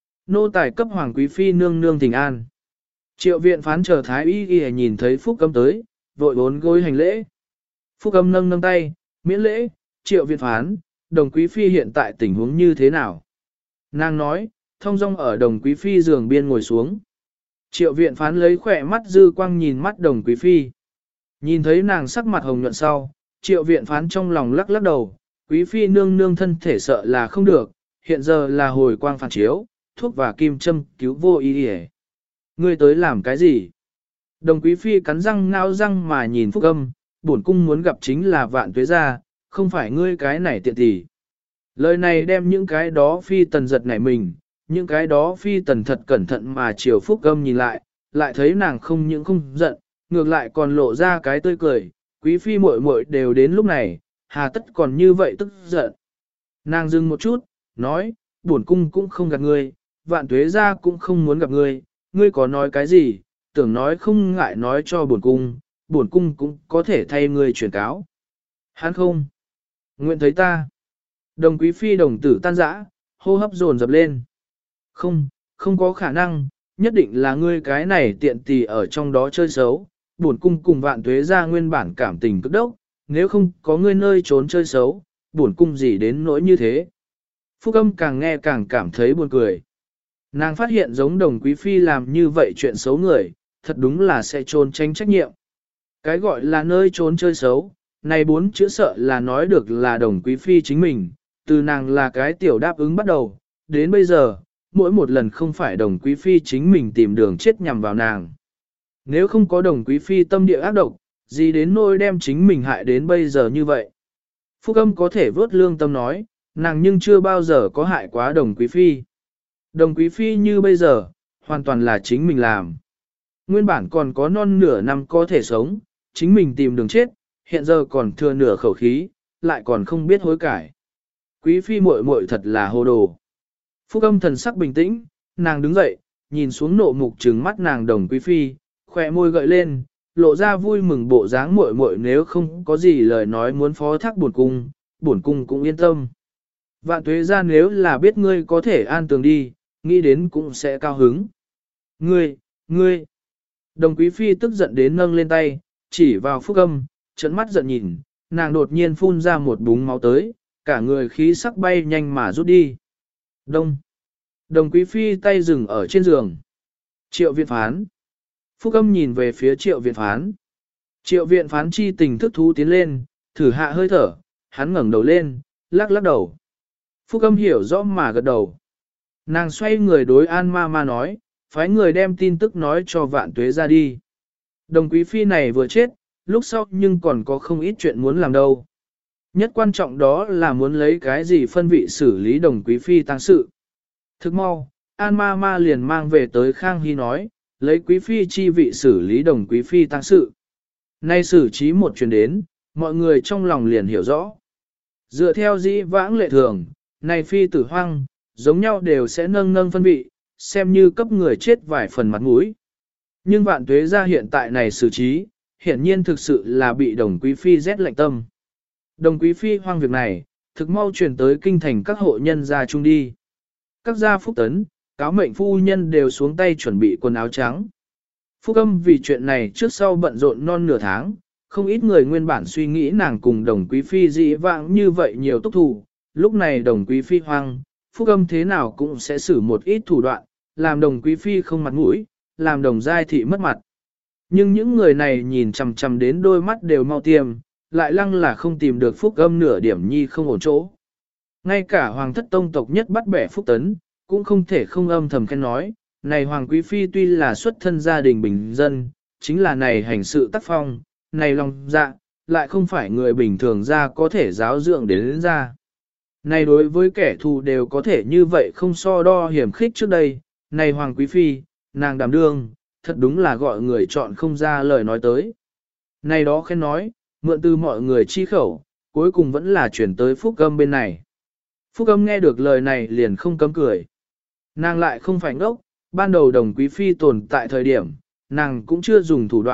Nô tài cấp hoàng quý phi nương nương thỉnh an. Triệu viện phán chờ thái y y nhìn thấy Phúc Âm tới, vội bốn gối hành lễ. Phúc Âm nâng nâng tay, miễn lễ, triệu viện phán, đồng quý phi hiện tại tình huống như thế nào? Nàng nói, thông dong ở đồng quý phi giường biên ngồi xuống. Triệu viện phán lấy khỏe mắt dư quang nhìn mắt đồng quý phi. Nhìn thấy nàng sắc mặt hồng nhuận sau, triệu viện phán trong lòng lắc lắc đầu, quý phi nương nương thân thể sợ là không được, hiện giờ là hồi quang phản chiếu, thuốc và kim châm cứu vô ý hề. Ngươi tới làm cái gì? Đồng quý phi cắn răng ngao răng mà nhìn Phúc Âm, bổn cung muốn gặp chính là Vạn Tuế gia, không phải ngươi cái này tiện tỷ. Lời này đem những cái đó phi tần giật nảy mình, những cái đó phi tần thật cẩn thận mà chiều Phúc Âm nhìn lại, lại thấy nàng không những không giận, ngược lại còn lộ ra cái tươi cười, quý phi muội muội đều đến lúc này, hà tất còn như vậy tức giận. Nàng dừng một chút, nói, bổn cung cũng không gặp ngươi, Vạn Tuế gia cũng không muốn gặp ngươi, ngươi có nói cái gì, tưởng nói không ngại nói cho bổn cung, bổn cung cũng có thể thay ngươi truyền cáo. Hắn không. Nguyện thấy ta. Đồng quý phi đồng tử tan rã, hô hấp dồn dập lên. Không, không có khả năng, nhất định là ngươi cái này tiện tỳ ở trong đó chơi xấu, bổn cung cùng Vạn Tuế gia nguyên bản cảm tình cực đốc, nếu không có ngươi nơi trốn chơi xấu, bổn cung gì đến nỗi như thế. Phúc Âm càng nghe càng cảm thấy buồn cười. Nàng phát hiện giống đồng quý phi làm như vậy chuyện xấu người, thật đúng là sẽ trốn tránh trách nhiệm. Cái gọi là nơi trốn chơi xấu, này bốn chữ sợ là nói được là đồng quý phi chính mình, từ nàng là cái tiểu đáp ứng bắt đầu, đến bây giờ, mỗi một lần không phải đồng quý phi chính mình tìm đường chết nhằm vào nàng. Nếu không có đồng quý phi tâm địa ác độc, gì đến nỗi đem chính mình hại đến bây giờ như vậy. Phúc Âm có thể vớt lương tâm nói, nàng nhưng chưa bao giờ có hại quá đồng quý phi. Đồng quý phi như bây giờ, hoàn toàn là chính mình làm. Nguyên bản còn có non nửa năm có thể sống, chính mình tìm đường chết, hiện giờ còn thừa nửa khẩu khí, lại còn không biết hối cải. Quý phi muội muội thật là hồ đồ. Phúc Âm thần sắc bình tĩnh, nàng đứng dậy, nhìn xuống nộ mục trừng mắt nàng đồng quý phi, khỏe môi gợi lên, lộ ra vui mừng bộ dáng muội muội nếu không có gì lời nói muốn phó thác bổn cung, bổn cung cũng yên tâm. Vạn Tuế gia nếu là biết ngươi có thể an tường đi, nghĩ đến cũng sẽ cao hứng. Ngươi, ngươi. Đồng quý phi tức giận đến nâng lên tay, chỉ vào Phúc Âm, trợn mắt giận nhìn, nàng đột nhiên phun ra một búng máu tới, cả người khí sắc bay nhanh mà rút đi. Đông. Đồng quý phi tay dừng ở trên giường. Triệu viện phán. Phúc Âm nhìn về phía triệu viện phán. Triệu viện phán chi tình thức thú tiến lên, thử hạ hơi thở, hắn ngẩng đầu lên, lắc lắc đầu. Phúc Âm hiểu rõ mà gật đầu. Nàng xoay người đối An Ma Ma nói, phái người đem tin tức nói cho Vạn Tuế ra đi. Đồng quý phi này vừa chết, lúc sau nhưng còn có không ít chuyện muốn làm đâu. Nhất quan trọng đó là muốn lấy cái gì phân vị xử lý đồng quý phi tang sự. Thức mau, An Ma Ma liền mang về tới Khang Hy nói, lấy quý phi chi vị xử lý đồng quý phi tang sự. Nay xử trí một chuyện đến, mọi người trong lòng liền hiểu rõ. Dựa theo dĩ vãng lệ thường, này phi tử hoang, giống nhau đều sẽ nâng nâng phân vị, xem như cấp người chết vài phần mặt mũi. Nhưng Vạn Tuế gia hiện tại này xử trí, hiển nhiên thực sự là bị đồng quý phi rét lạnh tâm. Đồng quý phi hoang việc này, thực mau truyền tới kinh thành các hộ nhân gia chung đi. Các gia phúc tấn, cáo mệnh phu nhân đều xuống tay chuẩn bị quần áo trắng. Phúc Âm vì chuyện này trước sau bận rộn non nửa tháng, không ít người nguyên bản suy nghĩ nàng cùng đồng quý phi dị vãng như vậy nhiều túc thủ, lúc này đồng quý phi hoang, Phúc Âm thế nào cũng sẽ xử một ít thủ đoạn, làm đồng quý phi không mặt mũi, làm đồng giai thị mất mặt. Nhưng những người này nhìn chằm chằm đến đôi mắt đều mau tiêm, lại lăng là không tìm được Phúc Âm nửa điểm nhi không ổn chỗ. Ngay cả hoàng thất tông tộc nhất bắt bẻ Phúc Tấn, cũng không thể không âm thầm khen nói, này hoàng quý phi tuy là xuất thân gia đình bình dân, chính là này hành sự tác phong, này lòng dạ, lại không phải người bình thường ra có thể giáo dưỡng đến, đến ra. Này đối với kẻ thù đều có thể như vậy không so đo hiểm khích trước đây, này hoàng quý phi, nàng đảm đương, thật đúng là gọi người chọn không ra lời nói tới. Này đó khen nói, mượn từ mọi người chi khẩu, cuối cùng vẫn là chuyển tới Phúc Âm bên này. Phúc Âm nghe được lời này liền không cấm cười. Nàng lại không phải ngốc, ban đầu đồng quý phi tồn tại thời điểm, nàng cũng chưa dùng thủ đoạn,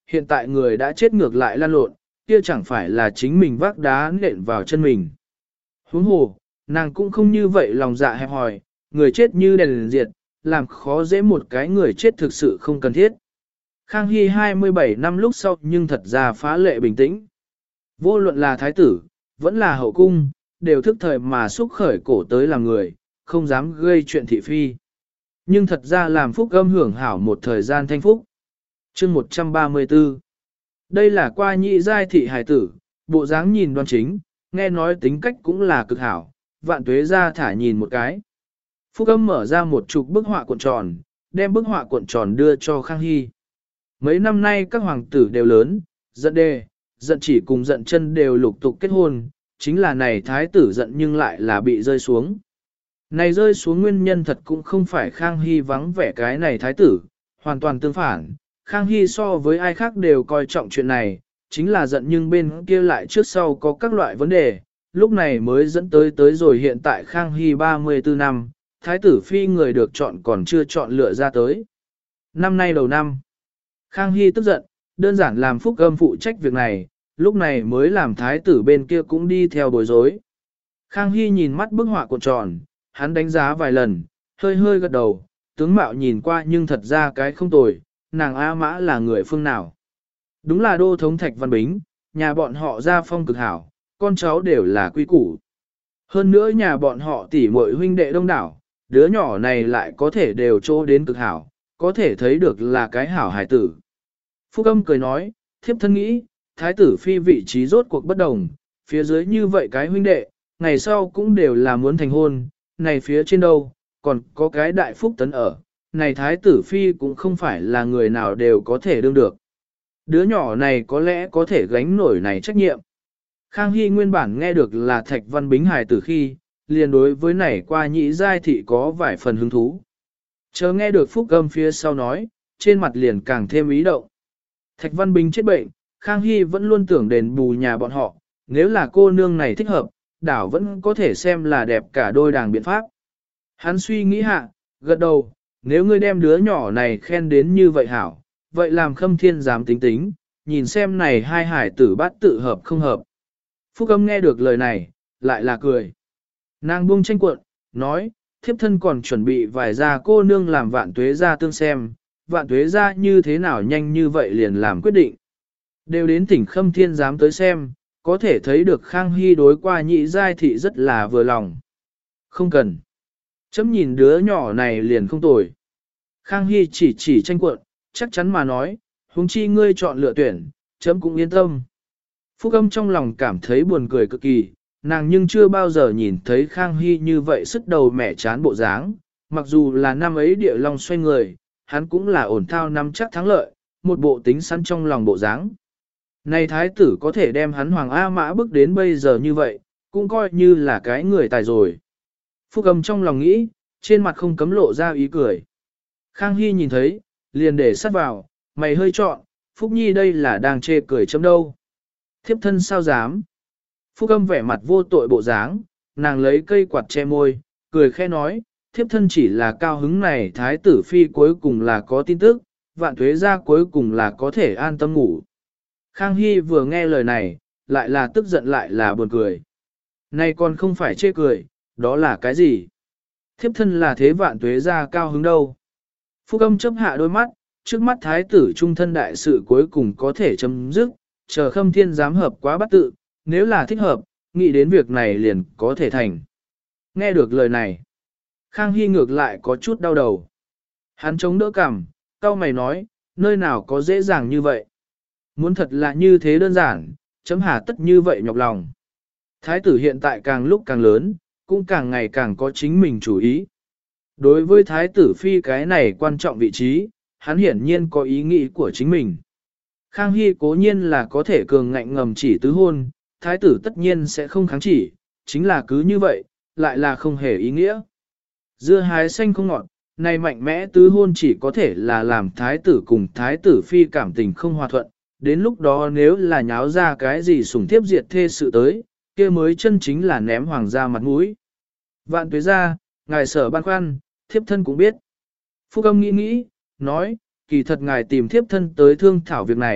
hiện tại người đã chết ngược lại lan lộn, kia chẳng phải là chính mình vác đá nện vào chân mình. Huống hồ, nàng cũng không như vậy lòng dạ hẹp hòi, người chết như đèn liền diệt, làm khó dễ một cái người chết thực sự không cần thiết. Khang Hy hai mươi bảy năm lúc sau nhưng thật ra phá lệ bình tĩnh. Vô luận là thái tử, vẫn là hậu cung, đều thức thời mà xúc khởi cổ tới làm người, không dám gây chuyện thị phi. Nhưng thật ra làm phúc âm hưởng hảo một thời gian thanh phúc. chương một trăm ba mươi tư. Đây là qua nhị giai thị hài tử, bộ dáng nhìn đoan chính, nghe nói tính cách cũng là cực hảo, vạn tuế ra thả nhìn một cái. Phúc âm mở ra một chục bức họa cuộn tròn, đem bức họa cuộn tròn đưa cho Khang Hy. Mấy năm nay các hoàng tử đều lớn, giận đề, giận chỉ cùng giận chân đều lục tục kết hôn, chính là này thái tử giận nhưng lại là bị rơi xuống. Này rơi xuống nguyên nhân thật cũng không phải Khang Hy vắng vẻ cái này thái tử, hoàn toàn tương phản, Khang Hy so với ai khác đều coi trọng chuyện này, chính là giận nhưng bên kia lại trước sau có các loại vấn đề, lúc này mới dẫn tới tới rồi hiện tại Khang Hy ba mươi tư năm, thái tử phi người được chọn còn chưa chọn lựa ra tới. Năm nay đầu năm, Khang Hy tức giận, đơn giản làm phúc âm phụ trách việc này, lúc này mới làm thái tử bên kia cũng đi theo bối rối. Khang Hy nhìn mắt bức họa cuộn tròn, hắn đánh giá vài lần, hơi hơi gật đầu, tướng mạo nhìn qua nhưng thật ra cái không tồi, nàng A Mã là người phương nào. Đúng là đô thống Thạch Văn Bính, nhà bọn họ gia phong cực hảo, con cháu đều là quy củ. Hơn nữa nhà bọn họ tỉ muội huynh đệ đông đảo, đứa nhỏ này lại có thể đều trô đến cực hảo, có thể thấy được là cái hảo hài tử. Phúc âm cười nói, thiếp thân nghĩ, thái tử phi vị trí rốt cuộc bất đồng, phía dưới như vậy cái huynh đệ, ngày sau cũng đều là muốn thành hôn, này phía trên đâu, còn có cái đại phúc tấn ở, này thái tử phi cũng không phải là người nào đều có thể đương được. Đứa nhỏ này có lẽ có thể gánh nổi này trách nhiệm. Khang Hy nguyên bản nghe được là Thạch Văn Bính hài tử khi, liền đối với này qua nhị giai thị có vài phần hứng thú. Chờ nghe được phúc âm phía sau nói, trên mặt liền càng thêm ý động. Thạch Văn Bính chết bệnh, Khang Hy vẫn luôn tưởng đền bù nhà bọn họ, nếu là cô nương này thích hợp, đảo vẫn có thể xem là đẹp cả đôi đàng biện pháp. Hắn suy nghĩ hạ, gật đầu, nếu ngươi đem đứa nhỏ này khen đến như vậy hảo, vậy làm Khâm Thiên dám tính tính, nhìn xem này hai hải tử bát tự hợp không hợp. Phúc âm nghe được lời này, lại là cười. Nàng buông tranh cuộn, nói, thiếp thân còn chuẩn bị vài gia cô nương làm vạn tuế gia tương xem, vạn tuế gia như thế nào nhanh như vậy liền làm quyết định. Đều đến tỉnh Khâm Thiên dám tới xem, có thể thấy được Khang Hy đối qua nhị giai thị rất là vừa lòng. Không cần. Chấm nhìn đứa nhỏ này liền không tồi. Khang Hy chỉ chỉ tranh cuộn, chắc chắn mà nói, huống chi ngươi chọn lựa tuyển, chấm cũng yên tâm. Phúc âm trong lòng cảm thấy buồn cười cực kỳ, nàng nhưng chưa bao giờ nhìn thấy Khang Hy như vậy sức đầu mẻ chán bộ dáng, mặc dù là năm ấy địa long xoay người, hắn cũng là ổn thao năm chắc thắng lợi, một bộ tính sẵn trong lòng bộ dáng. Này thái tử có thể đem hắn Hoàng A Mã bước đến bây giờ như vậy, cũng coi như là cái người tài rồi. Phúc âm trong lòng nghĩ, trên mặt không cấm lộ ra ý cười. Khang Hy nhìn thấy, liền để sát vào, mày hơi trọn, Phúc Nhi đây là đang chê cười chấm đâu. Thiếp thân sao dám. Phúc âm vẻ mặt vô tội bộ dáng, nàng lấy cây quạt che môi, cười khẽ nói, thiếp thân chỉ là cao hứng này thái tử phi cuối cùng là có tin tức, vạn tuế gia cuối cùng là có thể an tâm ngủ. Khang Hy vừa nghe lời này, lại là tức giận lại là buồn cười. Này còn không phải chê cười, đó là cái gì? Thiếp thân là thế vạn tuế gia cao hứng đâu. Phúc âm chấp hạ đôi mắt, trước mắt thái tử trung thân đại sự cuối cùng có thể chấm dứt, chờ Khâm Thiên giám hợp quá bắt tự, nếu là thích hợp, nghĩ đến việc này liền có thể thành. Nghe được lời này, Khang Hy ngược lại có chút đau đầu. Hắn chống đỡ cằm, cau mày nói, nơi nào có dễ dàng như vậy. Muốn thật là như thế đơn giản, chấm hà tất như vậy nhọc lòng. Thái tử hiện tại càng lúc càng lớn, cũng càng ngày càng có chính mình chủ ý. Đối với thái tử phi cái này quan trọng vị trí, hắn hiển nhiên có ý nghĩ của chính mình. Khang Hy cố nhiên là có thể cường ngạnh ngầm chỉ tứ hôn, thái tử tất nhiên sẽ không kháng chỉ, chính là cứ như vậy, lại là không hề ý nghĩa. Dưa hái xanh không ngọt, này mạnh mẽ tứ hôn chỉ có thể là làm thái tử cùng thái tử phi cảm tình không hòa thuận, đến lúc đó nếu là nháo ra cái gì sủng thiếp diệt thê sự tới, kia mới chân chính là ném hoàng gia mặt mũi. Vạn tuế gia, ngài sở băn khoăn, thiếp thân cũng biết. Phúc âm nghĩ nghĩ, nói, kỳ thật ngài tìm thiếp thân tới thương thảo việc này,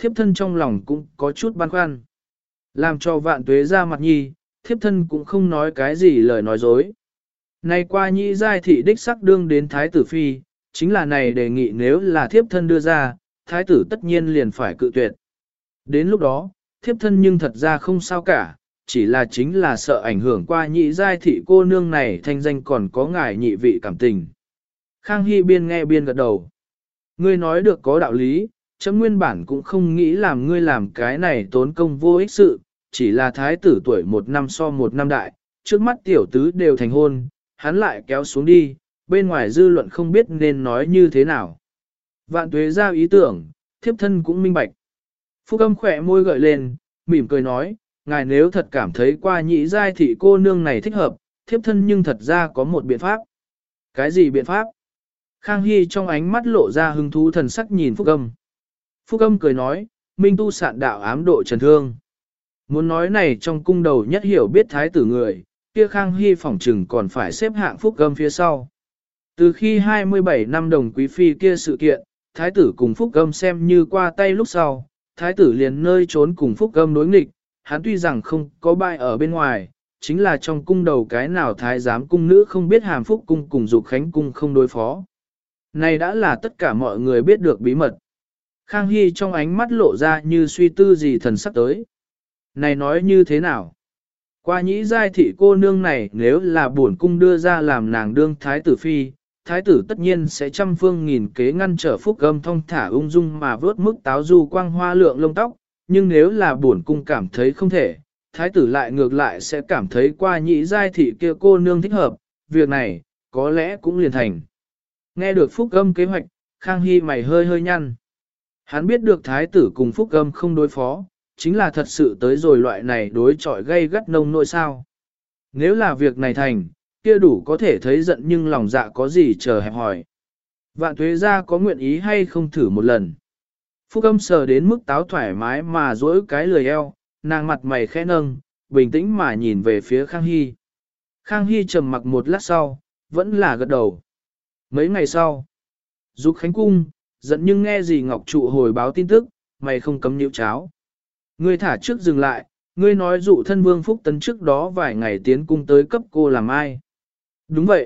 thiếp thân trong lòng cũng có chút băn khoăn. Làm cho vạn tuế ra mặt nhi, thiếp thân cũng không nói cái gì lời nói dối. Này qua nhị giai thị đích sắc đương đến thái tử phi, chính là này đề nghị nếu là thiếp thân đưa ra, thái tử tất nhiên liền phải cự tuyệt. Đến lúc đó, thiếp thân nhưng thật ra không sao cả, chỉ là chính là sợ ảnh hưởng qua nhị giai thị cô nương này thanh danh còn có ngài nhị vị cảm tình. Khang Hy biên nghe biên gật đầu. Ngươi nói được có đạo lý, chấm nguyên bản cũng không nghĩ làm ngươi làm cái này tốn công vô ích sự, chỉ là thái tử tuổi một năm so một năm đại, trước mắt tiểu tứ đều thành hôn, hắn lại kéo xuống đi, bên ngoài dư luận không biết nên nói như thế nào. Vạn tuế ra ý tưởng, thiếp thân cũng minh bạch. Phúc âm khỏe môi gợi lên, mỉm cười nói, ngài nếu thật cảm thấy qua nhị giai thị cô nương này thích hợp, thiếp thân nhưng thật ra có một biện pháp. Cái gì biện pháp? Khang Hy trong ánh mắt lộ ra hứng thú thần sắc nhìn Phúc âm. Phúc âm cười nói, minh tu sạn đạo ám độ trần thương. Muốn nói này trong cung đầu nhất hiểu biết thái tử người, kia Khang Hy phỏng trừng còn phải xếp hạng Phúc âm phía sau. Từ khi hai mươi bảy năm đồng quý phi kia sự kiện, thái tử cùng Phúc âm xem như qua tay lúc sau, thái tử liền nơi trốn cùng Phúc âm đối nghịch, hắn tuy rằng không có bại ở bên ngoài, chính là trong cung đầu cái nào thái giám cung nữ không biết hàm Phúc cung cùng dục khánh cung không đối phó. Này đã là tất cả mọi người biết được bí mật. Khang Hy trong ánh mắt lộ ra như suy tư gì thần sắc tới. Này nói như thế nào? Qua nhĩ giai thị cô nương này nếu là bổn cung đưa ra làm nàng đương thái tử phi, thái tử tất nhiên sẽ trăm phương nghìn kế ngăn trở Phúc âm thông thả ung dung mà vớt mức táo du quang hoa lượng lông tóc, nhưng nếu là bổn cung cảm thấy không thể, thái tử lại ngược lại sẽ cảm thấy qua nhĩ giai thị kia cô nương thích hợp, việc này, có lẽ cũng liền thành. Nghe được Phúc âm kế hoạch, Khang Hy mày hơi hơi nhăn. Hắn biết được thái tử cùng Phúc âm không đối phó, chính là thật sự tới rồi loại này đối chọi gây gắt nông nội sao. Nếu là việc này thành, kia đủ có thể thấy giận nhưng lòng dạ có gì chờ hẹp hỏi. Vạn tuế ra có nguyện ý hay không thử một lần. Phúc âm sờ đến mức táo thoải mái mà dỗi cái lười eo, nàng mặt mày khẽ nâng, bình tĩnh mà nhìn về phía Khang Hy. Khang Hy trầm mặc một lát sau, vẫn là gật đầu. Mấy ngày sau, Dục Khánh Cung, giận nhưng nghe gì Ngọc Trụ hồi báo tin tức, mày không cấm nhiễu cháo. Ngươi thả trước dừng lại, ngươi nói dụ thân vương Phúc Tấn trước đó vài ngày tiến cung tới cấp cô làm ai. Đúng vậy.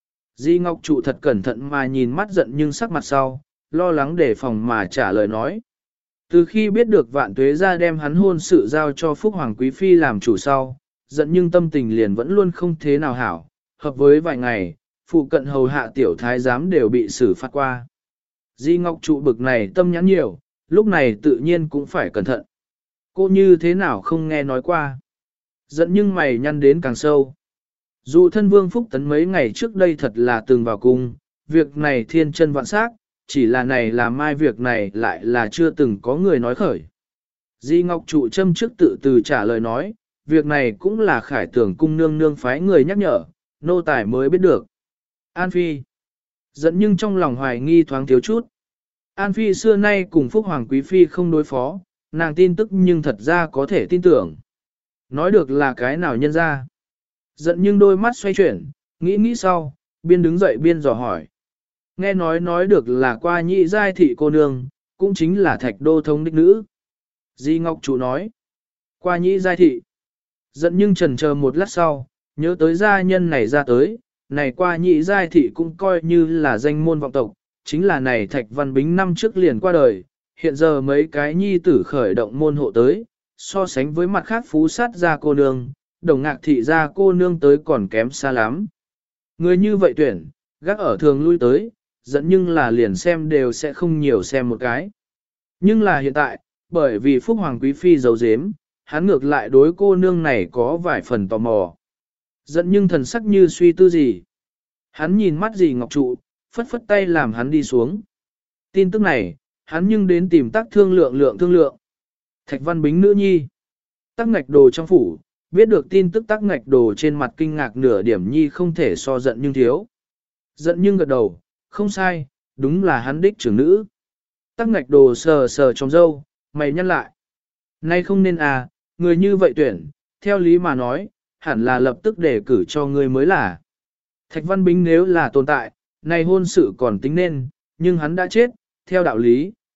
Di Ngọc Trụ thật cẩn thận mà nhìn mắt giận nhưng sắc mặt sau, lo lắng đề phòng mà trả lời nói. Từ khi biết được vạn tuế ra đem hắn hôn sự giao cho Phúc Hoàng Quý Phi làm chủ sau, giận nhưng tâm tình liền vẫn luôn không thế nào hảo, hợp với vài ngày, phụ cận hầu hạ tiểu thái giám đều bị xử phạt qua. Di Ngọc Trụ bực này tâm nhãn nhiều, lúc này tự nhiên cũng phải cẩn thận. Cô như thế nào không nghe nói qua. Giận nhưng mày nhăn đến càng sâu. Dù thân vương Phúc Tấn mấy ngày trước đây thật là từng vào cung, việc này thiên chân vạn sắc, chỉ là này là mai việc này lại là chưa từng có người nói khởi. Di Ngọc Trụ châm trước tự từ trả lời nói, việc này cũng là khải tưởng cung nương nương phái người nhắc nhở, nô tài mới biết được. An Phi giận nhưng trong lòng hoài nghi thoáng thiếu chút. An Phi xưa nay cùng Phúc Hoàng Quý Phi không đối phó, nàng tin tức nhưng thật ra có thể tin tưởng. Nói được là cái nào nhân ra. Giận nhưng đôi mắt xoay chuyển, nghĩ nghĩ sau, biên đứng dậy biên dò hỏi. Nghe nói nói được là qua nhị giai thị cô nương, cũng chính là thạch đô thống đích nữ. Di Ngọc Trụ nói. Qua nhị giai thị. Giận nhưng chần chờ một lát sau, nhớ tới gia nhân này ra tới, này qua nhị giai thị cũng coi như là danh môn vọng tộc, chính là này Thạch Văn Bính năm trước liền qua đời, hiện giờ mấy cái nhi tử khởi động môn hộ tới, so sánh với mặt khác phú sát gia cô nương, đồng ngạc thị gia cô nương tới còn kém xa lắm. Người như vậy tuyển, gác ở thường lui tới, dẫn nhưng là liền xem đều sẽ không nhiều xem một cái. Nhưng là hiện tại, bởi vì Phúc Hoàng Quý Phi giấu giếm, hắn ngược lại đối cô nương này có vài phần tò mò. Giận nhưng thần sắc như suy tư gì. Hắn nhìn mắt gì Ngọc Trụ, phất phất tay làm hắn đi xuống. Tin tức này, hắn nhưng đến tìm tác thương lượng lượng thương lượng. Thạch Văn Bính nữ nhi. Tắc ngạch đồ trong phủ, biết được tin tức tắc ngạch đồ trên mặt kinh ngạc nửa điểm nhi không thể so giận nhưng thiếu. Giận nhưng gật đầu, không sai, đúng là hắn đích trưởng nữ. Tắc ngạch đồ sờ sờ trong dâu, mày nhắc lại. Nay không nên à, người như vậy tuyển, theo lý mà nói, hẳn là lập tức đề cử cho người mới là. Thạch Văn Bính nếu là tồn tại, này hôn sự còn tính nên, nhưng hắn đã chết, theo đạo lý,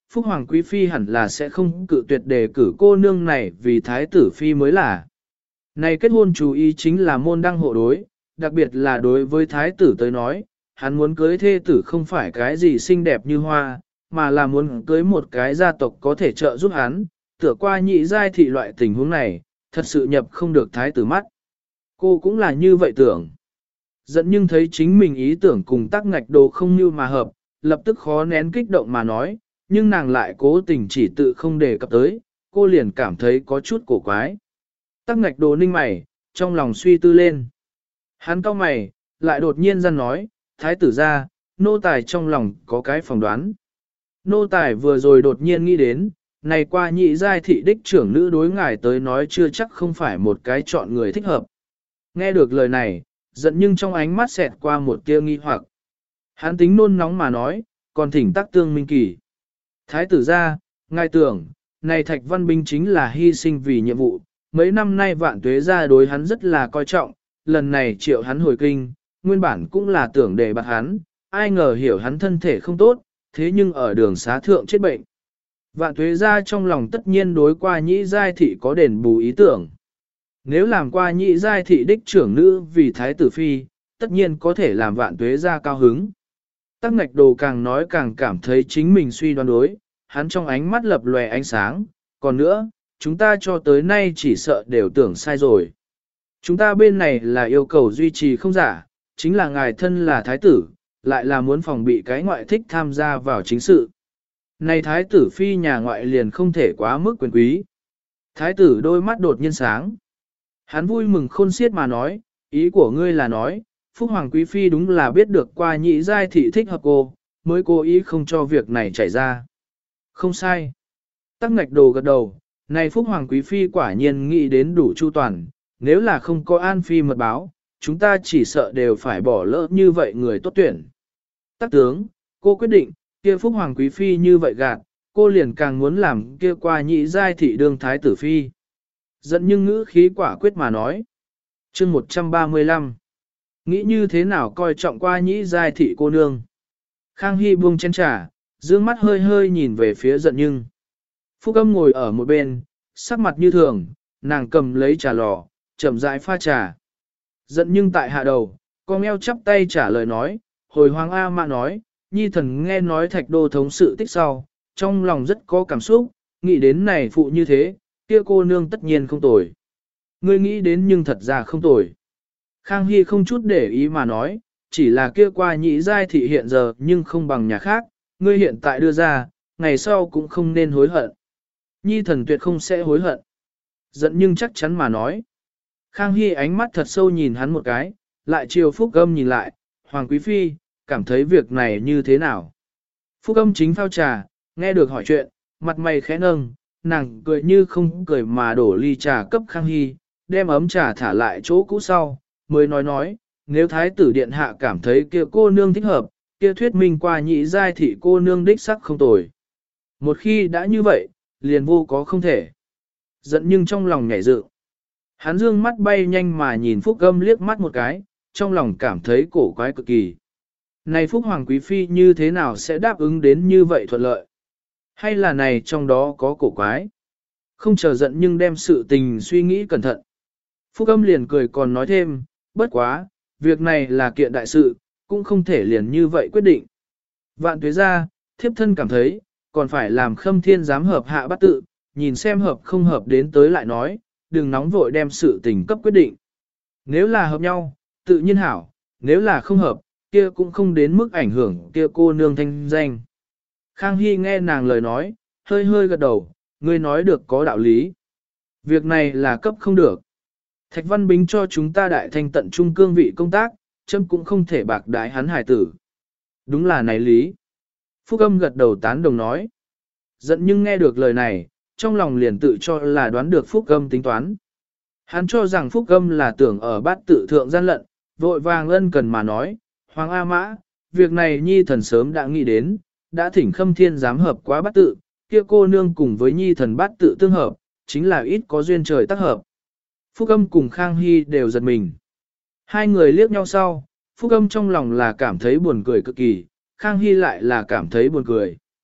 Phúc Hoàng Quý Phi hẳn là sẽ không cự tuyệt đề cử cô nương này vì Thái tử Phi mới là. Này kết hôn chú ý chính là môn đăng hộ đối, đặc biệt là đối với Thái tử tới nói, hắn muốn cưới thê tử không phải cái gì xinh đẹp như hoa, mà là muốn cưới một cái gia tộc có thể trợ giúp hắn, tựa qua nhị giai thị loại tình huống này, thật sự nhập không được Thái tử mắt. Cô cũng là như vậy tưởng. Giận nhưng thấy chính mình ý tưởng cùng tắc ngạch đồ không như mà hợp, lập tức khó nén kích động mà nói, nhưng nàng lại cố tình chỉ tự không đề cập tới, cô liền cảm thấy có chút cổ quái. Tắc ngạch đồ ninh mày, trong lòng suy tư lên. Hắn cau mày, lại đột nhiên ra nói, thái tử ra, nô tài trong lòng có cái phỏng đoán. Nô tài vừa rồi đột nhiên nghĩ đến, này qua nhị giai thị đích trưởng nữ đối ngài tới nói chưa chắc không phải một cái chọn người thích hợp. Nghe được lời này, giận nhưng trong ánh mắt xẹt qua một tia nghi hoặc. Hắn tính nôn nóng mà nói, còn thỉnh tắc tương minh kỳ. Thái tử ra, ngài tưởng, này Thạch Văn Binh chính là hy sinh vì nhiệm vụ, mấy năm nay vạn tuế ra đối hắn rất là coi trọng, lần này triệu hắn hồi kinh, nguyên bản cũng là tưởng để bạc hắn, ai ngờ hiểu hắn thân thể không tốt, thế nhưng ở đường xá thượng chết bệnh. Vạn tuế ra trong lòng tất nhiên đối qua nhĩ giai thị có đền bù ý tưởng. Nếu làm qua nhị giai thị đích trưởng nữ vì thái tử phi, tất nhiên có thể làm vạn tuế ra cao hứng. Tắc ngạch đồ càng nói càng cảm thấy chính mình suy đoán đối, hắn trong ánh mắt lập lòe ánh sáng, còn nữa, chúng ta cho tới nay chỉ sợ đều tưởng sai rồi. Chúng ta bên này là yêu cầu duy trì không giả, chính là ngài thân là thái tử, lại là muốn phòng bị cái ngoại thích tham gia vào chính sự. Này thái tử phi nhà ngoại liền không thể quá mức quyền quý. Thái tử đôi mắt đột nhiên sáng. Hắn vui mừng khôn xiết mà nói, ý của ngươi là nói, Phúc Hoàng Quý Phi đúng là biết được qua nhị giai thị thích hợp cô, mới cố ý không cho việc này chảy ra. Không sai. Tắc ngạch đồ gật đầu, này Phúc Hoàng Quý Phi quả nhiên nghĩ đến đủ chu toàn, nếu là không có An Phi mật báo, chúng ta chỉ sợ đều phải bỏ lỡ như vậy người tốt tuyển. Tắc tướng, cô quyết định, kia Phúc Hoàng Quý Phi như vậy gạt, cô liền càng muốn làm kia qua nhị giai thị đương thái tử phi. Giận nhưng ngữ khí quả quyết mà nói. chương một trăm ba mươi lăm. Nghĩ như thế nào coi trọng qua nhị giai thị cô nương. Khang Hy buông chén trà, dương mắt hơi hơi nhìn về phía giận nhưng. Phúc Âm ngồi ở một bên, sắc mặt như thường, nàng cầm lấy trà lò, chậm rãi pha trà. Giận nhưng tại hạ đầu, con eo chắp tay trả lời nói, hồi Hoàng A Mã nói, nhi thần nghe nói Thạch Đô thống sự tích sau, trong lòng rất có cảm xúc, nghĩ đến này phụ như thế, kia cô nương tất nhiên không tồi. Ngươi nghĩ đến nhưng thật ra không tồi. Khang Hy không chút để ý mà nói, chỉ là kia qua nhị giai thị hiện giờ nhưng không bằng nhà khác, ngươi hiện tại đưa ra, ngày sau cũng không nên hối hận. Nhi thần tuyệt không sẽ hối hận. Giận nhưng chắc chắn mà nói. Khang Hy ánh mắt thật sâu nhìn hắn một cái, lại chiều Phúc Âm nhìn lại, Hoàng Quý Phi, cảm thấy việc này như thế nào? Phúc Âm chính phao trà, nghe được hỏi chuyện, mặt mày khẽ nâng, nàng cười như không cười mà đổ ly trà cấp Khang Hy, đem ấm trà thả lại chỗ cũ sau, mới nói nói, nếu Thái tử Điện Hạ cảm thấy kia cô nương thích hợp, kia thuyết minh qua nhị giai thị cô nương đích sắc không tồi. Một khi đã như vậy, liền vô có không thể. Giận nhưng trong lòng nhảy dựng. Hắn dương mắt bay nhanh mà nhìn Phúc Âm liếc mắt một cái, trong lòng cảm thấy cổ quái cực kỳ. Này Phúc Hoàng Quý Phi như thế nào sẽ đáp ứng đến như vậy thuận lợi? Hay là này trong đó có cổ quái? Không chờ giận nhưng đem sự tình suy nghĩ cẩn thận. Phúc Âm liền cười còn nói thêm, bất quá, việc này là kiện đại sự, cũng không thể liền như vậy quyết định. Vạn tuế ra, thiếp thân cảm thấy, còn phải làm Khâm Thiên giám hợp hạ bắt tự, nhìn xem hợp không hợp đến tới lại nói, đừng nóng vội đem sự tình cấp quyết định. Nếu là hợp nhau, tự nhiên hảo, nếu là không hợp, kia cũng không đến mức ảnh hưởng kia cô nương thanh danh. Khang Hy nghe nàng lời nói, hơi hơi gật đầu, ngươi nói được có đạo lý. Việc này là cấp không được. Thạch Văn Bính cho chúng ta đại thanh tận trung cương vị công tác, châm cũng không thể bạc đái hắn hài tử. Đúng là này lý. Phúc Âm gật đầu tán đồng nói. Giận nhưng nghe được lời này, trong lòng liền tự cho là đoán được Phúc Âm tính toán. Hắn cho rằng Phúc Âm là tưởng ở bát tự thượng gian lận, vội vàng ân cần mà nói, Hoàng A Mã, việc này nhi thần sớm đã nghĩ đến, đã thỉnh Khâm Thiên giám hợp quá bát tự, kia cô nương cùng với nhi thần bát tự tương hợp, chính là ít có duyên trời tác hợp. Phúc Âm cùng Khang Hy đều giật mình. Hai người liếc nhau sau, Phúc Âm trong lòng là cảm thấy buồn cười cực kỳ, Khang Hy lại là cảm thấy buồn cười.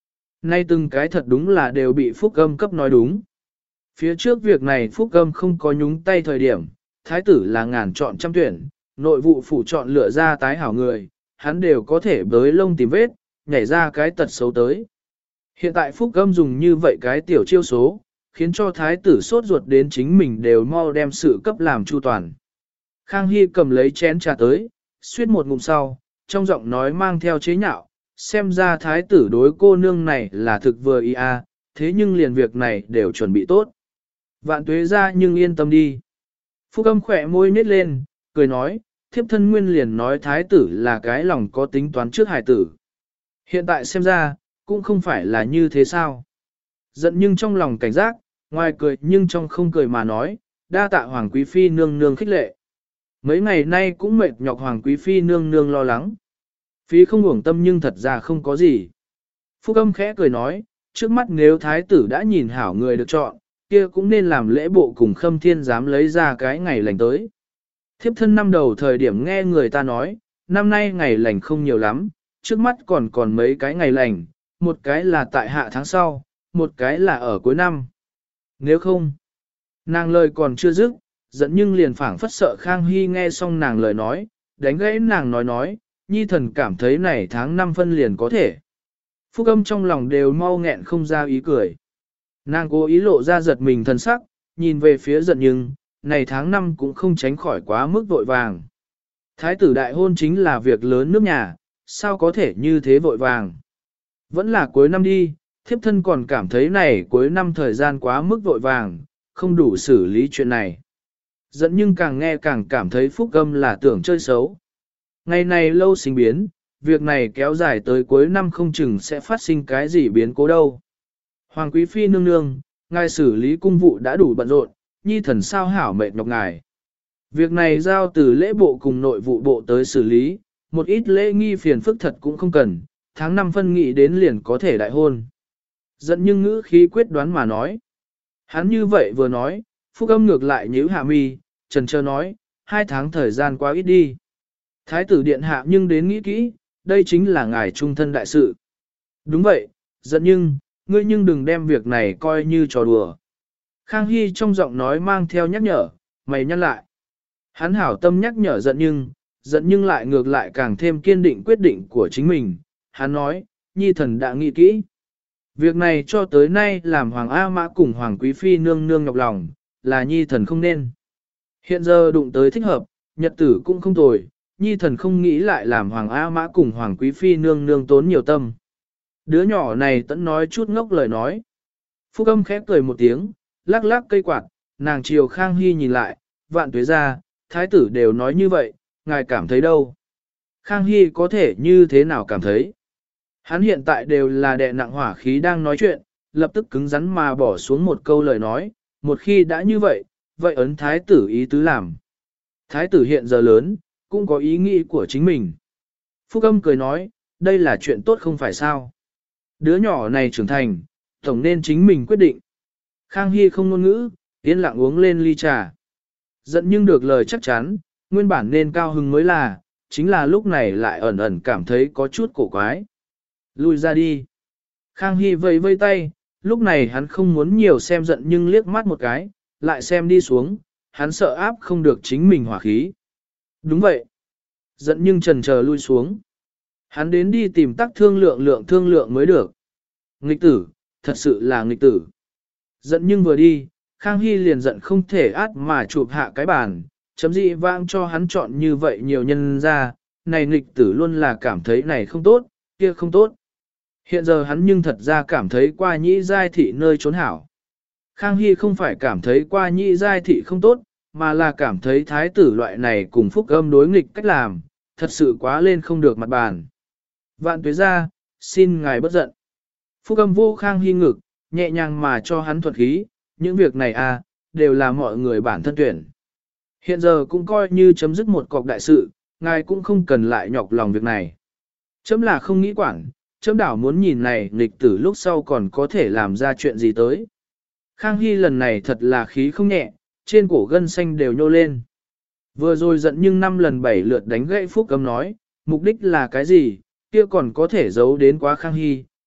Nay từng cái thật đúng là đều bị Phúc Âm cấp nói đúng. Phía trước việc này Phúc Âm không có nhúng tay thời điểm, thái tử là ngàn chọn trăm tuyển, nội vụ phủ chọn lựa ra tái hảo người, hắn đều có thể bới lông tìm vết, nhảy ra cái tật xấu tới. Hiện tại Phúc Âm dùng như vậy cái tiểu chiêu số, khiến cho thái tử sốt ruột đến chính mình đều mau đem sự cấp làm chu toàn. Khang Hy cầm lấy chén trà tới, suýt một ngụm sau, trong giọng nói mang theo chế nhạo, xem ra thái tử đối cô nương này là thực vừa ý a, thế nhưng liền việc này đều chuẩn bị tốt. Vạn tuế ra nhưng yên tâm đi. Phúc Âm khỏe môi nhếch lên, cười nói, thiếp thân nguyên liền nói thái tử là cái lòng có tính toán trước hài tử. Hiện tại xem ra, cũng không phải là như thế sao. Giận nhưng trong lòng cảnh giác, ngoài cười nhưng trong không cười mà nói, đa tạ Hoàng Quý Phi nương nương khích lệ. Mấy ngày nay cũng mệt nhọc Hoàng Quý Phi nương nương lo lắng. Phí không uổng tâm nhưng thật ra không có gì. Phúc Âm khẽ cười nói, trước mắt nếu thái tử đã nhìn hảo người được chọn, kia cũng nên làm lễ bộ cùng Khâm Thiên dám lấy ra cái ngày lành tới. Thiếp thân năm đầu thời điểm nghe người ta nói, năm nay ngày lành không nhiều lắm, trước mắt còn còn mấy cái ngày lành, một cái là tại hạ tháng sau, một cái là ở cuối năm. Nếu không, nàng lời còn chưa dứt, giận nhưng liền phảng phất sợ Khang Hy nghe xong nàng lời nói, đánh gãy nàng nói nói, nhi thần cảm thấy này tháng năm phân liền có thể. Phúc Âm trong lòng đều mau nghẹn không ra ý cười. Nàng cố ý lộ ra giật mình thân sắc, nhìn về phía giận nhưng, này tháng năm cũng không tránh khỏi quá mức vội vàng. Thái tử đại hôn chính là việc lớn nước nhà, sao có thể như thế vội vàng. Vẫn là cuối năm đi, thiếp thân còn cảm thấy này cuối năm thời gian quá mức vội vàng, không đủ xử lý chuyện này. Giận nhưng càng nghe càng cảm thấy Phúc Âm là tưởng chơi xấu. Ngày này lâu sinh biến, việc này kéo dài tới cuối năm không chừng sẽ phát sinh cái gì biến cố đâu. Hoàng Quý Phi nương nương, ngài xử lý cung vụ đã đủ bận rộn, nhi thần sao hảo mệt nhọc ngài. Việc này giao từ lễ bộ cùng nội vụ bộ tới xử lý, một ít lễ nghi phiền phức thật cũng không cần, tháng năm phân nghị đến liền có thể đại hôn. Giận nhưng ngữ khí quyết đoán mà nói. Hắn như vậy vừa nói, Phúc Âm ngược lại nhíu hạ mi, trần trơ nói, hai tháng thời gian quá ít đi. Thái tử điện hạ nhưng đến nghĩ kỹ, đây chính là ngài trung thân đại sự. Đúng vậy, giận nhưng, ngươi nhưng đừng đem việc này coi như trò đùa. Khang Hy trong giọng nói mang theo nhắc nhở, mày nhắc lại. Hắn hảo tâm nhắc nhở giận nhưng, giận nhưng lại ngược lại càng thêm kiên định quyết định của chính mình. Hắn nói, nhi thần đã nghĩ kỹ. Việc này cho tới nay làm Hoàng A Mã cùng Hoàng Quý Phi nương nương nhọc lòng, là nhi thần không nên. Hiện giờ đụng tới thích hợp, nhật tử cũng không tồi, nhi thần không nghĩ lại làm Hoàng A Mã cùng Hoàng Quý Phi nương nương tốn nhiều tâm. Đứa nhỏ này tẫn nói chút ngốc lời nói. Phúc Âm khép cười một tiếng, lắc lắc cây quạt, nàng chiều Khang Hy nhìn lại, vạn tuế ra, thái tử đều nói như vậy, ngài cảm thấy đâu? Khang Hy có thể như thế nào cảm thấy? Hắn hiện tại đều là đè nặng hỏa khí đang nói chuyện, lập tức cứng rắn mà bỏ xuống một câu lời nói, một khi đã như vậy, vậy ấn thái tử ý tứ làm. Thái tử hiện giờ lớn, cũng có ý nghĩ của chính mình. Phúc Âm cười nói, đây là chuyện tốt không phải sao. Đứa nhỏ này trưởng thành, tổng nên chính mình quyết định. Khang Hy không ngôn ngữ, yên lặng uống lên ly trà. Giận nhưng được lời chắc chắn, nguyên bản nên cao hứng mới là, chính là lúc này lại ẩn ẩn cảm thấy có chút cổ quái. Lui ra đi. Khang Hy vây vây tay, lúc này hắn không muốn nhiều xem giận nhưng liếc mắt một cái, lại xem đi xuống, hắn sợ áp không được chính mình hỏa khí. Đúng vậy. Giận nhưng trần chờ lui xuống. Hắn đến đi tìm tắc thương lượng lượng thương lượng mới được. Nghịch tử, thật sự là nghịch tử. Giận nhưng vừa đi, Khang Hy liền giận không thể át mà chụp hạ cái bàn, chấm dị vang cho hắn chọn như vậy nhiều nhân ra, này nghịch tử luôn là cảm thấy này không tốt, kia không tốt. Hiện giờ hắn nhưng thật ra cảm thấy qua nhĩ giai thị nơi trốn hảo. Khang Hy không phải cảm thấy qua nhĩ giai thị không tốt, mà là cảm thấy thái tử loại này cùng Phúc Âm đối nghịch cách làm, thật sự quá lên không được mặt bàn. Vạn tuế ra, xin ngài bất giận. Phúc Âm vô Khang Hy ngực, nhẹ nhàng mà cho hắn thuật khí, những việc này à, đều là mọi người bản thân tuyển. Hiện giờ cũng coi như chấm dứt một cọc đại sự, ngài cũng không cần lại nhọc lòng việc này. Chấm là không nghĩ quản, chấm đảo muốn nhìn này nghịch tử lúc sau còn có thể làm ra chuyện gì tới. Khang Hy lần này thật là khí không nhẹ, trên cổ gân xanh đều nhô lên. Vừa rồi giận nhưng năm lần bảy lượt đánh gãy Phúc Âm nói, mục đích là cái gì, kia còn có thể giấu đến quá Khang Hy,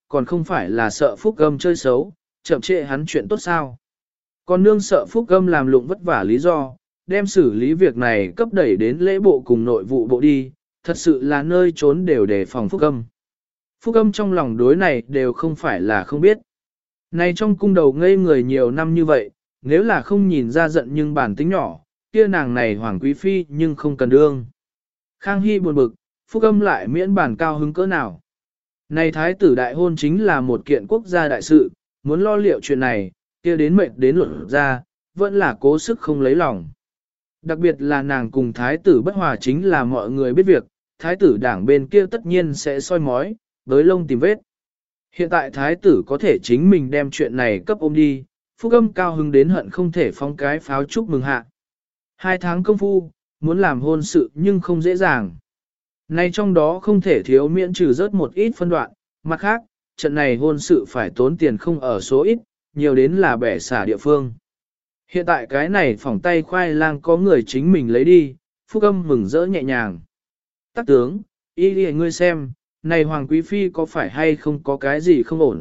còn không phải là sợ Phúc Âm chơi xấu, chậm trễ hắn chuyện tốt sao. Còn nương sợ Phúc Âm làm lụng vất vả lý do, đem xử lý việc này cấp đẩy đến lễ bộ cùng nội vụ bộ đi, thật sự là nơi trốn đều đề phòng Phúc Âm. Phúc Âm trong lòng đối này đều không phải là không biết. Này trong cung đầu ngây người nhiều năm như vậy, nếu là không nhìn ra giận nhưng bản tính nhỏ, kia nàng này hoàng quý phi nhưng không cần đương. Khang Hy buồn bực, Phúc Âm lại miễn bản cao hứng cỡ nào. Này thái tử đại hôn chính là một kiện quốc gia đại sự, muốn lo liệu chuyện này, kia đến mệnh đến luận ra, vẫn là cố sức không lấy lòng. Đặc biệt là nàng cùng thái tử bất hòa chính là mọi người biết việc, thái tử đảng bên kia tất nhiên sẽ soi mói, với lông tìm vết. Hiện tại thái tử có thể chính mình đem chuyện này cấp ôm đi, Phúc Âm cao hứng đến hận không thể phóng cái pháo chúc mừng hạ. Hai tháng công phu, muốn làm hôn sự nhưng không dễ dàng. Nay trong đó không thể thiếu miễn trừ rớt một ít phân đoạn, mặt khác, trận này hôn sự phải tốn tiền không ở số ít, nhiều đến là bẻ xả địa phương. Hiện tại cái này phỏng tay khoai lang có người chính mình lấy đi, Phúc Âm mừng rỡ nhẹ nhàng. Tắc tướng, y đi ngươi xem, này Hoàng Quý Phi có phải hay không có cái gì không ổn.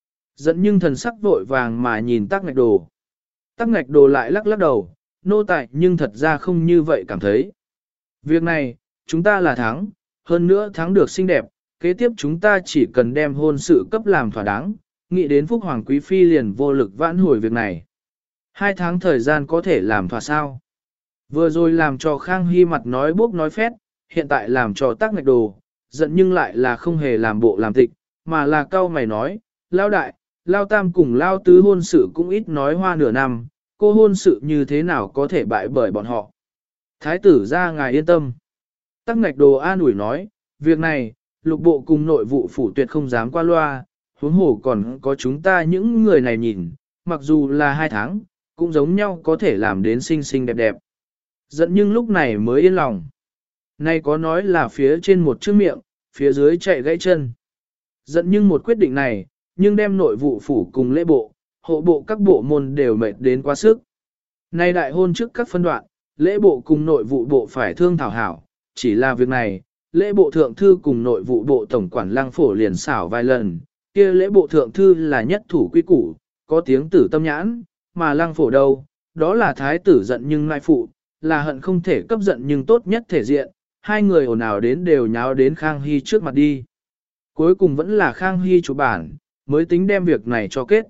Dẫn nhưng thần sắc vội vàng mà nhìn Tắc Ngạch Đồ. Tắc Ngạch Đồ lại lắc lắc đầu, nô tại nhưng thật ra không như vậy cảm thấy. Việc này, chúng ta là thắng, hơn nữa thắng được xinh đẹp, kế tiếp chúng ta chỉ cần đem hôn sự cấp làm thỏa đáng, nghĩ đến Phúc Hoàng Quý Phi liền vô lực vãn hồi việc này. Hai tháng thời gian có thể làm thỏa sao. Vừa rồi làm cho Khang Hy mặt nói bốc nói phét, hiện tại làm cho Tắc Ngạch Đồ, giận nhưng lại là không hề làm bộ làm tịch, mà là cau mày nói, lao đại, lao tam cùng lao tứ hôn sự cũng ít nói hoa nửa năm, cô hôn sự như thế nào có thể bại bởi bọn họ. Thái tử ra ngài yên tâm. Tắc Ngạch Đồ an ủi nói, việc này, lục bộ cùng nội vụ phủ tuyệt không dám qua loa, huống hồ còn có chúng ta những người này nhìn, mặc dù là hai tháng, cũng giống nhau có thể làm đến xinh xinh đẹp đẹp. Giận nhưng lúc này mới yên lòng. Nay có nói là phía trên một chữ miệng, phía dưới chạy gãy chân. Giận nhưng một quyết định này, nhưng đem nội vụ phủ cùng lễ bộ, hộ bộ các bộ môn đều mệt đến quá sức. Nay đại hôn trước các phân đoạn, lễ bộ cùng nội vụ bộ phải thương thảo hảo, chỉ là việc này, lễ bộ thượng thư cùng nội vụ bộ tổng quản lăng phổ liền xảo vài lần, kia lễ bộ thượng thư là nhất thủ quy củ, có tiếng tử tâm nhãn, mà lăng phổ đâu, đó là thái tử giận nhưng lại phụ, là hận không thể cấp giận nhưng tốt nhất thể diện, hai người ồn ào đến đều nháo đến Khang Hy trước mặt đi. Cuối cùng vẫn là Khang Hy chủ bản, mới tính đem việc này cho kết.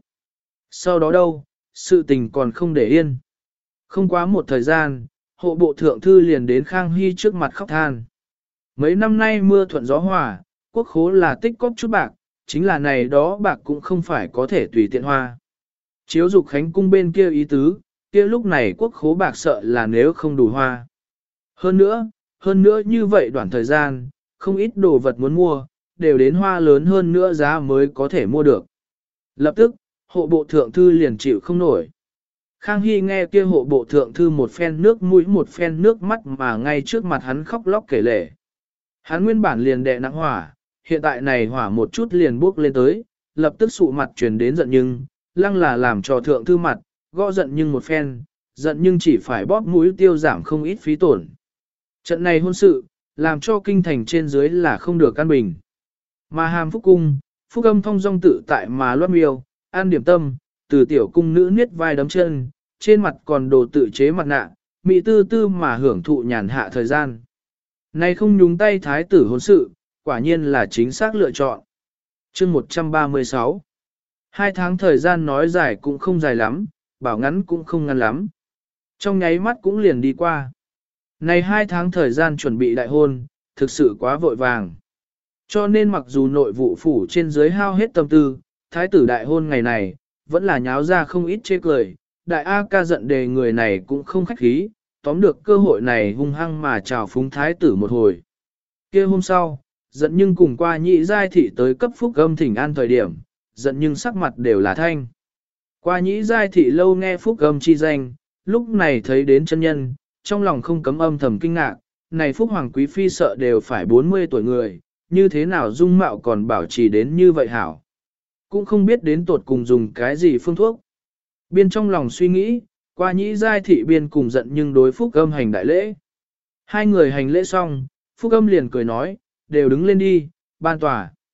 Sau đó đâu, sự tình còn không để yên. Không quá một thời gian, hộ bộ thượng thư liền đến Khang Hy trước mặt khóc than. Mấy năm nay mưa thuận gió hòa, quốc khố là tích cóp chút bạc, chính là này đó bạc cũng không phải có thể tùy tiện hoa. Chiếu dục khánh cung bên kia ý tứ, kia lúc này quốc khố bạc sợ là nếu không đủ hoa. Hơn nữa, hơn nữa như vậy đoạn thời gian, không ít đồ vật muốn mua, đều đến hoa lớn hơn nữa giá mới có thể mua được. Lập tức, hộ bộ thượng thư liền chịu không nổi. Khang Hy nghe kia hộ bộ thượng thư một phen nước mũi một phen nước mắt mà ngay trước mặt hắn khóc lóc kể lể. Hắn nguyên bản liền đè nặng hỏa, hiện tại này hỏa một chút liền bốc lên tới, lập tức sụ mặt truyền đến giận nhưng, lăng là làm cho thượng thư mặt, gõ giận nhưng một phen, giận nhưng chỉ phải bóp mũi tiêu giảm không ít phí tổn. Trận này hôn sự, làm cho kinh thành trên dưới là không được căn bình. Mà hàm phúc cung, phúc âm thong dong tự tại mà loát miêu, an điểm tâm, từ tiểu cung nữ niết vai đấm chân, trên mặt còn đồ tự chế mặt nạ, mị tư tư mà hưởng thụ nhàn hạ thời gian. Này không nhúng tay thái tử hôn sự, quả nhiên là chính xác lựa chọn. Chương một trăm ba mươi sáu. Hai tháng thời gian nói dài cũng không dài lắm, bảo ngắn cũng không ngắn lắm. Trong nháy mắt cũng liền đi qua. Này hai tháng thời gian chuẩn bị đại hôn, thực sự quá vội vàng. Cho nên mặc dù nội vụ phủ trên dưới hao hết tâm tư, thái tử đại hôn ngày này, vẫn là nháo ra không ít chê cười. Đại A ca giận đề người này cũng không khách khí, tóm được cơ hội này hung hăng mà chào phúng thái tử một hồi. Kia hôm sau, giận nhưng cùng qua nhị giai thị tới cấp phúc âm thỉnh an thời điểm, giận nhưng sắc mặt đều là thanh. Qua nhị giai thị lâu nghe phúc âm chi danh, lúc này thấy đến chân nhân, trong lòng không cấm âm thầm kinh ngạc, này phúc hoàng quý phi sợ đều phải bốn mươi tuổi người, như thế nào dung mạo còn bảo trì đến như vậy hảo. Cũng không biết đến tột cùng dùng cái gì phương thuốc. Biên trong lòng suy nghĩ, qua nhĩ giai thị biên cùng giận nhưng đối phúc âm hành đại lễ. Hai người hành lễ xong, phúc âm liền cười nói, đều đứng lên đi, ban tòa.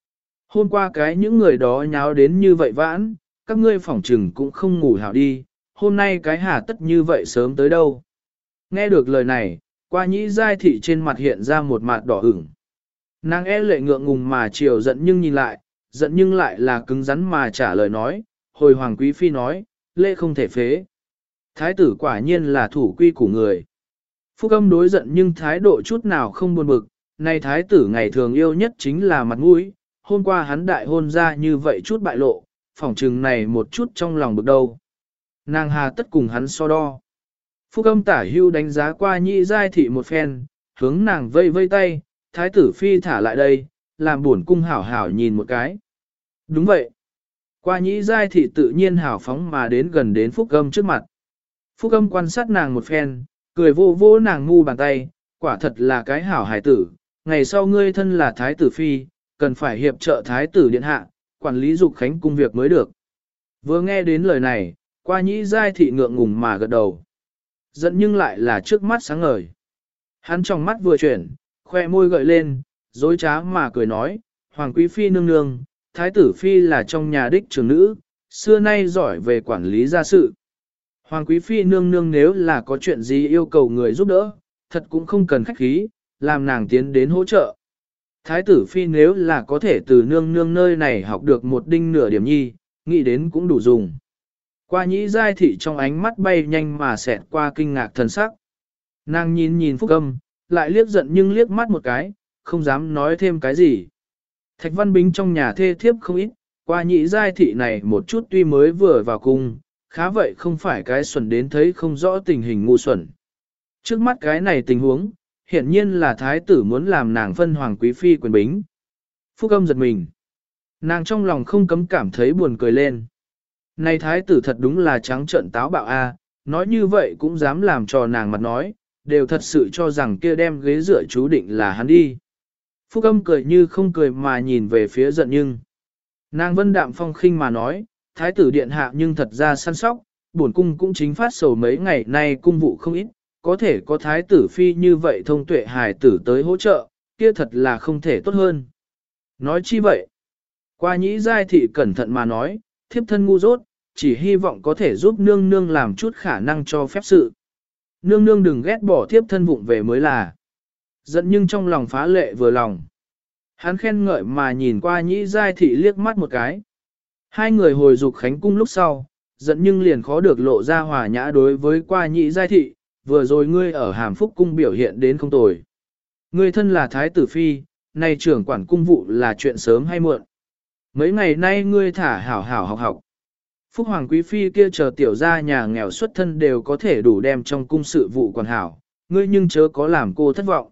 Hôm qua cái những người đó nháo đến như vậy vãn, các ngươi phỏng trừng cũng không ngủ hảo đi, hôm nay cái hà tất như vậy sớm tới đâu. Nghe được lời này, qua nhĩ giai thị trên mặt hiện ra một mặt đỏ ửng. Nàng e lệ ngượng ngùng mà chiều giận nhưng nhìn lại, giận nhưng lại là cứng rắn mà trả lời nói, hồi hoàng quý phi nói, lễ không thể phế. Thái tử quả nhiên là thủ quy của người. Phúc âm đối giận nhưng thái độ chút nào không buồn bực, này thái tử ngày thường yêu nhất chính là mặt mũi, hôm qua hắn đại hôn ra như vậy chút bại lộ, phỏng trừng này một chút trong lòng bực đâu. Nàng hà tất cùng hắn so đo. Phúc âm tả hưu đánh giá qua nhị giai thị một phen, hướng nàng vây vây tay, thái tử phi thả lại đây, làm buồn cung hảo hảo nhìn một cái. Đúng vậy. Qua nhị giai thị tự nhiên hảo phóng mà đến gần đến phúc âm trước mặt. Phúc âm quan sát nàng một phen, cười vô vô nàng ngu bàn tay, quả thật là cái hảo hài tử, ngày sau ngươi thân là thái tử phi, cần phải hiệp trợ thái tử điện hạ, quản lý dục khánh cung việc mới được. Vừa nghe đến lời này, qua nhĩ giai thị ngượng ngùng mà gật đầu. Giận nhưng lại là trước mắt sáng ngời. Hắn trong mắt vừa chuyển, khoe môi gợi lên, dối trá mà cười nói, Hoàng quý phi nương nương, thái tử phi là trong nhà đích trưởng nữ, xưa nay giỏi về quản lý gia sự. Hoàng quý phi nương nương nếu là có chuyện gì yêu cầu người giúp đỡ, thật cũng không cần khách khí, làm nàng tiến đến hỗ trợ. Thái tử phi nếu là có thể từ nương nương nơi này học được một đinh nửa điểm nhi, nghĩ đến cũng đủ dùng. Qua nhĩ giai thị trong ánh mắt bay nhanh mà xẹt qua kinh ngạc thần sắc. Nàng nhìn nhìn Phúc Âm, lại liếc giận nhưng liếc mắt một cái, không dám nói thêm cái gì. Thạch Văn Bính trong nhà thê thiếp không ít, qua nhĩ giai thị này một chút tuy mới vừa vào cung, khá vậy không phải cái xuẩn đến thấy không rõ tình hình ngu xuẩn. Trước mắt cái này tình huống, hiển nhiên là thái tử muốn làm nàng phân hoàng quý phi quyền bính. Phúc Âm giật mình. Nàng trong lòng không cấm cảm thấy buồn cười lên. Này thái tử thật đúng là trắng trợn táo bạo a, nói như vậy cũng dám làm cho nàng mặt nói, đều thật sự cho rằng kia đem ghế dựa chú định là hắn đi. Phúc Âm cười như không cười mà nhìn về phía giận nhưng. Nàng vân đạm phong khinh mà nói, thái tử điện hạ nhưng thật ra săn sóc, bổn cung cũng chính phát sầu mấy ngày nay cung vụ không ít, có thể có thái tử phi như vậy thông tuệ hài tử tới hỗ trợ, kia thật là không thể tốt hơn. Nói chi vậy? Qua nhĩ giai thị cẩn thận mà nói, thiếp thân ngu dốt, chỉ hy vọng có thể giúp nương nương làm chút khả năng cho phép sự. Nương nương đừng ghét bỏ thiếp thân vụng về mới là. Giận nhưng trong lòng phá lệ vừa lòng. Hắn khen ngợi mà nhìn qua nhĩ giai thị liếc mắt một cái. Hai người hồi dục khánh cung lúc sau, giận nhưng liền khó được lộ ra hòa nhã đối với qua nhĩ giai thị, vừa rồi ngươi ở hàm phúc cung biểu hiện đến không tồi. Ngươi thân là thái tử phi, nay trưởng quản cung vụ là chuyện sớm hay muộn. Mấy ngày nay ngươi thả hảo hảo học học. Phúc hoàng quý phi kia chờ tiểu gia nhà nghèo xuất thân đều có thể đủ đem trong cung sự vụ quản hảo, ngươi nhưng chớ có làm cô thất vọng.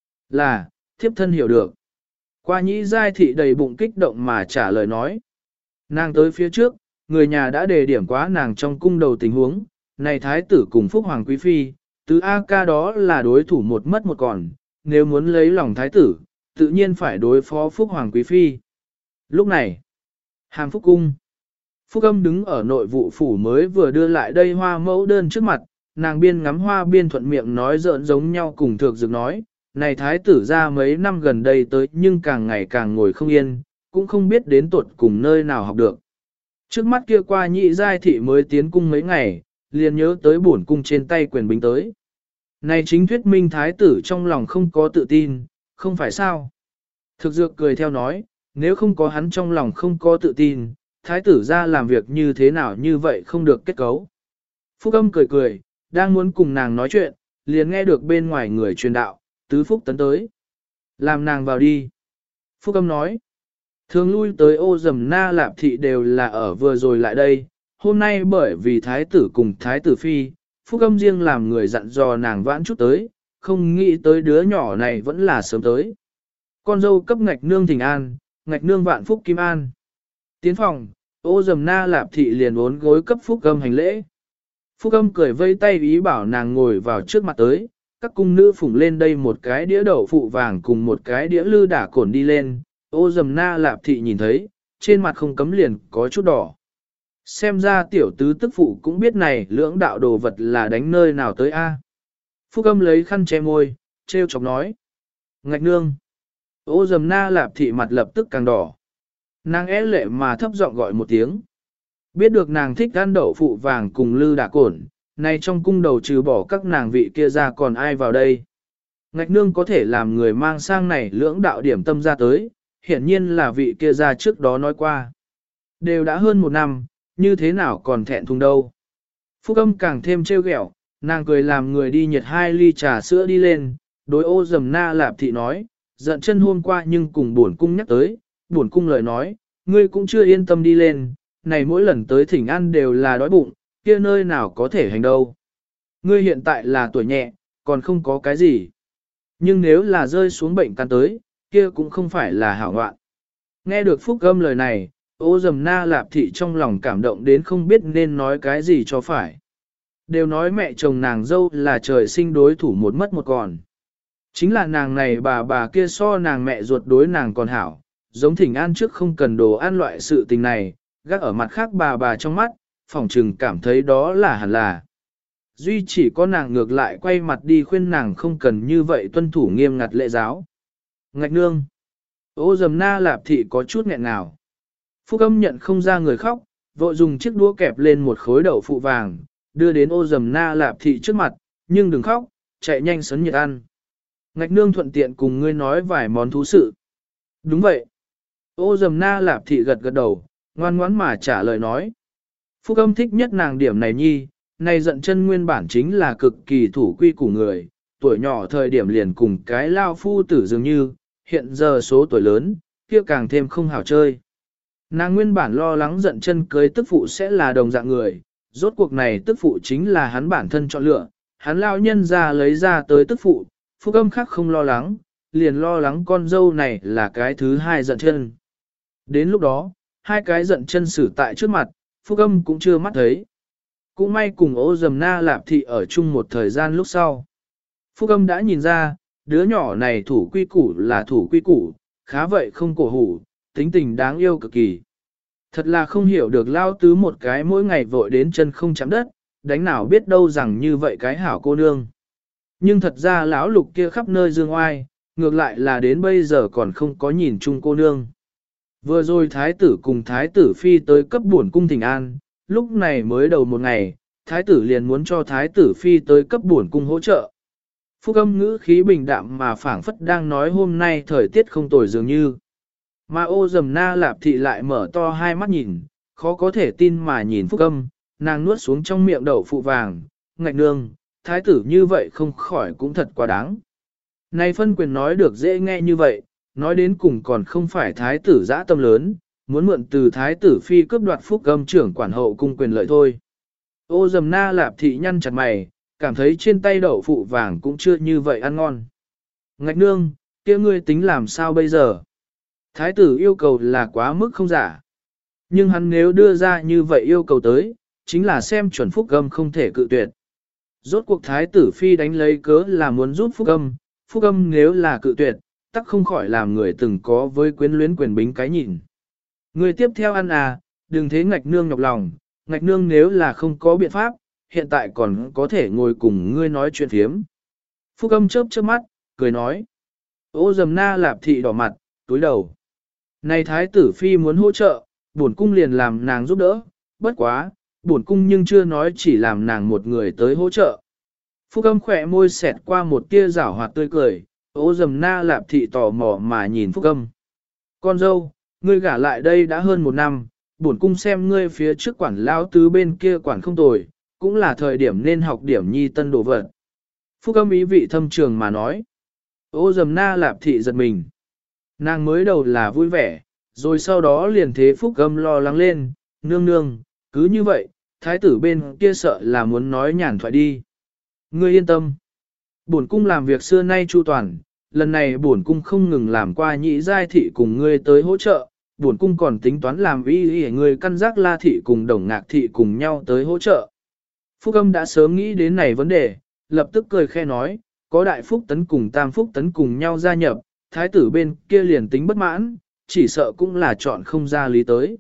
Là, thiếp thân hiểu được. Qua nhĩ giai thị đầy bụng kích động mà trả lời nói. Nàng tới phía trước, người nhà đã đề điểm quá nàng trong cung đầu tình huống, này thái tử cùng Phúc hoàng quý phi, tứ A ca đó là đối thủ một mất một còn, nếu muốn lấy lòng thái tử, tự nhiên phải đối phó Phúc hoàng quý phi. Lúc này, hàm Phúc cung, Phúc Âm đứng ở nội vụ phủ mới vừa đưa lại đây hoa mẫu đơn trước mặt, nàng biên ngắm hoa biên thuận miệng nói giỡn giống nhau cùng thược dược nói, này thái tử ra mấy năm gần đây tới nhưng càng ngày càng ngồi không yên, cũng không biết đến tuột cùng nơi nào học được. Trước mắt kia qua nhị giai thị mới tiến cung mấy ngày, liền nhớ tới bổn cung trên tay quyền bính tới. Này chính thuyết minh thái tử trong lòng không có tự tin, không phải sao? Thực dược cười theo nói, nếu không có hắn trong lòng không có tự tin, thái tử ra làm việc như thế nào như vậy không được kết cấu. Phúc Âm cười cười, đang muốn cùng nàng nói chuyện, liền nghe được bên ngoài người truyền đạo, tứ Phúc tấn tới. Làm nàng vào đi. Phúc Âm nói, thường lui tới ô dầm na lạp thị đều là ở vừa rồi lại đây, hôm nay bởi vì thái tử cùng thái tử phi, Phúc Âm riêng làm người dặn dò nàng vãn chút tới, không nghĩ tới đứa nhỏ này vẫn là sớm tới. Con dâu cấp ngạch nương thỉnh an, ngạch nương vạn phúc kim an. Tiến phòng, ô dầm na lạp thị liền uốn gối cấp Phúc Âm hành lễ. Phúc Âm cười vây tay ý bảo nàng ngồi vào trước mặt tới, các cung nữ phủng lên đây một cái đĩa đậu phụ vàng cùng một cái đĩa lư đả cổn đi lên, ô dầm na lạp thị nhìn thấy, trên mặt không cấm liền có chút đỏ. Xem ra tiểu tứ tức phụ cũng biết này lưỡng đạo đồ vật là đánh nơi nào tới a. Phúc Âm lấy khăn che môi, treo chọc nói. Ngạch nương. Ô dầm na lạp thị mặt lập tức càng đỏ. Nàng é lệ mà thấp giọng gọi một tiếng. Biết được nàng thích ăn đậu phụ vàng cùng lư đả cổn, này trong cung đầu trừ bỏ các nàng vị kia ra còn ai vào đây. Ngạch nương có thể làm người mang sang này lưỡng đạo điểm tâm ra tới, hiển nhiên là vị kia ra trước đó nói qua. Đều đã hơn một năm, như thế nào còn thẹn thùng đâu. Phúc âm càng thêm trêu ghẹo, nàng cười làm người đi nhiệt hai ly trà sữa đi lên, đối ô dầm na lạp thị nói, giận chân hôm qua nhưng cùng buồn cung nhắc tới, buồn cung lời nói, ngươi cũng chưa yên tâm đi lên, này mỗi lần tới thỉnh ăn đều là đói bụng, kia nơi nào có thể hành đâu. Ngươi hiện tại là tuổi nhẹ, còn không có cái gì. Nhưng nếu là rơi xuống bệnh căn tới, kia cũng không phải là hảo ngoạn. Nghe được Phúc Âm lời này, ô dầm na lạp thị trong lòng cảm động đến không biết nên nói cái gì cho phải. Đều nói mẹ chồng nàng dâu là trời sinh đối thủ một mất một còn. Chính là nàng này bà bà kia so nàng mẹ ruột đối nàng còn hảo, giống thỉnh an trước không cần đồ ăn loại sự tình này, gác ở mặt khác bà bà trong mắt, phỏng trừng cảm thấy đó là hẳn là. Duy chỉ có nàng ngược lại quay mặt đi khuyên nàng không cần như vậy tuân thủ nghiêm ngặt lễ giáo. Ngạch nương. Ô dầm na lạp thị có chút nghẹn nào. Phúc Âm nhận không ra người khóc, vội dùng chiếc đũa kẹp lên một khối đậu phụ vàng, đưa đến ô dầm na lạp thị trước mặt, nhưng đừng khóc, chạy nhanh sấn nhiệt ăn. Ngạch nương thuận tiện cùng ngươi nói vài món thú sự. Đúng vậy. Ô dầm na lạp thị gật gật đầu, ngoan ngoãn mà trả lời nói. Phúc Âm thích nhất nàng điểm này nhi, này giận chân nguyên bản chính là cực kỳ thủ quy của người, tuổi nhỏ thời điểm liền cùng cái lao phu tử dường như, hiện giờ số tuổi lớn, kia càng thêm không hảo chơi. Nàng nguyên bản lo lắng giận chân cưới tức phụ sẽ là đồng dạng người, rốt cuộc này tức phụ chính là hắn bản thân chọn lựa, hắn lao nhân ra lấy ra tới tức phụ, Phúc Âm khác không lo lắng, liền lo lắng con dâu này là cái thứ hai giận chân. Đến lúc đó, hai cái giận chân xử tại trước mặt, Phúc Âm cũng chưa mắt thấy. Cũng may cùng ô dầm na lạp thị ở chung một thời gian lúc sau. Phúc Âm đã nhìn ra, đứa nhỏ này thủ quy củ là thủ quy củ, khá vậy không cổ hủ, tính tình đáng yêu cực kỳ. Thật là không hiểu được lao tứ một cái mỗi ngày vội đến chân không chạm đất, đánh nào biết đâu rằng như vậy cái hảo cô nương. Nhưng thật ra lão lục kia khắp nơi dương oai, ngược lại là đến bây giờ còn không có nhìn chung cô nương. Vừa rồi thái tử cùng thái tử phi tới cấp buồn cung thỉnh an, lúc này mới đầu một ngày, thái tử liền muốn cho thái tử phi tới cấp buồn cung hỗ trợ. Phúc Âm ngữ khí bình đạm mà phảng phất đang nói hôm nay thời tiết không tồi dường như. Mà ô dầm na lạp thị lại mở to hai mắt nhìn, khó có thể tin mà nhìn Phúc Âm, nàng nuốt xuống trong miệng đậu phụ vàng, ngạch nương, thái tử như vậy không khỏi cũng thật quá đáng. Này phân quyền nói được dễ nghe như vậy, nói đến cùng còn không phải thái tử dã tâm lớn, muốn mượn từ thái tử phi cướp đoạt Phúc Âm trưởng quản hậu cung quyền lợi thôi. Ô dầm na lạp thị nhăn chặt mày, cảm thấy trên tay đậu phụ vàng cũng chưa như vậy ăn ngon. Ngạch nương, kia ngươi tính làm sao bây giờ? Thái tử yêu cầu là quá mức không giả. Nhưng hắn nếu đưa ra như vậy yêu cầu tới, chính là xem chuẩn Phúc Âm không thể cự tuyệt. Rốt cuộc thái tử phi đánh lấy cớ là muốn giúp Phúc Âm, Phúc Âm nếu là cự tuyệt, tắc không khỏi làm người từng có với quyến luyến quyền bính cái nhìn. Người tiếp theo ăn à, đừng thế ngạch nương nhọc lòng, ngạch nương nếu là không có biện pháp, hiện tại còn có thể ngồi cùng ngươi nói chuyện phiếm. Phúc Âm chớp chớp mắt, cười nói. Ô dầm na lạp thị đỏ mặt, túi đầu. Này thái tử phi muốn hỗ trợ, bổn cung liền làm nàng giúp đỡ, bất quá, bổn cung nhưng chưa nói chỉ làm nàng một người tới hỗ trợ. Phúc Âm khỏe môi xẹt qua một tia rảo hoạt tươi cười, ô dầm na lạp thị tò mò mà nhìn Phúc Âm. Con dâu, ngươi gả lại đây đã hơn một năm, bổn cung xem ngươi phía trước quản lão tứ bên kia quản không tồi, cũng là thời điểm nên học điểm nhi tân đồ vật. Phúc Âm ý vị thâm trường mà nói. Ô dầm na lạp thị giật mình. Nàng mới đầu là vui vẻ, rồi sau đó liền thế Phúc Âm lo lắng lên, nương nương, cứ như vậy, thái tử bên kia sợ là muốn nói nhàn thoại đi. Ngươi yên tâm. Bổn cung làm việc xưa nay chu toàn, lần này bổn cung không ngừng làm qua nhị giai thị cùng ngươi tới hỗ trợ, bổn cung còn tính toán làm y y người căn giác la thị cùng đồng ngạc thị cùng nhau tới hỗ trợ. Phúc Âm đã sớm nghĩ đến này vấn đề, lập tức cười khe nói, có đại phúc tấn cùng tam phúc tấn cùng nhau gia nhập, thái tử bên kia liền tính bất mãn, chỉ sợ cũng là chọn không ra lý tới.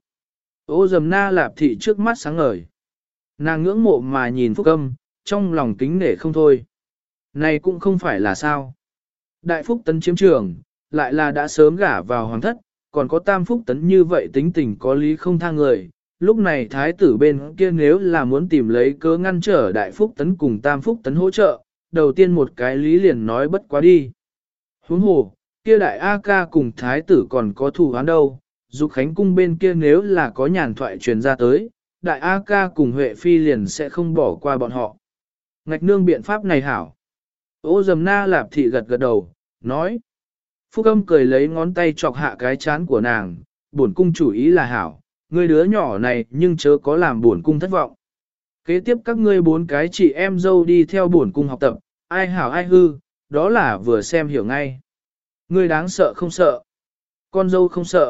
Ô dầm na lạp thị trước mắt sáng ngời. Nàng ngưỡng mộ mà nhìn Phúc Âm, trong lòng kính nể không thôi. Này cũng không phải là sao. Đại phúc tấn chiếm trường, lại là đã sớm gả vào hoàng thất, còn có tam phúc tấn như vậy tính tình có lý không tha người. Lúc này thái tử bên kia nếu là muốn tìm lấy cớ ngăn trở đại phúc tấn cùng tam phúc tấn hỗ trợ, đầu tiên một cái lý liền nói bất quá đi. Huống hồ, kia đại A ca cùng thái tử còn có thù oán đâu, Dục Khánh cung bên kia nếu là có nhàn thoại truyền ra tới, đại A ca cùng Huệ Phi liền sẽ không bỏ qua bọn họ. Ngạch nương biện pháp này hảo. Ô Dầm Na Lạp Thị gật gật đầu, nói. Phúc Âm cười lấy ngón tay chọc hạ cái chán của nàng, bổn cung chủ ý là hảo, ngươi đứa nhỏ này nhưng chớ có làm bổn cung thất vọng. Kế tiếp các ngươi bốn cái chị em dâu đi theo bổn cung học tập, ai hảo ai hư, đó là vừa xem hiểu ngay. Ngươi đáng sợ không sợ, con dâu không sợ.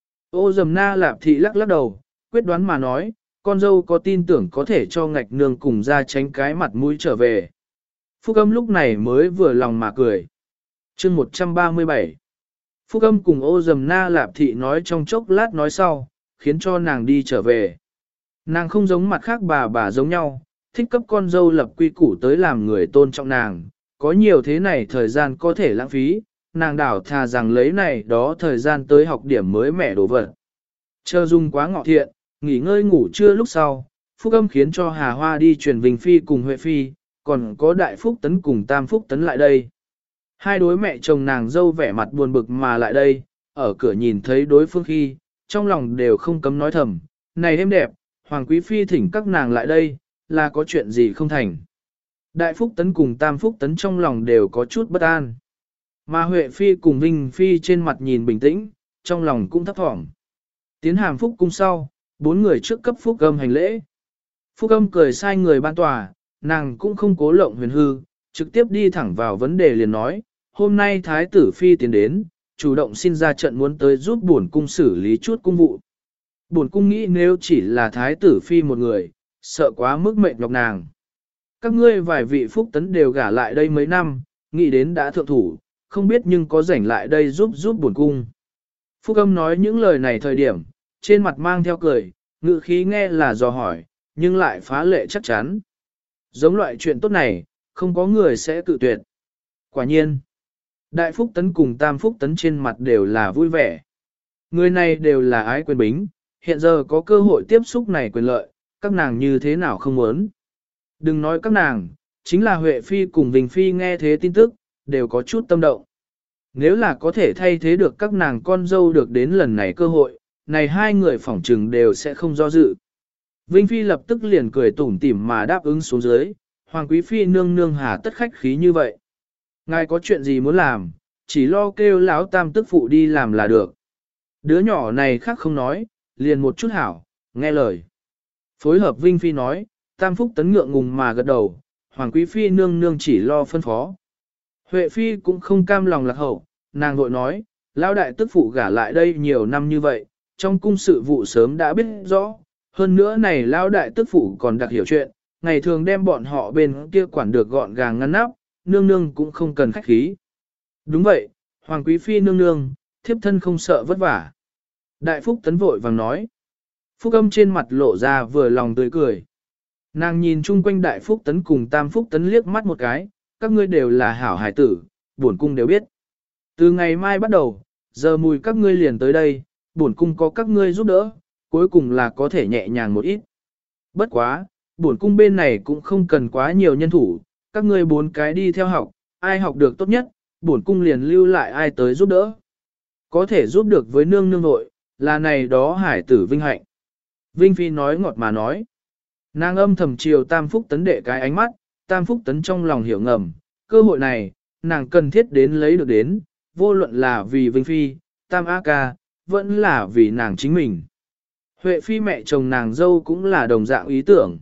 Ô Dầm Na Lạp Thị lắc lắc đầu, quyết đoán mà nói, con dâu có tin tưởng có thể cho ngạch nương cùng ra tránh cái mặt mũi trở về. Phúc Âm lúc này mới vừa lòng mà cười. Chương một trăm ba mươi bảy. Phúc Âm cùng Ô Dầm Na Lạp Thị nói trong chốc lát nói sau, khiến cho nàng đi trở về. Nàng không giống mặt khác bà bà giống nhau, thích cấp con dâu lập quy củ tới làm người tôn trọng nàng, có nhiều thế này thời gian có thể lãng phí, nàng đảo thà rằng lấy này đó thời gian tới học điểm mới mẻ đồ vật. Chờ dung quá ngọ thiện, nghỉ ngơi ngủ trưa lúc sau, Phúc Âm khiến cho Hà Hoa đi truyền Vinh Phi cùng Huệ Phi, còn có Đại Phúc Tấn cùng Tam Phúc Tấn lại đây. Hai đối mẹ chồng nàng dâu vẻ mặt buồn bực mà lại đây, ở cửa nhìn thấy đối phương khi, trong lòng đều không cấm nói thầm, này êm đẹp, Hoàng Quý Phi thỉnh các nàng lại đây, là có chuyện gì không thành. Đại Phúc Tấn cùng Tam Phúc Tấn trong lòng đều có chút bất an. Mà Huệ Phi cùng Vinh Phi trên mặt nhìn bình tĩnh, trong lòng cũng thấp thỏm. Tiến hàm Phúc cung sau, bốn người trước cấp Phúc Âm hành lễ. Phúc Âm cười sai người ban tòa, nàng cũng không cố lộng huyền hư, trực tiếp đi thẳng vào vấn đề liền nói, hôm nay Thái tử Phi tiến đến, chủ động xin ra trận muốn tới giúp bổn cung xử lý chút cung vụ. Bổn cung nghĩ nếu chỉ là Thái tử Phi một người, sợ quá mức mệnh nhọc nàng. Các ngươi vài vị Phúc Tấn đều gả lại đây mấy năm, nghĩ đến đã thượng thủ, không biết nhưng có rảnh lại đây giúp giúp bổn cung. Phúc Âm nói những lời này thời điểm, trên mặt mang theo cười, ngữ khí nghe là dò hỏi, nhưng lại phá lệ chắc chắn. Giống loại chuyện tốt này, không có người sẽ cự tuyệt. Quả nhiên, Đại Phúc Tấn cùng Tam Phúc Tấn trên mặt đều là vui vẻ. Người này đều là ái quyền bính, hiện giờ có cơ hội tiếp xúc này quyền lợi, các nàng như thế nào không muốn. Đừng nói các nàng, chính là Huệ Phi cùng Vinh Phi nghe thế tin tức, đều có chút tâm động. Nếu là có thể thay thế được các nàng con dâu được đến lần này cơ hội, này hai người phỏng trừng đều sẽ không do dự. Vinh Phi lập tức liền cười tủm tỉm mà đáp ứng xuống dưới, Hoàng Quý Phi nương nương hà tất khách khí như vậy. Ngài có chuyện gì muốn làm, chỉ lo kêu lão tam tức phụ đi làm là được. Đứa nhỏ này khác không nói, liền một chút hảo, nghe lời. Phối hợp Vinh Phi nói, Tam Phúc Tấn ngượng ngùng mà gật đầu, Hoàng Quý Phi nương nương chỉ lo phân phó. Huệ Phi cũng không cam lòng lạc hậu, nàng vội nói, lão đại tức phụ gả lại đây nhiều năm như vậy, trong cung sự vụ sớm đã biết rõ, hơn nữa này lão đại tức phụ còn đặc hiểu chuyện, ngày thường đem bọn họ bên kia quản được gọn gàng ngăn nắp, nương nương cũng không cần khách khí. Đúng vậy, Hoàng Quý Phi nương nương, thiếp thân không sợ vất vả. Đại Phúc Tấn vội vàng nói. Phúc Âm trên mặt lộ ra vừa lòng tươi cười. Nàng nhìn chung quanh Đại Phúc Tấn cùng Tam Phúc Tấn liếc mắt một cái, các ngươi đều là hảo hải tử, bổn cung đều biết. Từ ngày mai bắt đầu, giờ mùi các ngươi liền tới đây, bổn cung có các ngươi giúp đỡ, cuối cùng là có thể nhẹ nhàng một ít. Bất quá, bổn cung bên này cũng không cần quá nhiều nhân thủ, các ngươi bốn cái đi theo học, ai học được tốt nhất, bổn cung liền lưu lại ai tới giúp đỡ. Có thể giúp được với nương nương nội, là này đó hải tử vinh hạnh. Vinh Phi nói ngọt mà nói. Nàng âm thầm chiều Tam Phúc Tấn đệ cái ánh mắt, Tam Phúc Tấn trong lòng hiểu ngầm, cơ hội này, nàng cần thiết đến lấy được đến, vô luận là vì Vinh Phi, Tam A Ca, vẫn là vì nàng chính mình. Huệ Phi mẹ chồng nàng dâu cũng là đồng dạng ý tưởng.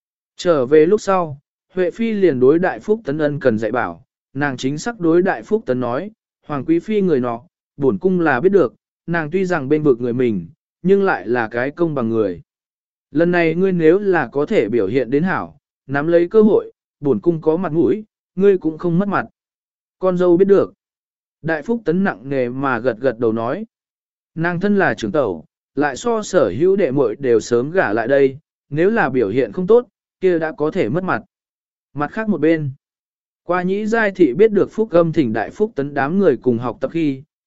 Trở về lúc sau, Huệ Phi liền đối Đại Phúc Tấn ân cần dạy bảo, nàng chính xác đối Đại Phúc Tấn nói, Hoàng Quý Phi người nọ, bổn cung là biết được, nàng tuy rằng bên vực người mình, nhưng lại là cái công bằng người. Lần này ngươi nếu là có thể biểu hiện đến hảo, nắm lấy cơ hội, bổn cung có mặt mũi, ngươi cũng không mất mặt. Con dâu biết được. Đại Phúc Tấn nặng nề mà gật gật đầu nói. Nàng thân là trưởng tẩu, lại so sở hữu đệ muội đều sớm gả lại đây, nếu là biểu hiện không tốt, kia đã có thể mất mặt. Mặt khác một bên, qua nhĩ giai thị biết được Phúc Âm thỉnh Đại Phúc Tấn đám người cùng học tập khi,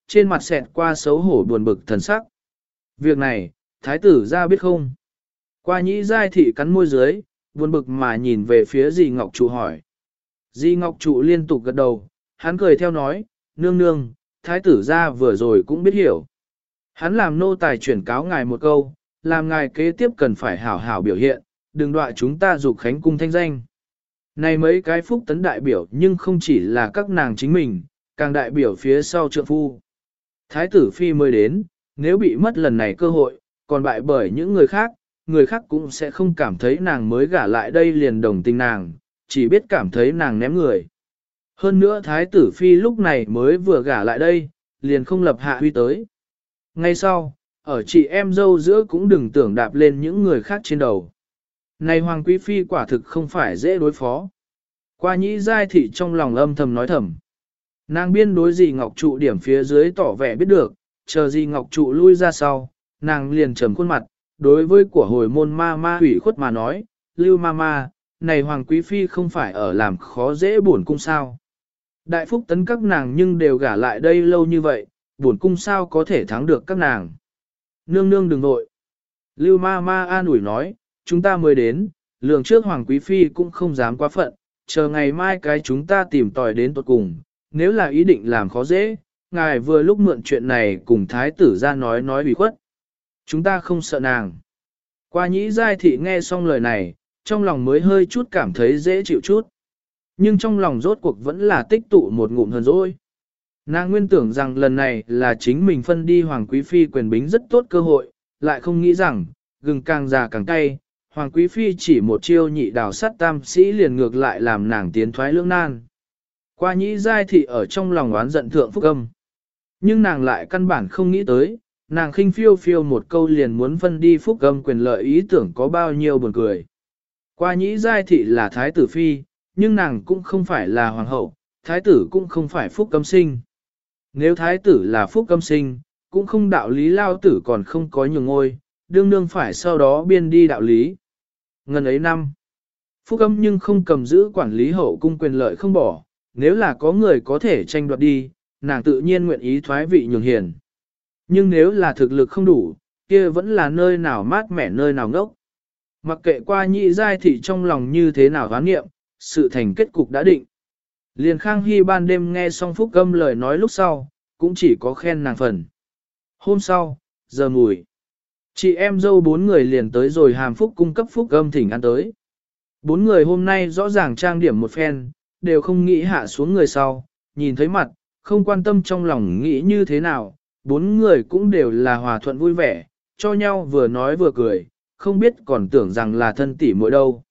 trên mặt xẹt qua xấu hổ buồn bực thần sắc. Việc này, thái tử ra biết không? Qua nhĩ giai thị cắn môi dưới, buồn bực mà nhìn về phía dì Ngọc Trụ hỏi. Dì Ngọc Trụ liên tục gật đầu, hắn cười theo nói, nương nương, thái tử ra vừa rồi cũng biết hiểu. Hắn làm nô tài chuyển cáo ngài một câu, làm ngài kế tiếp cần phải hảo hảo biểu hiện, đừng đọa chúng ta dục khánh cung thanh danh. Này mấy cái phúc tấn đại biểu nhưng không chỉ là các nàng chính mình, càng đại biểu phía sau trượng phu. Thái tử phi mới đến, nếu bị mất lần này cơ hội, còn bại bởi những người khác, người khác cũng sẽ không cảm thấy nàng mới gả lại đây liền đồng tình nàng, chỉ biết cảm thấy nàng ném người. Hơn nữa thái tử phi lúc này mới vừa gả lại đây, liền không lập hạ huy tới. Ngay sau, ở chị em dâu giữa cũng đừng tưởng đạp lên những người khác trên đầu. Này hoàng quý phi quả thực không phải dễ đối phó. Qua nhĩ giai thị trong lòng âm thầm nói thầm. Nàng biên đối dì Ngọc Trụ điểm phía dưới tỏ vẻ biết được, chờ dì Ngọc Trụ lui ra sau, nàng liền trầm khuôn mặt, đối với của hồi môn ma ma hủy khuất mà nói, lưu ma ma, này hoàng quý phi không phải ở làm khó dễ buồn cung sao. Đại phúc tấn các nàng nhưng đều gả lại đây lâu như vậy, buồn cung sao có thể thắng được các nàng. Nương nương đừng vội. Lưu ma ma an ủi nói, chúng ta mới đến, lường trước hoàng quý phi cũng không dám quá phận, chờ ngày mai cái chúng ta tìm tòi đến tuột cùng, nếu là ý định làm khó dễ, ngài vừa lúc mượn chuyện này cùng thái tử ra nói nói ủy khuất. Chúng ta không sợ nàng. Qua nhĩ giai thị nghe xong lời này, trong lòng mới hơi chút cảm thấy dễ chịu chút. Nhưng trong lòng rốt cuộc vẫn là tích tụ một ngụm hờn dỗi. Nàng nguyên tưởng rằng lần này là chính mình phân đi hoàng quý phi quyền bính rất tốt cơ hội, lại không nghĩ rằng, gừng càng già càng cay, hoàng quý phi chỉ một chiêu nhị đào sắt tam sĩ liền ngược lại làm nàng tiến thoái lưỡng nan. Qua nhĩ giai thị ở trong lòng oán giận thượng phúc âm. Nhưng nàng lại căn bản không nghĩ tới, nàng khinh phiêu phiêu một câu liền muốn phân đi phúc âm quyền lợi ý tưởng có bao nhiêu buồn cười. Qua nhĩ giai thị là thái tử phi, nhưng nàng cũng không phải là hoàng hậu, thái tử cũng không phải phúc âm sinh. Nếu thái tử là phúc âm sinh, cũng không đạo lý lao tử còn không có nhường ngôi, đương đương phải sau đó biên đi đạo lý. Ngần ấy năm, phúc âm nhưng không cầm giữ quản lý hậu cung quyền lợi không bỏ, nếu là có người có thể tranh đoạt đi, nàng tự nhiên nguyện ý thoái vị nhường hiền. Nhưng nếu là thực lực không đủ, kia vẫn là nơi nào mát mẻ nơi nào ngốc. Mặc kệ qua nhị giai thị trong lòng như thế nào hoán nghiệm, sự thành kết cục đã định. Liền Khang Hy ban đêm nghe xong phúc âm lời nói lúc sau, cũng chỉ có khen nàng phần. Hôm sau, giờ mùi, chị em dâu bốn người liền tới rồi hàm phúc cung cấp phúc âm thỉnh ăn tới. Bốn người hôm nay rõ ràng trang điểm một phen, đều không nghĩ hạ xuống người sau, nhìn thấy mặt, không quan tâm trong lòng nghĩ như thế nào, bốn người cũng đều là hòa thuận vui vẻ, cho nhau vừa nói vừa cười, không biết còn tưởng rằng là thân tỷ muội đâu.